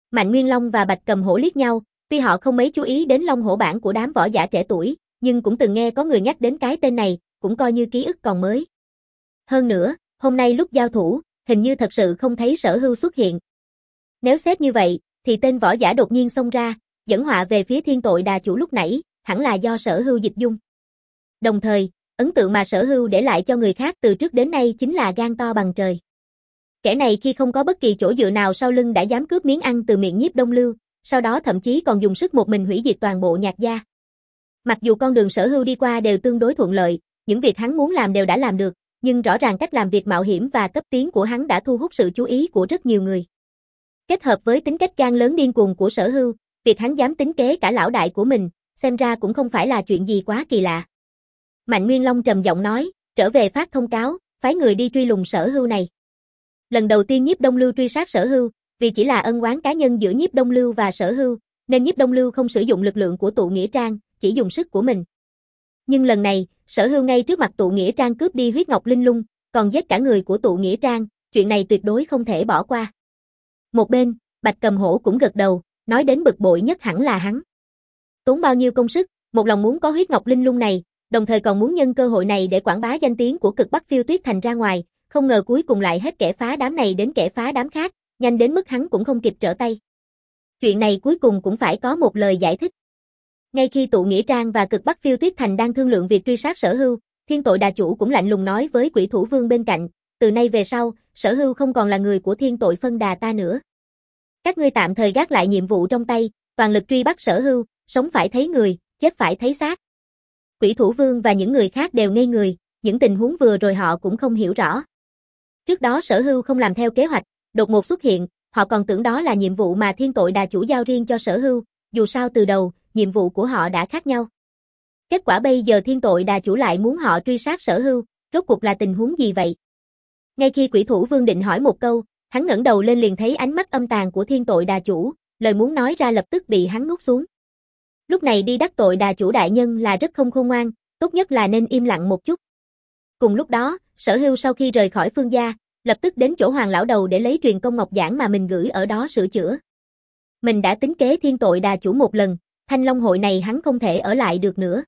Mạnh Nguyên Long và Bạch Cầm Hổ liếc nhau, tuy họ không mấy chú ý đến Long Hổ bản của đám võ giả trẻ tuổi, nhưng cũng từng nghe có người nhắc đến cái tên này, cũng coi như ký ức còn mới. Hơn nữa, hôm nay lúc giao thủ, hình như thật sự không thấy Sở Hưu xuất hiện. Nếu xét như vậy, thì tên võ giả đột nhiên xông ra, dẫn họa về phía Thiên Tội Đà Chủ lúc nãy, hẳn là do Sở Hưu dịch dung. Đồng thời, ấn tượng mà Sở Hưu để lại cho người khác từ trước đến nay chính là gan to bằng trời. Kẻ này khi không có bất kỳ chỗ dựa nào sau lưng đã dám cướp miếng ăn từ miệng Nhiếp Đông Lưu, sau đó thậm chí còn dùng sức một mình hủy diệt toàn bộ Nhạc gia. Mặc dù con đường Sở Hưu đi qua đều tương đối thuận lợi, những việc hắn muốn làm đều đã làm được, nhưng rõ ràng cách làm việc mạo hiểm và cấp tiến của hắn đã thu hút sự chú ý của rất nhiều người. Kết hợp với tính cách gan lớn điên cuồng của Sở Hưu, việc hắn dám tính kế cả lão đại của mình, xem ra cũng không phải là chuyện gì quá kỳ lạ. Mạnh Nguyên Long trầm giọng nói, trở về phát thông cáo, phái người đi truy lùng Sở Hưu này. Lần đầu tiên Nhiếp Đông Lưu truy sát Sở Hưu, vì chỉ là ân oán cá nhân giữa Nhiếp Đông Lưu và Sở Hưu, nên Nhiếp Đông Lưu không sử dụng lực lượng của tụ nghĩa trang, chỉ dùng sức của mình. Nhưng lần này, Sở Hưu ngay trước mặt tụ nghĩa trang cướp đi huyết ngọc linh lung, còn giết cả người của tụ nghĩa trang, chuyện này tuyệt đối không thể bỏ qua. Một bên, Bạch Cầm Hổ cũng gật đầu, nói đến bực bội nhất hẳn là hắn. Tốn bao nhiêu công sức, một lòng muốn có huyết ngọc linh lung này, đồng thời còn muốn nhân cơ hội này để quảng bá danh tiếng của Cực Bắc Phiêu Tuyết Thành ra ngoài, không ngờ cuối cùng lại hết kẻ phá đám này đến kẻ phá đám khác, nhanh đến mức hắn cũng không kịp trở tay. Chuyện này cuối cùng cũng phải có một lời giải thích. Ngay khi tụ nghĩa trang và Cực Bắc Phiêu Tuyết Thành đang thương lượng việc truy sát Sở Hưu, Thiên Tội Đà Chủ cũng lạnh lùng nói với Quỷ Thủ Vương bên cạnh, từ nay về sau, Sở Hưu không còn là người của Thiên Tội phân đà ta nữa. Các ngươi tạm thời gác lại nhiệm vụ trong tay, toàn lực truy bắt Sở Hưu, sống phải thấy người, chết phải thấy xác. Quỷ Thủ Vương và những người khác đều ngây người, những tình huống vừa rồi họ cũng không hiểu rõ. Trước đó Sở Hưu không làm theo kế hoạch, đột ngột xuất hiện, họ còn tưởng đó là nhiệm vụ mà Thiên Tội Đà Chủ giao riêng cho Sở Hưu, dù sao từ đầu, nhiệm vụ của họ đã khác nhau. Kết quả bây giờ Thiên Tội Đà Chủ lại muốn họ truy sát Sở Hưu, rốt cuộc là tình huống gì vậy? Ngay khi Quỷ Thủ Vương định hỏi một câu, hắn ngẩng đầu lên liền thấy ánh mắt âm tàn của Thiên Tội Đà Chủ, lời muốn nói ra lập tức bị hắn nuốt xuống. Lúc này đi đắc tội Đà Chủ đại nhân là rất không khôn ngoan, tốt nhất là nên im lặng một chút. Cùng lúc đó, Sở Hưu sau khi rời khỏi Phương gia, lập tức đến chỗ Hoàng lão đầu để lấy truyền công ngọc giản mà mình gửi ở đó sửa chữa. Mình đã tính kế Thiên Tội Đà Chủ một lần, Thanh Long hội này hắn không thể ở lại được nữa.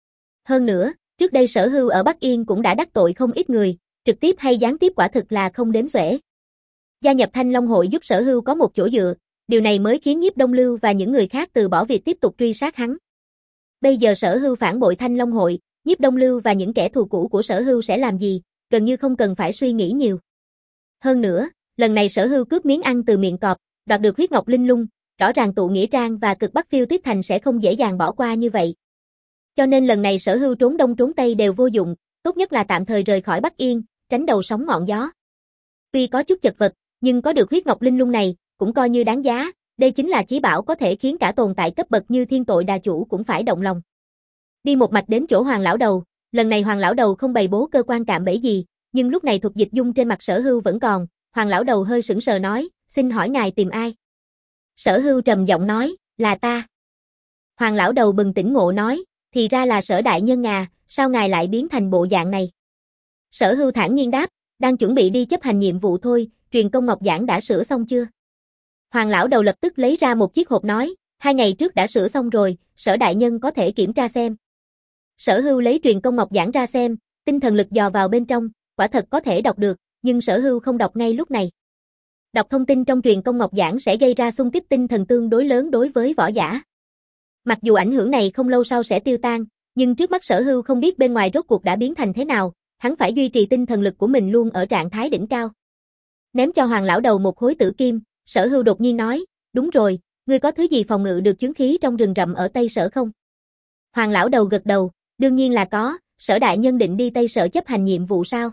Hơn nữa, trước đây Sở Hưu ở Bắc Yên cũng đã đắc tội không ít người, trực tiếp hay gián tiếp quả thực là không đếm xuể. Gia nhập Thanh Long hội giúp Sở Hưu có một chỗ dựa, điều này mới khiến Nhiếp Đông Lưu và những người khác từ bỏ việc tiếp tục truy sát hắn. Bây giờ Sở Hưu phản bội Thanh Long hội, Nhiếp Đông Lưu và những kẻ thù cũ của Sở Hưu sẽ làm gì, gần như không cần phải suy nghĩ nhiều. Hơn nữa, lần này Sở Hưu cướp miếng ăn từ miệng cọp, đoạt được huyết ngọc linh lung, rõ ràng tụ nghĩa trang và Cực Bắc Phiêu Tuyết Thành sẽ không dễ dàng bỏ qua như vậy. Cho nên lần này Sở Hưu trốn đông trốn tây đều vô dụng, tốt nhất là tạm thời rời khỏi Bắc Yên, tránh đầu sóng ngọn gió. Tuy có chút chật vật, nhưng có được huyết ngọc linh lung này, cũng coi như đáng giá, đây chính là chí bảo có thể khiến cả tồn tại cấp bậc như Thiên Tội Đà Chủ cũng phải động lòng. Đi một mạch đến chỗ Hoàng lão đầu, lần này Hoàng lão đầu không bày bố cơ quan cạm bẫy gì, nhưng lúc này thuật dịch dung trên mặt Sở Hưu vẫn còn, Hoàng lão đầu hơi sững sờ nói, xin hỏi ngài tìm ai? Sở Hưu trầm giọng nói, là ta. Hoàng lão đầu bừng tỉnh ngộ nói, thì ra là Sở đại nhân à, sao ngài lại biến thành bộ dạng này? Sở Hưu thản nhiên đáp, đang chuẩn bị đi chấp hành nhiệm vụ thôi, truyền công ngọc giản đã sửa xong chưa? Hoàng lão đầu lập tức lấy ra một chiếc hộp nói, hai ngày trước đã sửa xong rồi, Sở đại nhân có thể kiểm tra xem. Sở Hưu lấy truyền công ngọc giản ra xem, tinh thần lực dò vào bên trong, quả thật có thể đọc được, nhưng Sở Hưu không đọc ngay lúc này. Đọc thông tin trong truyền công ngọc giản sẽ gây ra xung kích tinh thần tương đối lớn đối với võ giả. Mặc dù ảnh hưởng này không lâu sau sẽ tiêu tan, nhưng trước mắt Sở Hưu không biết bên ngoài rốt cuộc đã biến thành thế nào, hắn phải duy trì tinh thần lực của mình luôn ở trạng thái đỉnh cao. Ném cho Hoàng lão đầu một khối tử kim, Sở Hưu đột nhiên nói, đúng rồi, ngươi có thứ gì phòng ngự được chướng khí trong rừng rậm ở Tây Sở không? Hoàng lão đầu gật đầu, đương nhiên là có, Sở đại nhân định đi Tây Sở chấp hành nhiệm vụ sao?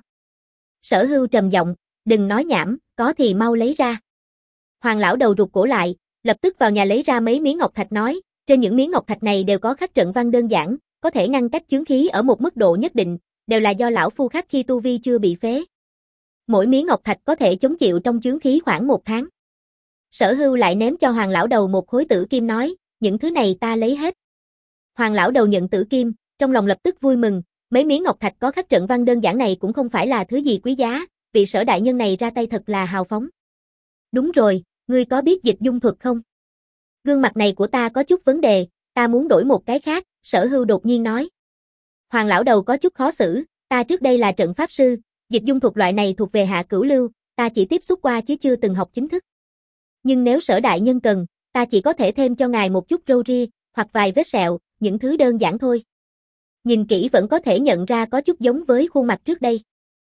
Sở Hưu trầm giọng, đừng nói nhảm, có thì mau lấy ra. Hoàng lão đầu rụt cổ lại, lập tức vào nhà lấy ra mấy miếng ngọc thạch nói, trên những miếng ngọc thạch này đều có khắc trận văn đơn giản, có thể ngăn cách chướng khí ở một mức độ nhất định, đều là do lão phu khắc khi tu vi chưa bị phế. Mỗi miếng ngọc thạch có thể chống chịu trong chướng khí khoảng một tháng. Sở Hưu lại ném cho Hoàng lão đầu một khối tử kim nói, những thứ này ta lấy hết. Hoàng lão đầu nhận tử kim, trong lòng lập tức vui mừng, mấy miếng ngọc thạch có khắc trận văn đơn giản này cũng không phải là thứ gì quý giá, vị Sở đại nhân này ra tay thật là hào phóng. Đúng rồi, Ngươi có biết dịch dung thuật không? Gương mặt này của ta có chút vấn đề, ta muốn đổi một cái khác, Sở Hưu đột nhiên nói. Hoàng lão đầu có chút khó xử, ta trước đây là trận pháp sư, dịch dung thuật loại này thuộc về hạ cửu lưu, ta chỉ tiếp xúc qua chứ chưa từng học chính thức. Nhưng nếu Sở đại nhân cần, ta chỉ có thể thêm cho ngài một chút râu ria, hoặc vài vết sẹo, những thứ đơn giản thôi. Nhìn kỹ vẫn có thể nhận ra có chút giống với khuôn mặt trước đây.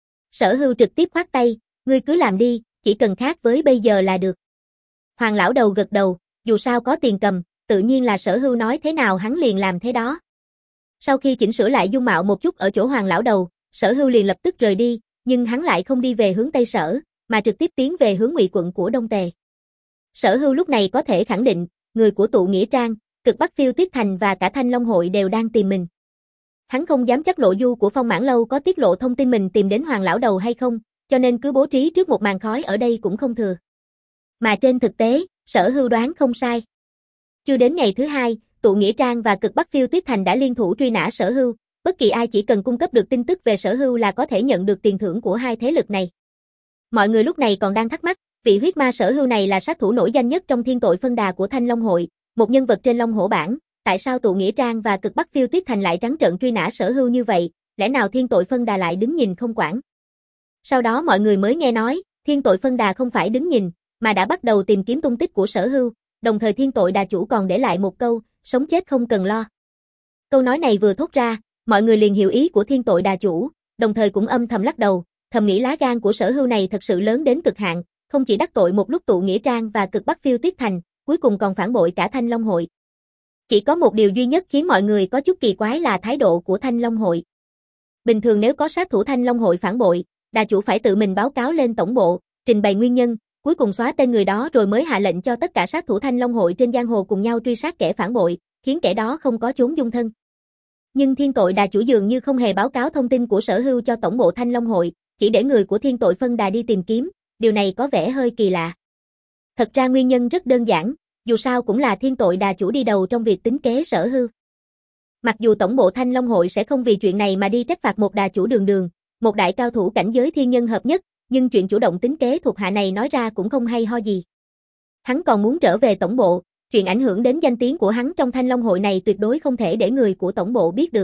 Sở Hưu trực tiếp khoát tay, ngươi cứ làm đi, chỉ cần khác với bây giờ là được. Hoàng lão đầu gật đầu, dù sao có tiền cầm, tự nhiên là Sở Hưu nói thế nào hắn liền làm thế đó. Sau khi chỉnh sửa lại dung mạo một chút ở chỗ Hoàng lão đầu, Sở Hưu liền lập tức rời đi, nhưng hắn lại không đi về hướng Tây Sở, mà trực tiếp tiến về hướng Ngụy quận của Đông Tề. Sở Hưu lúc này có thể khẳng định, người của tụ nghĩa trang, Cực Bắc Phiêu Tuyết Thành và cả Thanh Long hội đều đang tìm mình. Hắn không dám chắc Lộ Du của Phong Mãn Lâu có tiết lộ thông tin mình tìm đến Hoàng lão đầu hay không, cho nên cứ bố trí trước một màn khói ở đây cũng không thừa. Mà trên thực tế, Sở Hưu đoán không sai. Chưa đến ngày thứ hai, tụ nghĩa trang và Cực Bắc Phiêu Tuyết Thành đã liên thủ truy nã Sở Hưu, bất kỳ ai chỉ cần cung cấp được tin tức về Sở Hưu là có thể nhận được tiền thưởng của hai thế lực này. Mọi người lúc này còn đang thắc mắc, vị huyết ma Sở Hưu này là sát thủ nổi danh nhất trong thiên tội phân đà của Thanh Long hội, một nhân vật trên Long Hổ bảng, tại sao tụ nghĩa trang và Cực Bắc Phiêu Tuyết Thành lại trắng trợn truy nã Sở Hưu như vậy, lẽ nào thiên tội phân đà lại đứng nhìn không quản? Sau đó mọi người mới nghe nói, thiên tội phân đà không phải đứng nhìn, mà đã bắt đầu tìm kiếm tung tích của Sở Hưu, đồng thời thiên tội đà chủ còn để lại một câu, sống chết không cần lo. Câu nói này vừa thốt ra, mọi người liền hiểu ý của thiên tội đà chủ, đồng thời cũng âm thầm lắc đầu, thầm nghĩ lá gan của Sở Hưu này thật sự lớn đến cực hạn, không chỉ đắc tội một lúc tụ nghĩa trang và Cực Bắc Phiêu Tuyết Thành, cuối cùng còn phản bội cả Thanh Long hội. Chỉ có một điều duy nhất khiến mọi người có chút kỳ quái là thái độ của Thanh Long hội. Bình thường nếu có sát thủ Thanh Long hội phản bội, đà chủ phải tự mình báo cáo lên tổng bộ, trình bày nguyên nhân, cuối cùng xóa tên người đó rồi mới hạ lệnh cho tất cả sát thủ Thanh Long hội trên giang hồ cùng nhau truy sát kẻ phản bội, khiến kẻ đó không có chốn dung thân. Nhưng thiên tội đà chủ dường như không hề báo cáo thông tin của Sở Hưu cho tổng bộ Thanh Long hội, chỉ để người của thiên tội phân đà đi tìm kiếm, điều này có vẻ hơi kỳ lạ. Thật ra nguyên nhân rất đơn giản, dù sao cũng là thiên tội đà chủ đi đầu trong việc tính kế Sở Hưu. Mặc dù tổng bộ Thanh Long hội sẽ không vì chuyện này mà đi trách phạt một đà chủ đường đường, một đại cao thủ cảnh giới thiên nhân hợp nhất, nhưng chuyện chủ động tính kế thuộc hạ này nói ra cũng không hay ho gì. Hắn còn muốn trở về tổng bộ, chuyện ảnh hưởng đến danh tiếng của hắn trong Thanh Long hội này tuyệt đối không thể để người của tổng bộ biết được.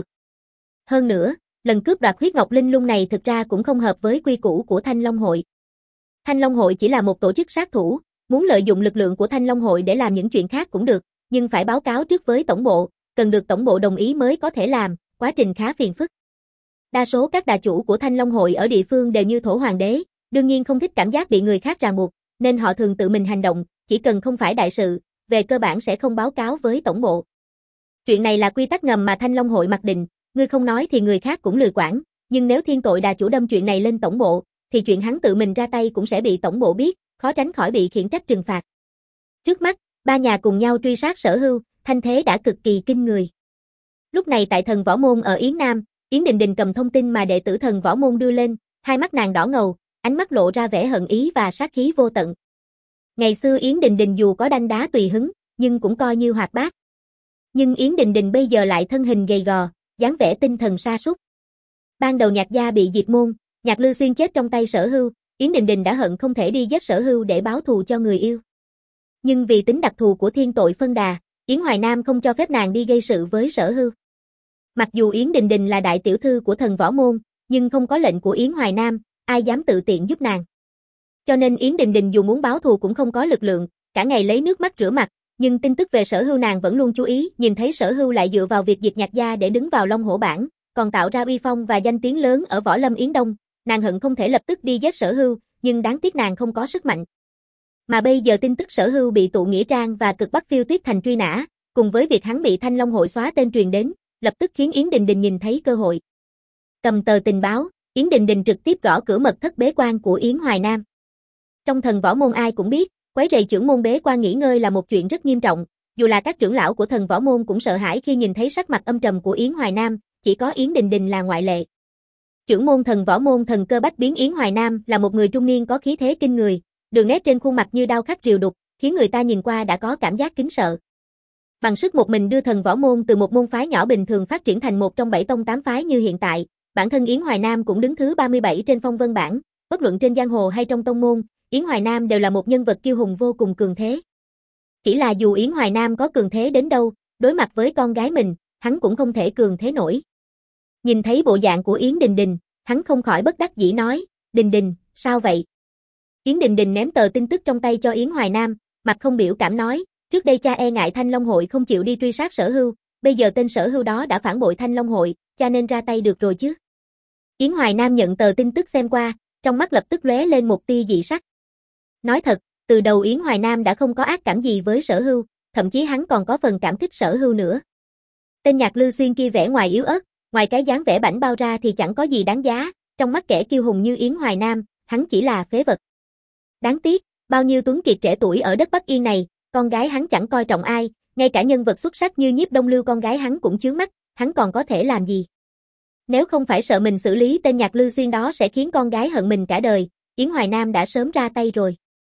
Hơn nữa, lần cướp đoạt huyết ngọc linh lung này thực ra cũng không hợp với quy củ của Thanh Long hội. Thanh Long hội chỉ là một tổ chức sát thủ, muốn lợi dụng lực lượng của Thanh Long hội để làm những chuyện khác cũng được, nhưng phải báo cáo trước với tổng bộ, cần được tổng bộ đồng ý mới có thể làm, quá trình khá phiền phức. Đa số các đà chủ của Thanh Long hội ở địa phương đều như Thổ Hoàng đế, đương nhiên không thích cảm giác bị người khác ràng buộc, nên họ thường tự mình hành động, chỉ cần không phải đại sự, về cơ bản sẽ không báo cáo với tổng bộ. Chuyện này là quy tắc ngầm mà Thanh Long hội mặc định, ngươi không nói thì người khác cũng lười quản, nhưng nếu thiên tội đà chủ đâm chuyện này lên tổng bộ, thì chuyện hắn tự mình ra tay cũng sẽ bị tổng bộ biết, khó tránh khỏi bị khiển trách trừng phạt. Trước mắt, ba nhà cùng nhau truy sát Sở Hưu, thanh thế đã cực kỳ kinh người. Lúc này tại thần võ môn ở Yến Nam, Yến Đình Đình cầm thông tin mà đệ tử thần võ môn đưa lên, hai mắt nàng đỏ ngầu, ánh mắt lộ ra vẻ hận ý và sát khí vô tận. Ngày xưa Yến Đình Đình dù có đanh đá tùy hứng, nhưng cũng coi như hoạt bát. Nhưng Yến Đình Đình bây giờ lại thân hình gầy gò, dáng vẻ tinh thần sa sút. Ban đầu Nhạc gia bị diệt môn, Nhạc Lư Xuyên chết trong tay Sở Hưu, Yến Đình Đình đã hận không thể đi giết Sở Hưu để báo thù cho người yêu. Nhưng vì tính đặc thù của thiên tội phân đà, Yến Hoài Nam không cho phép nàng đi gây sự với Sở Hưu. Mặc dù Yến Đình Đình là đại tiểu thư của thần võ môn, nhưng không có lệnh của Yến Hoài Nam, ai dám tự tiện giúp nàng. Cho nên Yến Đình Đình dù muốn báo thù cũng không có lực lượng, cả ngày lấy nước mắt rửa mặt, nhưng tin tức về Sở Hưu nàng vẫn luôn chú ý, nhìn thấy Sở Hưu lại dựa vào việc diệt Nhạc gia để đứng vào Long Hổ bảng, còn tạo ra uy phong và danh tiếng lớn ở Võ Lâm Yến Đông, nàng hận không thể lập tức đi giết Sở Hưu, nhưng đáng tiếc nàng không có sức mạnh. Mà bây giờ tin tức Sở Hưu bị tụ nghĩa trang và Cực Bắc Phiêu Tuyết Thành truy nã, cùng với việc hắn bị Thanh Long hội xóa tên truyền đến, lập tức khiến Yến Đình Đình nhìn thấy cơ hội. Cầm tờ tình báo, Yến Đình Đình trực tiếp gõ cửa mật thất bế quan của Yến Hoài Nam. Trong thần võ môn ai cũng biết, quấy rầy trưởng môn bế quan nghỉ ngơi là một chuyện rất nghiêm trọng, dù là các trưởng lão của thần võ môn cũng sợ hãi khi nhìn thấy sắc mặt âm trầm của Yến Hoài Nam, chỉ có Yến Đình Đình là ngoại lệ. Trưởng môn thần võ môn Thần Cơ Bách Biến Yến Hoài Nam là một người trung niên có khí thế kinh người, đường nét trên khuôn mặt như đao khắc rìu đục, khiến người ta nhìn qua đã có cảm giác kính sợ. Bằng sức một mình đưa thần võ môn từ một môn phái nhỏ bình thường phát triển thành một trong bảy tông tám phái như hiện tại, bản thân Yến Hoài Nam cũng đứng thứ ba mươi bảy trên phong vân bảng, bất luận trên giang hồ hay trong tông môn, Yến Hoài Nam đều là một nhân vật kiêu hùng vô cùng cường thế. Chỉ là dù Yến Hoài Nam có cường thế đến đâu, đối mặt với con gái mình, hắn cũng không thể cường thế nổi. Nhìn thấy bộ dạng của Yến Đình Đình, hắn không khỏi bất đắc dĩ nói, Đình Đình, sao vậy? Yến Đình Đình ném tờ tin tức trong tay cho Yến Hoài Nam, mặt không biểu cảm nói, trước đây cha e ngại Thanh Long Hội không chịu đi truy sát Sở Hưu, bây giờ tên Sở Hưu đó đã phản bội Thanh Long Hội, cha nên ra tay được rồi chứ. Yến Hoài Nam nhận tờ tin tức xem qua, trong mắt lập tức lóe lên một tia dị sắc. Nói thật, từ đầu Yến Hoài Nam đã không có ác cảm gì với Sở Hưu, thậm chí hắn còn có phần cảm kích Sở Hưu nữa. Tên Nhạc Lư Xuyên kia vẻ ngoài yếu ớt, ngoài cái dáng vẻ bảnh bao ra thì chẳng có gì đáng giá, trong mắt kẻ kiêu hùng như Yến Hoài Nam, hắn chỉ là phế vật. Đáng tiếc, bao nhiêu tuấn kiệt trẻ tuổi ở đất Bắc Yên này, con gái hắn chẳng coi trọng ai, ngay cả nhân vật xuất sắc như Nhiếp Đông Lưu con gái hắn cũng chướng mắt, hắn còn có thể làm gì? Nếu không phải sợ mình xử lý tên Nhạc Lư Xuyên đó sẽ khiến con gái hận mình cả đời, Yến Hoài Nam đã sớm ra tay rồi.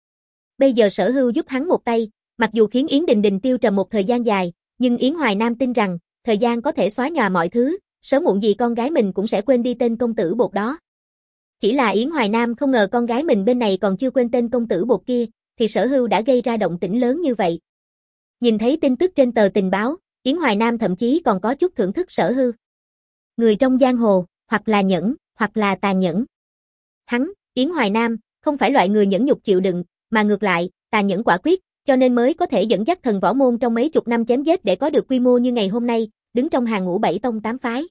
Bây giờ Sở Hưu giúp hắn một tay, mặc dù khiến Yến Đình Đình tiêu trầm một thời gian dài, nhưng Yến Hoài Nam tin rằng, thời gian có thể xóa nhòa mọi thứ, sớm muộn gì con gái mình cũng sẽ quên đi tên công tử bột đó. Chỉ là Yến Hoài Nam không ngờ con gái mình bên này còn chưa quên tên công tử bột kia, thì Sở Hưu đã gây ra động tĩnh lớn như vậy. Nhìn thấy tin tức trên tờ tình báo, Yến Hoài Nam thậm chí còn có chút thưởng thức Sở Hưu. Người trong giang hồ, hoặc là nhẫn, hoặc là tàn nhẫn. Hắn, Yến Hoài Nam, không phải loại người nhẫn nhục chịu đựng, mà ngược lại, tàn nhẫn quả quyết, cho nên mới có thể dẫn dắt thần võ môn trong mấy chục năm chém giết để có được quy mô như ngày hôm nay, đứng trong hàng ngũ bảy tông tám phái.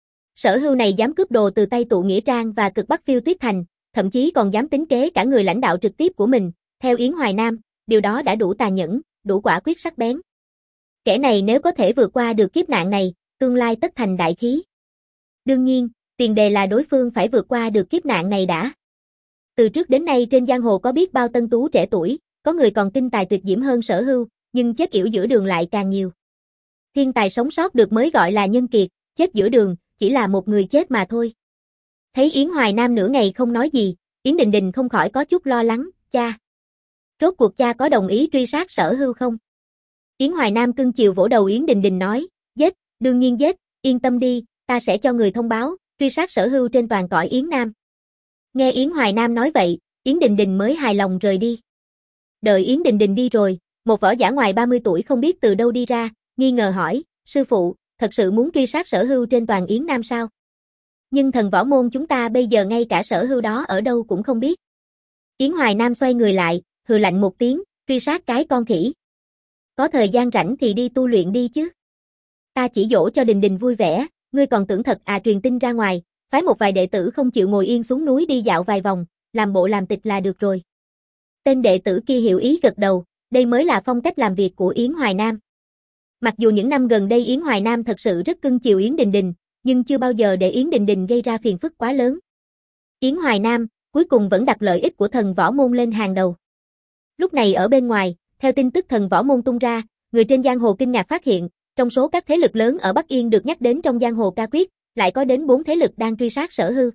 Sở Hưu này dám cướp đồ từ tay tụ Nghĩa Trang và cực Bắc Phiêu Tuyết Thành, thậm chí còn dám tính kế cả người lãnh đạo trực tiếp của mình, theo Yến Hoài Nam, điều đó đã đủ tàn nhẫn, đủ quả quyết sắc bén. Kẻ này nếu có thể vượt qua được kiếp nạn này, tương lai tất thành đại khí. Đương nhiên, tiền đề là đối phương phải vượt qua được kiếp nạn này đã. Từ trước đến nay trên giang hồ có biết bao tân tú trẻ tuổi, có người còn kinh tài tuyệt diễm hơn Sở Hưu, nhưng chết yểu giữa đường lại càng nhiều. Thiên tài sống sót được mới gọi là nhân kiệt, chết giữa đường, chỉ là một người chết mà thôi. Thấy Yến Hoài Nam nửa ngày không nói gì, Yến Đình Đình không khỏi có chút lo lắng, cha. Rốt cuộc cha có đồng ý truy sát Sở Hưu không? Yến Hoài Nam cưng chiều vỗ đầu Yến Đình Đình nói, giết, đương nhiên giết, yên tâm đi, ta sẽ cho người thông báo, truy sát Sở Hưu trên toàn cõi Yến Nam. Nghe Yến Hoài Nam nói vậy, Yến Đình Đình mới hài lòng rời đi. Đợi Yến Đình Đình đi rồi, một võ giả ngoài ba mươi tuổi không biết từ đâu đi ra, nghi ngờ hỏi, sư phụ, thật sự muốn truy sát Sở Hưu trên toàn Yến Nam sao? Nhưng thần võ môn chúng ta bây giờ ngay cả Sở Hưu đó ở đâu cũng không biết. Yến Hoài Nam xoay người lại, hừ lạnh một tiếng, truy sát cái con khỉ. Có thời gian rảnh thì đi tu luyện đi chứ. Ta chỉ dỗ cho Đình Đình vui vẻ, ngươi còn tưởng thật à? Truyền tin ra ngoài, phái một vài đệ tử không chịu ngồi yên xuống núi đi dạo vài vòng, làm bộ làm tịch là được rồi. Tên đệ tử kia hiểu ý gật đầu, đây mới là phong cách làm việc của Yến Hoài Nam. Mặc dù những năm gần đây Yến Hoài Nam thật sự rất cưng chiều Yến Đình Đình, nhưng chưa bao giờ để Yến Đình Đình gây ra phiền phức quá lớn. Yến Hoài Nam, cuối cùng vẫn đặt lợi ích của thần võ môn lên hàng đầu. Lúc này ở bên ngoài, theo tin tức thần võ môn tung ra, người trên giang hồ kinh ngạc phát hiện, trong số các thế lực lớn ở Bắc Yên được nhắc đến trong giang hồ ca quyết, lại có đến bốn thế lực đang truy sát Sở Hưu.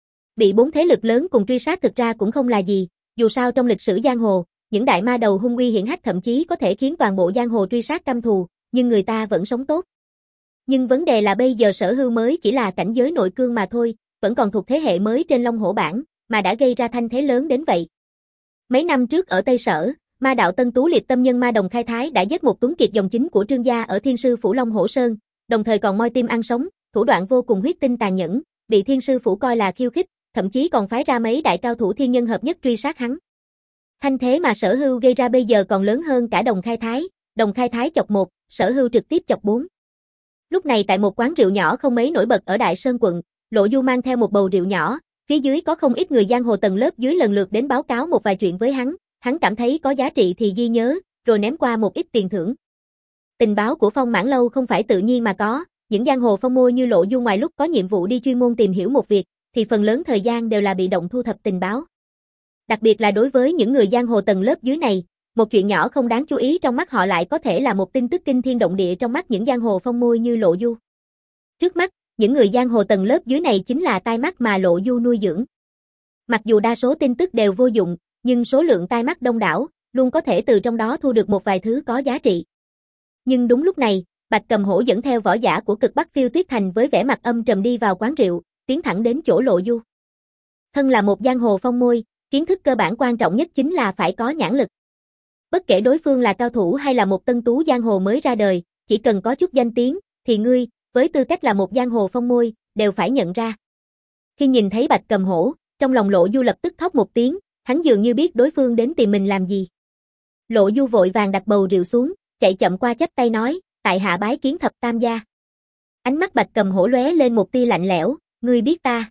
Bị bốn thế lực lớn cùng truy sát thực ra cũng không là gì, dù sao trong lịch sử giang hồ, những đại ma đầu hung uy hiển hách thậm chí có thể khiến toàn bộ giang hồ truy sát căm thù, nhưng người ta vẫn sống tốt. Nhưng vấn đề là bây giờ Sở Hưu mới chỉ là cảnh giới nội cương mà thôi, vẫn còn thuộc thế hệ mới trên Long Hổ bảng, mà đã gây ra thanh thế lớn đến vậy. Mấy năm trước ở Tây Sở, ma đạo Tân Tú Liệt Tâm Nhân Ma Đồng Khai Thái đã giết một tuấn kiệt dòng chính của Trương gia ở Thiên Sư Phủ Long Hổ Sơn, đồng thời còn moi tim ăn sống, thủ đoạn vô cùng huyết tinh tàn nhẫn, bị Thiên Sư Phủ coi là khiêu khích, thậm chí còn phái ra mấy đại cao thủ thiên nhân hợp nhất truy sát hắn. Thanh thế mà Sở Hưu gây ra bây giờ còn lớn hơn cả Đồng Khai Thái, Đồng Khai Thái chọc một, Sở Hưu trực tiếp chọc bốn. Lúc này tại một quán rượu nhỏ không mấy nổi bật ở Đại Sơn quận, Lộ Du mang theo một bầu rượu nhỏ, phía dưới có không ít người giang hồ tầng lớp dưới lần lượt đến báo cáo một vài chuyện với hắn, hắn cảm thấy có giá trị thì ghi nhớ, rồi ném qua một ít tiền thưởng. Tình báo của Phong Mãn Lâu không phải tự nhiên mà có, những giang hồ phong môi như Lộ Du ngoài lúc có nhiệm vụ đi chuyên môn tìm hiểu một việc, thì phần lớn thời gian đều là bị động thu thập tình báo. Đặc biệt là đối với những người giang hồ tầng lớp dưới này, một chuyện nhỏ không đáng chú ý trong mắt họ lại có thể là một tin tức kinh thiên động địa trong mắt những giang hồ phong môi như Lộ Du. Trước mắt, những người giang hồ tầng lớp dưới này chính là tai mắt mà Lộ Du nuôi dưỡng. Mặc dù đa số tin tức đều vô dụng, nhưng số lượng tai mắt đông đảo, luôn có thể từ trong đó thu được một vài thứ có giá trị. Nhưng đúng lúc này, Bạch Cầm Hổ dẫn theo võ giả của cực Bắc Phiêu Tuyết Thành với vẻ mặt âm trầm đi vào quán rượu, tiến thẳng đến chỗ Lộ Du. Thân là một giang hồ phong môi, Kiến thức cơ bản quan trọng nhất chính là phải có nhãn lực. Bất kể đối phương là cao thủ hay là một tân tú giang hồ mới ra đời, chỉ cần có chút danh tiếng, thì ngươi, với tư cách là một giang hồ phong môi, đều phải nhận ra. Khi nhìn thấy Bạch Cầm Hổ, trong lòng Lộ Du lập tức thốt một tiếng, hắn dường như biết đối phương đến tìm mình làm gì. Lộ Du vội vàng đặt bầu rượu xuống, chạy chậm qua chắp tay nói, tại hạ bái kiến Thập Tam gia. Ánh mắt Bạch Cầm Hổ lóe lên một tia lạnh lẽo, ngươi biết ta?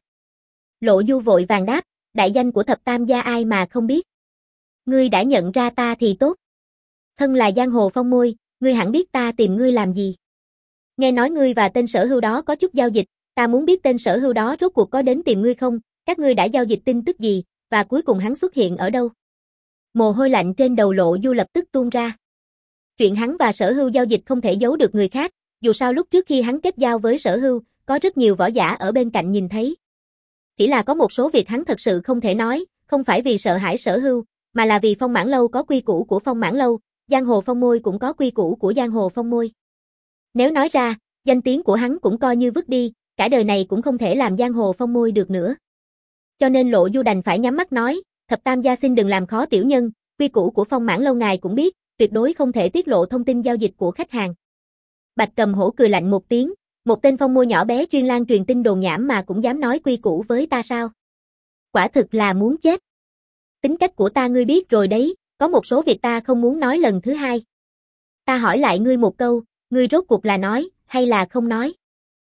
Lộ Du vội vàng đáp, đại danh của Thập Tam gia ai mà không biết. Ngươi đã nhận ra ta thì tốt. Thân là giang hồ phong môi, ngươi hẳn biết ta tìm ngươi làm gì. Nghe nói ngươi và tên sở hưu đó có chút giao dịch, ta muốn biết tên sở hưu đó rốt cuộc có đến tìm ngươi không, các ngươi đã giao dịch tin tức gì, và cuối cùng hắn xuất hiện ở đâu. Mồ hôi lạnh trên đầu Lộ Du lập tức tuôn ra. Chuyện hắn và sở hưu giao dịch không thể giấu được người khác, dù sao lúc trước khi hắn kết giao với sở hưu, có rất nhiều võ giả ở bên cạnh nhìn thấy. Chỉ là có một số việc hắn thật sự không thể nói, không phải vì sợ hãi sở hưu, mà là vì Phong Mãn Lâu có quy củ của Phong Mãn Lâu, giang hồ phong môi cũng có quy củ của giang hồ phong môi. Nếu nói ra, danh tiếng của hắn cũng coi như vứt đi, cả đời này cũng không thể làm giang hồ phong môi được nữa. Cho nên Lộ Du đành phải nhắm mắt nói, Thập Tam gia xin đừng làm khó tiểu nhân, quy củ của Phong Mãn Lâu ngài cũng biết, tuyệt đối không thể tiết lộ thông tin giao dịch của khách hàng. Bạch Cầm Hổ cười lạnh một tiếng, một tên phong môi nhỏ bé chuyên lan truyền tin đồn nhảm mà cũng dám nói quy củ với ta sao? Quả thực là muốn chết. Tính cách của ta ngươi biết rồi đấy, có một số việc ta không muốn nói lần thứ hai. Ta hỏi lại ngươi một câu, ngươi rốt cuộc là nói, hay là không nói?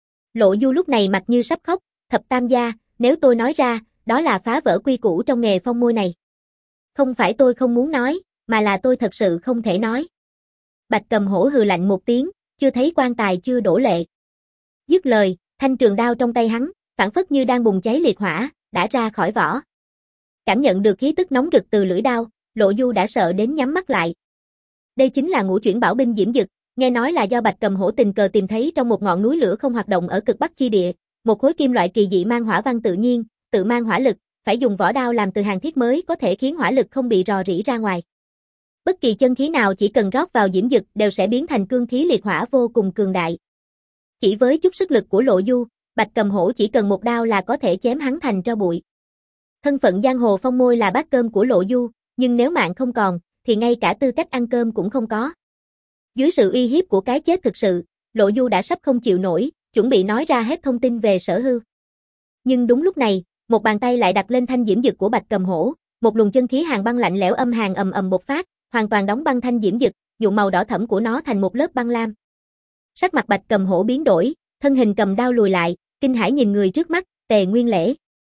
Lộ Du lúc này mặt như sắp khóc, Thập Tam gia, nếu tôi nói ra, đó là phá vỡ quy củ trong nghề phong môi này. Không phải tôi không muốn nói, mà là tôi thật sự không thể nói. Bạch Cầm Hổ hừ lạnh một tiếng, chưa thấy quan tài chưa đổ lệ. Dứt lời, thanh trường đao trong tay hắn, phảng phất như đang bùng cháy liệt hỏa, đã ra khỏi vỏ. Cảm nhận được khí tức nóng rực từ lưỡi đao, Lộ Du đã sợ đến nhắm mắt lại. Đây chính là ngũ chuyển bảo binh diễm dực, nghe nói là do Bạch Cầm Hổ tình cờ tìm thấy trong một ngọn núi lửa không hoạt động ở cực bắc chi địa, một khối kim loại kỳ dị mang hỏa văn tự nhiên, tự mang hỏa lực, phải dùng vỏ đao làm từ hàng thiết mới có thể khiến hỏa lực không bị rò rỉ ra ngoài. Bất kỳ chân khí nào chỉ cần rót vào diễm dực đều sẽ biến thành cương khí liệt hỏa vô cùng cường đại. Chỉ với chút sức lực của Lộ Du, Bạch Cầm Hổ chỉ cần một đao là có thể chém hắn thành tro bụi. Thân phận giang hồ phong môi là bát cơm của Lộ Du, nhưng nếu mạng không còn, thì ngay cả tư cách ăn cơm cũng không có. Dưới sự uy hiếp của cái chết thực sự, Lộ Du đã sắp không chịu nổi, chuẩn bị nói ra hết thông tin về sở hưu. Nhưng đúng lúc này, một bàn tay lại đặt lên thanh diễm dực của Bạch Cầm Hổ, một luồng chân khí hàn băng lạnh lẽo âm hàn ầm ầm bộc phát, hoàn toàn đóng băng thanh diễm dực, nhuộm màu đỏ thẫm của nó thành một lớp băng lam. Sắc mặt Bạch Cầm Hổ biến đổi, thân hình cầm đao lùi lại, kinh hãi nhìn người trước mắt, Tề Nguyên Lễ.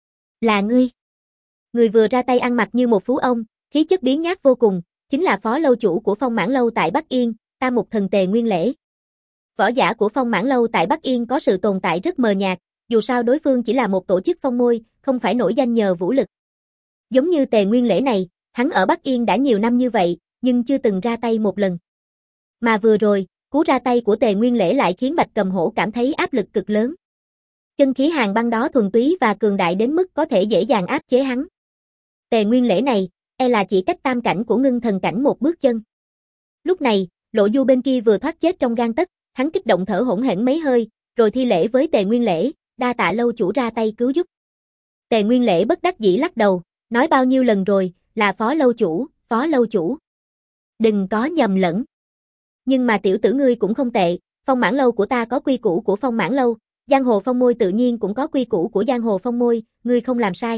Là ngươi. Người vừa ra tay ăn mặc như một phú ông, khí chất biến nhát vô cùng, chính là phó lâu chủ của Phong Mãn Lâu tại Bắc Yên, Tam Mục Thần Tề Nguyên Lễ. Võ giả của Phong Mãn Lâu tại Bắc Yên có sự tồn tại rất mờ nhạt, dù sao đối phương chỉ là một tổ chức phong môi, không phải nổi danh nhờ vũ lực. Giống như Tề Nguyên Lễ này, hắn ở Bắc Yên đã nhiều năm như vậy, nhưng chưa từng ra tay một lần. Mà vừa rồi, cú ra tay của Tề Nguyên Lễ lại khiến Bạch Cầm Hổ cảm thấy áp lực cực lớn. Chân khí hàn băng đó thuần túy và cường đại đến mức có thể dễ dàng áp chế hắn. Tề Nguyên Lễ này, e là chỉ cách tam cảnh của ngưng thần cảnh một bước chân. Lúc này, Lộ Du bên kia vừa thoát chết trong gang tấc, hắn kích động thở hổn hển mấy hơi, rồi thi lễ với Tề Nguyên Lễ, đa tạ lâu chủ ra tay cứu giúp. Tề Nguyên Lễ bất đắc dĩ lắc đầu, nói bao nhiêu lần rồi, là phó lâu chủ, phó lâu chủ. Đừng có nhầm lẫn. Nhưng mà tiểu tử ngươi cũng không tệ, Phong Mãn Lâu của ta có quy củ của Phong Mãn Lâu, giang hồ phong môi tự nhiên cũng có quy củ của giang hồ phong môi, ngươi không làm sai.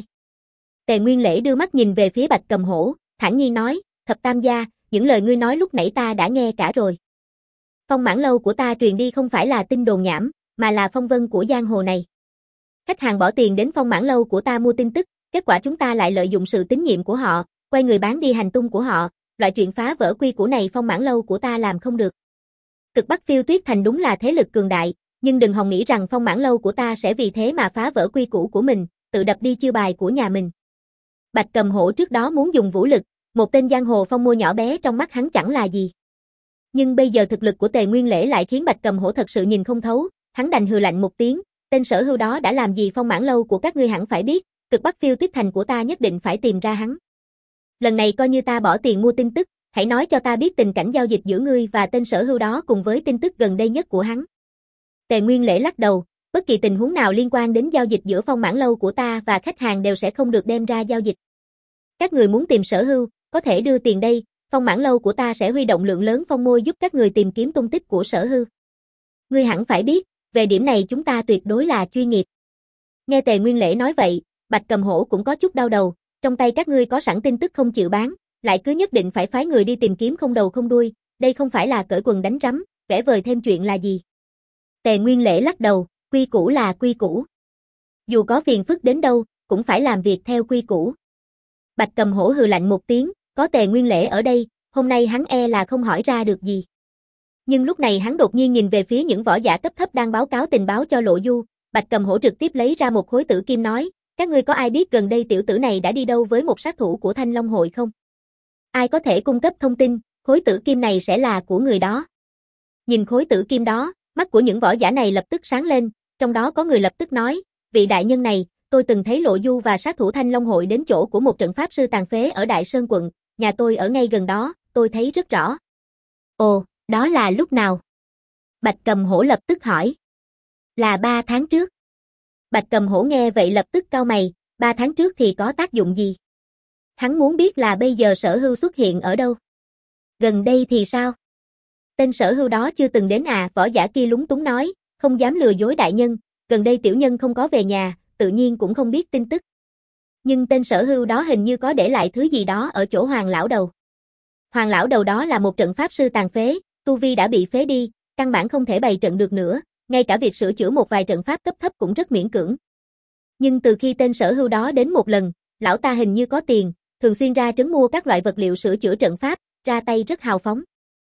Tề Nguyên Lễ đưa mắt nhìn về phía Bạch Cầm Hổ, thản nhiên nói, Thập Tam gia, những lời ngươi nói lúc nãy ta đã nghe cả rồi. Phong Mãn Lâu của ta truyền đi không phải là tin đồn nhảm, mà là phong vân của giang hồ này. Khách hàng bỏ tiền đến Phong Mãn Lâu của ta mua tin tức, kết quả chúng ta lại lợi dụng sự tín nhiệm của họ, quay người bán đi hành tung của họ, loại chuyện phá vỡ quy củ này Phong Mãn Lâu của ta làm không được. Cực Bắc Phiêu Tuyết Thành đúng là thế lực cường đại, nhưng đừng hòng nghĩ rằng Phong Mãn Lâu của ta sẽ vì thế mà phá vỡ quy củ của mình, tự đập đi chiêu bài của nhà mình. Bạch Cầm Hổ trước đó muốn dùng vũ lực, một tên giang hồ phong môi nhỏ bé trong mắt hắn chẳng là gì. Nhưng bây giờ thực lực của Tề Nguyên Lễ lại khiến Bạch Cầm Hổ thật sự nhìn không thấu, hắn đành hừ lạnh một tiếng, tên sở hưu đó đã làm gì Phong Mãn Lâu của các ngươi hẳn phải biết, Cực Bắc Phiêu Tuyết Thành của ta nhất định phải tìm ra hắn. Lần này coi như ta bỏ tiền mua tin tức, hãy nói cho ta biết tình cảnh giao dịch giữa ngươi và tên sở hưu đó cùng với tin tức gần đây nhất của hắn. Tề Nguyên Lễ lắc đầu, bất kỳ tình huống nào liên quan đến giao dịch giữa Phong Mãn Lâu của ta và khách hàng đều sẽ không được đem ra giao dịch. Các người muốn tìm Sở Hưu, có thể đưa tiền đây, Phong Mãn Lâu của ta sẽ huy động lượng lớn phong môi giúp các người tìm kiếm tung tích của Sở Hưu. Ngươi hẳn phải biết, về điểm này chúng ta tuyệt đối là chuyên nghiệp. Nghe Tề Nguyên Lễ nói vậy, Bạch Cầm Hổ cũng có chút đau đầu, trong tay các ngươi có sẵn tin tức không chịu bán, lại cứ nhất định phải phái người đi tìm kiếm không đầu không đuôi, đây không phải là cởi quần đánh rắm, vẽ vời thêm chuyện là gì. Tề Nguyên Lễ lắc đầu, quy củ là quy củ. Dù có phiền phức đến đâu, cũng phải làm việc theo quy củ. Bạch Cầm Hổ hừ lạnh một tiếng, có Tề Nguyên Lễ ở đây, hôm nay hắn e là không hỏi ra được gì. Nhưng lúc này hắn đột nhiên nhìn về phía những võ giả cấp thấp đang báo cáo tình báo cho Lộ Du, Bạch Cầm Hổ trực tiếp lấy ra một khối tử kim nói, các ngươi có ai biết gần đây tiểu tử này đã đi đâu với một sát thủ của Thanh Long hội không? Ai có thể cung cấp thông tin, khối tử kim này sẽ là của người đó. Nhìn khối tử kim đó, mắt của những võ giả này lập tức sáng lên, trong đó có người lập tức nói, vị đại nhân này, tôi từng thấy Lộ Du và sát thủ Thanh Long hội đến chỗ của một trận pháp sư tàn phế ở Đại Sơn quận, nhà tôi ở ngay gần đó, tôi thấy rất rõ. Ồ, đó là lúc nào? Bạch Cầm Hổ lập tức hỏi. Là ba tháng trước. Bạch Cầm Hổ nghe vậy lập tức cau mày, ba tháng trước thì có tác dụng gì? Hắn muốn biết là bây giờ Sở Hưu xuất hiện ở đâu? Gần đây thì sao? Tên Sở Hưu đó chưa từng đến à, võ giả kia lúng túng nói, không dám lừa dối đại nhân, gần đây tiểu nhân không có về nhà, tự nhiên cũng không biết tin tức. Nhưng tên Sở Hưu đó hình như có để lại thứ gì đó ở chỗ Hoàng lão đầu. Hoàng lão đầu đó là một trận pháp sư tàn phế, tu vi đã bị phế đi, căn bản không thể bày trận được nữa, ngay cả việc sửa chữa một vài trận pháp cấp thấp cũng rất miễn cưỡng. Nhưng từ khi tên Sở Hưu đó đến một lần, lão ta hình như có tiền, thường xuyên ra trấn mua các loại vật liệu sửa chữa trận pháp, ra tay rất hào phóng.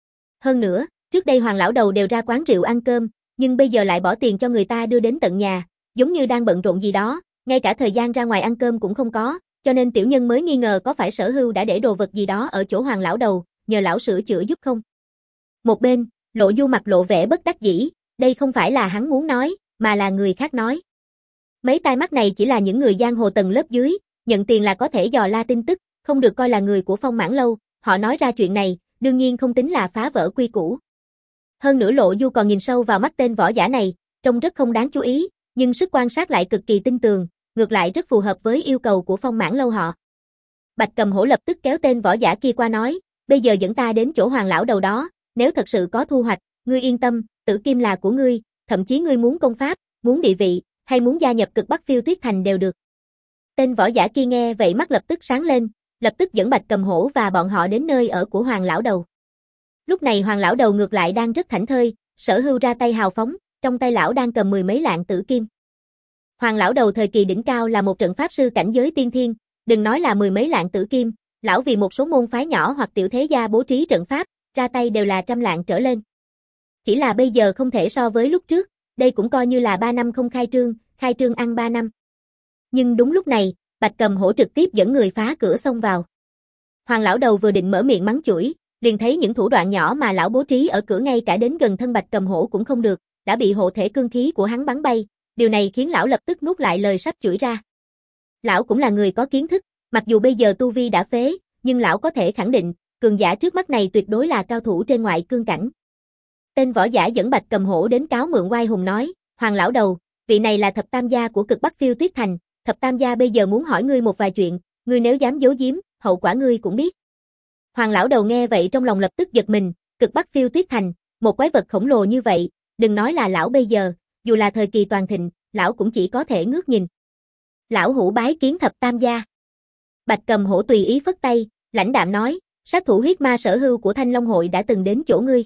Hơn nữa, trước đây Hoàng lão đầu đều ra quán rượu ăn cơm, nhưng bây giờ lại bỏ tiền cho người ta đưa đến tận nhà, giống như đang bận rộn gì đó, ngay cả thời gian ra ngoài ăn cơm cũng không có, cho nên tiểu nhân mới nghi ngờ có phải Sở Hưu đã để đồ vật gì đó ở chỗ Hoàng lão đầu, nhờ lão sửa chữa giúp không. Một bên, Lộ Du mặt lộ vẻ bất đắc dĩ, đây không phải là hắn muốn nói, mà là người khác nói. Mấy tai mắt này chỉ là những người giang hồ tầng lớp dưới, nhận tiền là có thể dò la tin tức, không được coi là người của Phong Mãn Lâu, họ nói ra chuyện này, đương nhiên không tính là phá vỡ quy củ. Hơn nữa Lộ Du còn nhìn sâu vào mắt tên võ giả này, trông rất không đáng chú ý, nhưng sức quan sát lại cực kỳ tinh tường, ngược lại rất phù hợp với yêu cầu của Phong Mãn Lâu họ. Bạch Cầm Hổ lập tức kéo tên võ giả kia qua nói, bây giờ dẫn ta đến chỗ Hoàng lão đầu đó, nếu thật sự có thu hoạch, ngươi yên tâm, tử kim là của ngươi, thậm chí ngươi muốn công pháp, muốn địa vị, hay muốn gia nhập Cực Bắc Phiêu Tuyết Thành đều được. Tên võ giả kia nghe vậy mắt lập tức sáng lên, lập tức dẫn Bạch Cầm Hổ và bọn họ đến nơi ở của Hoàng lão đầu. Lúc này Hoàng lão đầu ngược lại đang rất thảnh thơi, Sở Hưu ra tay hào phóng, trong tay lão đang cầm mười mấy lạng tử kim. Hoàng lão đầu thời kỳ đỉnh cao là một trận pháp sư cảnh giới tiên thiên, đừng nói là mười mấy lạng tử kim, lão vì một số môn phái nhỏ hoặc tiểu thế gia bố trí trận pháp, ra tay đều là trăm lạng trở lên. Chỉ là bây giờ không thể so với lúc trước, đây cũng coi như là ba năm không khai trương, khai trương ăn ba năm. Nhưng đúng lúc này, Bạch Cầm Hổ trực tiếp dẫn người phá cửa xông vào. Hoàng lão đầu vừa định mở miệng mắng chửi, liền thấy những thủ đoạn nhỏ mà lão bố trí ở cửa ngay cả đến gần thân Bạch Cầm Hổ cũng không được, đã bị hộ thể cương khí của hắn bắn bay, điều này khiến lão lập tức nuốt lại lời sắp chửi ra. Lão cũng là người có kiến thức, mặc dù bây giờ tu vi đã phế, nhưng lão có thể khẳng định, cường giả trước mắt này tuyệt đối là cao thủ trên ngoại cương cảnh. Tên võ giả dẫn Bạch Cầm Hổ đến cáo mượn oai hùng nói, Hoàng lão đầu, vị này là thập tam gia của Cực Bắc Phiêu Tuyết Thành, thập tam gia bây giờ muốn hỏi ngươi một vài chuyện, ngươi nếu dám giấu giếm, hậu quả ngươi cũng biết. Hoàng lão đầu nghe vậy trong lòng lập tức giật mình, Cực Bắc Phiêu Tuyết Thành, một quái vật khổng lồ như vậy, đừng nói là lão bây giờ, dù là thời kỳ toàn thịnh, lão cũng chỉ có thể ngước nhìn. Lão hủ bái kiến thập tam gia. Bạch Cầm Hổ tùy ý phất tay, lãnh đạm nói, sát thủ huyết ma Sở Hưu của Thanh Long hội đã từng đến chỗ ngươi.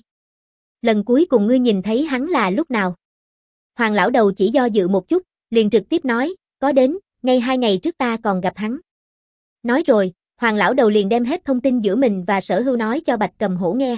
Lần cuối cùng ngươi nhìn thấy hắn là lúc nào? Hoàng lão đầu chỉ do dự một chút, liền trực tiếp nói, có đến, ngay hai ngày trước ta còn gặp hắn. Nói rồi, Hoàng lão đầu liền đem hết thông tin giữa mình và Sở Hưu nói cho Bạch Cầm Hổ nghe.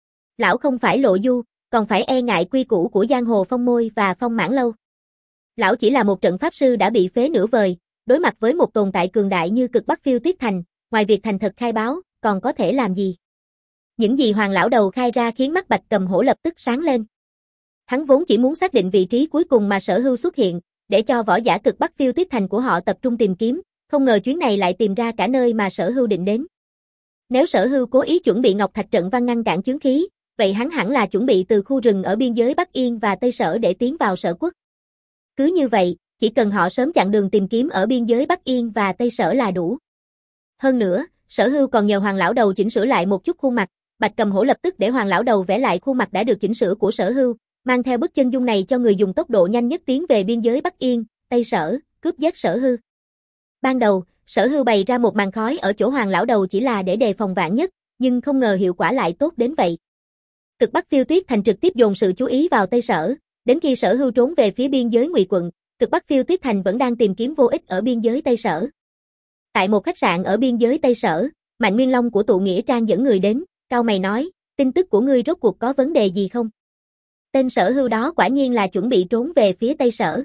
Lão không phải Lộ Du, còn phải e ngại quy củ của giang hồ Phong Môi và Phong Mãn Lâu. Lão chỉ là một trận pháp sư đã bị phế nửa vời, đối mặt với một tồn tại cường đại như Cực Bắc Phiêu Tuyết Thành, ngoài việc thành thật khai báo, còn có thể làm gì? Những gì Hoàng lão đầu khai ra khiến mắt Bạch Cầm Hổ lập tức sáng lên. Hắn vốn chỉ muốn xác định vị trí cuối cùng mà Sở Hưu xuất hiện, để cho võ giả Cực Bắc Phiêu Tuyết Thành của họ tập trung tìm kiếm, không ngờ chuyến này lại tìm ra cả nơi mà Sở Hưu định đến. Nếu Sở Hưu cố ý chuẩn bị Ngọc Thạch trận văn ngăn cản chướng khí, vậy hắn hẳn là chuẩn bị từ khu rừng ở biên giới Bắc Yên và Tây Sở để tiến vào Sở Quốc. Cứ như vậy, chỉ cần họ sớm chặn đường tìm kiếm ở biên giới Bắc Yên và Tây Sở là đủ. Hơn nữa, Sở Hưu còn nhờ Hoàng lão đầu chỉnh sửa lại một chút khuôn mặt, Bạch Cầm Hổ lập tức để Hoàng lão đầu vẽ lại khuôn mặt đã được chỉnh sửa của Sở Hưu, mang theo bức chân dung này cho người dùng tốc độ nhanh nhất tiến về biên giới Bắc Yên, Tây Sở, cướp giết Sở Hưu. Ban đầu, Sở Hưu bày ra một màn khói ở chỗ Hoàng lão đầu chỉ là để đề phòng vạn nhất, nhưng không ngờ hiệu quả lại tốt đến vậy. Cực Bắc Phiêu Tuyết Thành trực tiếp dồn sự chú ý vào Tây Sở, đến khi Sở Hưu trốn về phía biên giới Ngụy quận, Cực Bắc Phiêu Tuyết Thành vẫn đang tìm kiếm vô ích ở biên giới Tây Sở. Tại một khách sạn ở biên giới Tây Sở, Mạnh Nguyên Long của tụ nghĩa trang dẫn người đến, cau mày nói, tin tức của ngươi rốt cuộc có vấn đề gì không? Tên Sở Hưu đó quả nhiên là chuẩn bị trốn về phía Tây Sở.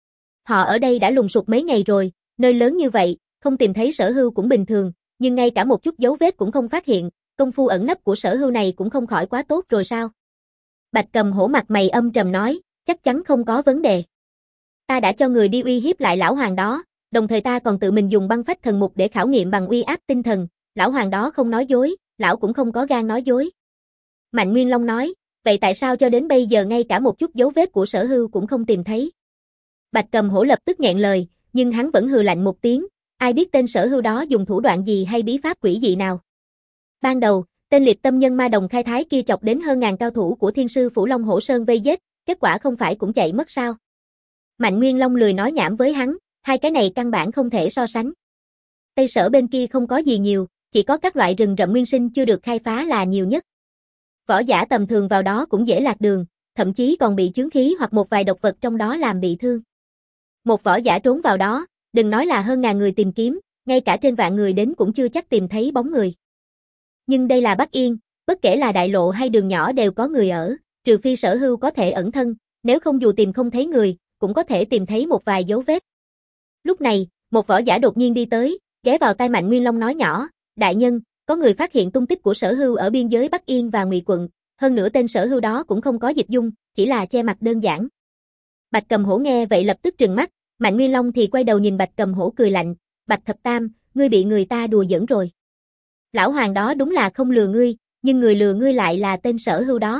Họ ở đây đã lùng sục mấy ngày rồi, nơi lớn như vậy, không tìm thấy Sở Hưu cũng bình thường, nhưng ngay cả một chút dấu vết cũng không phát hiện, công phu ẩn nấp của Sở Hưu này cũng không khỏi quá tốt rồi sao? Bạch Cầm Hổ mặt mày âm trầm nói, chắc chắn không có vấn đề. Ta đã cho người đi uy hiếp lại lão hoàng đó, đồng thời ta còn tự mình dùng băng phách thần mục để khảo nghiệm bằng uy áp tinh thần, lão hoàng đó không nói dối, lão cũng không có gan nói dối. Mạnh Nguyên Long nói, vậy tại sao cho đến bây giờ ngay cả một chút dấu vết của Sở Hưu cũng không tìm thấy? Bạch Cầm Hổ lập tức nghẹn lời, nhưng hắn vẫn hừ lạnh một tiếng, ai biết tên Sở Hưu đó dùng thủ đoạn gì hay bí pháp quỷ dị nào. Ban đầu, tên liệt tâm nhân ma đồng khai thái kia chọc đến hơn ngàn cao thủ của Thiên sư Phủ Long Hổ Sơn vây giết, kết quả không phải cũng chạy mất sao? Mạnh Nguyên Long lười nói nhảm với hắn, hai cái này căn bản không thể so sánh. Tây Sở bên kia không có gì nhiều, chỉ có các loại rừng rậm nguyên sinh chưa được khai phá là nhiều nhất. Võ giả tầm thường vào đó cũng dễ lạc đường, thậm chí còn bị chướng khí hoặc một vài độc vật trong đó làm bị thương. Một võ giả trốn vào đó, đừng nói là hơn ngàn người tìm kiếm, ngay cả trên vạn người đến cũng chưa chắc tìm thấy bóng người. Nhưng đây là Bắc Yên, bất kể là đại lộ hay đường nhỏ đều có người ở, trừ phi Sở Hưu có thể ẩn thân, nếu không dù tìm không thấy người, cũng có thể tìm thấy một vài dấu vết. Lúc này, một võ giả đột nhiên đi tới, ghé vào tai Mạnh Nguyên Long nói nhỏ, đại nhân, có người phát hiện tung tích của Sở Hưu ở biên giới Bắc Yên và Ngụy quận, hơn nữa tên Sở Hưu đó cũng không có dịch dung, chỉ là che mặt đơn giản. Bạch Cầm Hổ nghe vậy lập tức trừng mắt, Mạnh Nguyên Long thì quay đầu nhìn Bạch Cầm Hổ cười lạnh, Bạch Thập Tam, ngươi bị người ta đùa giỡn rồi. Lão hoàng đó đúng là không lừa ngươi, nhưng người lừa ngươi lại là tên Sở Hưu đó.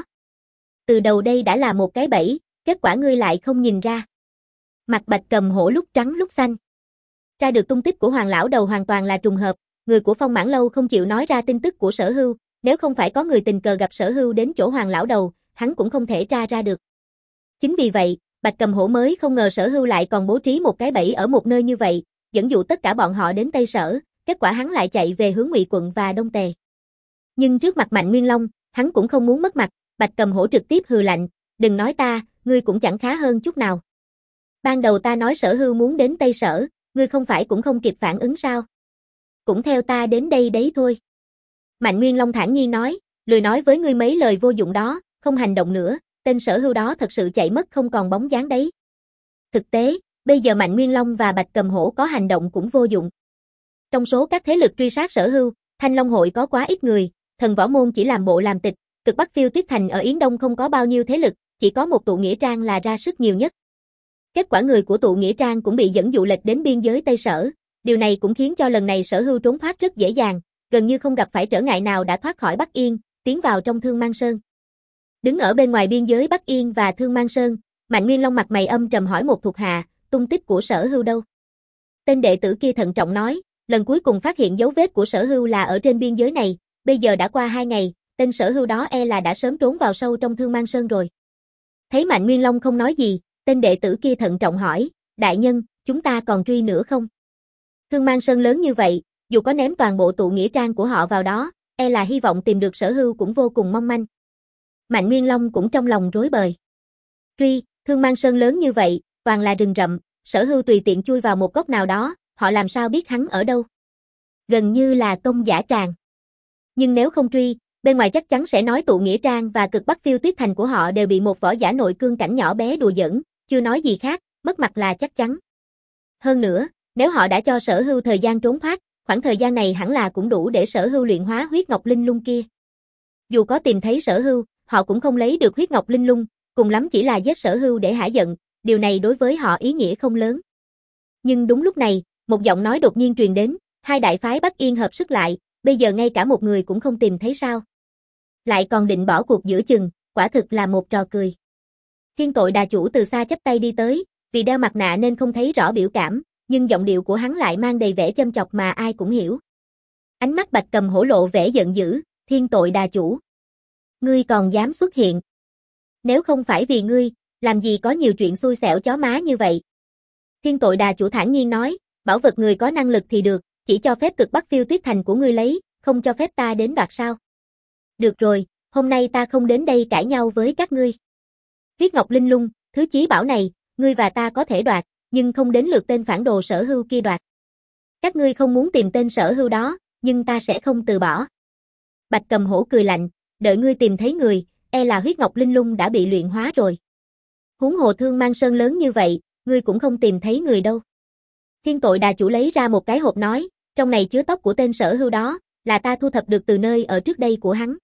Từ đầu đây đã là một cái bẫy, kết quả ngươi lại không nhìn ra. Mặt Bạch Cầm Hổ lúc trắng lúc xanh. Ra được tung tích của Hoàng lão đầu hoàn toàn là trùng hợp, người của Phong Mãn lâu không chịu nói ra tin tức của Sở Hưu, nếu không phải có người tình cờ gặp Sở Hưu đến chỗ Hoàng lão đầu, hắn cũng không thể tra ra được. Chính vì vậy, Bạch Cầm Hổ mới không ngờ Sở Hưu lại còn bố trí một cái bẫy ở một nơi như vậy, dẫn dụ tất cả bọn họ đến Tây Sở, kết quả hắn lại chạy về hướng Ngụy quận và Đông Tề. Nhưng trước mặt Mạnh Nguyên Long, hắn cũng không muốn mất mặt, Bạch Cầm Hổ trực tiếp hừ lạnh, đừng nói ta, ngươi cũng chẳng khá hơn chút nào. Ban đầu ta nói Sở Hưu muốn đến Tây Sở, ngươi không phải cũng không kịp phản ứng sao? Cũng theo ta đến đây đấy thôi. Mạnh Nguyên Long thản nhiên nói, lười nói với ngươi mấy lời vô dụng đó, không hành động nữa, tên Sở Hưu đó thật sự chạy mất không còn bóng dáng đấy. Thực tế, bây giờ Mạnh Nguyên Long và Bạch Cầm Hổ có hành động cũng vô dụng. Trong số các thế lực truy sát Sở Hưu, Thanh Long hội có quá ít người, Thần Võ môn chỉ làm bộ làm tịch, Cực Bắc Phiêu Tuyết Thành ở Yến Đông không có bao nhiêu thế lực, chỉ có một tụ nghĩa trang là ra sức nhiều nhất. Kết quả người của tụ nghĩa trang cũng bị dẫn dụ lệch đến biên giới Tây Sở, điều này cũng khiến cho lần này Sở Hưu trốn thoát rất dễ dàng, gần như không gặp phải trở ngại nào đã thoát khỏi Bắc Yên, tiến vào trong Thương Mang Sơn. Đứng ở bên ngoài biên giới Bắc Yên và Thương Mang Sơn, Mạnh Nguyên Long mặt mày âm trầm hỏi một thuộc hạ, tung tích của Sở Hưu đâu? Tên đệ tử kia thận trọng nói, lần cuối cùng phát hiện dấu vết của Sở Hưu là ở trên biên giới này, bây giờ đã qua hai ngày, tên Sở Hưu đó e là đã sớm trốn vào sâu trong Thương Mang Sơn rồi. Thấy Mạnh Nguyên Long không nói gì, tên đệ tử kia thận trọng hỏi, đại nhân, chúng ta còn truy nữa không? Thương Mang Sơn lớn như vậy, dù có ném toàn bộ tụ nghĩa trang của họ vào đó, e là hy vọng tìm được Sở Hưu cũng vô cùng mong manh. Mạnh Nguyên Long cũng trong lòng rối bời. Truy, Thương Mang Sơn lớn như vậy, toàn là rừng rậm, Sở Hưu tùy tiện chui vào một góc nào đó, họ làm sao biết hắn ở đâu? Gần như là công giả tràng. Nhưng nếu không truy, bên ngoài chắc chắn sẽ nói tụ nghĩa trang và Cực Bắc Phiêu Tuyết Thành của họ đều bị một võ giả nội cương cảnh nhỏ bé đùa giỡn, chưa nói gì khác, mất mặt là chắc chắn. Hơn nữa, nếu họ đã cho Sở Hưu thời gian trốn thoát, khoảng thời gian này hẳn là cũng đủ để Sở Hưu luyện hóa huyết ngọc linh lung kia. Dù có tìm thấy Sở Hưu, họ cũng không lấy được huyết ngọc linh lung, cùng lắm chỉ là giết Sở Hưu để hả giận, điều này đối với họ ý nghĩa không lớn. Nhưng đúng lúc này, một giọng nói đột nhiên truyền đến, hai đại phái Bắc Yên hợp sức lại, bây giờ ngay cả một người cũng không tìm thấy sao? Lại còn định bỏ cuộc giữa chừng, quả thực là một trò cười. Thiên Tội Đà chủ từ xa chắp tay đi tới, vì đeo mặt nạ nên không thấy rõ biểu cảm, nhưng giọng điệu của hắn lại mang đầy vẻ châm chọc mà ai cũng hiểu. Ánh mắt Bạch Cầm Hổ lộ vẻ giận dữ, thiên tội đà chủ. Ngươi còn dám xuất hiện. Nếu không phải vì ngươi, làm gì có nhiều chuyện xui xẻo chó má như vậy. Thiên tội đà chủ thản nhiên nói, bảo vật người có năng lực thì được, chỉ cho phép cực bắc phiêu tuyết thành của ngươi lấy, không cho phép ta đến đoạt sao. Được rồi, hôm nay ta không đến đây cãi nhau với các ngươi. Huyết Ngọc Linh Lung, thứ chí bảo này, ngươi và ta có thể đoạt, nhưng không đến lượt tên phản đồ Sở Hưu kia đoạt. Các ngươi không muốn tìm tên Sở Hưu đó, nhưng ta sẽ không từ bỏ. Bạch Cầm Hổ cười lạnh, đợi ngươi tìm thấy người, e là Huyết Ngọc Linh Lung đã bị luyện hóa rồi. Huống hồ Thương Mang Sơn lớn như vậy, ngươi cũng không tìm thấy người đâu. Thiên tội đà chủ lấy ra một cái hộp nói, trong này chứa tóc của tên Sở Hưu đó, là ta thu thập được từ nơi ở trước đây của hắn.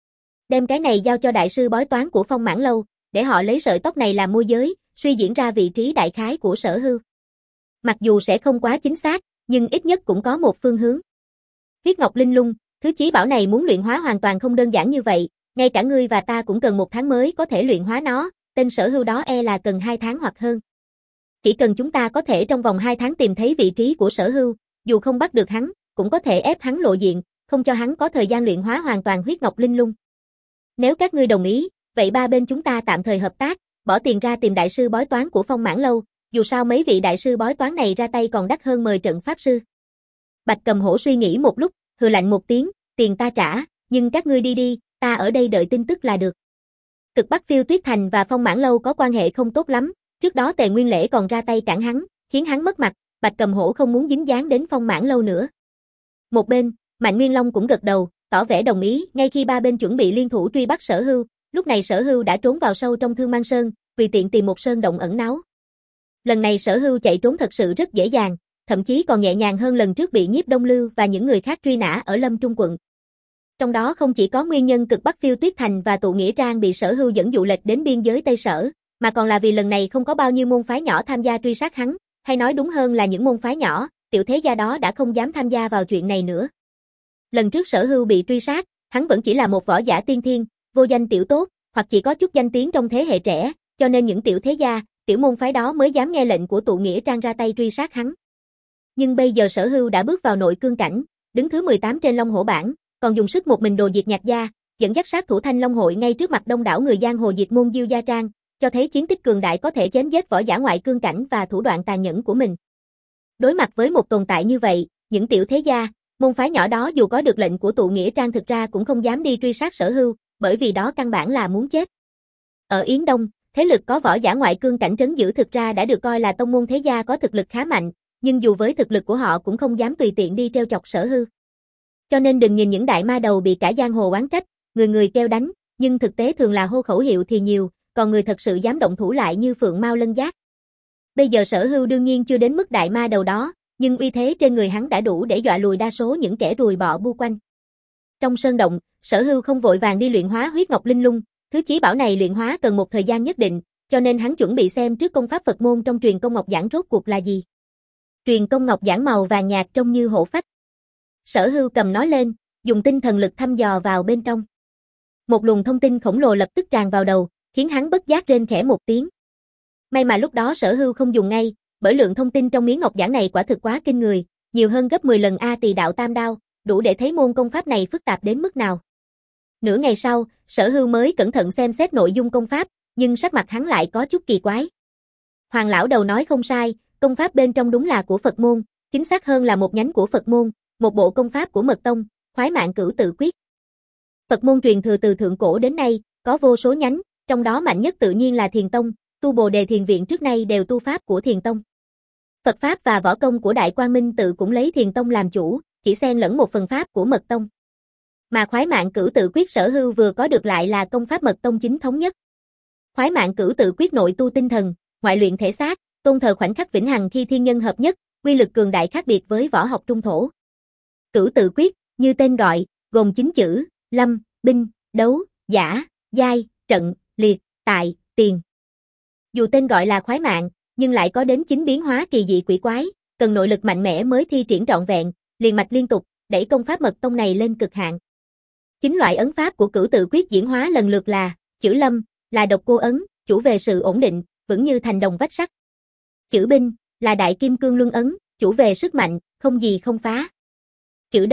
Đem cái này giao cho đại sư bói toán của Phong Mãn Lâu, để họ lấy sợi tóc này làm môi giới, suy diễn ra vị trí đại khái của Sở Hưu. Mặc dù sẽ không quá chính xác, nhưng ít nhất cũng có một phương hướng. Huyết Ngọc Linh Lung, thứ chí bảo này muốn luyện hóa hoàn toàn không đơn giản như vậy, ngay cả ngươi và ta cũng cần một tháng mới có thể luyện hóa nó, tên Sở Hưu đó e là cần hai tháng hoặc hơn. Chỉ cần chúng ta có thể trong vòng hai tháng tìm thấy vị trí của Sở Hưu, dù không bắt được hắn, cũng có thể ép hắn lộ diện, không cho hắn có thời gian luyện hóa hoàn toàn Huyết Ngọc Linh Lung. Nếu các ngươi đồng ý, vậy ba bên chúng ta tạm thời hợp tác, bỏ tiền ra tìm đại sư bói toán của Phong Mãn Lâu, dù sao mấy vị đại sư bói toán này ra tay còn đắt hơn mời trận pháp sư. Bạch Cầm Hổ suy nghĩ một lúc, hừ lạnh một tiếng, tiền ta trả, nhưng các ngươi đi đi, ta ở đây đợi tin tức là được. Cực Bắc Phiêu Tuyết Thành và Phong Mãn Lâu có quan hệ không tốt lắm, trước đó Tề Nguyên Lễ còn ra tay cản hắn, khiến hắn mất mặt, Bạch Cầm Hổ không muốn dính dáng đến Phong Mãn Lâu nữa. Một bên, Mạnh Nguyên Long cũng gật đầu, tỏ vẻ đồng ý, ngay khi ba bên chuẩn bị liên thủ truy bắt Sở Hưu, lúc này Sở Hưu đã trốn vào sâu trong Thương Mang Sơn, tùy tiện tìm một sơn động ẩn náu. Lần này Sở Hưu chạy trốn thật sự rất dễ dàng, thậm chí còn nhẹ nhàng hơn lần trước bị Nhiếp Đông Lưu và những người khác truy nã ở Lâm Trung quận. Trong đó không chỉ có nguyên nhân Cực Bắc Phiêu Tuyết Thành và tụ nghĩa trang bị Sở Hưu dẫn dụ lệch đến biên giới Tây Sở, mà còn là vì lần này không có bao nhiêu môn phái nhỏ tham gia truy sát hắn, hay nói đúng hơn là những môn phái nhỏ, tiểu thế gia đó đã không dám tham gia vào chuyện này nữa. Lần trước Sở Hưu bị truy sát, hắn vẫn chỉ là một võ giả tiên thiên, vô danh tiểu tốt, hoặc chỉ có chút danh tiếng trong thế hệ trẻ, cho nên những tiểu thế gia, tiểu môn phái đó mới dám nghe lệnh của tụ nghĩa trang ra tay truy sát hắn. Nhưng bây giờ Sở Hưu đã bước vào nội cương cảnh, đứng thứ mười tám trên Long Hổ bảng, còn dùng sức một mình đồ diệt Nhạc gia, dẫn dắt sát thủ Thanh Long hội ngay trước mặt đông đảo người giang hồ diệt môn Diêu Gia Trang, cho thấy chiến tích cường đại có thể chém giết võ giả ngoại cương cảnh và thủ đoạn tàn nhẫn của mình. Đối mặt với một tồn tại như vậy, những tiểu thế gia, môn phái nhỏ đó dù có được lệnh của tụ nghĩa trang thực ra cũng không dám đi truy sát Sở Hưu, bởi vì đó căn bản là muốn chết. Ở Yến Đông, thế lực có võ giả ngoại cương cảnh trấn giữ thực ra đã được coi là tông môn thế gia có thực lực khá mạnh, nhưng dù với thực lực của họ cũng không dám tùy tiện đi trêu chọc Sở Hưu. Cho nên đừng nhìn những đại ma đầu bị cả giang hồ oán trách, người người kêu đánh, nhưng thực tế thường là hô khẩu hiệu thì nhiều, còn người thật sự dám động thủ lại như Phượng Mao Lân Giác. Bây giờ Sở Hưu đương nhiên chưa đến mức đại ma đầu đó, nhưng uy thế trên người hắn đã đủ để dọa lùi đa số những kẻ ruồi bọ bu quanh. Trong sơn động, Sở Hưu không vội vàng đi luyện hóa Huyết Ngọc Linh Lung, thứ chí bảo này luyện hóa cần một thời gian nhất định, cho nên hắn chuẩn bị xem trước công pháp Phật môn trong truyền công ngọc giảng rốt cuộc là gì. Truyền công ngọc giảng màu vàng nhạt trông như hổ phách. Sở Hưu cầm nó lên, dùng tinh thần lực thăm dò vào bên trong. Một luồng thông tin khổng lồ lập tức tràn vào đầu, khiến hắn bất giác rên khẽ một tiếng. May mà lúc đó Sở Hưu không dùng ngay, bởi lượng thông tin trong miếng ngọc giảng này quả thực quá kinh người, nhiều hơn gấp mười lần A Tỳ đạo tam đao, đủ để thấy môn công pháp này phức tạp đến mức nào. Nửa ngày sau, Sở Hưu mới cẩn thận xem xét nội dung công pháp, nhưng sắc mặt hắn lại có chút kỳ quái. Hoàng lão đầu nói không sai, công pháp bên trong đúng là của Phật môn, chính xác hơn là một nhánh của Phật môn, một bộ công pháp của Mật Tông, Khoái Mạng Cửu Tự Quyết. Phật môn truyền thừa từ thượng cổ đến nay, có vô số nhánh, trong đó mạnh nhất tự nhiên là Thiền Tông, tu Bồ Đề Thiền Viện trước nay đều tu pháp của Thiền Tông. Phật pháp và võ công của Đại Quang Minh Tự cũng lấy Thiền Tông làm chủ, chỉ xen lẫn một phần pháp của Mật Tông. Mà Khoái Mạng Cửu Tự Quyết Sở Hưu vừa có được lại là công pháp Mật Tông chính thống nhất. Khoái Mạng Cửu Tự Quyết nội tu tinh thần, ngoại luyện thể xác, tôn thờ khoảnh khắc vĩnh hằng khi thiên nhân hợp nhất, quy lực cường đại khác biệt với võ học trung thổ. Cửu Tự Quyết, như tên gọi, gồm chín chữ: lâm, binh, đấu, giả, giai, trận, liệt, tại, tiền. Dù tên gọi là khoái mạng, nhưng lại có đến chín biến hóa kỳ dị quỷ quái, cần nội lực mạnh mẽ mới thi triển trọn vẹn, liền mạch liên tục, đẩy công pháp Mật Tông này lên cực hạn. Chín loại ấn pháp của Cửu Tự Quyết diễn hóa lần lượt là: chữ lâm, là độc cô ấn, chủ về sự ổn định, vững như thành đồng vách sắt. Chữ binh, là đại kim cương luân ấn, chủ về sức mạnh, không gì không phá. Chữ đấu,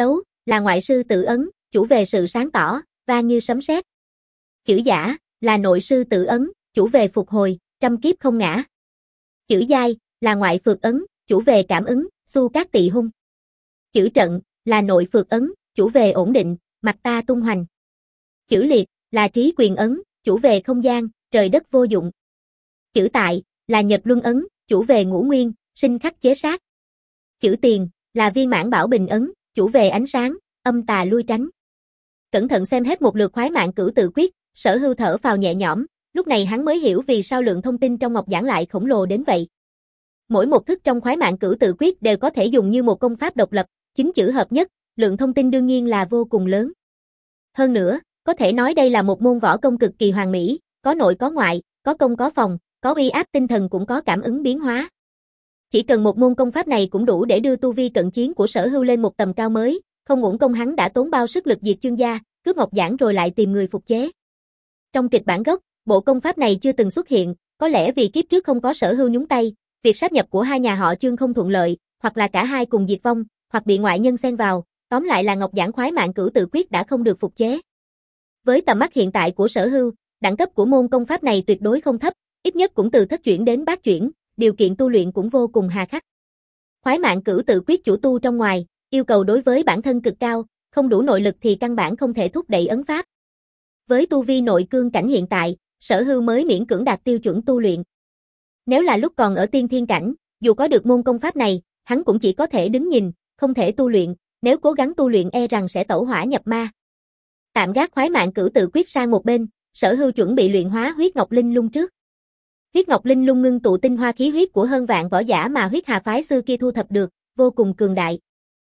là ngoại sư tự ấn, chủ về sự sáng tỏ, vang như sấm sét. Chữ giả, là nội sư tự ấn, chủ về phục hồi, trăm kiếp không ngã. Chữ giai, là ngoại phược ấn, chủ về cảm ứng, xu cát tỵ hung. Chữ trận, là nội phược ấn, chủ về ổn định, mặt ta tung hoành. Chữ liệt, là trí quyền ấn, chủ về không gian, trời đất vô dụng. Chữ tại, là nhật luân ấn, chủ về ngũ nguyên, sinh khắc chế sát. Chữ tiền, là viên mãn bảo bình ấn, chủ về ánh sáng, âm tà lui tránh. Cẩn thận xem hết một lượt khoái mạng cửu tự quyết, Sở Hưu thở phào nhẹ nhõm, lúc này hắn mới hiểu vì sao lượng thông tin trong ngọc giảng lại khổng lồ đến vậy. Mỗi một thức trong khoái mạng cửu tự quyết đều có thể dùng như một công pháp độc lập, chính chữ hợp nhất, lượng thông tin đương nhiên là vô cùng lớn. Hơn nữa, có thể nói đây là một môn võ công cực kỳ hoàn mỹ, có nội có ngoại, có công có phòng, có uy áp tinh thần cũng có cảm ứng biến hóa. Chỉ cần một môn công pháp này cũng đủ để đưa tu vi cận chiến của Sở Hưu lên một tầm cao mới, không uổng công hắn đã tốn bao sức lực diệt Chương gia, cướp ngọc giảng rồi lại tìm người phục chế. Trong kịch bản gốc, bộ công pháp này chưa từng xuất hiện, có lẽ vì kiếp trước không có Sở Hưu nhúng tay, việc sáp nhập của hai nhà họ Chương không thuận lợi, hoặc là cả hai cùng diệt vong, hoặc bị ngoại nhân xen vào, tóm lại là ngọc giảng khoái mạng cửu tự quyết đã không được phục chế. Với tầm mắt hiện tại của Sở Hưu, đẳng cấp của môn công pháp này tuyệt đối không thấp, ít nhất cũng từ thất chuyển đến bát chuyển, điều kiện tu luyện cũng vô cùng hà khắc. Khoái mạng cửu tự quyết chủ tu trong ngoài, yêu cầu đối với bản thân cực cao, không đủ nội lực thì căn bản không thể thúc đẩy ấn pháp. Với tu vi nội cương cảnh hiện tại, Sở Hưu mới miễn cưỡng đạt tiêu chuẩn tu luyện. Nếu là lúc còn ở tiên thiên cảnh, dù có được môn công pháp này, hắn cũng chỉ có thể đứng nhìn, không thể tu luyện, nếu cố gắng tu luyện e rằng sẽ tẩu hỏa nhập ma. Tạm gác khoái mạng cửu tự quyết sang một bên, Sở Hưu chuẩn bị luyện hóa huyết ngọc linh lung trước. Huyết ngọc linh lung ngưng tụ tinh hoa khí huyết của hơn vạn võ giả mà huyết hà phái xưa kia thu thập được, vô cùng cường đại.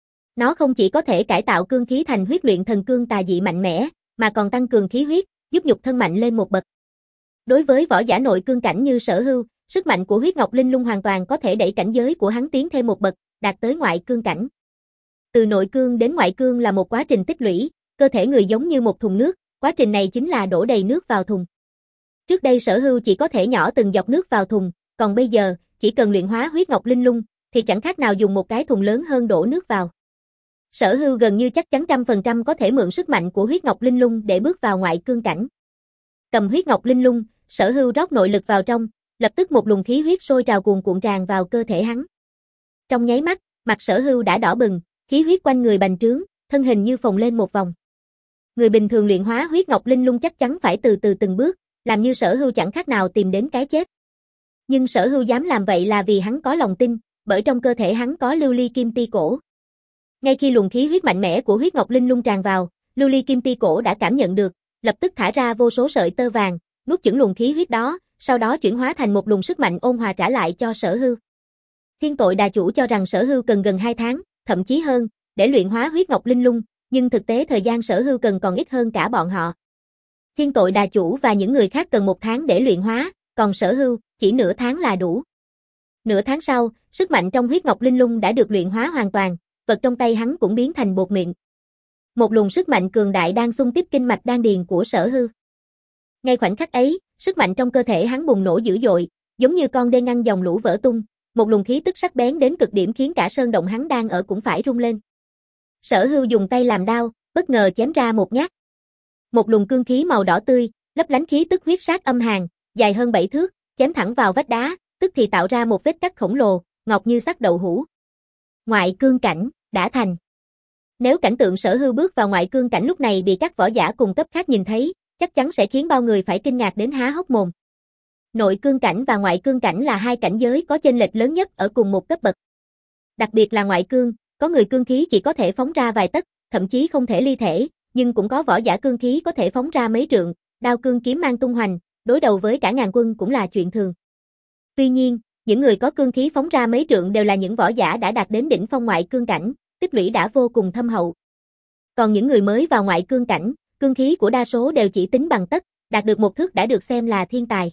Nó không chỉ có thể cải tạo cương khí thành huyết luyện thần cương tà dị mạnh mẽ, mà còn tăng cường khí huyết, giúp nhục thân mạnh lên một bậc. Đối với võ giả nội cương cảnh như Sở Hưu, sức mạnh của huyết ngọc linh lung hoàn toàn có thể đẩy cảnh giới của hắn tiến thêm một bậc, đạt tới ngoại cương cảnh. Từ nội cương đến ngoại cương là một quá trình tích lũy, cơ thể người giống như một thùng nước, quá trình này chính là đổ đầy nước vào thùng. Trước đây Sở Hưu chỉ có thể nhỏ từng giọt nước vào thùng, còn bây giờ, chỉ cần luyện hóa huyết ngọc linh lung, thì chẳng khác nào dùng một cái thùng lớn hơn đổ nước vào. Sở Hưu gần như chắc chắn trăm phần trăm có thể mượn sức mạnh của huyết ngọc linh lung để bước vào ngoại cương cảnh. Cầm huyết ngọc linh lung, Sở Hưu rót nội lực vào trong, lập tức một luồng khí huyết sôi trào cuồn cuộn tràn vào cơ thể hắn. Trong nháy mắt, mặt Sở Hưu đã đỏ bừng, khí huyết quanh người bành trướng, thân hình như phồng lên một vòng. Người bình thường luyện hóa huyết ngọc linh lung chắc chắn phải từ từ từng bước, làm như Sở Hưu chẳng khác nào tìm đến cái chết. Nhưng Sở Hưu dám làm vậy là vì hắn có lòng tin, bởi trong cơ thể hắn có lưu ly kim ti cổ. Ngay khi luồng khí huyết mạnh mẽ của huyết ngọc linh lung tràn vào, lưu ly kim ti cổ đã cảm nhận được, lập tức thả ra vô số sợi tơ vàng, nuốt chửng luồng khí huyết đó, sau đó chuyển hóa thành một luồng sức mạnh ôn hòa trả lại cho Sở Hưu. Thiên Tội Đà Chủ cho rằng Sở Hưu cần gần hai tháng, thậm chí hơn, để luyện hóa huyết ngọc linh lung, nhưng thực tế thời gian Sở Hưu cần còn ít hơn cả bọn họ. Thiên Tội Đà Chủ và những người khác cần một tháng để luyện hóa, còn Sở Hưu, chỉ nửa tháng là đủ. Nửa tháng sau, sức mạnh trong huyết ngọc linh lung đã được luyện hóa hoàn toàn, vật trong tay hắn cũng biến thành bột mịn. Một luồng sức mạnh cường đại đang xung kích kinh mạch đan điền của Sở Hưu. Ngay khoảnh khắc ấy, sức mạnh trong cơ thể hắn bùng nổ dữ dội, giống như con đê ngăn dòng lũ vỡ tung, một luồng khí tức sắc bén đến cực điểm khiến cả sơn động hắn đang ở cũng phải rung lên. Sở Hưu dùng tay làm đao, bất ngờ chém ra một nhát. Một luồng cương khí màu đỏ tươi, lấp lánh khí tức huyết sát âm hàn, dài hơn bảy thước, chém thẳng vào vách đá, tức thì tạo ra một vết cắt khổng lồ, ngọc như sắc đậu hũ. Ngoại cương cảnh đã thành. Nếu cảnh tượng Sở Hưu bước vào ngoại cương cảnh lúc này bị các võ giả cùng cấp khác nhìn thấy, chắc chắn sẽ khiến bao người phải kinh ngạc đến há hốc mồm. Nội cương cảnh và ngoại cương cảnh là hai cảnh giới có chênh lệch lớn nhất ở cùng một cấp bậc. Đặc biệt là ngoại cương, có người cương khí chỉ có thể phóng ra vài tấc, thậm chí không thể ly thể, nhưng cũng có võ giả cương khí có thể phóng ra mấy trượng, đao cương kiếm mang tung hoành, đối đầu với cả ngàn quân cũng là chuyện thường. Tuy nhiên, những người có cương khí phóng ra mấy trượng đều là những võ giả đã đạt đến đỉnh phong ngoại cương cảnh, tích lũy đã vô cùng thâm hậu. Còn những người mới vào ngoại cương cảnh, cương khí của đa số đều chỉ tính bằng tấc, đạt được một thước đã được xem là thiên tài.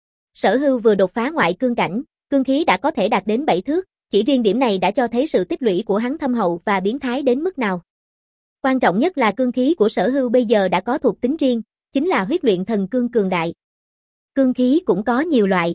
Sở Hưu vừa đột phá ngoại cương cảnh, cương khí đã có thể đạt đến bảy thước, chỉ riêng điểm này đã cho thấy sự tích lũy của hắn thâm hậu và biến thái đến mức nào. Quan trọng nhất là cương khí của Sở Hưu bây giờ đã có thuộc tính riêng, chính là huyết luyện thần cương cường đại. Cương khí cũng có nhiều loại.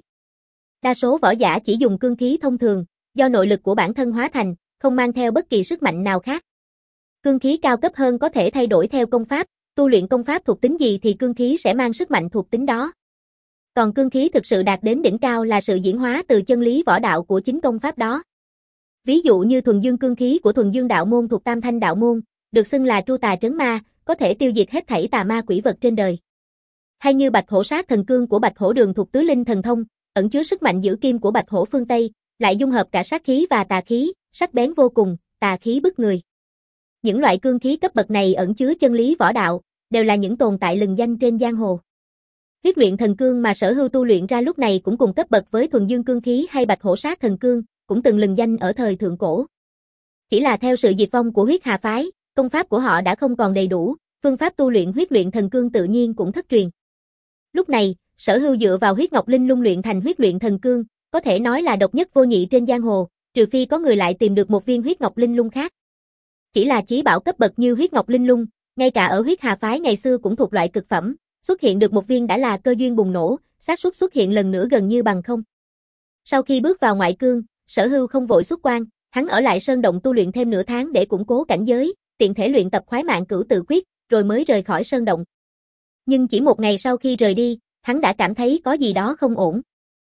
Đa số võ giả chỉ dùng cương khí thông thường, do nội lực của bản thân hóa thành, không mang theo bất kỳ sức mạnh nào khác. Cương khí cao cấp hơn có thể thay đổi theo công pháp, tu luyện công pháp thuộc tính gì thì cương khí sẽ mang sức mạnh thuộc tính đó. Còn cương khí thực sự đạt đến đỉnh cao là sự diễn hóa từ chân lý võ đạo của chính công pháp đó. Ví dụ như thuần dương cương khí của thuần dương đạo môn thuộc Tam Thanh đạo môn, được xưng là tru tà trấn ma, có thể tiêu diệt hết thảy tà ma quỷ vật trên đời. Hay như bạch hổ sát thần cương của bạch hổ đường thuộc tứ linh thần thông, ẩn chứa sức mạnh giữ kim của bạch hổ phương Tây, lại dung hợp cả sát khí và tà khí, sắc bén vô cùng, tà khí bức người. Những loại cương khí cấp bậc này ẩn chứa chân lý võ đạo, đều là những tồn tại lừng danh trên giang hồ. Huyết luyện thần cương mà Sở Hưu tu luyện ra lúc này cũng cùng cấp bậc với thuần dương cương khí hay bạch hổ sát thần cương, cũng từng lừng danh ở thời thượng cổ. Chỉ là theo sự diệt vong của huyết hà phái, công pháp của họ đã không còn đầy đủ, phương pháp tu luyện huyết luyện thần cương tự nhiên cũng thất truyền. Lúc này, Sở Hưu dựa vào huyết ngọc linh lung luyện thành huyết luyện thần cương, có thể nói là độc nhất vô nhị trên giang hồ, trừ phi có người lại tìm được một viên huyết ngọc linh lung khác. Chỉ là chí bảo cấp bậc như huyết ngọc linh lung, ngay cả ở huyết hà phái ngày xưa cũng thuộc loại cực phẩm, xuất hiện được một viên đã là cơ duyên bùng nổ, xác suất xuất hiện lần nữa gần như bằng không. Sau khi bước vào ngoại cương, Sở Hưu không vội xuất quan, hắn ở lại sơn động tu luyện thêm nửa tháng để củng cố cảnh giới, tiện thể luyện tập khoái mạng cửu tự quyết, rồi mới rời khỏi sơn động. Nhưng chỉ một ngày sau khi rời đi, hắn đã cảm thấy có gì đó không ổn.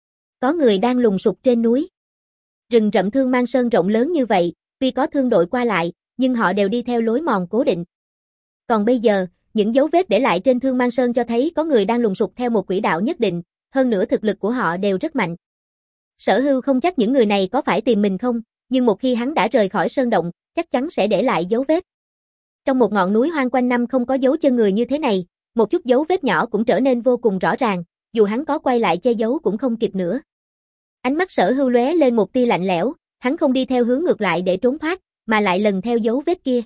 Có người đang lùng sục trên núi. Rừng rậm Thương Mang Sơn rộng lớn như vậy, tuy có thương đội qua lại, nhưng họ đều đi theo lối mòn cố định. Còn bây giờ, những dấu vết để lại trên Thương Mang Sơn cho thấy có người đang lùng sục theo một quỹ đạo nhất định, hơn nữa thực lực của họ đều rất mạnh. Sở Hưu không chắc những người này có phải tìm mình không, nhưng một khi hắn đã rời khỏi sơn động, chắc chắn sẽ để lại dấu vết. Trong một ngọn núi hoang quanh năm không có dấu chân người như thế này, một chút dấu vết nhỏ cũng trở nên vô cùng rõ ràng, dù hắn có quay lại che giấu cũng không kịp nữa. Ánh mắt Sở Hưu lóe lên một tia lạnh lẽo, hắn không đi theo hướng ngược lại để trốn thoát, mà lại lần theo dấu vết kia.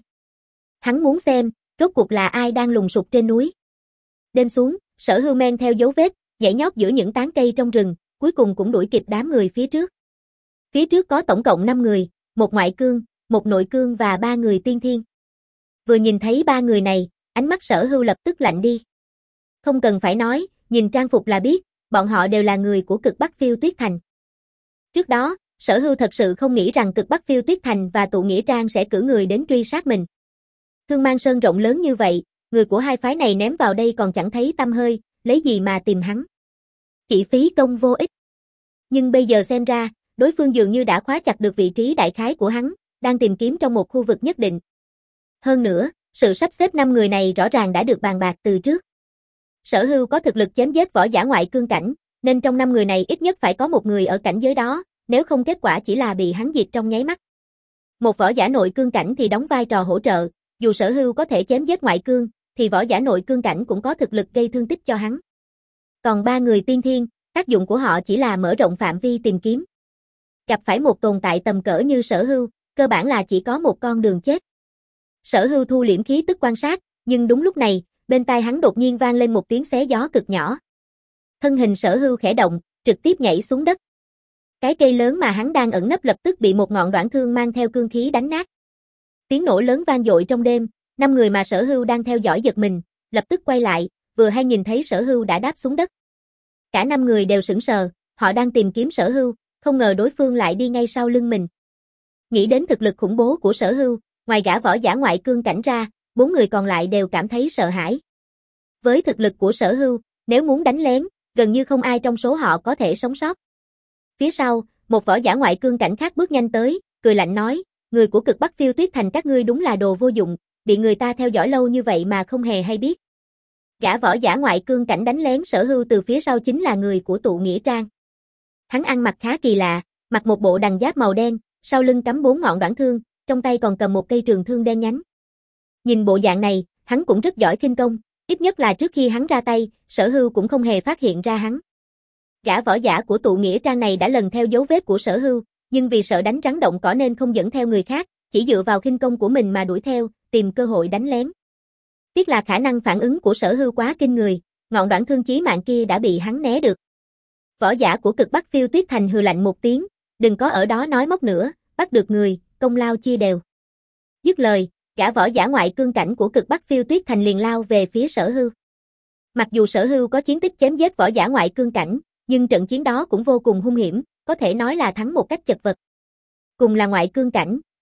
Hắn muốn xem, rốt cuộc là ai đang lùng sục trên núi. Đêm xuống, Sở Hưu men theo dấu vết, nhảy nhót giữa những tán cây trong rừng, cuối cùng cũng đuổi kịp đám người phía trước. Phía trước có tổng cộng năm người, một ngoại cương, một nội cương và ba người tiên thiên. Vừa nhìn thấy ba người này, ánh mắt Sở Hưu lập tức lạnh đi. Không cần phải nói, nhìn trang phục là biết, bọn họ đều là người của Cực Bắc Phiêu Tuyết Thành. Trước đó, Sở Hưu thật sự không nghĩ rằng Cực Bắc Phiêu Tuyết Thành và Tụ Nghĩa Trang sẽ cử người đến truy sát mình. Thương Mang Sơn rộng lớn như vậy, người của hai phái này ném vào đây còn chẳng thấy tăm hơi, lấy gì mà tìm hắn. Chỉ phí công vô ích. Nhưng bây giờ xem ra, đối phương dường như đã khóa chặt được vị trí đại khái của hắn, đang tìm kiếm trong một khu vực nhất định. Hơn nữa, sự sắp xếp năm người này rõ ràng đã được bàn bạc từ trước. Sở Hưu có thực lực chém giết võ giả ngoại cương cảnh, nên trong năm người này ít nhất phải có một người ở cảnh giới đó, nếu không kết quả chỉ là bị hắn diệt trong nháy mắt. Một võ giả nội cương cảnh thì đóng vai trò hỗ trợ, dù Sở Hưu có thể chém giết ngoại cương, thì võ giả nội cương cảnh cũng có thực lực gây thương tích cho hắn. Còn ba người tiên thiên, tác dụng của họ chỉ là mở rộng phạm vi tìm kiếm. Gặp phải một tồn tại tầm cỡ như Sở Hưu, cơ bản là chỉ có một con đường chết. Sở Hưu thu liễm khí tức quan sát, nhưng đúng lúc này, bên tai hắn đột nhiên vang lên một tiếng xé gió cực nhỏ. Thân hình Sở Hưu khẽ động, trực tiếp nhảy xuống đất. Cái cây lớn mà hắn đang ẩn nấp lập tức bị một ngọn đoạn thương mang theo cương khí đánh nát. Tiếng nổ lớn vang dội trong đêm, năm người mà Sở Hưu đang theo dõi giật mình, lập tức quay lại, vừa hay nhìn thấy Sở Hưu đã đáp xuống đất. Cả năm người đều sững sờ, họ đang tìm kiếm Sở Hưu, không ngờ đối phương lại đi ngay sau lưng mình. Nghĩ đến thực lực khủng bố của Sở Hưu, ngoài gã võ giả ngoại cương cảnh ra, bốn người còn lại đều cảm thấy sợ hãi. Với thực lực của Sở Hưu, nếu muốn đánh lén, gần như không ai trong số họ có thể sống sót. Phía sau, một võ giả ngoại cương cảnh khác bước nhanh tới, cười lạnh nói, người của Cực Bắc Phiêu Tuyết Thành các ngươi đúng là đồ vô dụng, bị người ta theo dõi lâu như vậy mà không hề hay biết. Gã võ giả ngoại cương cảnh đánh lén Sở Hưu từ phía sau chính là người của Tụ Nghĩa Trang. Hắn ăn mặc khá kỳ lạ, mặc một bộ đằng giáp màu đen, sau lưng cắm bốn ngọn đoạn thương, trong tay còn cầm một cây trường thương đen nhánh. Nhìn bộ dạng này, hắn cũng rất giỏi khinh công, ít nhất là trước khi hắn ra tay, Sở Hưu cũng không hề phát hiện ra hắn. Gã võ giả của Tụ Nghĩa Trang này đã lần theo dấu vết của Sở Hưu, nhưng vì sợ đánh rắn động cỏ nên không dẫn theo người khác, chỉ dựa vào khinh công của mình mà đuổi theo, tìm cơ hội đánh lén. Tiếc là khả năng phản ứng của Sở Hưu quá kinh người, ngọn đoạn thương chí mạng kia đã bị hắn né được. Võ giả của Cực Bắc Phiêu Tuyết Thành hừ lạnh một tiếng, đừng có ở đó nói móc nữa, bắt được người, công lao chia đều. Dứt lời, gã võ giả ngoại cương cảnh của Cực Bắc Phiêu Tuyết Thành liền lao về phía Sở Hưu. Mặc dù Sở Hưu có chiến tích chém giết võ giả ngoại cương cảnh, nhưng trận chiến đó cũng vô cùng hung hiểm, có thể nói là thắng một cách chật vật. Cùng là ngoại cương cảnh,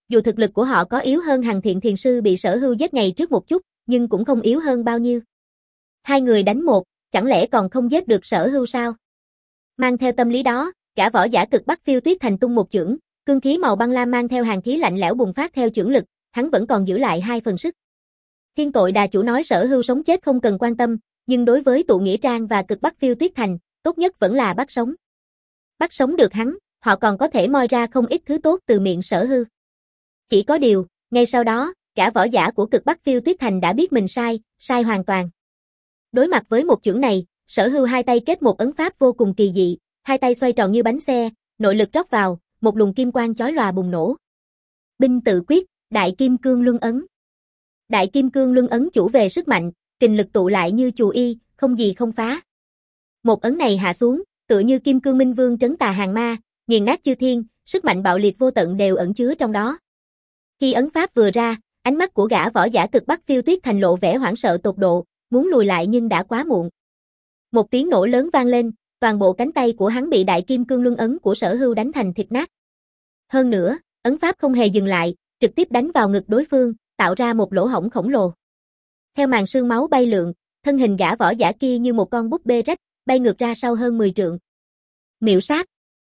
Dù thực lực của họ có yếu hơn Hằng Thiện Thiền Sư bị Sở Hưu giết ngày trước một chút, nhưng cũng không yếu hơn bao nhiêu. Hai người đánh một, chẳng lẽ còn không giết được Sở Hưu sao? Mang theo tâm lý đó, gã võ giả cực Bắc Phiêu Tuyết Thành tung một chưởng, cương khí màu băng lam mang theo hàn khí lạnh lẽo bùng phát theo chưởng lực, hắn vẫn còn giữ lại hai phần sức. Thiên Tội Đà Chủ nói Sở Hưu sống chết không cần quan tâm, nhưng đối với tụ nghĩa trang và cực Bắc Phiêu Tuyết Thành, tốt nhất vẫn là bắt sống. Bắt sống được hắn, họ còn có thể moi ra không ít thứ tốt từ miệng Sở Hưu. Chỉ có điều, ngay sau đó, gã võ giả của cực Bắc Phiêu Tuyết Thành đã biết mình sai, sai hoàn toàn. Đối mặt với một chưởng này, Sở Hưu hai tay kết một ấn pháp vô cùng kỳ dị, hai tay xoay tròn như bánh xe, nội lực rót vào, một luồng kim quang chói lòa bùng nổ. Binh tự quyết, Đại Kim Cương Luân Ấn. Đại Kim Cương Luân Ấn chủ về sức mạnh, kình lực tụ lại như chù y, không gì không phá. Một ấn này hạ xuống, tựa như Kim Cương Minh Vương trấn tà hàng ma, nghiền nát chư thiên, sức mạnh bạo liệt vô tận đều ẩn chứa trong đó. Khi ấn pháp vừa ra, ánh mắt của gã võ giả cực Bắc Phiêu Tuyết Thành lộ vẻ hoảng sợ tột độ, muốn lùi lại nhưng đã quá muộn. Một tiếng nổ lớn vang lên, toàn bộ cánh tay của hắn bị Đại Kim Cương Luân Ấn của Sở Hưu đánh thành thịt nát. Hơn nữa, ấn pháp không hề dừng lại, trực tiếp đánh vào ngực đối phương, tạo ra một lỗ hổng khổng lồ. Theo màn sương máu bay lượn, thân hình gã võ giả kia như một con búp bê rách, bay ngược ra sau hơn mười trượng. Miệu sát.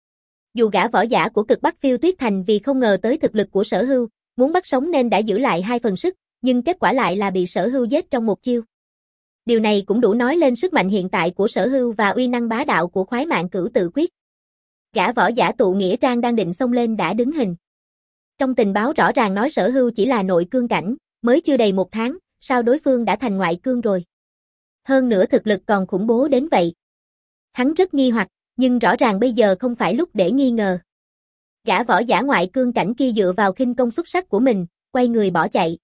Dù gã võ giả của cực Bắc Phiêu Tuyết Thành vì không ngờ tới thực lực của Sở Hưu, muốn bắt sống nên đã giữ lại hai phần sức, nhưng kết quả lại là bị Sở Hưu giết trong một chiêu. Điều này cũng đủ nói lên sức mạnh hiện tại của Sở Hưu và uy năng bá đạo của Khoái Mạng Cửu Tự Quyết. Gã võ giả tụ nghĩa trang đang định xông lên đã đứng hình. Trong tình báo rõ ràng nói Sở Hưu chỉ là nội cương cảnh, mới chưa đầy một tháng, sao đối phương đã thành ngoại cương rồi. Hơn nữa thực lực còn khủng bố đến vậy. Hắn rất nghi hoặc, nhưng rõ ràng bây giờ không phải lúc để nghi ngờ. Gã võ giả ngoại cương cảnh kia dựa vào khinh công xuất sắc của mình, quay người bỏ chạy.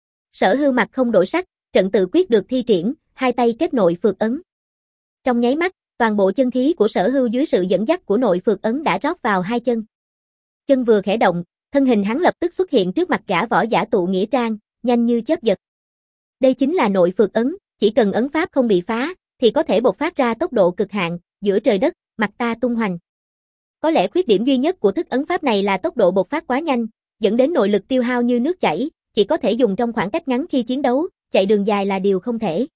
Sở Hưu mặt không đổi sắc, trận tự quyết được thi triển, hai tay kết nội phược ấn. Trong nháy mắt, toàn bộ chân khí của Sở Hưu dưới sự dẫn dắt của nội phược ấn đã rót vào hai chân. Chân vừa khẽ động, thân hình hắn lập tức xuất hiện trước mặt gã võ giả tụ nghĩa trang, nhanh như chớp giật. Đây chính là nội phược ấn, chỉ cần ấn pháp không bị phá, thì có thể bộc phát ra tốc độ cực hạn, giữa trời đất, mặt ta tung hoành. Có lẽ khuyết điểm duy nhất của thức ấn pháp này là tốc độ bộc phát quá nhanh, dẫn đến nội lực tiêu hao như nước chảy, chỉ có thể dùng trong khoảng cách ngắn khi chiến đấu, chạy đường dài là điều không thể.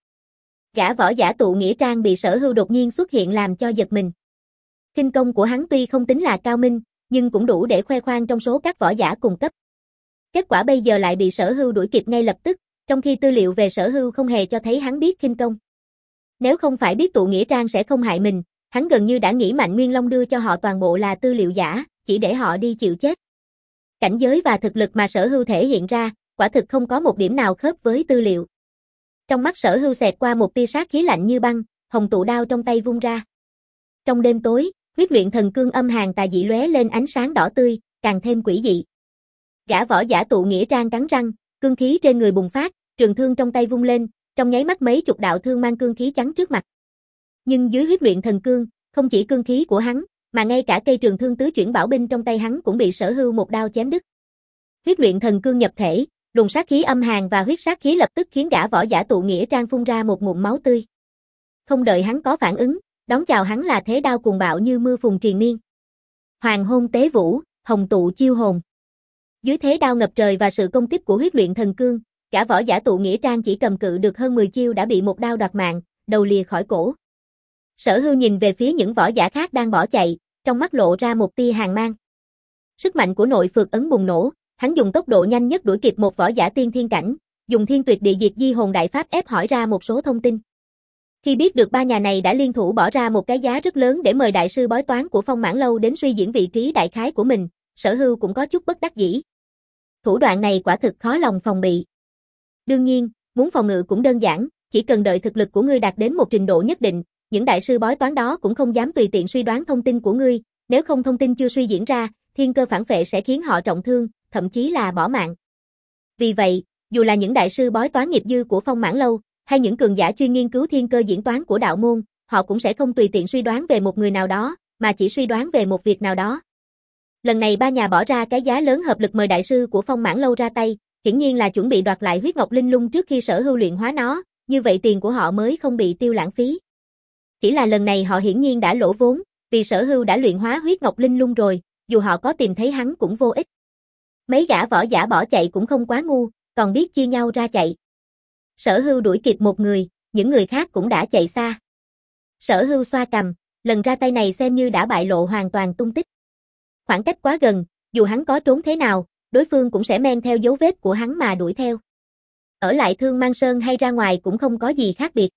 Gã võ giả tụ nghĩa trang bị Sở Hưu đột nhiên xuất hiện làm cho giật mình. Khinh công của hắn tuy không tính là cao minh, nhưng cũng đủ để khoe khoang trong số các võ giả cùng cấp. Kết quả bây giờ lại bị Sở Hưu đuổi kịp ngay lập tức, trong khi tư liệu về Sở Hưu không hề cho thấy hắn biết khinh công. Nếu không phải biết tụ nghĩa trang sẽ không hại mình, hắn gần như đã nghĩ Mạnh Nguyên Long đưa cho họ toàn bộ là tư liệu giả, chỉ để họ đi chịu chết. Cảnh giới và thực lực mà Sở Hưu thể hiện ra, quả thực không có một điểm nào khớp với tư liệu. Trong mắt Sở Hưu xẹt qua một tia sát khí lạnh như băng, hồng tụ đao trong tay vung ra. Trong đêm tối, huyết luyện thần cương âm hàn tà dị lóe lên ánh sáng đỏ tươi, càng thêm quỷ dị. Gã võ giả tụ nghĩa trang cắn răng, cương khí trên người bùng phát, trường thương trong tay vung lên, trong nháy mắt mấy chục đạo thương mang cương khí chắn trước mặt. Nhưng dưới huyết luyện thần cương, không chỉ cương khí của hắn, mà ngay cả cây trường thương tứ chuyển bảo binh trong tay hắn cũng bị Sở Hưu một đao chém đứt. Huyết luyện thần cương nhập thể, luồng sát khí âm hàn và huyết sát khí lập tức khiến gã võ giả tụ nghĩa trang phun ra một ngụm máu tươi. Không đợi hắn có phản ứng, đón chào hắn là thế đao cuồng bạo như mưa phùn triền miên. Hoàng hôn tế vũ, hồng tụ chiêu hồn. Dưới thế đao ngập trời và sự công kích của huyết luyện thần cương, gã võ giả tụ nghĩa trang chỉ cầm cự được hơn mười chiêu đã bị một đao đoạt mạng, đầu lìa khỏi cổ. Sở Hưu nhìn về phía những võ giả khác đang bỏ chạy, trong mắt lộ ra một tia hàn mang. Sức mạnh của nội phược ấn bùng nổ, hắn dùng tốc độ nhanh nhất đuổi kịp một võ giả tiên thiên cảnh, dùng thiên tuyệt địa diệt di hồn đại pháp ép hỏi ra một số thông tin. Khi biết được ba nhà này đã liên thủ bỏ ra một cái giá rất lớn để mời đại sư bói toán của Phong Mãn Lâu đến suy diễn vị trí đại khái của mình, Sở Hưu cũng có chút bất đắc dĩ. Thủ đoạn này quả thực khó lòng phòng bị. Đương nhiên, muốn phòng ngự cũng đơn giản, chỉ cần đợi thực lực của ngươi đạt đến một trình độ nhất định, những đại sư bói toán đó cũng không dám tùy tiện suy đoán thông tin của ngươi, nếu không thông tin chưa suy diễn ra, thiên cơ phản phệ sẽ khiến họ trọng thương, thậm chí là bỏ mạng. Vì vậy, dù là những đại sư bói toán nghiệp dư của Phong Mãn Lâu, hay những cường giả chuyên nghiên cứu thiên cơ diễn toán của đạo môn, họ cũng sẽ không tùy tiện suy đoán về một người nào đó, mà chỉ suy đoán về một việc nào đó. Lần này ba nhà bỏ ra cái giá lớn hợp lực mời đại sư của Phong Mãn Lâu ra tay, hiển nhiên là chuẩn bị đoạt lại huyết ngọc linh lung trước khi Sở Hưu luyện hóa nó, như vậy tiền của họ mới không bị tiêu lãng phí. Chỉ là lần này họ hiển nhiên đã lỗ vốn, vì Sở Hưu đã luyện hóa huyết ngọc linh lung rồi, dù họ có tìm thấy hắn cũng vô ích. Mấy gã võ giả bỏ chạy cũng không quá ngu, còn biết chia nhau ra chạy. Sở Hưu đuổi kịp một người, những người khác cũng đã chạy xa. Sở Hưu xoa cằm, lần ra tay này xem như đã bại lộ hoàn toàn tung tích. Khoảng cách quá gần, dù hắn có trốn thế nào, đối phương cũng sẽ men theo dấu vết của hắn mà đuổi theo. Ở lại Thương Mang Sơn hay ra ngoài cũng không có gì khác biệt.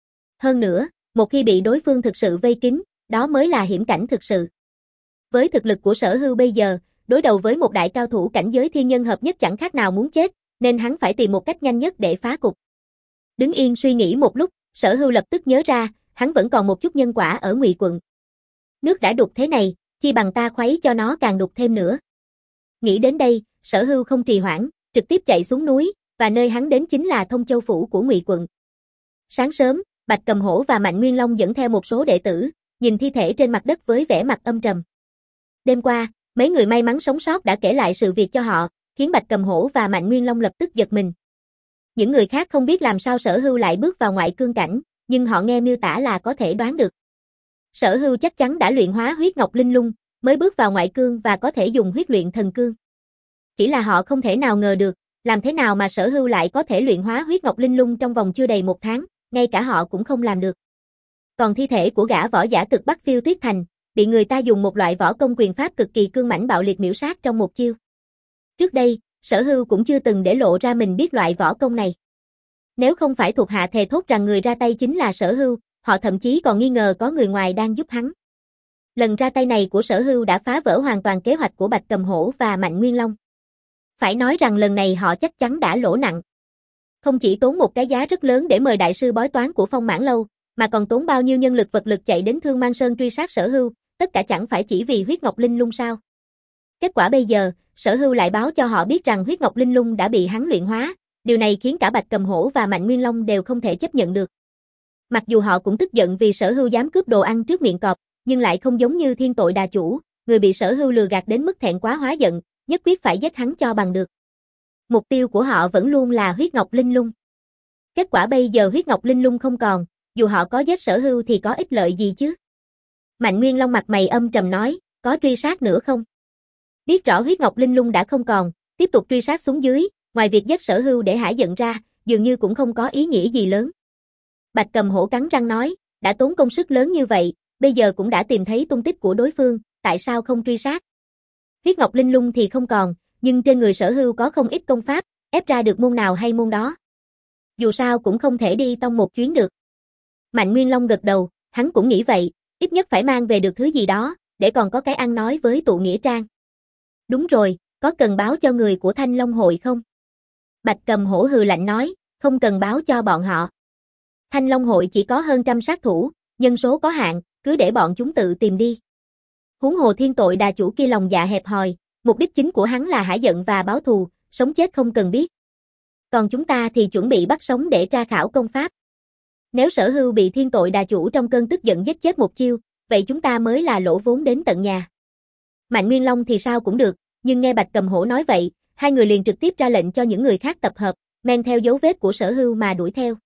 Hơn nữa, một khi bị đối phương thực sự vây kín, đó mới là hiểm cảnh thực sự. Với thực lực của Sở Hưu bây giờ, đối đầu với một đại cao thủ cảnh giới thiên nhân hợp nhất chẳng khác nào muốn chết, nên hắn phải tìm một cách nhanh nhất để phá cục. Đứng yên suy nghĩ một lúc, Sở Hưu lập tức nhớ ra, hắn vẫn còn một chút nhân quả ở Ngụy quận. Nước đã đục thế này, chi bằng ta khuấy cho nó càng đục thêm nữa. Nghĩ đến đây, Sở Hưu không trì hoãn, trực tiếp chạy xuống núi, và nơi hắn đến chính là Thông Châu phủ của Ngụy quận. Sáng sớm, Bạch Cầm Hổ và Mạnh Nguyên Long dẫn theo một số đệ tử, nhìn thi thể trên mặt đất với vẻ mặt âm trầm. Đêm qua, mấy người may mắn sống sót đã kể lại sự việc cho họ, khiến Bạch Cầm Hổ và Mạnh Nguyên Long lập tức giật mình. Những người khác không biết làm sao Sở Hưu lại bước vào ngoại cương cảnh, nhưng họ nghe miêu tả là có thể đoán được. Sở Hưu chắc chắn đã luyện hóa huyết ngọc linh lung, mới bước vào ngoại cương và có thể dùng huyết luyện thần cương. Chỉ là họ không thể nào ngờ được, làm thế nào mà Sở Hưu lại có thể luyện hóa huyết ngọc linh lung trong vòng chưa đầy một tháng, ngay cả họ cũng không làm được. Còn thi thể của gã võ giả cực Bắc Phiêu Tuyết Thành, bị người ta dùng một loại võ công quyền pháp cực kỳ cương mãnh bạo liệt miểu sát trong một chiêu. Trước đây, Sở Hưu cũng chưa từng để lộ ra mình biết loại võ công này. Nếu không phải thuộc hạ thề thốt rằng người ra tay chính là Sở Hưu, họ thậm chí còn nghi ngờ có người ngoài đang giúp hắn. Lần ra tay này của Sở Hưu đã phá vỡ hoàn toàn kế hoạch của Bạch Cầm Hổ và Mạnh Nguyên Long. Phải nói rằng lần này họ chắc chắn đã lỗ nặng. Không chỉ tốn một cái giá rất lớn để mời đại sư bói toán của Phong Mãn Lâu, mà còn tốn bao nhiêu nhân lực vật lực chạy đến Thương Mang Sơn truy sát Sở Hưu, tất cả chẳng phải chỉ vì huyết ngọc linh lung sao? Kết quả bây giờ, Sở Hưu lại báo cho họ biết rằng huyết ngọc linh lung đã bị hắn luyện hóa, điều này khiến cả Bạch Cầm Hổ và Mạnh Nguyên Long đều không thể chấp nhận được. Mặc dù họ cũng tức giận vì Sở Hưu dám cướp đồ ăn trước miệng cọp, nhưng lại không giống như Thiên Tội Đà Chủ, người bị Sở Hưu lừa gạt đến mức thẹn quá hóa giận, nhất quyết phải giết hắn cho bằng được. Mục tiêu của họ vẫn luôn là huyết ngọc linh lung. Kết quả bây giờ huyết ngọc linh lung không còn, dù họ có giết Sở Hưu thì có ích lợi gì chứ? Mạnh Nguyên Long mặt mày âm trầm nói, có truy sát nữa không? Biết rõ huyết ngọc linh lung đã không còn, tiếp tục truy sát xuống dưới, ngoài việc giết Sở Hưu để hả giận ra, dường như cũng không có ý nghĩa gì lớn. Bạch Cầm Hổ cắn răng nói, đã tốn công sức lớn như vậy, bây giờ cũng đã tìm thấy tung tích của đối phương, tại sao không truy sát? Huyết ngọc linh lung thì không còn, nhưng trên người Sở Hưu có không ít công pháp, ép ra được môn nào hay môn đó. Dù sao cũng không thể đi tông một chuyến được. Mạnh Nguyên Long gật đầu, hắn cũng nghĩ vậy, ít nhất phải mang về được thứ gì đó, để còn có cái ăn nói với tụ nghĩa trang. Đúng rồi, có cần báo cho người của Thanh Long hội không? Bạch Cầm Hổ hừ lạnh nói, không cần báo cho bọn họ. Thanh Long hội chỉ có hơn trăm sát thủ, nhân số có hạn, cứ để bọn chúng tự tìm đi. Huống hồ Thiên Tội Đà Chủ kia lòng dạ hẹp hòi, mục đích chính của hắn là hả giận và báo thù, sống chết không cần biết. Còn chúng ta thì chuẩn bị bắt sống để tra khảo công pháp. Nếu Sở Hưu bị Thiên Tội Đà Chủ trong cơn tức giận giết chết một chiêu, vậy chúng ta mới là lỗ vốn đến tận nhà. Mạnh Nguyên Long thì sao cũng được, nhưng nghe Bạch Cầm Hổ nói vậy, hai người liền trực tiếp ra lệnh cho những người khác tập hợp, men theo dấu vết của Sở Hưu mà đuổi theo.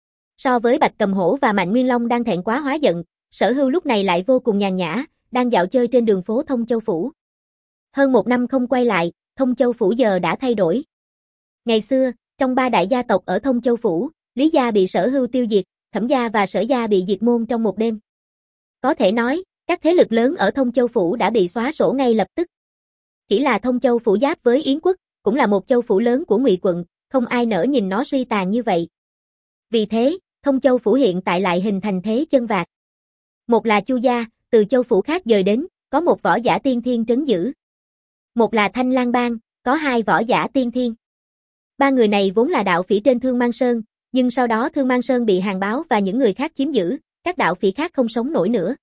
So với Bạch Cầm Hổ và Mạnh Nguyên Long đang thẹn quá hóa giận, Sở Hưu lúc này lại vô cùng nhàn nhã, đang dạo chơi trên đường phố Thông Châu phủ. Hơn một năm không quay lại, Thông Châu phủ giờ đã thay đổi. Ngày xưa, trong ba đại gia tộc ở Thông Châu phủ, Lý gia bị Sở Hưu tiêu diệt, Thẩm gia và Sở gia bị diệt môn trong một đêm. Có thể nói, các thế lực lớn ở Thông Châu phủ đã bị xóa sổ ngay lập tức. Chỉ là Thông Châu phủ giáp với Yến quốc, cũng là một châu phủ lớn của Ngụy quận, không ai nỡ nhìn nó suy tàn như vậy. Vì thế, Thông Châu phủ hiện tại lại hình thành thế chân vạc. Một là Chu gia, từ châu phủ khác dời đến, có một võ giả tiên thiên trấn giữ. Một là Thanh Lang bang, có hai võ giả tiên thiên. Ba người này vốn là đạo phỉ trên Thương Mang Sơn, nhưng sau đó Thương Mang Sơn bị Hàn Báo và những người khác chiếm giữ, các đạo phỉ khác không sống nổi nữa.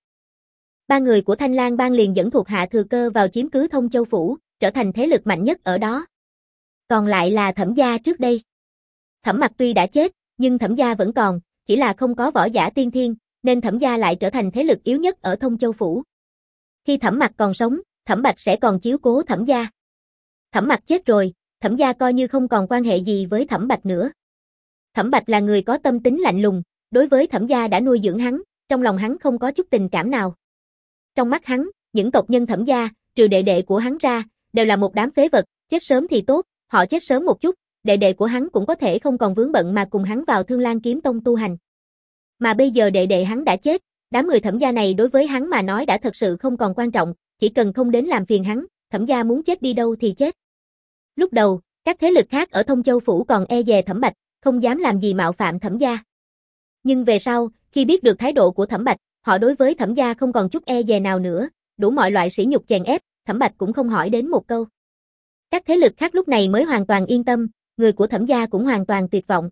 Ba người của Thanh Lang bang liền dẫn thuộc hạ thừa cơ vào chiếm cứ Thông Châu phủ, trở thành thế lực mạnh nhất ở đó. Còn lại là Thẩm gia trước đây. Thẩm Mặc tuy đã chết, nhưng Thẩm gia vẫn còn, chỉ là không có võ giả tiên thiên, nên Thẩm gia lại trở thành thế lực yếu nhất ở Thông Châu phủ. Khi Thẩm Mặc còn sống, Thẩm Bạch sẽ còn chiếu cố Thẩm gia. Thẩm Mặc chết rồi, Thẩm gia coi như không còn quan hệ gì với Thẩm Bạch nữa. Thẩm Bạch là người có tâm tính lạnh lùng, đối với Thẩm gia đã nuôi dưỡng hắn, trong lòng hắn không có chút tình cảm nào. Trong mắt hắn, những tộc nhân Thẩm gia, trừ đệ đệ của hắn ra, đều là một đám phế vật, chết sớm thì tốt, họ chết sớm một chút, đệ đệ của hắn cũng có thể không còn vướng bận mà cùng hắn vào Thương Lan Kiếm Tông tu hành. Mà bây giờ đệ đệ hắn đã chết, đám người Thẩm gia này đối với hắn mà nói đã thật sự không còn quan trọng, chỉ cần không đến làm phiền hắn, Thẩm gia muốn chết đi đâu thì chết. Lúc đầu, các thế lực khác ở Thông Châu phủ còn e dè Thẩm Bạch, không dám làm gì mạo phạm Thẩm gia. Nhưng về sau, khi biết được thái độ của Thẩm Bạch, họ đối với Thẩm gia không còn chút e dè nào nữa, đủ mọi loại sỉ nhục chèn ép, Thẩm Bạch cũng không hỏi đến một câu. Các thế lực khác lúc này mới hoàn toàn yên tâm, người của Thẩm gia cũng hoàn toàn tuyệt vọng.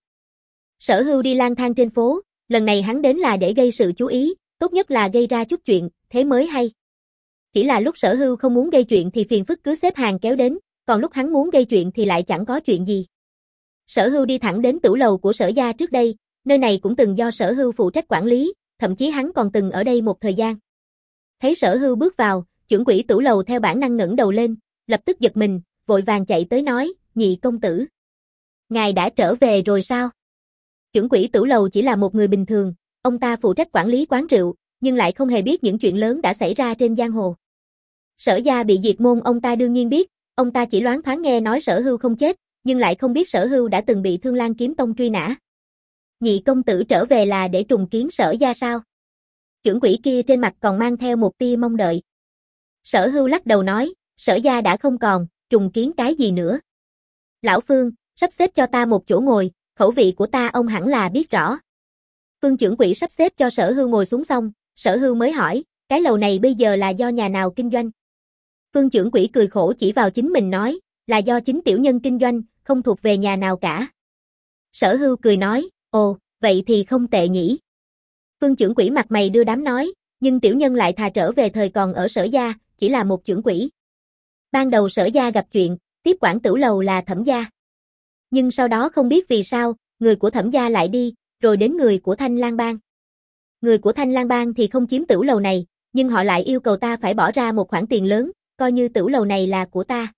Sở Hưu đi lang thang trên phố, lần này hắn đến là để gây sự chú ý, tốt nhất là gây ra chút chuyện, thế mới hay. Chỉ là lúc Sở Hưu không muốn gây chuyện thì phiền phức cứ xếp hàng kéo đến, còn lúc hắn muốn gây chuyện thì lại chẳng có chuyện gì. Sở Hưu đi thẳng đến tửu lầu của Sở gia trước đây, nơi này cũng từng do Sở Hưu phụ trách quản lý, thậm chí hắn còn từng ở đây một thời gian. Thấy Sở Hưu bước vào, trưởng quỹ tửu lầu theo bản năng ngẩng đầu lên, lập tức giật mình, vội vàng chạy tới nói, nhị công tử. Ngài đã trở về rồi sao? Trưởng quỹ tửu lầu chỉ là một người bình thường, ông ta phụ trách quản lý quán rượu, nhưng lại không hề biết những chuyện lớn đã xảy ra trên giang hồ. Sở gia bị diệt môn ông ta đương nhiên biết, ông ta chỉ loáng thoáng nghe nói Sở Hưu không chết, nhưng lại không biết Sở Hưu đã từng bị Thương Lan Kiếm Tông truy nã. Nhị công tử trở về là để trùng kiến Sở gia sao? Trưởng quỹ kia trên mặt còn mang theo một tia mong đợi. Sở Hưu lắc đầu nói, Sở gia đã không còn, trùng kiến cái gì nữa. Lão Phương, sắp xếp cho ta một chỗ ngồi, khẩu vị của ta ông hẳn là biết rõ. Phương trưởng quỹ sắp xếp cho Sở Hưu ngồi xuống xong, Sở Hưu mới hỏi, cái lầu này bây giờ là do nhà nào kinh doanh? Phương trưởng quỹ cười khổ chỉ vào chính mình nói, là do chính tiểu nhân kinh doanh, không thuộc về nhà nào cả. Sở Hưu cười nói, ồ, vậy thì không tệ nhỉ. Phương trưởng quỹ mặt mày đưa đám nói, nhưng tiểu nhân lại thà trở về thời còn ở Sở gia, chỉ là một trưởng quỹ. Ban đầu Sở gia gặp chuyện, tiếp quản tửu lầu là Thẩm gia. Nhưng sau đó không biết vì sao, người của Thẩm gia lại đi, rồi đến người của Thanh Lang Bang. Người của Thanh Lang Bang thì không chiếm tửu lầu này, nhưng họ lại yêu cầu ta phải bỏ ra một khoản tiền lớn, coi như tửu lầu này là của ta.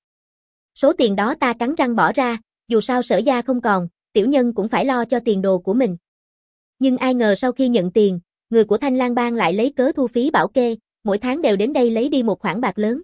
Số tiền đó ta cắn răng bỏ ra, dù sao Sở gia không còn, tiểu nhân cũng phải lo cho tiền đồ của mình. Nhưng ai ngờ sau khi nhận tiền, người của Thanh Lang Bang lại lấy cớ thu phí bảo kê, mỗi tháng đều đến đây lấy đi một khoản bạc lớn.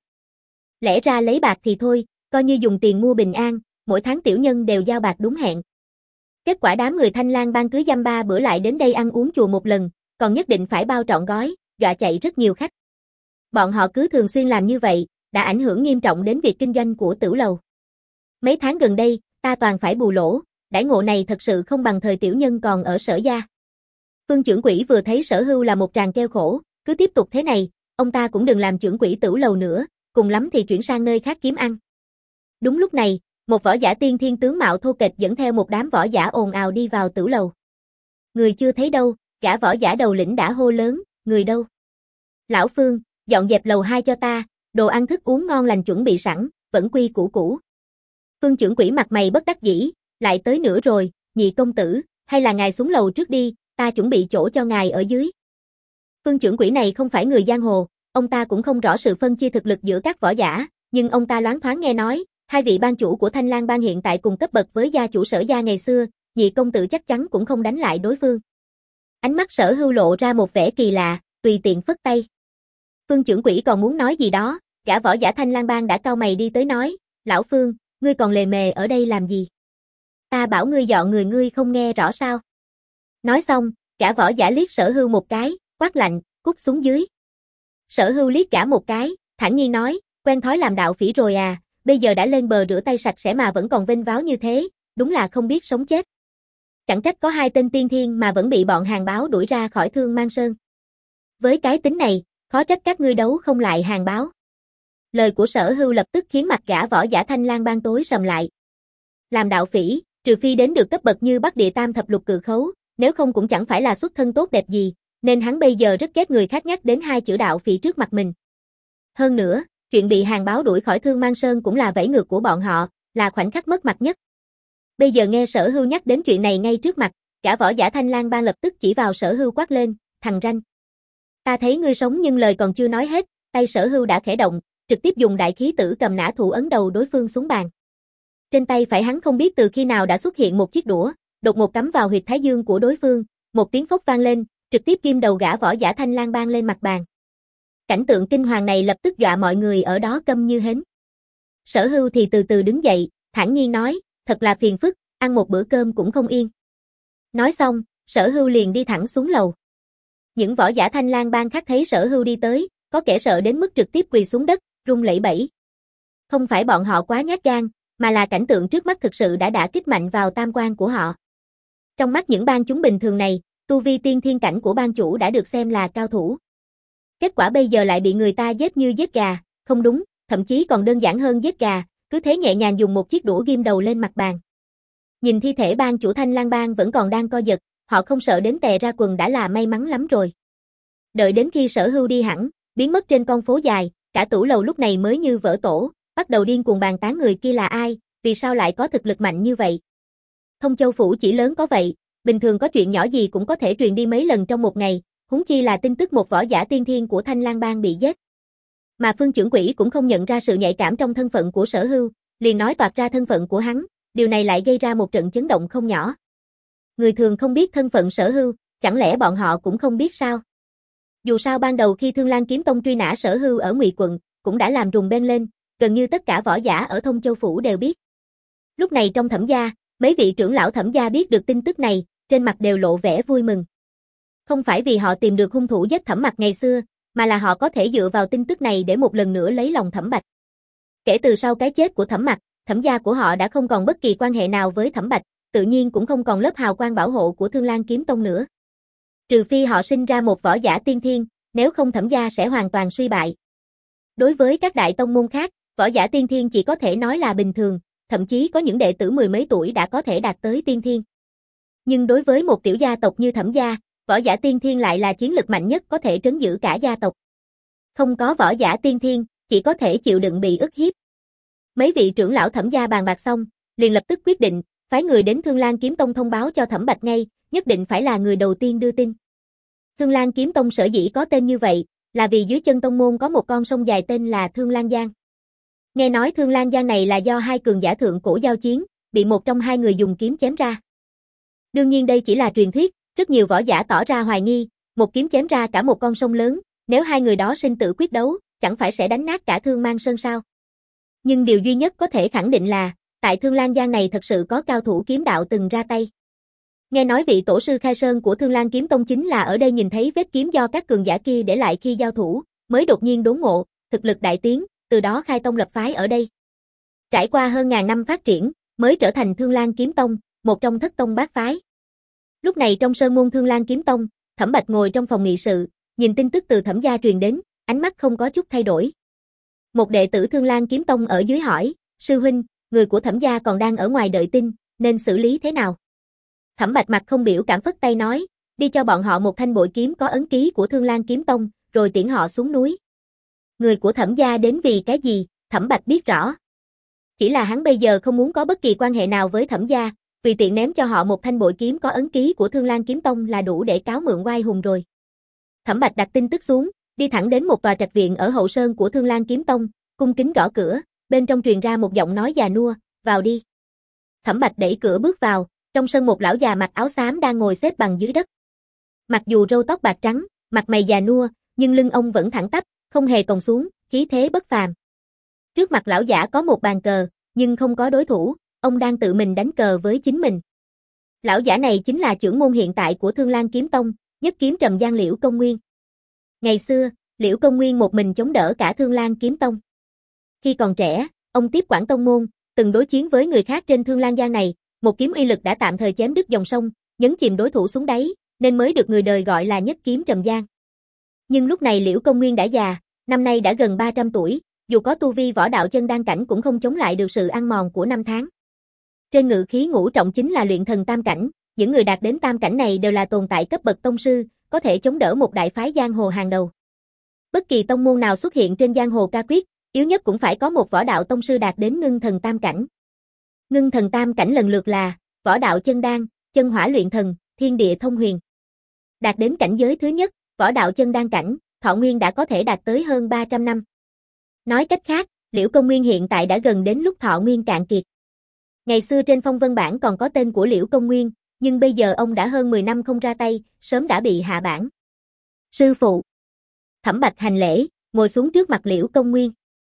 Lẽ ra lấy bạc thì thôi, coi như dùng tiền mua bình an, mỗi tháng tiểu nhân đều giao bạc đúng hẹn. Kết quả đám người Thanh Lang Bang cứ dăm ba bữa lại đến đây ăn uống chùa một lần, còn nhất định phải bao trọn gói, dọa chạy rất nhiều khách. Bọn họ cứ thường xuyên làm như vậy, đã ảnh hưởng nghiêm trọng đến việc kinh doanh của tửu lầu. Mấy tháng gần đây, ta toàn phải bù lỗ, đãi ngộ này thật sự không bằng thời tiểu nhân còn ở Sở gia. Phương trưởng quỹ vừa thấy Sở Hưu là một tràng keo khổ, cứ tiếp tục thế này, ông ta cũng đừng làm trưởng quỹ tửu lầu nữa, cùng lắm thì chuyển sang nơi khác kiếm ăn. Đúng lúc này, một võ giả tiên thiên tướng mạo thô kệch dẫn theo một đám võ giả ồn ào đi vào tửu lầu. Người chưa thấy đâu, gã võ giả đầu lĩnh đã hô lớn, người đâu? Lão Phương, dọn dẹp lầu hai cho ta, đồ ăn thức uống ngon lành chuẩn bị sẵn, vẫn quy củ cũ. Phương trưởng quỹ mặt mày bất đắc dĩ, lại tới nữa rồi, nhị công tử, hay là ngài xuống lầu trước đi, ta chuẩn bị chỗ cho ngài ở dưới. Phương trưởng quỹ này không phải người giang hồ, ông ta cũng không rõ sự phân chia thực lực giữa các võ giả, nhưng ông ta loáng thoáng nghe nói, hai vị ban chủ của Thanh Lang Bang hiện tại cùng cấp bậc với gia chủ Sở gia ngày xưa, nhị công tử chắc chắn cũng không đánh lại đối phương. Ánh mắt Sở Hưu lộ ra một vẻ kỳ lạ, tùy tiện phất tay. Phương trưởng quỹ còn muốn nói gì đó, gã võ giả Thanh Lang Bang đã cau mày đi tới nói, lão Phương, ngươi còn lề mề ở đây làm gì? Ta bảo ngươi dọn người ngươi không nghe rõ sao? Nói xong, gã võ giả liếc Sở Hưu một cái, quát lạnh, cút xuống dưới. Sở Hưu liếc gã một cái, thản nhiên nói, quen thói làm đạo phỉ rồi à, bây giờ đã lên bờ rửa tay sạch sẽ mà vẫn còn vênh váo như thế, đúng là không biết sống chết. Chẳng trách có hai tên tiên thiên mà vẫn bị bọn hàng báo đuổi ra khỏi Thương Mang Sơn. Với cái tính này, khó trách các ngươi đấu không lại hàng báo. Lời của Sở Hưu lập tức khiến mặt gã võ giả Thanh Lang Bang tối sầm lại. Làm đạo phỉ, trừ phi đến được cấp bậc như Bắc Địa Tam Thập Lục Cự Khấu, nếu không cũng chẳng phải là xuất thân tốt đẹp gì, nên hắn bây giờ rất ghét người khác nhắc đến hai chữ đạo phỉ trước mặt mình. Hơn nữa, chuyện bị hàng báo đuổi khỏi Thương Mang Sơn cũng là vẫy ngược của bọn họ, là khoảnh khắc mất mặt nhất. Bây giờ nghe Sở Hưu nhắc đến chuyện này ngay trước mặt, gã võ giả Thanh Lang Bang lập tức chỉ vào Sở Hưu quát lên, thằng ranh. Ta thấy ngươi sống nhưng lời còn chưa nói hết, tay Sở Hưu đã khẽ động, trực tiếp dùng đại khí tử cầm nã thủ ấn đầu đối phương xuống bàn. Trên tay phải hắn không biết từ khi nào đã xuất hiện một chiếc đũa, đột ngột cắm vào huyệt thái dương của đối phương, một tiếng phốc vang lên, trực tiếp ghim đầu gã võ giả Thanh Lang Bang lên mặt bàn. Cảnh tượng kinh hoàng này lập tức dọa mọi người ở đó câm như hến. Sở Hưu thì từ từ đứng dậy, thản nhiên nói, thật là phiền phức, ăn một bữa cơm cũng không yên. Nói xong, Sở Hưu liền đi thẳng xuống lầu. Những võ giả Thanh Lang Bang khác thấy Sở Hưu đi tới, có kẻ sợ đến mức trực tiếp quỳ xuống đất, run lẩy bẩy. Không phải bọn họ quá nhát gan, mà là cảnh tượng trước mắt thực sự đã đả kích mạnh vào tam quan của họ. Trong mắt những bang chúng bình thường này, tu vi tiên thiên cảnh của bang chủ đã được xem là cao thủ. Kết quả bây giờ lại bị người ta giết như giết gà, không đúng, thậm chí còn đơn giản hơn giết gà, cứ thế nhẹ nhàng dùng một chiếc đũa ghim đầu lên mặt bàn. Nhìn thi thể bang chủ Thanh Lang Bang vẫn còn đang co giật, họ không sợ đến tè ra quần đã là may mắn lắm rồi. Đợi đến khi Sở Hưu đi hẳn, biến mất trên con phố dài, cả tủ lầu lúc này mới như vỡ tổ, bắt đầu điên cuồng bàn tán người kia là ai, vì sao lại có thực lực mạnh như vậy. Thông Châu phủ chỉ lớn có vậy, bình thường có chuyện nhỏ gì cũng có thể truyền đi mấy lần trong một ngày, huống chi là tin tức một võ giả tiên thiên của Thanh Lang Bang bị giết. Mà Phương trưởng quỹ cũng không nhận ra sự nhạy cảm trong thân phận của Sở Hưu, liền nói toạc ra thân phận của hắn, điều này lại gây ra một trận chấn động không nhỏ. Người thường không biết thân phận Sở Hưu, chẳng lẽ bọn họ cũng không biết sao? Dù sao ban đầu khi Thương Lan Kiếm Tông truy nã Sở Hưu ở Ngụy quận, cũng đã làm rùng beng lên, gần như tất cả võ giả ở Thông Châu phủ đều biết. Lúc này trong Thẩm gia, mấy vị trưởng lão Thẩm gia biết được tin tức này, trên mặt đều lộ vẻ vui mừng. Không phải vì họ tìm được hung thủ giết Thẩm Mặc ngày xưa, mà là họ có thể dựa vào tin tức này để một lần nữa lấy lòng Thẩm Bạch. Kể từ sau cái chết của Thẩm Mặc, Thẩm gia của họ đã không còn bất kỳ quan hệ nào với Thẩm Bạch, tự nhiên cũng không còn lớp hào quang bảo hộ của Thương Lan Kiếm Tông nữa. Trừ phi họ sinh ra một võ giả tiên thiên, nếu không Thẩm gia sẽ hoàn toàn suy bại. Đối với các đại tông môn khác, võ giả tiên thiên chỉ có thể nói là bình thường, thậm chí có những đệ tử mười mấy tuổi đã có thể đạt tới tiên thiên. Nhưng đối với một tiểu gia tộc như Thẩm gia, võ giả tiên thiên lại là chiến lực mạnh nhất có thể trấn giữ cả gia tộc. Không có võ giả tiên thiên, chỉ có thể chịu đựng bị ức hiếp. Mấy vị trưởng lão Thẩm gia bàn bạc xong, liền lập tức quyết định, phái người đến Thương Lan Kiếm Tông thông báo cho Thẩm Bạch ngay, nhất định phải là người đầu tiên đưa tin. Thương Lan Kiếm Tông sở dĩ có tên như vậy, là vì dưới chân tông môn có một con sông dài tên là Thương Lan Giang. Nghe nói Thương Lan Giang này là do hai cường giả thượng cổ giao chiến, bị một trong hai người dùng kiếm chém ra. Đương nhiên đây chỉ là truyền thuyết, rất nhiều võ giả tỏ ra hoài nghi, một kiếm chém ra cả một con sông lớn, nếu hai người đó sinh tử quyết đấu, chẳng phải sẽ đánh nát cả Thương Mang Sơn sao? Nhưng điều duy nhất có thể khẳng định là, tại Thương Lan Giang này thật sự có cao thủ kiếm đạo từng ra tay. Nghe nói vị tổ sư khai sơn của Thương Lan Kiếm Tông chính là ở đây nhìn thấy vết kiếm do các cường giả kia để lại khi giao thủ, mới đột nhiên đốn ngộ, thực lực đại tiến, từ đó khai tông lập phái ở đây. Trải qua hơn ngàn năm phát triển, mới trở thành Thương Lan Kiếm Tông, một trong thất tông bát phái. Lúc này trong sơn môn Thương Lan Kiếm Tông, Thẩm Bạch ngồi trong phòng nghị sự, nhìn tin tức từ Thẩm gia truyền đến, ánh mắt không có chút thay đổi. Một đệ tử Thương Lan Kiếm Tông ở dưới hỏi, sư huynh, người của Thẩm gia còn đang ở ngoài đợi tin, nên xử lý thế nào? Thẩm Bạch mặt không biểu cảm phất tay nói, đi cho bọn họ một thanh bội kiếm có ấn ký của Thương Lan Kiếm Tông, rồi tiễn họ xuống núi. Người của Thẩm gia đến vì cái gì, Thẩm Bạch biết rõ. Chỉ là hắn bây giờ không muốn có bất kỳ quan hệ nào với Thẩm gia, tùy tiện ném cho họ một thanh bội kiếm có ấn ký của Thương Lan Kiếm Tông là đủ để cáo mượn oai hùng rồi. Thẩm Bạch đặt tin tức xuống, đi thẳng đến một tòa trạch viện ở hậu sơn của Thương Lan Kiếm Tông, cung kính gõ cửa, bên trong truyền ra một giọng nói già nua, vào đi. Thẩm Bạch đẩy cửa bước vào, trong sân một lão già mặc áo xám đang ngồi xếp bằng dưới đất. Mặc dù râu tóc bạc trắng, mặt mày già nua, nhưng lưng ông vẫn thẳng tắp, không hề còng xuống, khí thế bất phàm. Trước mặt lão giả có một bàn cờ, nhưng không có đối thủ, ông đang tự mình đánh cờ với chính mình. Lão giả này chính là trưởng môn hiện tại của Thương Lan Kiếm Tông, nhất kiếm trầm giang Liễu Công Nguyên. Ngày xưa, Liễu Công Nguyên một mình chống đỡ cả Thương Lan Kiếm Tông. Khi còn trẻ, ông tiếp quản tông môn, từng đối chiến với người khác trên Thương Lan Giang này, một kiếm uy lực đã tạm thời chém đứt dòng sông, nhấn chìm đối thủ xuống đáy, nên mới được người đời gọi là nhất kiếm trầm giang. Nhưng lúc này Liễu Công Nguyên đã già, năm nay đã gần ba trăm tuổi, dù có tu vi võ đạo chân đan cảnh cũng không chống lại được sự ăn mòn của năm tháng. Trên ngự khí ngũ trọng chính là luyện thần tam cảnh, những người đạt đến tam cảnh này đều là tồn tại cấp bậc tông sư, có thể chống đỡ một đại phái giang hồ hàng đầu. Bất kỳ tông môn nào xuất hiện trên giang hồ ca quyết, yếu nhất cũng phải có một võ đạo tông sư đạt đến ngưng thần tam cảnh. Ngưng thần tam cảnh lần lượt là võ đạo chân đan, chân hỏa luyện thần, thiên địa thông huyền. Đạt đến cảnh giới thứ nhất, võ đạo chân đan cảnh, thọ nguyên đã có thể đạt tới hơn ba trăm năm. Nói cách khác, Liễu Công Nguyên hiện tại đã gần đến lúc thọ nguyên cạn kiệt. Ngày xưa trên phong vân bảng còn có tên của Liễu Công Nguyên, nhưng bây giờ ông đã hơn mười năm không ra tay, sớm đã bị hạ bảng. Sư phụ. Thẩm Bạch hành lễ, ngồi xuống trước mặt Liễu Công Nguyên.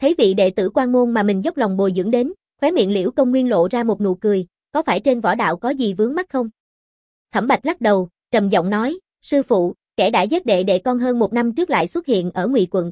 Thấy vị đệ tử quan môn mà mình dốc lòng bồi dưỡng đến, khóe miệng Liễu Công Nguyên lộ ra một nụ cười, có phải trên võ đạo có gì vướng mắc không? Thẩm Bạch lắc đầu, trầm giọng nói, sư phụ, kẻ đã giết đệ đệ con hơn một năm trước lại xuất hiện ở Ngụy quận.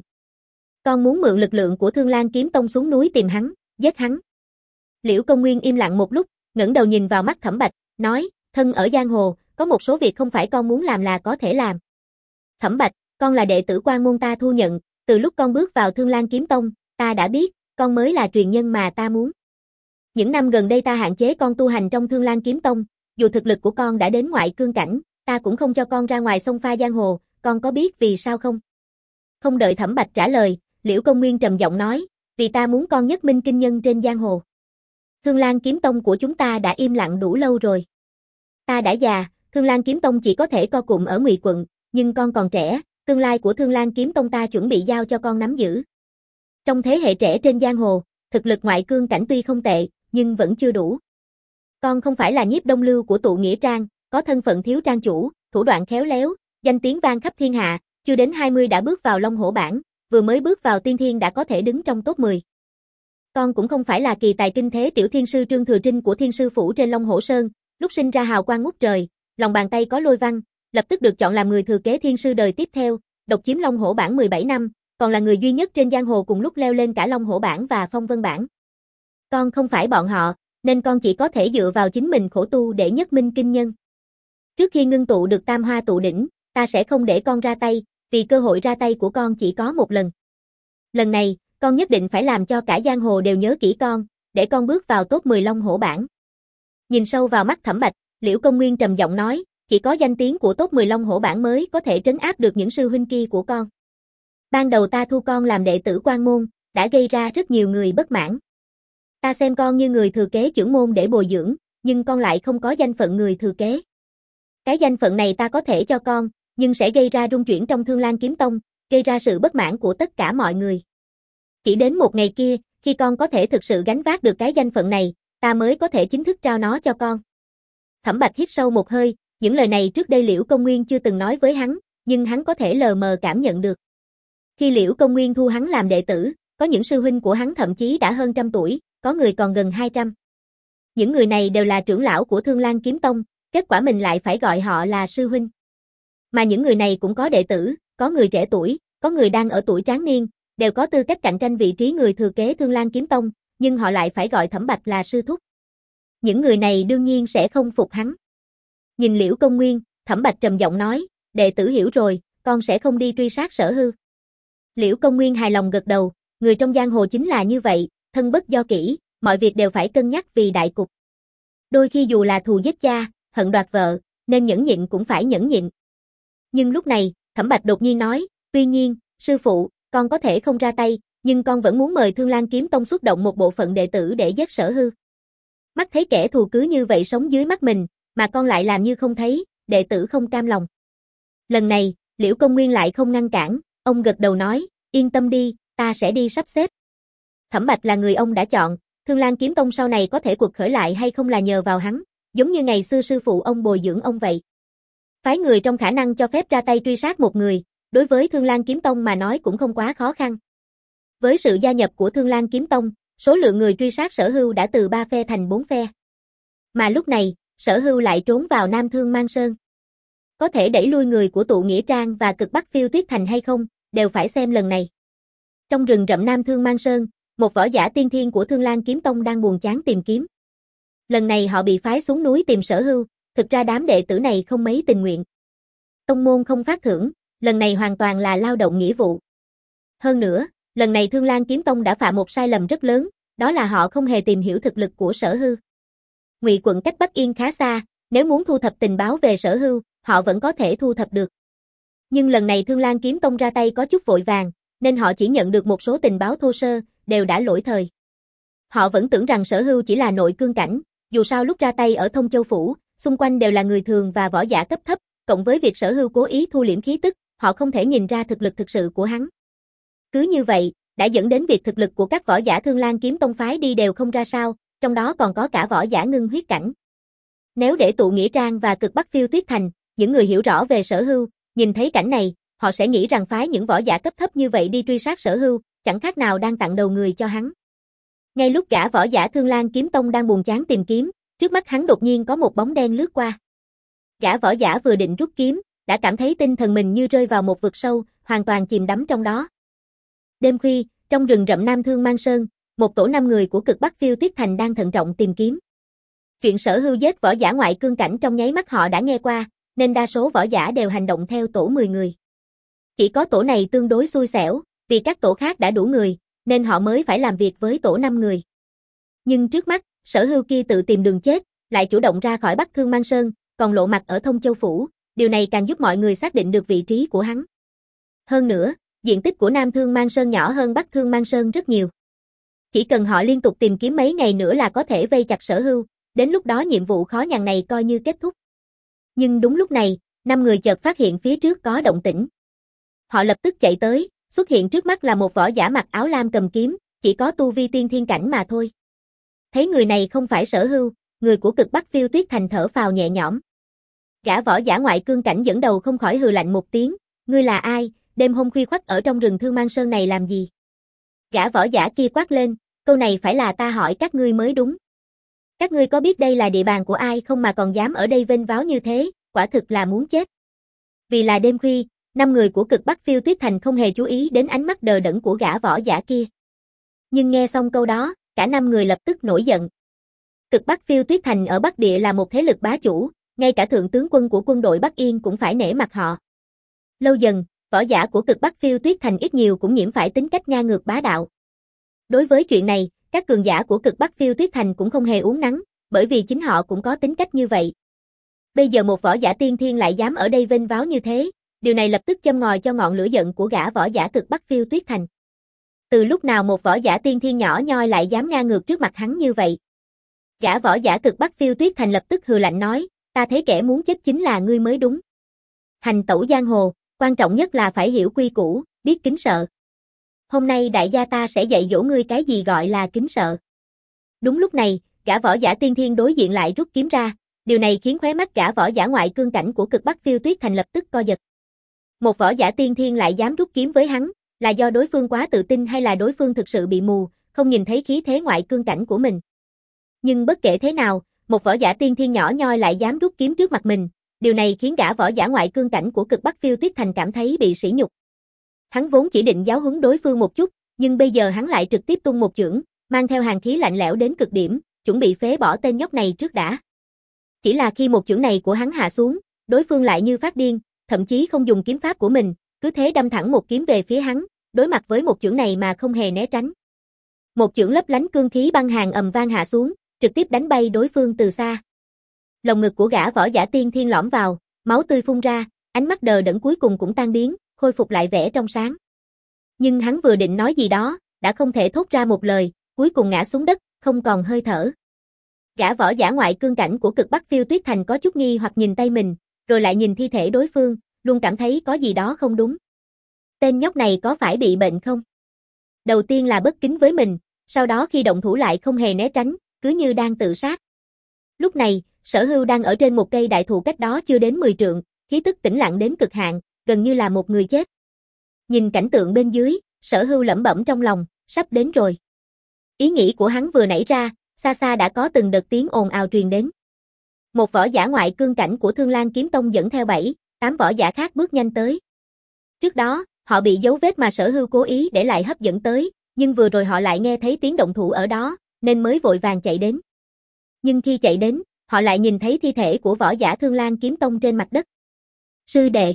Con muốn mượn lực lượng của Thương Lan Kiếm Tông xuống núi tìm hắn, giết hắn. Liễu Công Nguyên im lặng một lúc, ngẩng đầu nhìn vào mắt Thẩm Bạch, nói, thân ở giang hồ, có một số việc không phải con muốn làm là có thể làm. Thẩm Bạch, con là đệ tử quan môn ta thu nhận, từ lúc con bước vào Thương Lan Kiếm Tông, ta đã biết, con mới là truyền nhân mà ta muốn. Những năm gần đây ta hạn chế con tu hành trong Thương Lan Kiếm Tông, dù thực lực của con đã đến ngoại cương cảnh, ta cũng không cho con ra ngoài xông pha giang hồ, con có biết vì sao không? Không đợi Thẩm Bạch trả lời, Liễu Công Nguyên trầm giọng nói, vì ta muốn con nhất minh kinh nhân trên giang hồ. Thương Lan Kiếm Tông của chúng ta đã im lặng đủ lâu rồi. Ta đã già, Thương Lan Kiếm Tông chỉ có thể co cụm ở Ngụy quận, nhưng con còn trẻ, tương lai của Thương Lan Kiếm Tông ta chuẩn bị giao cho con nắm giữ. Trong thế hệ trẻ trên giang hồ, thực lực ngoại cương cảnh tuy không tệ, nhưng vẫn chưa đủ. Con không phải là Nhiếp Đông Lưu của tụ Nghĩa Trang, có thân phận thiếu trang chủ, thủ đoạn khéo léo, danh tiếng vang khắp thiên hạ, chưa đến hai mươi đã bước vào Long Hổ bảng, vừa mới bước vào tiên thiên đã có thể đứng trong top mười. Con cũng không phải là kỳ tài kinh thế tiểu thiên sư Trương Thừa Trinh của Thiên Sư phủ trên Long Hổ Sơn, lúc sinh ra hào quang ngút trời, lòng bàn tay có lôi văn, lập tức được chọn làm người thừa kế thiên sư đời tiếp theo, độc chiếm Long Hổ bảng mười bảy năm, còn là người duy nhất trên giang hồ cùng lúc leo lên cả Long Hổ bảng và Phong Vân bảng. Con không phải bọn họ, nên con chỉ có thể dựa vào chính mình khổ tu để nhất minh kinh nhân. Trước khi ngưng tụ được Tam Hoa tụ đỉnh, ta sẽ không để con ra tay, vì cơ hội ra tay của con chỉ có một lần. Lần này, con nhất định phải làm cho cả giang hồ đều nhớ kỹ con, để con bước vào top mười Long Hổ bảng. Nhìn sâu vào mắt Thẩm Bạch, Liễu Công Nguyên trầm giọng nói, chỉ có danh tiếng của top mười Long Hổ bảng mới có thể trấn áp được những sư huynh kia của con. Ban đầu ta thu con làm đệ tử quan môn, đã gây ra rất nhiều người bất mãn. Ta xem con như người thừa kế trưởng môn để bồi dưỡng, nhưng con lại không có danh phận người thừa kế. Cái danh phận này ta có thể cho con, nhưng sẽ gây ra rung chuyển trong Thương Lan Kiếm Tông, gây ra sự bất mãn của tất cả mọi người. Chỉ đến một ngày kia, khi con có thể thực sự gánh vác được cái danh phận này, ta mới có thể chính thức trao nó cho con. Thẩm Bạch hít sâu một hơi, những lời này trước đây Liễu Công Nguyên chưa từng nói với hắn, nhưng hắn có thể lờ mờ cảm nhận được. Khi Liễu Công Nguyên thu hắn làm đệ tử, có những sư huynh của hắn thậm chí đã hơn trăm tuổi, có người còn gần hai trăm. Những người này đều là trưởng lão của Thương Lan Kiếm Tông, kết quả mình lại phải gọi họ là sư huynh. Mà những người này cũng có đệ tử, có người trẻ tuổi, có người đang ở tuổi tráng niên, đều có tư cách cạnh tranh vị trí người thừa kế Thương Lan Kiếm Tông, nhưng họ lại phải gọi Thẩm Bạch là sư thúc. Những người này đương nhiên sẽ không phục hắn. Nhìn Liễu Công Nguyên, Thẩm Bạch trầm giọng nói, đệ tử hiểu rồi, con sẽ không đi truy sát Sở Hư. Liễu Công Nguyên hài lòng gật đầu, người trong giang hồ chính là như vậy, thân bất do kỷ, mọi việc đều phải cân nhắc vì đại cục. Đôi khi dù là thù giết cha, hận đoạt vợ, nên nhẫn nhịn cũng phải nhẫn nhịn. Nhưng lúc này, Thẩm Bạch đột nhiên nói, tuy nhiên, sư phụ, con có thể không ra tay, nhưng con vẫn muốn mời Thương Lan Kiếm Tông xuất động một bộ phận đệ tử để giết Sở Hư. Mắt thấy kẻ thù cứ như vậy sống dưới mắt mình, mà con lại làm như không thấy, đệ tử không cam lòng. Lần này, Liễu Công Nguyên lại không ngăn cản, ông gật đầu nói, yên tâm đi, ta sẽ đi sắp xếp. Thẩm Bạch là người ông đã chọn, Thương Lan Kiếm Tông sau này có thể cuộc khởi lại hay không là nhờ vào hắn, giống như ngày xưa sư phụ ông bồi dưỡng ông vậy. Phái người trong khả năng cho phép ra tay truy sát một người, đối với Thương Lan Kiếm Tông mà nói cũng không quá khó khăn. Với sự gia nhập của Thương Lan Kiếm Tông, số lượng người truy sát Sở Hưu đã từ ba phe thành bốn phe. Mà lúc này, Sở Hưu lại trốn vào Nam Thương Mang Sơn. Có thể đẩy lui người của tụ Nghĩa Trang và cực Bắc Phiêu Tuyết Thành hay không, đều phải xem lần này. Trong rừng rậm Nam Thương Mang Sơn, một võ giả tiên thiên của Thương Lan Kiếm Tông đang buồn chán tìm kiếm. Lần này họ bị phái xuống núi tìm Sở Hưu, thực ra đám đệ tử này không mấy tình nguyện. Tông môn không phát thưởng, lần này hoàn toàn là lao động nghĩa vụ. Hơn nữa, lần này Thương Lan Kiếm Tông đã phạm một sai lầm rất lớn, đó là họ không hề tìm hiểu thực lực của Sở Hưu. Ngụy quận cách Bắc Yên khá xa, nếu muốn thu thập tình báo về Sở Hưu, họ vẫn có thể thu thập được. Nhưng lần này Thương Lan Kiếm Tông ra tay có chút vội vàng, nên họ chỉ nhận được một số tình báo thô sơ, đều đã lỗi thời. Họ vẫn tưởng rằng Sở Hưu chỉ là nội cương cảnh, dù sao lúc ra tay ở Thông Châu Phủ, xung quanh đều là người thường và võ giả cấp thấp, cộng với việc Sở Hưu cố ý thu liễm khí tức, họ không thể nhìn ra thực lực thực sự của hắn. Cứ như vậy, đã dẫn đến việc thực lực của các võ giả Thương Lan Kiếm Tông phái đi đều không ra sao, trong đó còn có cả võ giả ngưng huyết cảnh. Nếu để tụ Nghĩa Trang và cực Bắc Phiêu Tuyết Thành, những người hiểu rõ về Sở Hưu, nhìn thấy cảnh này, họ sẽ nghĩ rằng phái những võ giả cấp thấp như vậy đi truy sát Sở Hưu, chẳng khác nào đang tặng đầu người cho hắn. Ngay lúc gã võ giả Thương Lang Kiếm Tông đang buồn chán tìm kiếm, trước mắt hắn đột nhiên có một bóng đen lướt qua. Gã võ giả vừa định rút kiếm, đã cảm thấy tinh thần mình như rơi vào một vực sâu, hoàn toàn chìm đắm trong đó. Đêm khuya, trong rừng rậm Nam Thương Mang Sơn, một tổ năm người của Cực Bắc Phiêu Tuyết Thành đang thận trọng tìm kiếm. Chuyện Sở Hưu giết võ giả ngoại cương cảnh trong nháy mắt họ đã nghe qua, nên đa số võ giả đều hành động theo tổ mười người. Chỉ có tổ này tương đối xui xẻo, vì các tổ khác đã đủ người, nên họ mới phải làm việc với tổ năm người. Nhưng trước mắt, Sở Hưu kia tự tìm đường chết, lại chủ động ra khỏi Bắc Thương Mang Sơn, còn lộ mặt ở Thông Châu Phủ, điều này càng giúp mọi người xác định được vị trí của hắn. Hơn nữa, diện tích của Nam Thương Mang Sơn nhỏ hơn Bắc Thương Mang Sơn rất nhiều. Chỉ cần họ liên tục tìm kiếm mấy ngày nữa là có thể vây chặt Sở Hưu, đến lúc đó nhiệm vụ khó nhằn này coi như kết thúc. Nhưng đúng lúc này, năm người chợt phát hiện phía trước có động tĩnh. Họ lập tức chạy tới, xuất hiện trước mắt là một võ giả mặc áo lam cầm kiếm, chỉ có tu vi tiên thiên cảnh mà thôi. Thấy người này không phải Sở Hưu, người của Cực Bắc Phiêu Tuyết Thành thở phào nhẹ nhõm. Gã võ giả ngoại cương cảnh dẫn đầu không khỏi hừ lạnh một tiếng, ngươi là ai, đêm hôm khuya khoắt ở trong rừng Thương Mang Sơn này làm gì? Gã võ giả kia quát lên, câu này phải là ta hỏi các ngươi mới đúng. Các ngươi có biết đây là địa bàn của ai không mà còn dám ở đây vênh váo như thế, quả thực là muốn chết. Vì là đêm khuya, năm người của Cực Bắc Phiêu Tuyết Thành không hề chú ý đến ánh mắt đờ đẫn của gã võ giả kia. Nhưng nghe xong câu đó, cả năm người lập tức nổi giận. Cực Bắc Phiêu Tuyết Thành ở Bắc Địa là một thế lực bá chủ, ngay cả thượng tướng quân của quân đội Bắc Yên cũng phải nể mặt họ. Lâu dần, võ giả của Cực Bắc Phiêu Tuyết Thành ít nhiều cũng nhiễm phải tính cách ngang ngược bá đạo. Đối với chuyện này, các cường giả của Cực Bắc Phiêu Tuyết Thành cũng không hề uốn nắn, bởi vì chính họ cũng có tính cách như vậy. Bây giờ một võ giả tiên thiên lại dám ở đây vênh váo như thế, điều này lập tức châm ngòi cho ngọn lửa giận của gã võ giả Cực Bắc Phiêu Tuyết Thành. Từ lúc nào một võ giả tiên thiên nhỏ nhoi lại dám ngang ngược trước mặt hắn như vậy? Gã võ giả Cực Bắc Phiêu Tuyết Thành lập tức hừ lạnh nói, ta thấy kẻ muốn chết chính là ngươi mới đúng. Hành tẩu giang hồ, quan trọng nhất là phải hiểu quy củ, biết kính sợ. Hôm nay đại gia ta sẽ dạy dỗ ngươi cái gì gọi là kính sợ. Đúng lúc này, gã võ giả tiên thiên đối diện lại rút kiếm ra, điều này khiến khóe mắt gã võ giả ngoại cương cảnh của Cực Bắc Phiêu Tuyết Thành lập tức co giật. Một võ giả tiên thiên lại dám rút kiếm với hắn, là do đối phương quá tự tin hay là đối phương thực sự bị mù, không nhìn thấy khí thế ngoại cương cảnh của mình. Nhưng bất kể thế nào, một võ giả tiên thiên nhỏ nhoi lại dám rút kiếm trước mặt mình, điều này khiến gã võ giả ngoại cương cảnh của Cực Bắc Phiêu Tuyết Thành cảm thấy bị sỉ nhục. Hắn vốn chỉ định giáo huấn đối phương một chút, nhưng bây giờ hắn lại trực tiếp tung một chưởng, mang theo hàn khí lạnh lẽo đến cực điểm, chuẩn bị phế bỏ tên nhóc này trước đã. Chỉ là khi một chưởng này của hắn hạ xuống, đối phương lại như phát điên, thậm chí không dùng kiếm pháp của mình, cứ thế đâm thẳng một kiếm về phía hắn, đối mặt với một chưởng này mà không hề né tránh. Một chưởng lấp lánh cương khí băng hàn ầm vang hạ xuống, trực tiếp đánh bay đối phương từ xa. Lồng ngực của gã võ giả tiên thiên lõm vào, máu tươi phun ra, ánh mắt đờ đẫn cuối cùng cũng tan biến, khôi phục lại vẻ trong sáng. Nhưng hắn vừa định nói gì đó, đã không thể thốt ra một lời, cuối cùng ngã xuống đất, không còn hơi thở. Gã võ giả ngoại cương cảnh của Cực Bắc Phiêu Tuyết Thành có chút nghi hoặc nhìn tay mình, rồi lại nhìn thi thể đối phương, luôn cảm thấy có gì đó không đúng. Tên nhóc này có phải bị bệnh không? Đầu tiên là bất kính với mình, sau đó khi động thủ lại không hề né tránh, cứ như đang tự sát. Lúc này, Sở Hưu đang ở trên một cây đại thụ cách đó chưa đến mười trượng, khí tức tĩnh lặng đến cực hạn, gần như là một người chết. Nhìn cảnh tượng bên dưới, Sở Hưu lẩm bẩm trong lòng, sắp đến rồi. Ý nghĩ của hắn vừa nảy ra, xa xa đã có từng đợt tiếng ồn ào truyền đến. Một võ giả ngoại cương cảnh của Thương Lang Kiếm Tông dẫn theo bảy, tám võ giả khác bước nhanh tới. Trước đó, họ bị dấu vết mà Sở Hưu cố ý để lại hấp dẫn tới, nhưng vừa rồi họ lại nghe thấy tiếng động thủ ở đó, nên mới vội vàng chạy đến. Nhưng khi chạy đến, họ lại nhìn thấy thi thể của võ giả Thương Lang Kiếm Tông trên mặt đất. Sư đệ.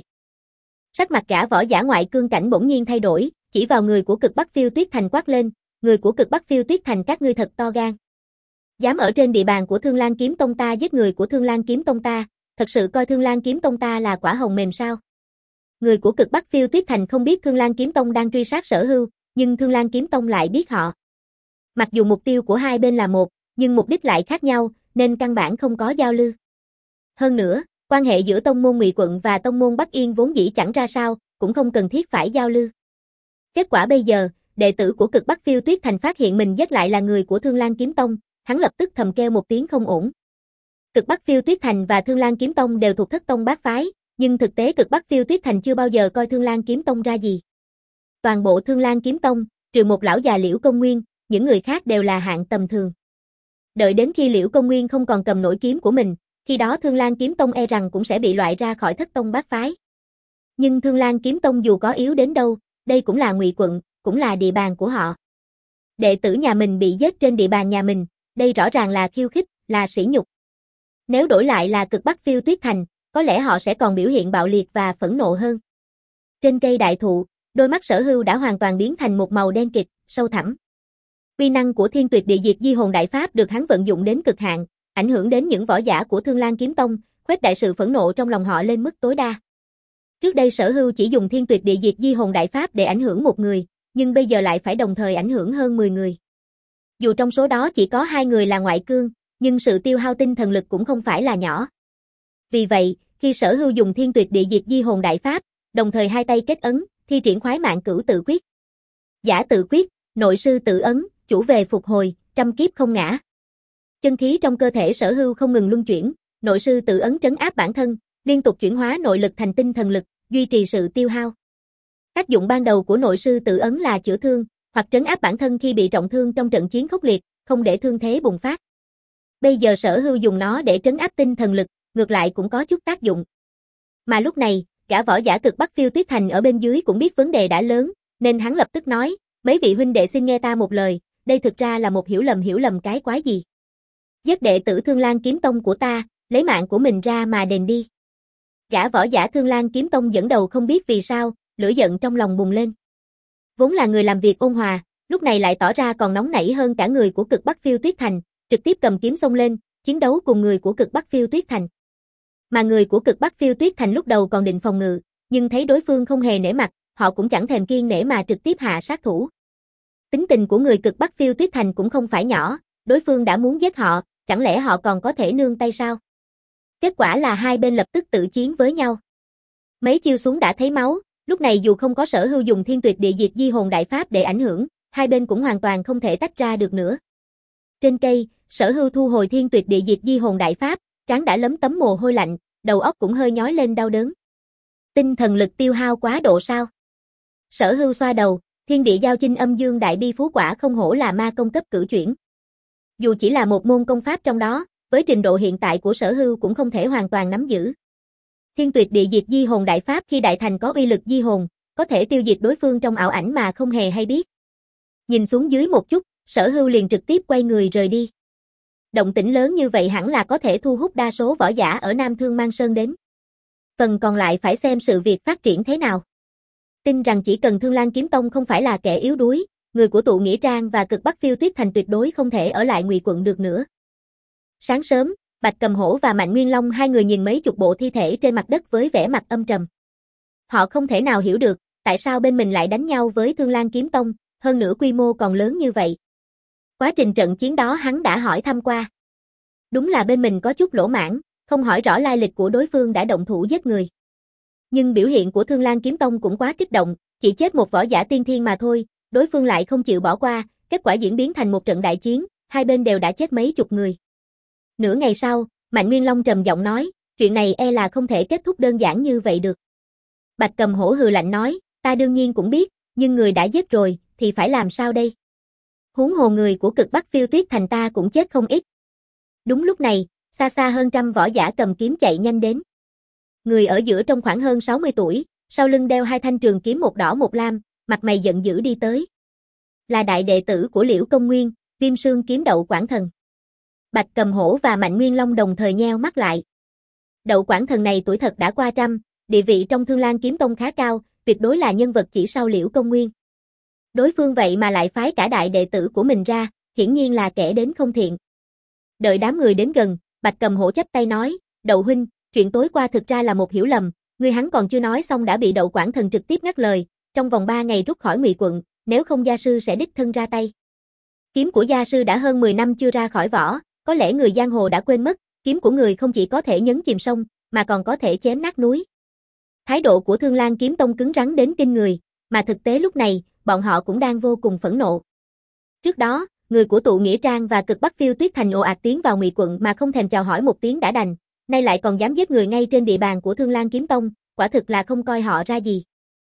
Sắc mặt gã võ giả ngoại cương cảnh bỗng nhiên thay đổi, chỉ vào người của Cực Bắc Phiêu Tuyết Thành quát lên, người của Cực Bắc Phiêu Tuyết Thành các ngươi thật to gan. Dám ở trên địa bàn của Thương Lang Kiếm Tông ta giết người của Thương Lang Kiếm Tông ta, thật sự coi Thương Lang Kiếm Tông ta là quả hồng mềm sao? Người của Cực Bắc Phiêu Tuyết Thành không biết Thương Lang Kiếm Tông đang truy sát Sở Hưu, nhưng Thương Lang Kiếm Tông lại biết họ. Mặc dù mục tiêu của hai bên là một, nhưng mục đích lại khác nhau, nên căn bản không có giao lưu. Hơn nữa, quan hệ giữa tông môn Ngụy Quận và tông môn Bắc Yên vốn dĩ chẳng ra sao, cũng không cần thiết phải giao lưu. Kết quả bây giờ, đệ tử của Cực Bắc Phiêu Tuyết Thành phát hiện mình giết lại là người của Thương Lang Kiếm Tông, hắn lập tức thầm kêu một tiếng không ổn. Cực Bắc Phiêu Tuyết Thành và Thương Lang Kiếm Tông đều thuộc thất tông bát phái, nhưng thực tế Cực Bắc Phiêu Tuyết Thành chưa bao giờ coi Thương Lang Kiếm Tông ra gì. Toàn bộ Thương Lang Kiếm Tông, trừ một lão già Liễu Công Nguyên, những người khác đều là hạng tầm thường. Đợi đến khi Liễu Công Nguyên không còn cầm nổi kiếm của mình, khi đó Thương Lan Kiếm Tông e rằng cũng sẽ bị loại ra khỏi thất tông bát phái. Nhưng Thương Lan Kiếm Tông dù có yếu đến đâu, đây cũng là Ngụy quận, cũng là địa bàn của họ. Đệ tử nhà mình bị giết trên địa bàn nhà mình, đây rõ ràng là khiêu khích, là sỉ nhục. Nếu đổi lại là Cực Bắc Phiêu Tuyết Thành, có lẽ họ sẽ còn biểu hiện bạo liệt và phẫn nộ hơn. Trên cây đại thụ, đôi mắt Sở Hưu đã hoàn toàn biến thành một màu đen kịt, sâu thẳm. Uy năng của Thiên Tuyệt Địa Diệt Di Hồn Đại Pháp được hắn vận dụng đến cực hạn, ảnh hưởng đến những võ giả của Thương Lan Kiếm Tông, khuếch đại sự phẫn nộ trong lòng họ lên mức tối đa. Trước đây Sở Hưu chỉ dùng Thiên Tuyệt Địa Diệt Di Hồn Đại Pháp để ảnh hưởng một người, nhưng bây giờ lại phải đồng thời ảnh hưởng hơn mười người. Dù trong số đó chỉ có hai người là ngoại cương, nhưng sự tiêu hao tinh thần lực cũng không phải là nhỏ. Vì vậy, khi Sở Hưu dùng Thiên Tuyệt Địa Diệt Di Hồn Đại Pháp, đồng thời hai tay kết ấn, thi triển Khoái Mạng Cửu Tự Quyết. Giả tự quyết, nội sư tự ấn, chủ về phục hồi, trăm kiếp không ngã. Chân khí trong cơ thể Sở Hưu không ngừng luân chuyển, nội sư tự ấn trấn áp bản thân, liên tục chuyển hóa nội lực thành tinh thần lực, duy trì sự tiêu hao. Tác dụng ban đầu của nội sư tự ấn là chữa thương, hoặc trấn áp bản thân khi bị trọng thương trong trận chiến khốc liệt, không để thương thế bùng phát. Bây giờ Sở Hưu dùng nó để trấn áp tinh thần lực, ngược lại cũng có chút tác dụng. Mà lúc này, cả võ giả Cực Bắc Phiêu Tuyết Thành ở bên dưới cũng biết vấn đề đã lớn, nên hắn lập tức nói, mấy vị huynh đệ xin nghe ta một lời, đây thực ra là một hiểu lầm hiểu lầm cái quái gì. Giết đệ tử Thương Lan Kiếm Tông của ta, lấy mạng của mình ra mà đền đi. Gã võ giả Thương Lan Kiếm Tông dẫn đầu không biết vì sao, lửa giận trong lòng bùng lên. Vốn là người làm việc ôn hòa, lúc này lại tỏ ra còn nóng nảy hơn cả người của Cực Bắc Phiêu Tuyết Thành, trực tiếp cầm kiếm xông lên, chiến đấu cùng người của Cực Bắc Phiêu Tuyết Thành. Mà người của Cực Bắc Phiêu Tuyết Thành lúc đầu còn định phòng ngự, nhưng thấy đối phương không hề nể mặt, họ cũng chẳng thèm kiêng nể mà trực tiếp hạ sát thủ. Tính tình của người Cực Bắc Phiêu Tuyết Thành cũng không phải nhỏ, đối phương đã muốn giết họ, chẳng lẽ họ còn có thể nương tay sao? Kết quả là hai bên lập tức tự chiến với nhau. Mấy chiêu xuống đã thấy máu, lúc này dù không có Sở Hưu dùng Thiên Tuyệt Địa Diệt Di Hồn Đại Pháp để ảnh hưởng, hai bên cũng hoàn toàn không thể tách ra được nữa. Trên cây, Sở Hưu thu hồi Thiên Tuyệt Địa Diệt Di Hồn Đại Pháp, trán đã lấm tấm mồ hôi lạnh, đầu óc cũng hơi nhói lên đau đớn. Tinh thần lực tiêu hao quá độ sao? Sở Hưu xoa đầu, Thiên Địa Giao Chinh Âm Dương Đại Bi Phú quả không hổ là ma công cấp cửu chuyển. Dù chỉ là một môn công pháp trong đó, với trình độ hiện tại của Sở Hưu cũng không thể hoàn toàn nắm giữ. Thiên Tuyệt Địa Diệt Di Hồn Đại Pháp khi đại thành có uy lực di hồn, có thể tiêu diệt đối phương trong ảo ảnh mà không hề hay biết. Nhìn xuống dưới một chút, Sở Hưu liền trực tiếp quay người rời đi. Động tĩnh lớn như vậy hẳn là có thể thu hút đa số võ giả ở Nam Thương Mang Sơn đến. Phần còn lại phải xem sự việc phát triển thế nào. Tin rằng chỉ cần Thương Lan Kiếm Tông không phải là kẻ yếu đuối, người của tụ Nghĩa Trang và Cực Bắc Phiêu Tuyết Thành tuyệt đối không thể ở lại Ngụy quận được nữa. Sáng sớm, Bạch Cầm Hổ và Mạnh Nguyên Long hai người nhìn mấy chục bộ thi thể trên mặt đất với vẻ mặt âm trầm. Họ không thể nào hiểu được, tại sao bên mình lại đánh nhau với Thương Lan Kiếm Tông, hơn nữa quy mô còn lớn như vậy. Quá trình trận chiến đó hắn đã hỏi thăm qua. Đúng là bên mình có chút lỗ mãng, không hỏi rõ lai lịch của đối phương đã động thủ giết người. Nhưng biểu hiện của Thương Lan Kiếm Tông cũng quá kích động, chỉ chết một võ giả tiên thiên mà thôi, đối phương lại không chịu bỏ qua, kết quả diễn biến thành một trận đại chiến, hai bên đều đã chết mấy chục người. Nửa ngày sau, Mạnh Nguyên Long trầm giọng nói, chuyện này e là không thể kết thúc đơn giản như vậy được. Bạch Cầm Hổ hừ lạnh nói, ta đương nhiên cũng biết, nhưng người đã giết rồi, thì phải làm sao đây? Huống hồ người của Cực Bắc Phiêu Tuyết Thành ta cũng chết không ít. Đúng lúc này, xa xa hơn trăm võ giả cầm kiếm chạy nhanh đến. Người ở giữa trông khoảng hơn sáu mươi tuổi, sau lưng đeo hai thanh trường kiếm một đỏ một lam, mặt mày giận dữ đi tới. Là đại đệ tử của Liễu Công Nguyên, Viêm Sương Kiếm Đậu Quảng Thần. Bạch Cầm Hổ và Mạnh Nguyên Long đồng thời nheo mắt lại. Đậu Quảng Thần này tuổi thật đã qua trăm, địa vị trong Thương Lan Kiếm Tông khá cao, tuyệt đối là nhân vật chỉ sau Liễu Công Nguyên. Đối phương vậy mà lại phái cả đại đệ tử của mình ra, hiển nhiên là kẻ đến không thiện. Đợi đám người đến gần, Bạch Cầm Hổ chắp tay nói, Đậu huynh, chuyện tối qua thực ra là một hiểu lầm, người hắn còn chưa nói xong đã bị Đậu Quảng Thần trực tiếp ngắt lời, trong vòng ba ngày rút khỏi Ngụy quận, nếu không gia sư sẽ đích thân ra tay. Kiếm của gia sư đã hơn mười năm chưa ra khỏi vỏ, có lẽ người giang hồ đã quên mất, kiếm của người không chỉ có thể nhấn chìm sông, mà còn có thể chém nát núi. Thái độ của Thương Lan Kiếm Tông cứng rắn đến kinh người, mà thực tế lúc này, bọn họ cũng đang vô cùng phẫn nộ. Trước đó, người của tụ Nghĩa Trang và Cực Bắc Phiêu Tuyết Thành ồ ạt tiến vào Ngụy quận mà không thèm chào hỏi một tiếng đã đành, nay lại còn dám giết người ngay trên địa bàn của Thương Lan Kiếm Tông, quả thực là không coi họ ra gì.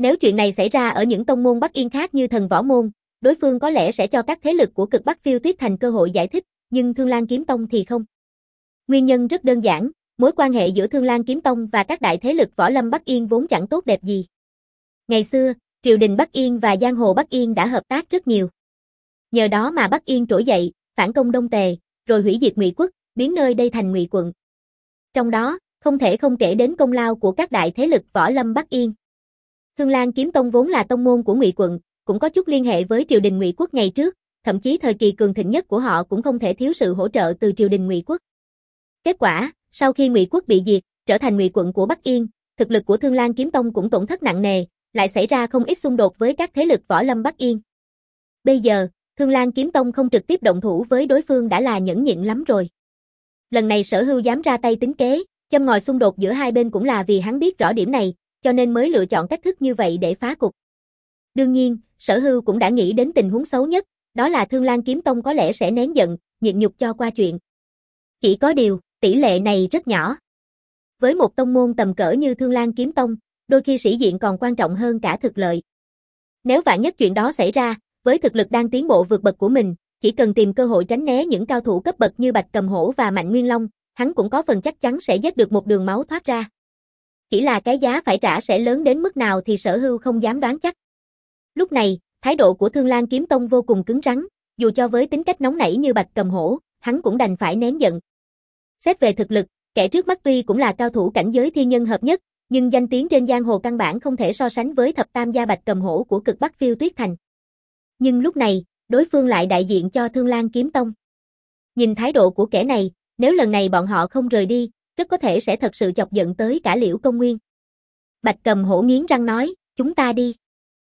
Nếu chuyện này xảy ra ở những tông môn Bắc Yên khác như Thần Võ Môn, đối phương có lẽ sẽ cho các thế lực của Cực Bắc Phiêu Tuyết Thành cơ hội giải thích, nhưng Thương Lan Kiếm Tông thì không. Nguyên nhân rất đơn giản, mối quan hệ giữa Thương Lan Kiếm Tông và các đại thế lực võ lâm Bắc Yên vốn chẳng tốt đẹp gì. Ngày xưa, triều đình Bắc Yên và giang hồ Bắc Yên đã hợp tác rất nhiều. Nhờ đó mà Bắc Yên trỗi dậy, phản công Đông Tề, rồi hủy diệt Ngụy quốc, biến nơi đây thành Ngụy quận. Trong đó, không thể không kể đến công lao của các đại thế lực võ lâm Bắc Yên. Thương Lan Kiếm Tông vốn là tông môn của Ngụy quận, cũng có chút liên hệ với triều đình Ngụy quốc ngày trước, thậm chí thời kỳ cường thịnh nhất của họ cũng không thể thiếu sự hỗ trợ từ triều đình Ngụy quốc. Kết quả, sau khi Ngụy quốc bị diệt, trở thành Ngụy quận của Bắc Yên, thực lực của Thương Lan Kiếm Tông cũng tổn thất nặng nề, lại xảy ra không ít xung đột với các thế lực võ lâm Bắc Yên. Bây giờ, Thương Lan Kiếm Tông không trực tiếp động thủ với đối phương đã là nhẫn nhịn lắm rồi. Lần này Sở Hưu dám ra tay tính kế, châm ngòi xung đột giữa hai bên cũng là vì hắn biết rõ điểm này, cho nên mới lựa chọn cách thức như vậy để phá cục. Đương nhiên, Sở Hưu cũng đã nghĩ đến tình huống xấu nhất, đó là Thương Lan Kiếm Tông có lẽ sẽ nén giận, nhịn nhục cho qua chuyện. Chỉ có điều, tỷ lệ này rất nhỏ. Với một tông môn tầm cỡ như Thương Lan Kiếm Tông, đôi khi sĩ diện còn quan trọng hơn cả thực lợi. Nếu vạn nhất chuyện đó xảy ra, với thực lực đang tiến bộ vượt bậc của mình, chỉ cần tìm cơ hội tránh né những cao thủ cấp bậc như Bạch Cầm Hổ và Mạnh Nguyên Long, hắn cũng có phần chắc chắn sẽ giết được một đường máu thoát ra. Chỉ là cái giá phải trả sẽ lớn đến mức nào thì Sở Hưu không dám đoán chắc. Lúc này, thái độ của Thương Lan Kiếm Tông vô cùng cứng rắn, dù cho với tính cách nóng nảy như Bạch Cầm Hổ, hắn cũng đành phải nén giận. Xét về thực lực, kẻ trước mắt tuy cũng là cao thủ cảnh giới thiên nhân hợp nhất, nhưng danh tiếng trên giang hồ căn bản không thể so sánh với thập tam gia Bạch Cầm Hổ của Cực Bắc Phiêu Tuyết Thành. Nhưng lúc này, đối phương lại đại diện cho Thương Lan Kiếm Tông. Nhìn thái độ của kẻ này, nếu lần này bọn họ không rời đi, rất có thể sẽ thật sự chọc giận tới cả Liễu Công Nguyên. Bạch Cầm Hổ nghiến răng nói, chúng ta đi.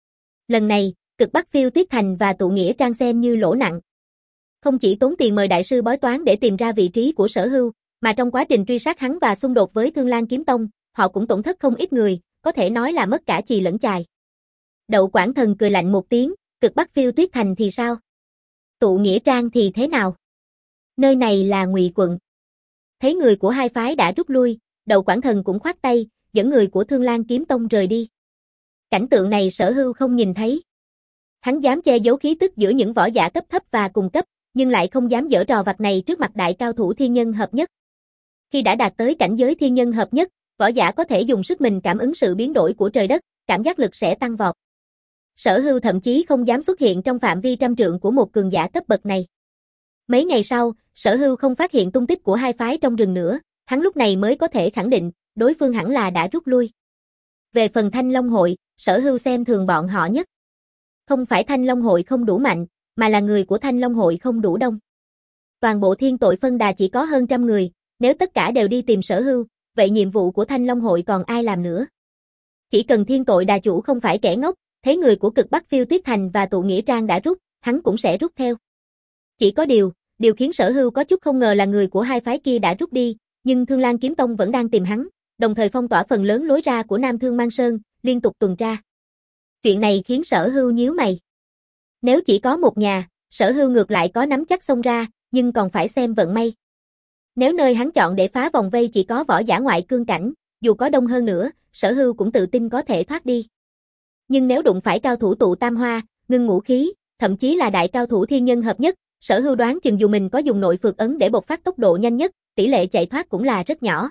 Lần này, Cực Bắc Phiêu Tuyết Thành và tụ nghĩa trang xem như lỗ nặng. Không chỉ tốn tiền mời đại sư bói toán để tìm ra vị trí của Sở Hưu, mà trong quá trình truy sát hắn và xung đột với Thương Lan Kiếm Tông, họ cũng tổn thất không ít người, có thể nói là mất cả chì lẫn chài. Đậu Quảng Thần cười lạnh một tiếng, Cực Bắc Phiêu Tuyết Thành thì sao? Tụ nghĩa trang thì thế nào? Nơi này là Ngụy quận. Thấy người của hai phái đã rút lui, Đậu Quảng Thần cũng khoát tay, dẫn người của Thương Lan Kiếm Tông rời đi. Cảnh tượng này Sở Hưu không nhìn thấy. Hắn dám che giấu khí tức giữa những võ giả cấp thấp và cùng cấp, nhưng lại không dám giở trò vặt này trước mặt đại cao thủ thiên nhân hợp nhất. Khi đã đạt tới cảnh giới thiên nhân hợp nhất, võ giả có thể dùng sức mình cảm ứng sự biến đổi của trời đất, cảm giác lực sẽ tăng vọt. Sở Hưu thậm chí không dám xuất hiện trong phạm vi trăm trượng của một cường giả cấp bậc này. Mấy ngày sau, Sở Hưu không phát hiện tung tích của hai phái trong rừng nữa, hắn lúc này mới có thể khẳng định, đối phương hẳn là đã rút lui. Về phần Thanh Long Hội, Sở Hưu xem thường bọn họ nhất. Không phải Thanh Long Hội không đủ mạnh, mà là người của Thanh Long Hội không đủ đông. Toàn bộ Thiên Tội Phân Đà chỉ có hơn trăm người, nếu tất cả đều đi tìm Sở Hưu, vậy nhiệm vụ của Thanh Long Hội còn ai làm nữa? Chỉ cần Thiên Tội Đà chủ không phải kẻ ngốc, thấy người của Cực Bắc Phiêu Tuyết Thành và tụ nghĩa trang đã rút, hắn cũng sẽ rút theo. Chỉ có điều, điều khiến Sở Hưu có chút không ngờ là người của hai phái kia đã rút đi, nhưng Thương Lan Kiếm Tông vẫn đang tìm hắn, đồng thời phong tỏa phần lớn lối ra của Nam Thương Mang Sơn, liên tục tuần tra. Chuyện này khiến Sở Hưu nhíu mày. Nếu chỉ có một nhà, Sở Hưu ngược lại có nắm chắc xông ra, nhưng còn phải xem vận may. Nếu nơi hắn chọn để phá vòng vây chỉ có võ giả ngoại cương cảnh, dù có đông hơn nữa, Sở Hưu cũng tự tin có thể thoát đi. Nhưng nếu đụng phải cao thủ tụ tam hoa, ngưng ngũ khí, thậm chí là đại cao thủ thiên nhân hợp nhất, Sở Hưu đoán chừng dù mình có dùng nội phược ấn để bộc phát tốc độ nhanh nhất, tỷ lệ chạy thoát cũng là rất nhỏ.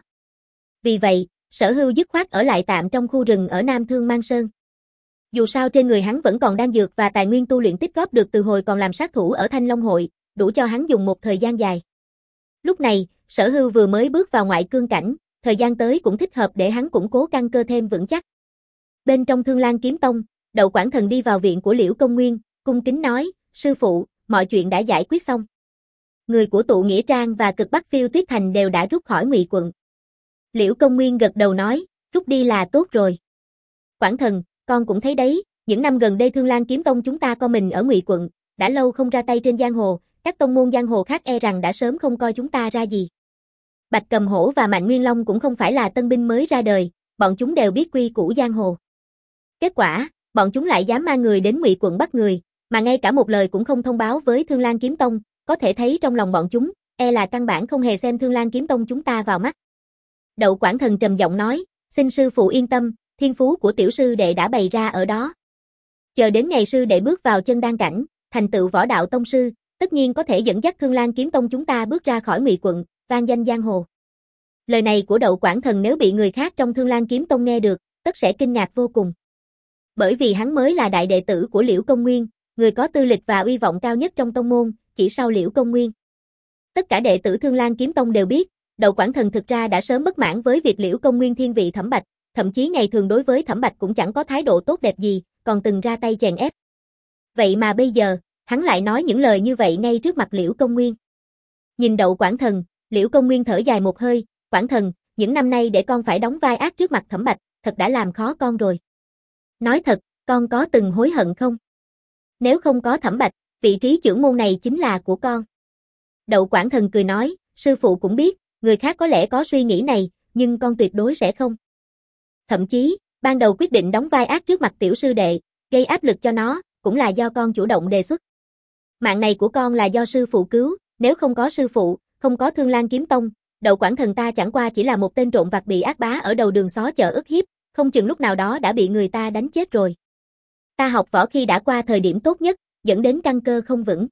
Vì vậy, Sở Hưu dứt khoát ở lại tạm trong khu rừng ở Nam Thương Mang Sơn. Dù sao trên người hắn vẫn còn đan dược và tài nguyên tu luyện tích góp được từ hồi còn làm sát thủ ở Thanh Long Hội, đủ cho hắn dùng một thời gian dài. Lúc này, Sở Hưu vừa mới bước vào ngoại cương cảnh, thời gian tới cũng thích hợp để hắn củng cố căn cơ thêm vững chắc. Bên trong Thương Lan Kiếm Tông, Đậu Quảng Thần đi vào viện của Liễu Công Nguyên, cung kính nói, sư phụ, mọi chuyện đã giải quyết xong. Người của tụ nghĩa trang và Cực Bắc Phiêu Tuyết Thành đều đã rút khỏi Ngụy quận. Liễu Công Nguyên gật đầu nói, rút đi là tốt rồi. Quảng Thần, con cũng thấy đấy, những năm gần đây Thương Lan Kiếm Tông chúng ta co mình ở Ngụy quận, đã lâu không ra tay trên giang hồ, các tông môn giang hồ khác e rằng đã sớm không coi chúng ta ra gì. Bạch Cầm Hổ và Mạnh Nguyên Long cũng không phải là tân binh mới ra đời, bọn chúng đều biết quy củ giang hồ. Kết quả, bọn chúng lại dám mang người đến Ngụy quận bắt người, mà ngay cả một lời cũng không thông báo với Thương Lan Kiếm Tông, có thể thấy trong lòng bọn chúng, e là căn bản không hề xem Thương Lan Kiếm Tông chúng ta vào mắt. Đậu Quảng Thần trầm giọng nói, xin sư phụ yên tâm, thiên phú của tiểu sư đệ đã bày ra ở đó. Chờ đến ngày sư đệ bước vào chân đan cảnh, thành tựu võ đạo tông sư, tất nhiên có thể dẫn dắt Thương Lan Kiếm Tông chúng ta bước ra khỏi Ngụy quận, vang danh giang hồ. Lời này của Đậu Quảng Thần nếu bị người khác trong Thương Lan Kiếm Tông nghe được, tất sẽ kinh ngạc vô cùng. Bởi vì hắn mới là đại đệ tử của Liễu Công Nguyên, người có tư lịch và uy vọng cao nhất trong tông môn, chỉ sau Liễu Công Nguyên. Tất cả đệ tử Thương Lan Kiếm Tông đều biết, Đậu Quảng Thần thực ra đã sớm bất mãn với việc Liễu Công Nguyên thiên vị Thẩm Bạch, thậm chí ngày thường đối với Thẩm Bạch cũng chẳng có thái độ tốt đẹp gì, còn từng ra tay chèn ép. Vậy mà bây giờ, hắn lại nói những lời như vậy ngay trước mặt Liễu Công Nguyên. Nhìn Đậu Quảng Thần, Liễu Công Nguyên thở dài một hơi, "Quảng Thần, những năm nay để con phải đóng vai ác trước mặt Thẩm Bạch, thật đã làm khó con rồi. Nói thật, con có từng hối hận không? Nếu không có Thẩm Bạch, vị trí trưởng môn này chính là của con." Đậu Quảng Thần cười nói, "Sư phụ cũng biết, người khác có lẽ có suy nghĩ này, nhưng con tuyệt đối sẽ không. Thậm chí, ban đầu quyết định đóng vai ác trước mặt tiểu sư đệ, gây áp lực cho nó, cũng là do con chủ động đề xuất. Mạng này của con là do sư phụ cứu, nếu không có sư phụ, không có Thương Lan Kiếm Tông, Đậu Quảng Thần ta chẳng qua chỉ là một tên trộm vặt bị ác bá ở đầu đường xó chợ ức hiếp, không chừng lúc nào đó đã bị người ta đánh chết rồi. Ta học võ khi đã qua thời điểm tốt nhất, dẫn đến căn cơ không vững.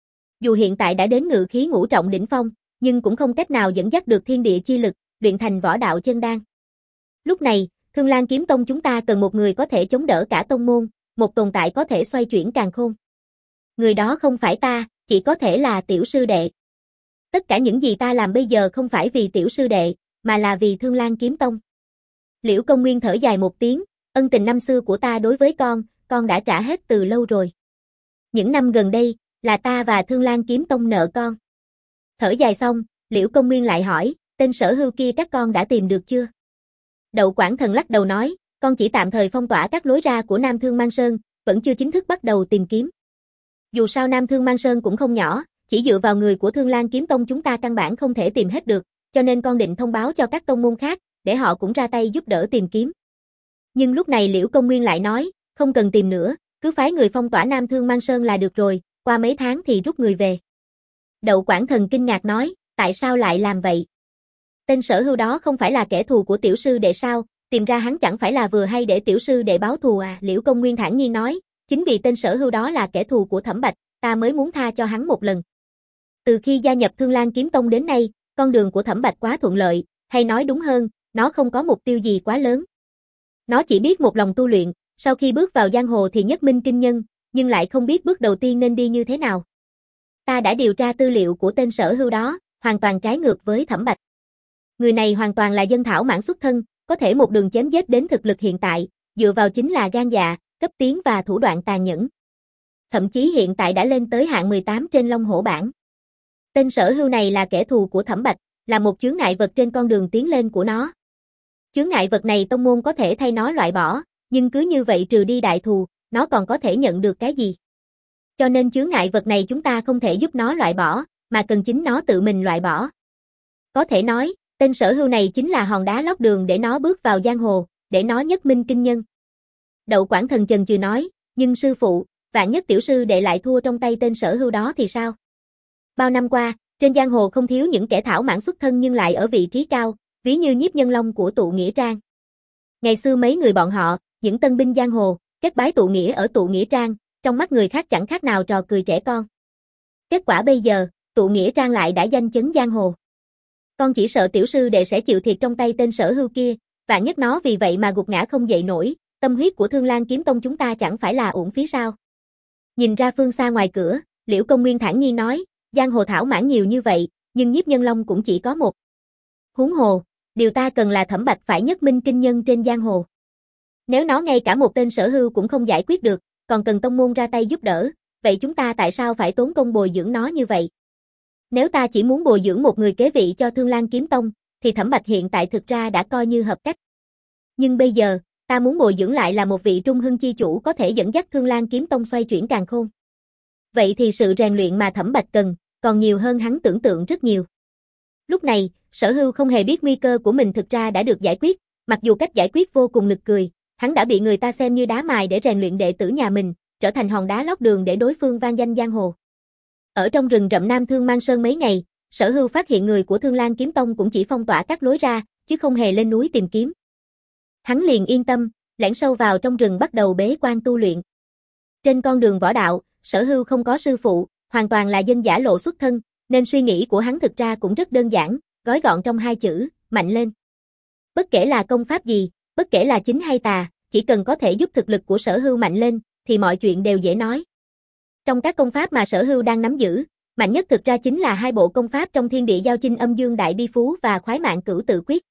Dù hiện tại đã đến ngự khí ngũ trọng đỉnh phong, nhưng cũng không cách nào dẫn dắt được thiên địa chi lực, luyện thành võ đạo chân đan. Lúc này, Thương Lan Kiếm Tông chúng ta cần một người có thể chống đỡ cả tông môn, một tồn tại có thể xoay chuyển càn khôn. Người đó không phải ta, chỉ có thể là tiểu sư đệ. Tất cả những gì ta làm bây giờ không phải vì tiểu sư đệ, mà là vì Thương Lan Kiếm Tông." Liễu Công Nguyên thở dài một tiếng, "Ân tình năm xưa của ta đối với con, con đã trả hết từ lâu rồi. Những năm gần đây, là ta và Thương Lan Kiếm Tông nợ con." Thở dài xong, Liễu Công Nguyên lại hỏi, "Tên Sở Hưu kia các con đã tìm được chưa?" Đậu Quảng Thần lắc đầu nói, "Con chỉ tạm thời phong tỏa các lối ra của Nam Thương Mang Sơn, vẫn chưa chính thức bắt đầu tìm kiếm. Dù sao Nam Thương Mang Sơn cũng không nhỏ, chỉ dựa vào người của Thương Lan Kiếm Tông chúng ta căn bản không thể tìm hết được, cho nên con định thông báo cho các tông môn khác, để họ cũng ra tay giúp đỡ tìm kiếm." Nhưng lúc này Liễu Công Nguyên lại nói, "Không cần tìm nữa, cứ phái người phong tỏa Nam Thương Mang Sơn là được rồi, qua mấy tháng thì rút người về." Đậu Quảng Thần kinh ngạc nói, "Tại sao lại làm vậy? Tên Sở Hưu đó không phải là kẻ thù của tiểu sư đệ sao, tìm ra hắn chẳng phải là vừa hay để tiểu sư đệ báo thù à?" Liễu Công Nguyên thản nhiên nói, "Chính vì tên Sở Hưu đó là kẻ thù của Thẩm Bạch, ta mới muốn tha cho hắn một lần. Từ khi gia nhập Thương Lan Kiếm Tông đến nay, con đường của Thẩm Bạch quá thuận lợi, hay nói đúng hơn, nó không có mục tiêu gì quá lớn. Nó chỉ biết một lòng tu luyện, sau khi bước vào giang hồ thì nhất minh kinh nhân, nhưng lại không biết bước đầu tiên nên đi như thế nào. Ta đã điều tra tư liệu của tên Sở Hưu đó, hoàn toàn trái ngược với Thẩm Bạch. Người này hoàn toàn là dân thảo mãn xuất thân, có thể một đường chém giết đến thực lực hiện tại, dựa vào chính là gan dạ, cấp tiến và thủ đoạn tàn nhẫn. Thậm chí hiện tại đã lên tới hạng mười tám trên Long Hổ bảng. Tên Sở Hưu này là kẻ thù của Thẩm Bạch, là một chướng ngại vật trên con đường tiến lên của nó. Chướng ngại vật này tông môn có thể thay nó loại bỏ, nhưng cứ như vậy trừ đi đại thù, nó còn có thể nhận được cái gì? Cho nên chướng ngại vật này chúng ta không thể giúp nó loại bỏ, mà cần chính nó tự mình loại bỏ. Có thể nói, tên Sở Hưu này chính là hòn đá lót đường để nó bước vào giang hồ, để nó nhất minh kinh nhân." Đậu Quảng Thần chần chừ nói, "Nhưng sư phụ, vạn nhất tiểu sư đệ lại thua trong tay tên Sở Hưu đó thì sao? Bao năm qua, trên giang hồ không thiếu những kẻ thảo mãn xuất thân nhưng lại ở vị trí cao, ví như Nhiếp Nhân Long của Tụ Nghĩa Trang. Ngày xưa mấy người bọn họ, những tân binh giang hồ, kết bái tụ nghĩa ở Tụ Nghĩa Trang, trong mắt người khác chẳng khác nào trò cười trẻ con. Kết quả bây giờ, Tụ Nghĩa Trang lại đã danh chấn giang hồ. Con chỉ sợ tiểu sư đệ sẽ chịu thiệt trong tay tên Sở Hưu kia, vạn nhất nó vì vậy mà gục ngã không dậy nổi, tâm huyết của Thương Lan Kiếm Tông chúng ta chẳng phải là uổng phí sao?" Nhìn ra phương xa ngoài cửa, Liễu Công Nguyên thản nhiên nói, "Giang hồ thảo mãn nhiều như vậy, nhưng Nhiếp Nhân Long cũng chỉ có một. Huống hồ, điều ta cần là Thẩm Bạch phải nhất minh kinh nhân trên giang hồ. Nếu nó ngay cả một tên Sở Hưu cũng không giải quyết được, còn cần tông môn ra tay giúp đỡ, vậy chúng ta tại sao phải tốn công bồi dưỡng nó như vậy? Nếu ta chỉ muốn bồi dưỡng một người kế vị cho Thương Lan Kiếm Tông, thì Thẩm Bạch hiện tại thực ra đã coi như hợp cách. Nhưng bây giờ, ta muốn bồi dưỡng lại là một vị trung hưng chi chủ có thể dẫn dắt Thương Lan Kiếm Tông xoay chuyển càn khôn. Vậy thì sự rèn luyện mà Thẩm Bạch cần, còn nhiều hơn hắn tưởng tượng rất nhiều." Lúc này, Sở Hưu không hề biết nguy cơ của mình thực ra đã được giải quyết, mặc dù cách giải quyết vô cùng nực cười, hắn đã bị người ta xem như đá mài để rèn luyện đệ tử nhà mình, trở thành hòn đá lót đường để đối phương vang danh giang hồ. Ở trong rừng rậm Nam Thương Mang Sơn mấy ngày, Sở Hưu phát hiện người của Thương Lan Kiếm Tông cũng chỉ phong tỏa các lối ra, chứ không hề lên núi tìm kiếm. Hắn liền yên tâm, lẻn sâu vào trong rừng bắt đầu bế quan tu luyện. Trên con đường võ đạo, Sở Hưu không có sư phụ, hoàn toàn là dân giả lộ xuất thân, nên suy nghĩ của hắn thực ra cũng rất đơn giản, gói gọn trong hai chữ, mạnh lên. Bất kể là công pháp gì, bất kể là chính hay tà, chỉ cần có thể giúp thực lực của Sở Hưu mạnh lên, thì mọi chuyện đều dễ nói. Trong các công pháp mà Sở Hưu đang nắm giữ, mạnh nhất thực ra chính là hai bộ công pháp trong Thiên Địa Giao Chinh Âm Dương Đại Bi Phú và Khoái Mạng Cửu Tự Quyết.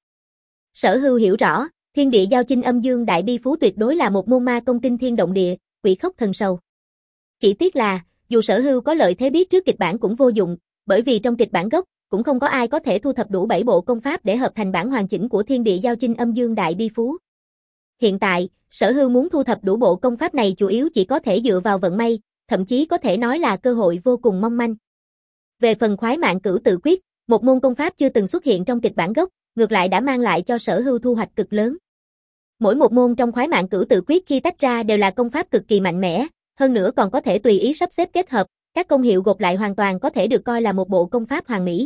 Sở Hưu hiểu rõ, Thiên Địa Giao Chinh Âm Dương Đại Bi Phú tuyệt đối là một môn ma công kinh thiên động địa, quỷ khốc thần sầu. Chỉ tiếc là, dù Sở Hưu có lợi thế biết trước kịch bản cũng vô dụng, bởi vì trong kịch bản gốc, cũng không có ai có thể thu thập đủ bảy bộ công pháp để hợp thành bản hoàn chỉnh của Thiên Địa Giao Chinh Âm Dương Đại Bi Phú. Hiện tại, Sở Hưu muốn thu thập đủ bộ công pháp này chủ yếu chỉ có thể dựa vào vận may, thậm chí có thể nói là cơ hội vô cùng mong manh. Về phần Khoái Mạng Cửu Tự Quyết, một môn công pháp chưa từng xuất hiện trong kịch bản gốc, ngược lại đã mang lại cho Sở Hưu thu hoạch cực lớn. Mỗi một môn trong Khoái Mạng Cửu Tự Quyết khi tách ra đều là công pháp cực kỳ mạnh mẽ, hơn nữa còn có thể tùy ý sắp xếp kết hợp, các công hiệu gộp lại hoàn toàn có thể được coi là một bộ công pháp hoàn mỹ.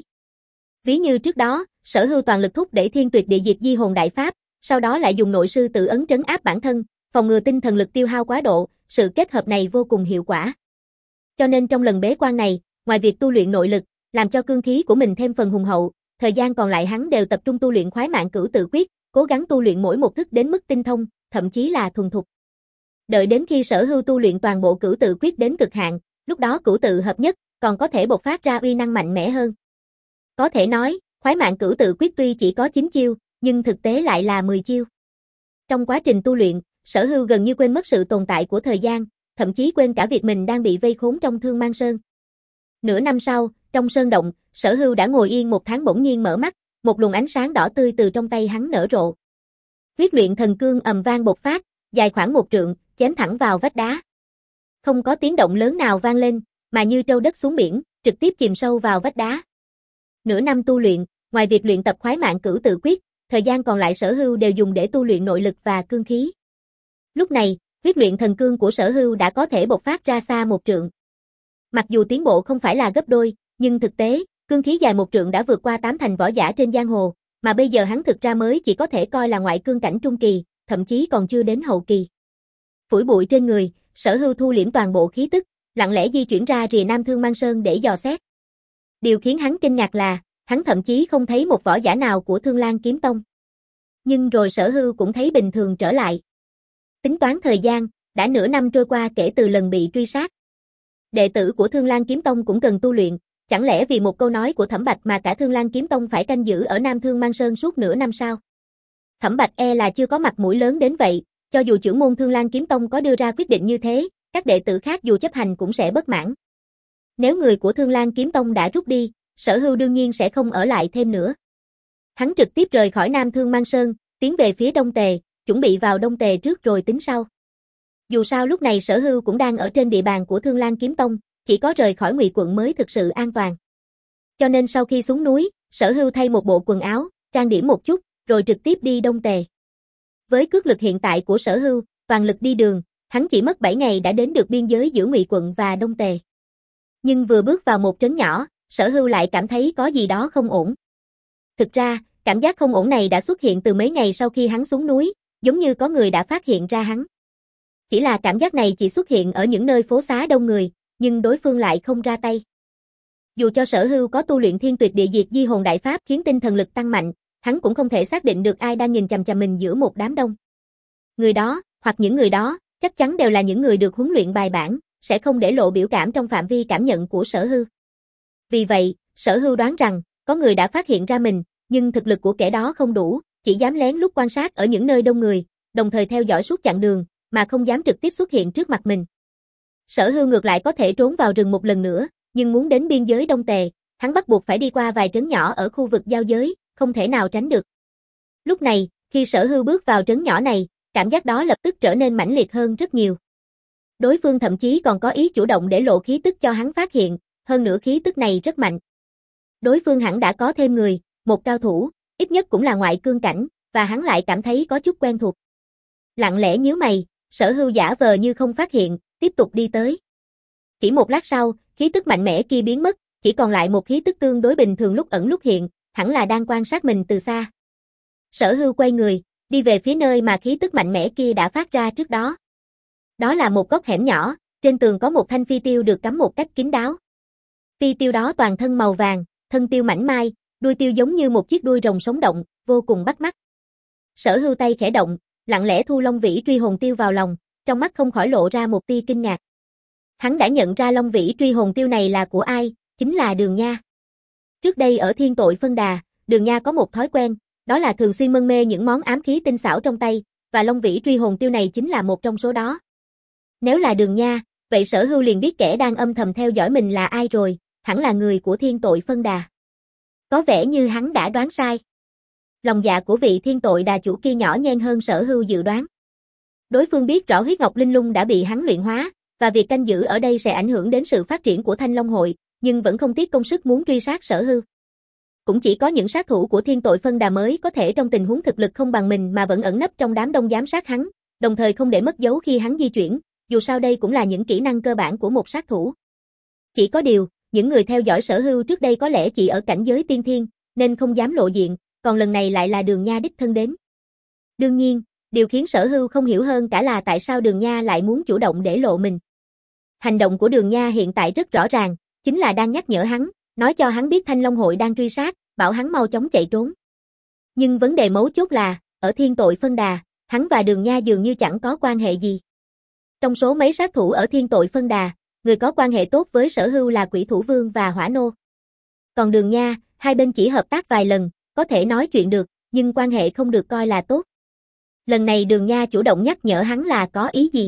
Ví như trước đó, Sở Hưu toàn lực thúc đẩy Thiên Tuyệt Địa Diệt Di Hồn Đại Pháp, sau đó lại dùng nội sư tự ấn trấn áp bản thân, phòng ngừa tinh thần lực tiêu hao quá độ, sự kết hợp này vô cùng hiệu quả. Cho nên trong lần bế quan này, ngoài việc tu luyện nội lực, làm cho cương khí của mình thêm phần hùng hậu, thời gian còn lại hắn đều tập trung tu luyện Khoái Mạng Cửu Tự Quyết, cố gắng tu luyện mỗi một thức đến mức tinh thông, thậm chí là thuần thục. Đợi đến khi Sở Hưu tu luyện toàn bộ Cửu Tự Quyết đến cực hạn, lúc đó Cửu Tự hợp nhất, còn có thể bộc phát ra uy năng mạnh mẽ hơn. Có thể nói, Khoái Mạng Cửu Tự Quyết tuy chỉ có chín chiêu, nhưng thực tế lại là mười chiêu. Trong quá trình tu luyện, Sở Hưu gần như quên mất sự tồn tại của thời gian, thậm chí quên cả việc mình đang bị vây khốn trong Thương Mang Sơn. Nửa năm sau, trong sơn động, Sở Hưu đã ngồi yên một tháng bỗng nhiên mở mắt, một luồng ánh sáng đỏ tươi từ trong tay hắn nở rộ. Huyết luyện thần cương ầm vang bộc phát, dài khoảng một trượng, chém thẳng vào vách đá. Không có tiếng động lớn nào vang lên, mà như trâu đất xuống biển, trực tiếp chìm sâu vào vách đá. Nửa năm tu luyện, ngoài việc luyện tập Khoái Mạng Cửu Tự Quyết, thời gian còn lại Sở Hưu đều dùng để tu luyện nội lực và cương khí. Lúc này, huyết luyện thần cương của Sở Hưu đã có thể bộc phát ra xa một trượng. Mặc dù tiến bộ không phải là gấp đôi, nhưng thực tế, cương khí dài một trượng đã vượt qua tám thành võ giả trên giang hồ, mà bây giờ hắn thực ra mới chỉ có thể coi là ngoại cương cảnh trung kỳ, thậm chí còn chưa đến hậu kỳ. Phủi bụi trên người, Sở Hưu thu liễm toàn bộ khí tức, lặng lẽ di chuyển ra rìa Nam Thương Mang Sơn để dò xét. Điều khiến hắn kinh ngạc là, hắn thậm chí không thấy một võ giả nào của Thương Lan Kiếm Tông. Nhưng rồi Sở Hưu cũng thấy bình thường trở lại. Tính toán thời gian, đã nửa năm trôi qua kể từ lần bị truy sát. Đệ tử của Thương Lan Kiếm Tông cũng cần tu luyện, chẳng lẽ vì một câu nói của Thẩm Bạch mà cả Thương Lan Kiếm Tông phải canh giữ ở Nam Thương Mang Sơn suốt nửa năm sao? Thẩm Bạch e là chưa có mặt mũi lớn đến vậy, cho dù trưởng môn Thương Lan Kiếm Tông có đưa ra quyết định như thế, các đệ tử khác dù chấp hành cũng sẽ bất mãn. Nếu người của Thương Lan Kiếm Tông đã rút đi, Sở Hưu đương nhiên sẽ không ở lại thêm nữa. Hắn trực tiếp rời khỏi Nam Thương Mang Sơn, tiến về phía Đông Tề, chuẩn bị vào Đông Tề trước rồi tính sau. Dù sao lúc này Sở Hưu cũng đang ở trên địa bàn của Thương Lan Kiếm Tông, chỉ có rời khỏi Ngụy quận mới thực sự an toàn. Cho nên sau khi xuống núi, Sở Hưu thay một bộ quần áo, trang điểm một chút, rồi trực tiếp đi Đông Tề. Với cước lực hiện tại của Sở Hưu, toàn lực đi đường, hắn chỉ mất bảy ngày đã đến được biên giới giữa Ngụy quận và Đông Tề. Nhưng vừa bước vào một trấn nhỏ, Sở Hưu lại cảm thấy có gì đó không ổn. Thực ra, cảm giác không ổn này đã xuất hiện từ mấy ngày sau khi hắn xuống núi, giống như có người đã phát hiện ra hắn. Chỉ là cảm giác này chỉ xuất hiện ở những nơi phố xá đông người, nhưng đối phương lại không ra tay. Dù cho Sở Hưu có tu luyện Thiên Tuyệt Địa Diệt Di Hồn Đại Pháp khiến tinh thần lực tăng mạnh, hắn cũng không thể xác định được ai đang nhìn chằm chằm mình giữa một đám đông. Người đó, hoặc những người đó, chắc chắn đều là những người được huấn luyện bài bản, sẽ không để lộ biểu cảm trong phạm vi cảm nhận của Sở Hưu. Vì vậy, Sở Hưu đoán rằng, có người đã phát hiện ra mình, nhưng thực lực của kẻ đó không đủ, chỉ dám lén lút quan sát ở những nơi đông người, đồng thời theo dõi suốt chặng đường, mà không dám trực tiếp xuất hiện trước mặt mình. Sở Hưu ngược lại có thể trốn vào rừng một lần nữa, nhưng muốn đến biên giới Đông Tề, hắn bắt buộc phải đi qua vài trấn nhỏ ở khu vực giao giới, không thể nào tránh được. Lúc này, khi Sở Hưu bước vào trấn nhỏ này, cảm giác đó lập tức trở nên mãnh liệt hơn rất nhiều. Đối phương thậm chí còn có ý chủ động để lộ khí tức cho hắn phát hiện, hơn nữa khí tức này rất mạnh. Đối phương hẳn đã có thêm người, một cao thủ, ít nhất cũng là ngoại cương cảnh, và hắn lại cảm thấy có chút quen thuộc. Lặng lẽ nhíu mày, Sở Hưu giả vờ như không phát hiện, tiếp tục đi tới. Chỉ một lát sau, khí tức mạnh mẽ kia biến mất, chỉ còn lại một khí tức tương đối bình thường lúc ẩn lúc hiện, hẳn là đang quan sát mình từ xa. Sở Hưu quay người, đi về phía nơi mà khí tức mạnh mẽ kia đã phát ra trước đó. Đó là một góc hẻm nhỏ, trên tường có một thanh phi tiêu được cắm một cách kín đáo. Phi tiêu đó toàn thân màu vàng, thân tiêu mảnh mai, đuôi tiêu giống như một chiếc đuôi rồng sống động, vô cùng bắt mắt. Sở Hưu tay khẽ động, lặng lẽ thu Long Vĩ truy hồn tiêu vào lòng, trong mắt không khỏi lộ ra một tia kinh ngạc. Hắn đã nhận ra Long Vĩ truy hồn tiêu này là của ai, chính là Đường Nha. Trước đây ở Thiên Tội Phân Đà, Đường Nha có một thói quen, đó là thường xuyên mân mê những món ám khí tinh xảo trong tay, và Long Vĩ truy hồn tiêu này chính là một trong số đó. Nếu là Đường Nha, vậy Sở Hưu liền biết kẻ đang âm thầm theo dõi mình là ai rồi, hẳn là người của Thiên Tội Phân Đà. Có vẻ như hắn đã đoán sai. Lòng dạ của vị Thiên Tội Đà chủ kia nhỏ nhen hơn Sở Hưu dự đoán. Đối phương biết rõ huyết ngọc linh lung đã bị hắn luyện hóa, và việc canh giữ ở đây sẽ ảnh hưởng đến sự phát triển của Thanh Long hội, nhưng vẫn không tiếc công sức muốn truy sát Sở Hưu. Cũng chỉ có những sát thủ của Thiên Tội Phân Đà mới có thể trong tình huống thực lực không bằng mình mà vẫn ẩn nấp trong đám đông giám sát hắn, đồng thời không để mất dấu khi hắn di chuyển, dù sao đây cũng là những kỹ năng cơ bản của một sát thủ. Chỉ có điều, những người theo dõi Sở Hưu trước đây có lẽ chỉ ở cảnh giới tiên thiên, nên không dám lộ diện, còn lần này lại là Đường Nha đích thân đến. Đương nhiên, điều khiến Sở Hưu không hiểu hơn cả là tại sao Đường Nha lại muốn chủ động để lộ mình. Hành động của Đường Nha hiện tại rất rõ ràng, chính là đang nhắc nhở hắn, nói cho hắn biết Thanh Long hội đang truy sát, bảo hắn mau chóng chạy trốn. Nhưng vấn đề mấu chốt là, ở Thiên Tội Phân Đà, hắn và Đường Nha dường như chẳng có quan hệ gì. Trong số mấy sát thủ ở Thiên Tội Phân Đà, người có quan hệ tốt với Sở Hưu là Quỷ Thủ Vương và Hỏa Nô. Còn Đường Nha, hai bên chỉ hợp tác vài lần, có thể nói chuyện được, nhưng quan hệ không được coi là tốt. Lần này Đường Nha chủ động nhắc nhở hắn là có ý gì?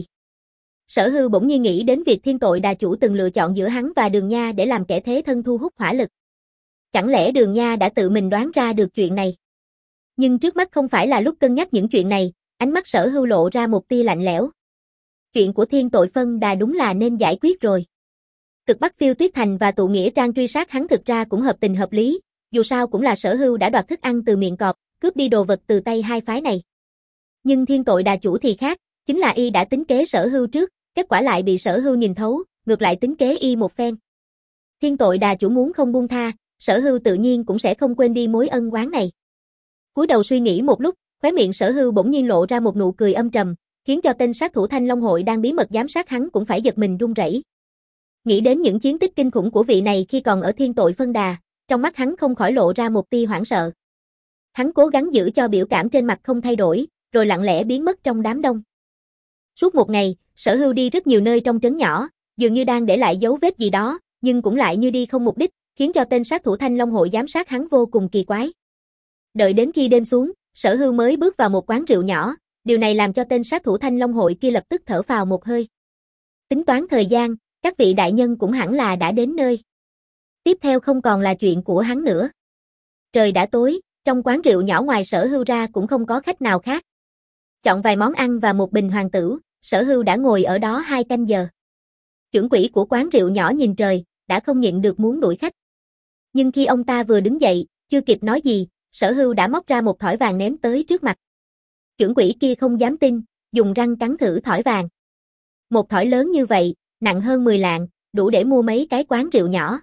Sở Hưu bỗng nhiên nghĩ đến việc Thiên Tội Đà chủ từng lựa chọn giữa hắn và Đường Nha để làm kẻ thế thân thu hút hỏa lực. Chẳng lẽ Đường Nha đã tự mình đoán ra được chuyện này? Nhưng trước mắt không phải là lúc cân nhắc những chuyện này, ánh mắt Sở Hưu lộ ra một tia lạnh lẽo. Chuyện của Thiên Tội Phân Đà đúng là nên giải quyết rồi. Cực Bắc Phiêu Tuyết Thành và Tụ Nghĩa Trang truy sát hắn thực ra cũng hợp tình hợp lý, dù sao cũng là Sở Hưu đã đoạt thức ăn từ miệng cọp, cướp đi đồ vật từ tay hai phái này. Nhưng Thiên Tội Đà chủ thì khác, chính là y đã tính kế Sở Hưu trước, kết quả lại bị Sở Hưu nhìn thấu, ngược lại tính kế y một phen. Thiên Tội Đà chủ muốn không buông tha, Sở Hưu tự nhiên cũng sẽ không quên đi mối ân oán này. Cúi đầu suy nghĩ một lúc, khóe miệng Sở Hưu bỗng nhiên lộ ra một nụ cười âm trầm, khiến cho tên sát thủ Thanh Long hội đang bí mật giám sát hắn cũng phải giật mình run rẩy. Nghĩ đến những chiến tích kinh khủng của vị này khi còn ở Thiên Tội Phân Đà, trong mắt hắn không khỏi lộ ra một tia hoảng sợ. Hắn cố gắng giữ cho biểu cảm trên mặt không thay đổi, rồi lặng lẽ biến mất trong đám đông. Suốt một ngày, Sở Hưu đi rất nhiều nơi trong trấn nhỏ, dường như đang để lại dấu vết gì đó, nhưng cũng lại như đi không mục đích, khiến cho tên sát thủ Thanh Long hội giám sát hắn vô cùng kỳ quái. Đợi đến khi đêm xuống, Sở Hưu mới bước vào một quán rượu nhỏ, điều này làm cho tên sát thủ Thanh Long hội kia lập tức thở phào một hơi. Tính toán thời gian, các vị đại nhân cũng hẳn là đã đến nơi. Tiếp theo không còn là chuyện của hắn nữa. Trời đã tối, trong quán rượu nhỏ ngoài Sở Hưu ra cũng không có khách nào khác. Chọn vài món ăn và một bình hoàng tử, Sở Hưu đã ngồi ở đó hai canh giờ. Trưởng quỹ của quán rượu nhỏ nhìn trời, đã không nhịn được muốn đuổi khách. Nhưng khi ông ta vừa đứng dậy, chưa kịp nói gì, Sở Hưu đã móc ra một thỏi vàng ném tới trước mặt. Trưởng quỹ kia không dám tin, dùng răng cắn thử thỏi vàng. Một thỏi lớn như vậy, nặng hơn mười lạng, đủ để mua mấy cái quán rượu nhỏ.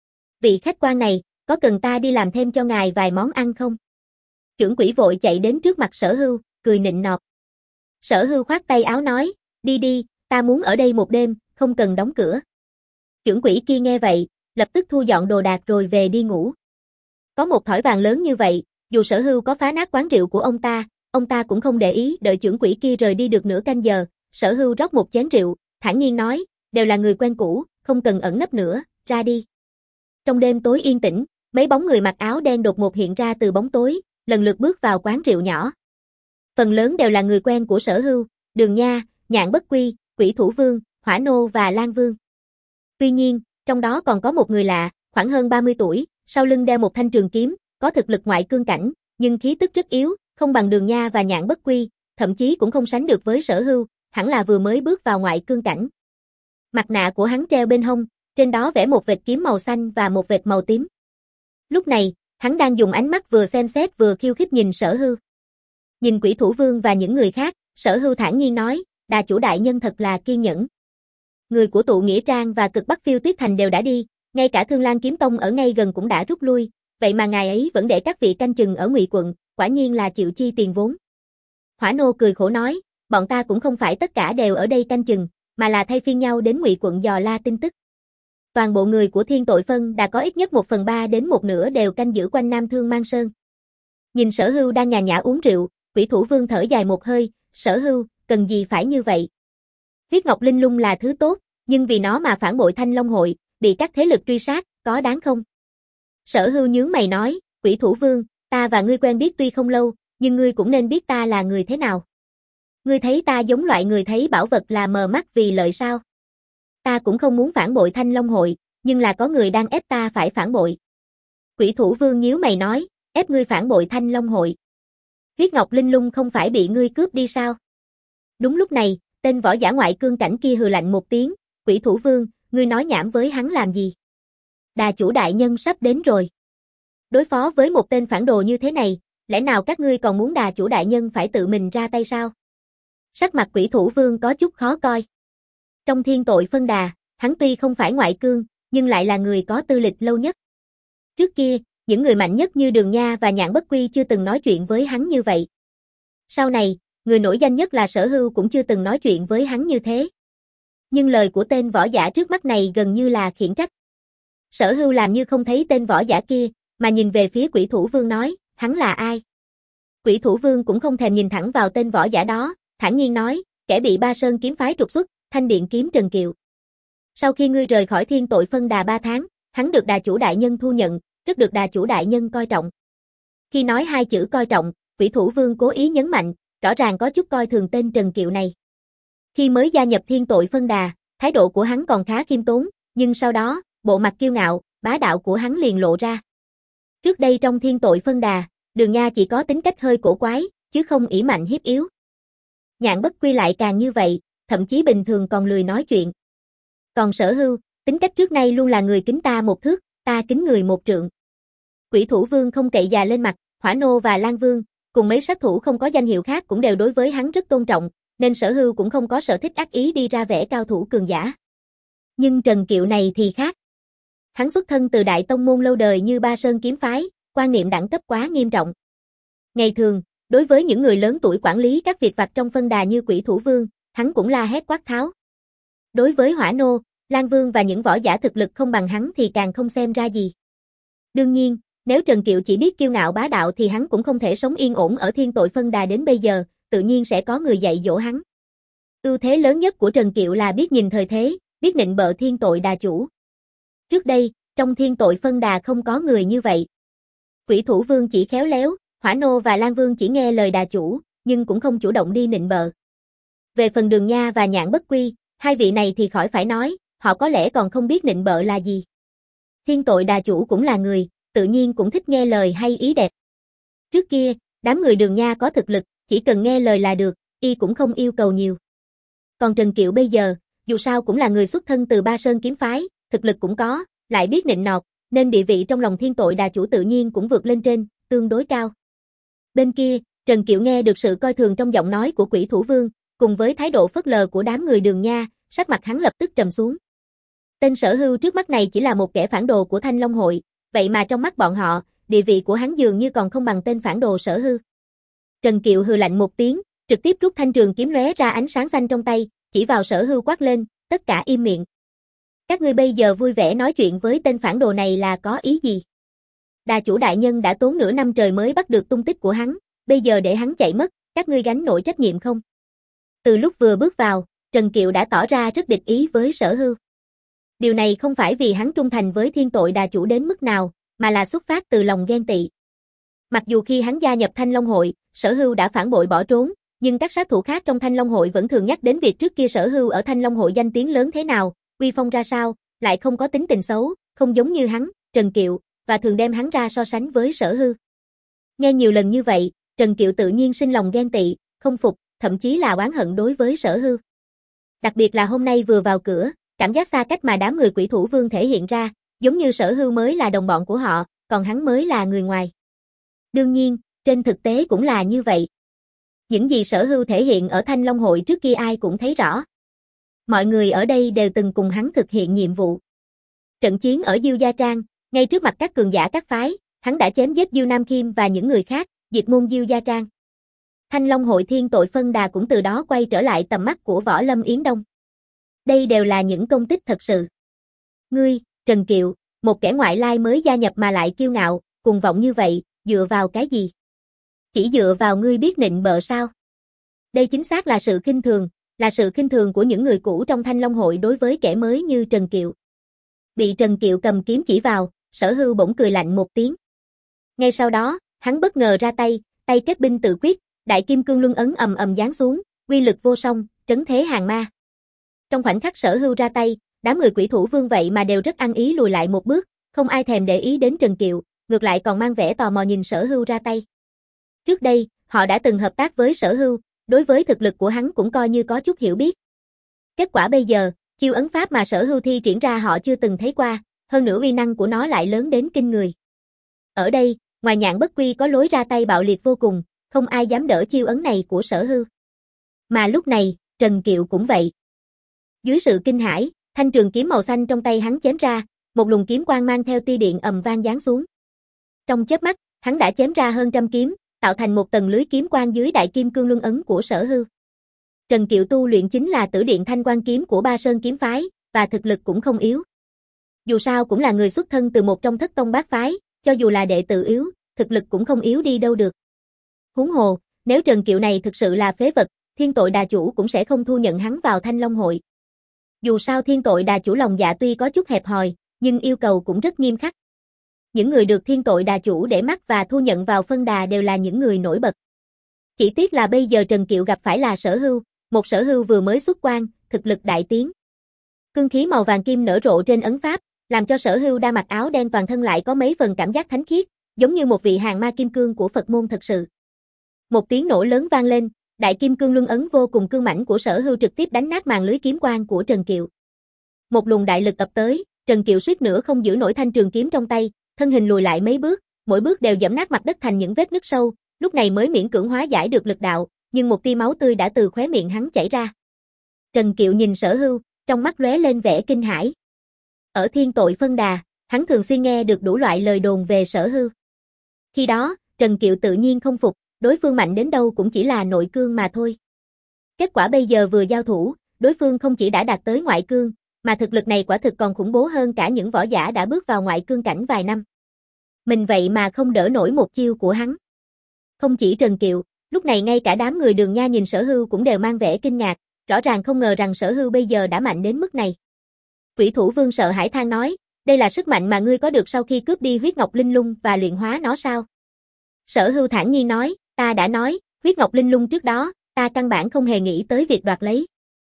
Vị khách quan này, có cần ta đi làm thêm cho ngài vài món ăn không? Trưởng quỹ vội chạy đến trước mặt Sở Hưu, cười nịnh nọt. Sở Hưu khoát tay áo nói, đi đi, ta muốn ở đây một đêm, không cần đóng cửa. Trưởng quỹ kia nghe vậy, lập tức thu dọn đồ đạc rồi về đi ngủ. Có một thỏi vàng lớn như vậy, dù Sở Hưu có phá nát quán rượu của ông ta, ông ta cũng không để ý. Đợi trưởng quỹ kia rời đi được nửa canh giờ, Sở Hưu rót một chén rượu, thản nhiên nói, đều là người quen cũ, không cần ẩn nấp nữa, ra đi. Trong đêm tối yên tĩnh, mấy bóng người mặc áo đen đột ngột hiện ra từ bóng tối, lần lượt bước vào quán rượu nhỏ. Phần lớn đều là người quen của Sở Hưu, Đường Nha, Nhạn Bất Quy, Quỷ Thủ Vương, Hỏa Nô và Lan Vương. Tuy nhiên, trong đó còn có một người lạ, khoảng hơn ba mươi tuổi, sau lưng đeo một thanh trường kiếm, có thực lực ngoại cương cảnh, nhưng khí tức rất yếu, không bằng Đường Nha và Nhạn Bất Quy, thậm chí cũng không sánh được với Sở Hưu, hẳn là vừa mới bước vào ngoại cương cảnh. Mặt nạ của hắn treo bên hông, trên đó vẽ một vệt kiếm màu xanh và một vệt màu tím. Lúc này, hắn đang dùng ánh mắt vừa xem xét vừa khiêu khích nhìn Sở Hưu. Nhìn Quỷ Thủ Vương và những người khác, Sở Hưu thản nhiên nói, đà chủ đại nhân thật là kiên nhẫn. Người của Tụ Nghĩa Trang và Cực Bắc Phiêu Tuyết Thành đều đã đi, ngay cả Thương Lan Kiếm Tông ở ngay gần cũng đã rút lui, vậy mà ngài ấy vẫn để các vị canh chừng ở Ngụy quận, quả nhiên là chịu chi tiền vốn. Hỏa Nô cười khổ nói, bọn ta cũng không phải tất cả đều ở đây canh chừng, mà là thay phiên nhau đến Ngụy quận dò la tin tức. Toàn bộ người của Thiên Tội Phân đã có ít nhất một phần ba đến một nửa đều canh giữ quanh Nam Thương Mang Sơn. Nhìn Sở Hưu đang nhàn nhã uống rượu, Quỷ Thủ Vương thở dài một hơi, Sở Hưu, cần gì phải như vậy? Huyết Ngọc Linh Lung là thứ tốt, nhưng vì nó mà phản bội Thanh Long Hội, bị các thế lực truy sát, có đáng không? Sở Hưu nhướng mày nói, Quỷ Thủ Vương, ta và ngươi quen biết tuy không lâu, nhưng ngươi cũng nên biết ta là người thế nào. Ngươi thấy ta giống loại người thấy bảo vật là mờ mắt vì lợi sao? Ta cũng không muốn phản bội Thanh Long Hội, nhưng là có người đang ép ta phải phản bội. Quỷ Thủ Vương nhíu mày nói, ép ngươi phản bội Thanh Long Hội. Huyết Ngọc Linh Lung không phải bị ngươi cướp đi sao? Đúng lúc này, tên võ giả ngoại cương cảnh kia hừ lạnh một tiếng, Quỷ Thủ Vương, ngươi nói nhảm với hắn làm gì? Đà chủ đại nhân sắp đến rồi. Đối phó với một tên phản đồ như thế này, lẽ nào các ngươi còn muốn đà chủ đại nhân phải tự mình ra tay sao? Sắc mặt Quỷ Thủ Vương có chút khó coi. Trong Thiên Tội Phân Đà, hắn tuy không phải ngoại cương, nhưng lại là người có tư lịch lâu nhất. Trước kia, những người mạnh nhất như Đường Nha và Nhạn Bất Quy chưa từng nói chuyện với hắn như vậy. Sau này, người nổi danh nhất là Sở Hưu cũng chưa từng nói chuyện với hắn như thế. Nhưng lời của tên võ giả trước mắt này gần như là khiển trách. Sở Hưu làm như không thấy tên võ giả kia, mà nhìn về phía Quỷ Thủ Vương nói, hắn là ai? Quỷ Thủ Vương cũng không thèm nhìn thẳng vào tên võ giả đó, thản nhiên nói, kẻ bị Ba Sơn kiếm phái trục xuất, Thanh Điện kiếm Trần Kiệu. Sau khi ngươi rời khỏi Thiên Tội Phân Đà ba tháng, hắn được đà chủ đại nhân thu nhận, rất được đà chủ đại nhân coi trọng. Khi nói hai chữ coi trọng, Quỷ Thủ Vương cố ý nhấn mạnh, rõ ràng có chút coi thường tên Trần Kiệu này. Khi mới gia nhập Thiên Tội Phân Đà, thái độ của hắn còn khá khiêm tốn, nhưng sau đó, bộ mặt kiêu ngạo, bá đạo của hắn liền lộ ra. Trước đây trong Thiên Tội Phân Đà, Đường Nha chỉ có tính cách hơi cổ quái, chứ không ỷ mạnh hiếp yếu. Nhạn Bất Quy lại càng như vậy, thậm chí bình thường còn lười nói chuyện. Còn Sở Hưu, tính cách trước nay luôn là người kính ta một thước, ta kính người một trượng. Quỷ Thủ Vương không cậy già lên mặt, Hỏa Nô và Lan Vương, cùng mấy sát thủ không có danh hiệu khác cũng đều đối với hắn rất tôn trọng, nên Sở Hưu cũng không có sở thích ác ý đi ra vẻ cao thủ cường giả. Nhưng Trần Kiệu này thì khác. Hắn xuất thân từ đại tông môn lâu đời như Ba Sơn kiếm phái, quan niệm đẳng cấp quá nghiêm trọng. Ngày thường, đối với những người lớn tuổi quản lý các việc vặt trong phân đà như Quỷ Thủ Vương, hắn cũng la hét quát tháo. Đối với Hỏa Nô, Lan Vương và những võ giả thực lực không bằng hắn thì càng không xem ra gì. Đương nhiên, nếu Trần Kiệu chỉ biết kiêu ngạo bá đạo thì hắn cũng không thể sống yên ổn ở Thiên Tội Phân Đà đến bây giờ, tự nhiên sẽ có người dạy dỗ hắn. Ưu thế lớn nhất của Trần Kiệu là biết nhìn thời thế, biết nịnh bợ Thiên Tội Đà chủ. Trước đây, trong Thiên Tội Phân Đà không có người như vậy. Quỷ Thủ Vương chỉ khéo léo, Hỏa Nô và Lan Vương chỉ nghe lời đà chủ, nhưng cũng không chủ động đi nịnh bợ. Về phần Đường Nha và Nhạn Bất Quy, hai vị này thì khỏi phải nói, họ có lẽ còn không biết nịnh bợ là gì. Thiên Tội Đà chủ cũng là người, tự nhiên cũng thích nghe lời hay ý đẹp. Trước kia, đám người Đường Nha có thực lực, chỉ cần nghe lời là được, y cũng không yêu cầu nhiều. Còn Trần Kiệu bây giờ, dù sao cũng là người xuất thân từ Ba Sơn kiếm phái, thực lực cũng có, lại biết nịnh nọt, nên địa vị trong lòng Thiên Tội Đà chủ tự nhiên cũng vượt lên trên, tương đối cao. Bên kia, Trần Kiệu nghe được sự coi thường trong giọng nói của Quỷ Thủ Vương, cùng với thái độ phớt lờ của đám người Đường Nha, sắc mặt hắn lập tức trầm xuống. Tên Sở Hưu trước mắt này chỉ là một kẻ phản đồ của Thanh Long Hội, vậy mà trong mắt bọn họ, địa vị của hắn dường như còn không bằng tên phản đồ Sở Hưu. Trần Kiệu hừ lạnh một tiếng, trực tiếp rút thanh trường kiếm lóe ra ánh sáng xanh trong tay, chỉ vào Sở Hưu quát lên, tất cả im miệng. Các ngươi bây giờ vui vẻ nói chuyện với tên phản đồ này là có ý gì? Đà chủ đại nhân đã tốn nửa năm trời mới bắt được tung tích của hắn, bây giờ để hắn chạy mất, các ngươi gánh nổi trách nhiệm không? Từ lúc vừa bước vào, Trần Kiệu đã tỏ ra rất địch ý với Sở Hưu. Điều này không phải vì hắn trung thành với Thiên Tội Đà chủ đến mức nào, mà là xuất phát từ lòng ghen tị. Mặc dù khi hắn gia nhập Thanh Long Hội, Sở Hưu đã phản bội bỏ trốn, nhưng các sát thủ khác trong Thanh Long Hội vẫn thường nhắc đến việc trước kia Sở Hưu ở Thanh Long Hội danh tiếng lớn thế nào, uy phong ra sao, lại không có tính tình xấu, không giống như hắn, Trần Kiệu, và thường đem hắn ra so sánh với Sở Hưu. Nghe nhiều lần như vậy, Trần Kiệu tự nhiên sinh lòng ghen tị, không phục, thậm chí là oán hận đối với Sở Hưu. Đặc biệt là hôm nay vừa vào cửa, cảm giác xa cách mà đám người Quỷ Thủ Vương thể hiện ra, giống như Sở Hưu mới là đồng bọn của họ, còn hắn mới là người ngoài. Đương nhiên, trên thực tế cũng là như vậy. Những gì Sở Hưu thể hiện ở Thanh Long Hội trước kia ai cũng thấy rõ. Mọi người ở đây đều từng cùng hắn thực hiện nhiệm vụ. Trận chiến ở Diêu Gia Trang, ngay trước mặt các cường giả các phái, hắn đã chém giết Diêu Nam Khiêm và những người khác, diệt môn Diêu Gia Trang. Thanh Long hội thiên tội phân đà cũng từ đó quay trở lại tầm mắt của Võ Lâm Yến Đông. Đây đều là những công tích thật sự. Ngươi, Trần Kiệu, một kẻ ngoại lai mới gia nhập mà lại kiêu ngạo, cuồng vọng như vậy, dựa vào cái gì? Chỉ dựa vào ngươi biết nịnh bợ sao? Đây chính xác là sự khinh thường, là sự khinh thường của những người cũ trong Thanh Long hội đối với kẻ mới như Trần Kiệu. Bị Trần Kiệu cầm kiếm chỉ vào, Sở Hưu bỗng cười lạnh một tiếng. Ngay sau đó, hắn bất ngờ ra tay, tay kết binh tự quyết, đại kim cương luân ấn ầm ầm giáng xuống, uy lực vô song, trấn thế hàng ma. Trong khoảnh khắc Sở Hưu ra tay, đám người Quỷ Thủ Vương vậy mà đều rất ăn ý lùi lại một bước, không ai thèm để ý đến Trần Kiệu, ngược lại còn mang vẻ tò mò nhìn Sở Hưu ra tay. Trước đây, họ đã từng hợp tác với Sở Hưu, đối với thực lực của hắn cũng coi như có chút hiểu biết. Kết quả bây giờ, chiêu ấn pháp mà Sở Hưu thi triển ra họ chưa từng thấy qua, hơn nữa uy năng của nó lại lớn đến kinh người. Ở đây, ngoài Nhạn Bất Quy có lối ra tay bạo liệt vô cùng, không ai dám đỡ chiêu ấn này của Sở Hưu. Mà lúc này, Trần Kiệu cũng vậy. Dưới sự kinh hãi, thanh trường kiếm màu xanh trong tay hắn chém ra, một luồng kiếm quang mang theo tia điện ầm vang giáng xuống. Trong chớp mắt, hắn đã chém ra hơn trăm kiếm, tạo thành một tầng lưới kiếm quang dưới đại kim cương luân ấn của Sở Hưu. Trần Kiệu tu luyện chính là Tử Điện Thanh Quang kiếm của Ba Sơn kiếm phái, và thực lực cũng không yếu. Dù sao cũng là người xuất thân từ một trong thất tông bát phái, cho dù là đệ tử yếu, thực lực cũng không yếu đi đâu được. Huống hồ, nếu Trần Kiệu này thực sự là phế vật, Thiên Tội Đà Chủ cũng sẽ không thu nhận hắn vào Thanh Long hội. Dù sao Thiên Tội Đà Chủ lòng dạ tuy có chút hẹp hòi, nhưng yêu cầu cũng rất nghiêm khắc. Những người được Thiên Tội Đà Chủ để mắt và thu nhận vào phân đà đều là những người nổi bật. Chỉ tiếc là bây giờ Trần Kiệu gặp phải là Sở Hưu, một Sở Hưu vừa mới xuất quan, thực lực đại tiến. Cương khí màu vàng kim nở rộ trên ấn pháp, làm cho Sở Hưu đa mặc áo đen toàn thân lại có mấy phần cảm giác thánh khiết, giống như một vị hàng ma kim cương của Phật môn thật sự. Một tiếng nổ lớn vang lên, đại kim cương luân ấn vô cùng cương mãnh của Sở Hưu trực tiếp đánh nát màn lưới kiếm quang của Trần Kiệu. Một luồng đại lực ập tới, Trần Kiệu suýt nữa không giữ nổi thanh trường kiếm trong tay, thân hình lùi lại mấy bước, mỗi bước đều giẫm nát mặt đất thành những vết nứt sâu, lúc này mới miễn cưỡng hóa giải được lực đạo, nhưng một tia máu tươi đã từ khóe miệng hắn chảy ra. Trần Kiệu nhìn Sở Hưu, trong mắt lóe lên vẻ kinh hãi. Ở Thiên Tội phân đà, hắn thường xuyên nghe được đủ loại lời đồn về Sở Hưu. Khi đó, Trần Kiệu tự nhiên không phục, đối phương mạnh đến đâu cũng chỉ là nội cương mà thôi. Kết quả bây giờ vừa giao thủ, đối phương không chỉ đã đạt tới ngoại cương, mà thực lực này quả thực còn khủng bố hơn cả những võ giả đã bước vào ngoại cương cảnh vài năm. Mình vậy mà không đỡ nổi một chiêu của hắn. Không chỉ Trần Kiệu, lúc này ngay cả đám người Đường Nha nhìn Sở Hưu cũng đều mang vẻ kinh ngạc, rõ ràng không ngờ rằng Sở Hưu bây giờ đã mạnh đến mức này. Quỷ Thủ Vương sợ hãi than nói, đây là sức mạnh mà ngươi có được sau khi cướp đi huyết ngọc linh lung và luyện hóa nó sao? Sở Hưu thản nhiên nói, ta đã nói, huyết ngọc linh lung trước đó, ta căn bản không hề nghĩ tới việc đoạt lấy.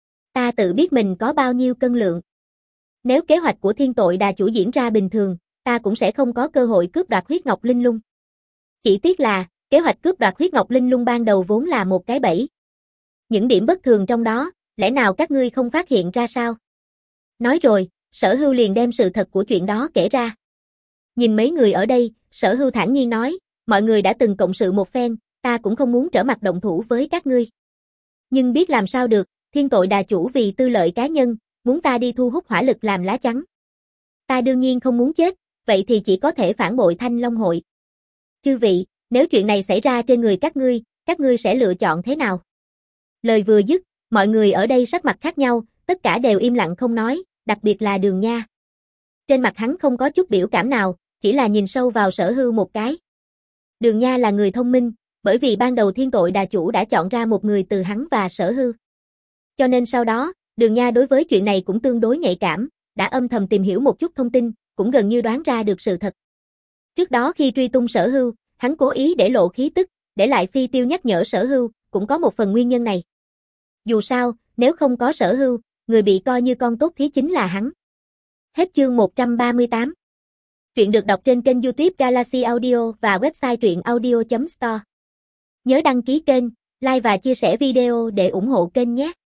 Ta tự biết mình có bao nhiêu cân lượng. Nếu kế hoạch của Thiên Tội Đà Chủ diễn ra bình thường, ta cũng sẽ không có cơ hội cướp đoạt huyết ngọc linh lung. Chỉ tiếc là, kế hoạch cướp đoạt huyết ngọc linh lung ban đầu vốn là một cái bẫy. Những điểm bất thường trong đó, lẽ nào các ngươi không phát hiện ra sao? Nói rồi, Sở Hưu liền đem sự thật của chuyện đó kể ra. Nhìn mấy người ở đây, Sở Hưu thản nhiên nói, mọi người đã từng cộng sự một phen, ta cũng không muốn trở mặt động thủ với các ngươi. Nhưng biết làm sao được, Thiên Tội Đà Chủ vì tư lợi cá nhân, muốn ta đi thu hút hỏa lực làm lá chắn. Ta đương nhiên không muốn chết, vậy thì chỉ có thể phản bội Thanh Long hội. Chư vị, nếu chuyện này xảy ra trên người các ngươi, các ngươi sẽ lựa chọn thế nào? Lời vừa dứt, mọi người ở đây sắc mặt khác nhau, tất cả đều im lặng không nói, đặc biệt là Đường Nha. Trên mặt hắn không có chút biểu cảm nào, chỉ là nhìn sâu vào Sở Hưu một cái. Đường Nha là người thông minh, bởi vì ban đầu Thiên Tội Đà Chủ đã chọn ra một người từ hắn và Sở Hưu. Cho nên sau đó, Đường Nha đối với chuyện này cũng tương đối nhạy cảm, đã âm thầm tìm hiểu một chút thông tin, cũng gần như đoán ra được sự thật. Trước đó khi truy tung Sở Hưu, hắn cố ý để lộ khí tức, để lại phi tiêu nhắc nhở Sở Hưu, cũng có một phần nguyên nhân này. Dù sao, nếu không có Sở Hưu, người bị coi như con tốt thí chính là hắn. Hết chương một trăm ba mươi tám. Truyện được đọc trên kênh YouTube Galaxy Audio và website truyện audio chấm store. Nhớ đăng ký kênh, like và chia sẻ video để ủng hộ kênh nhé.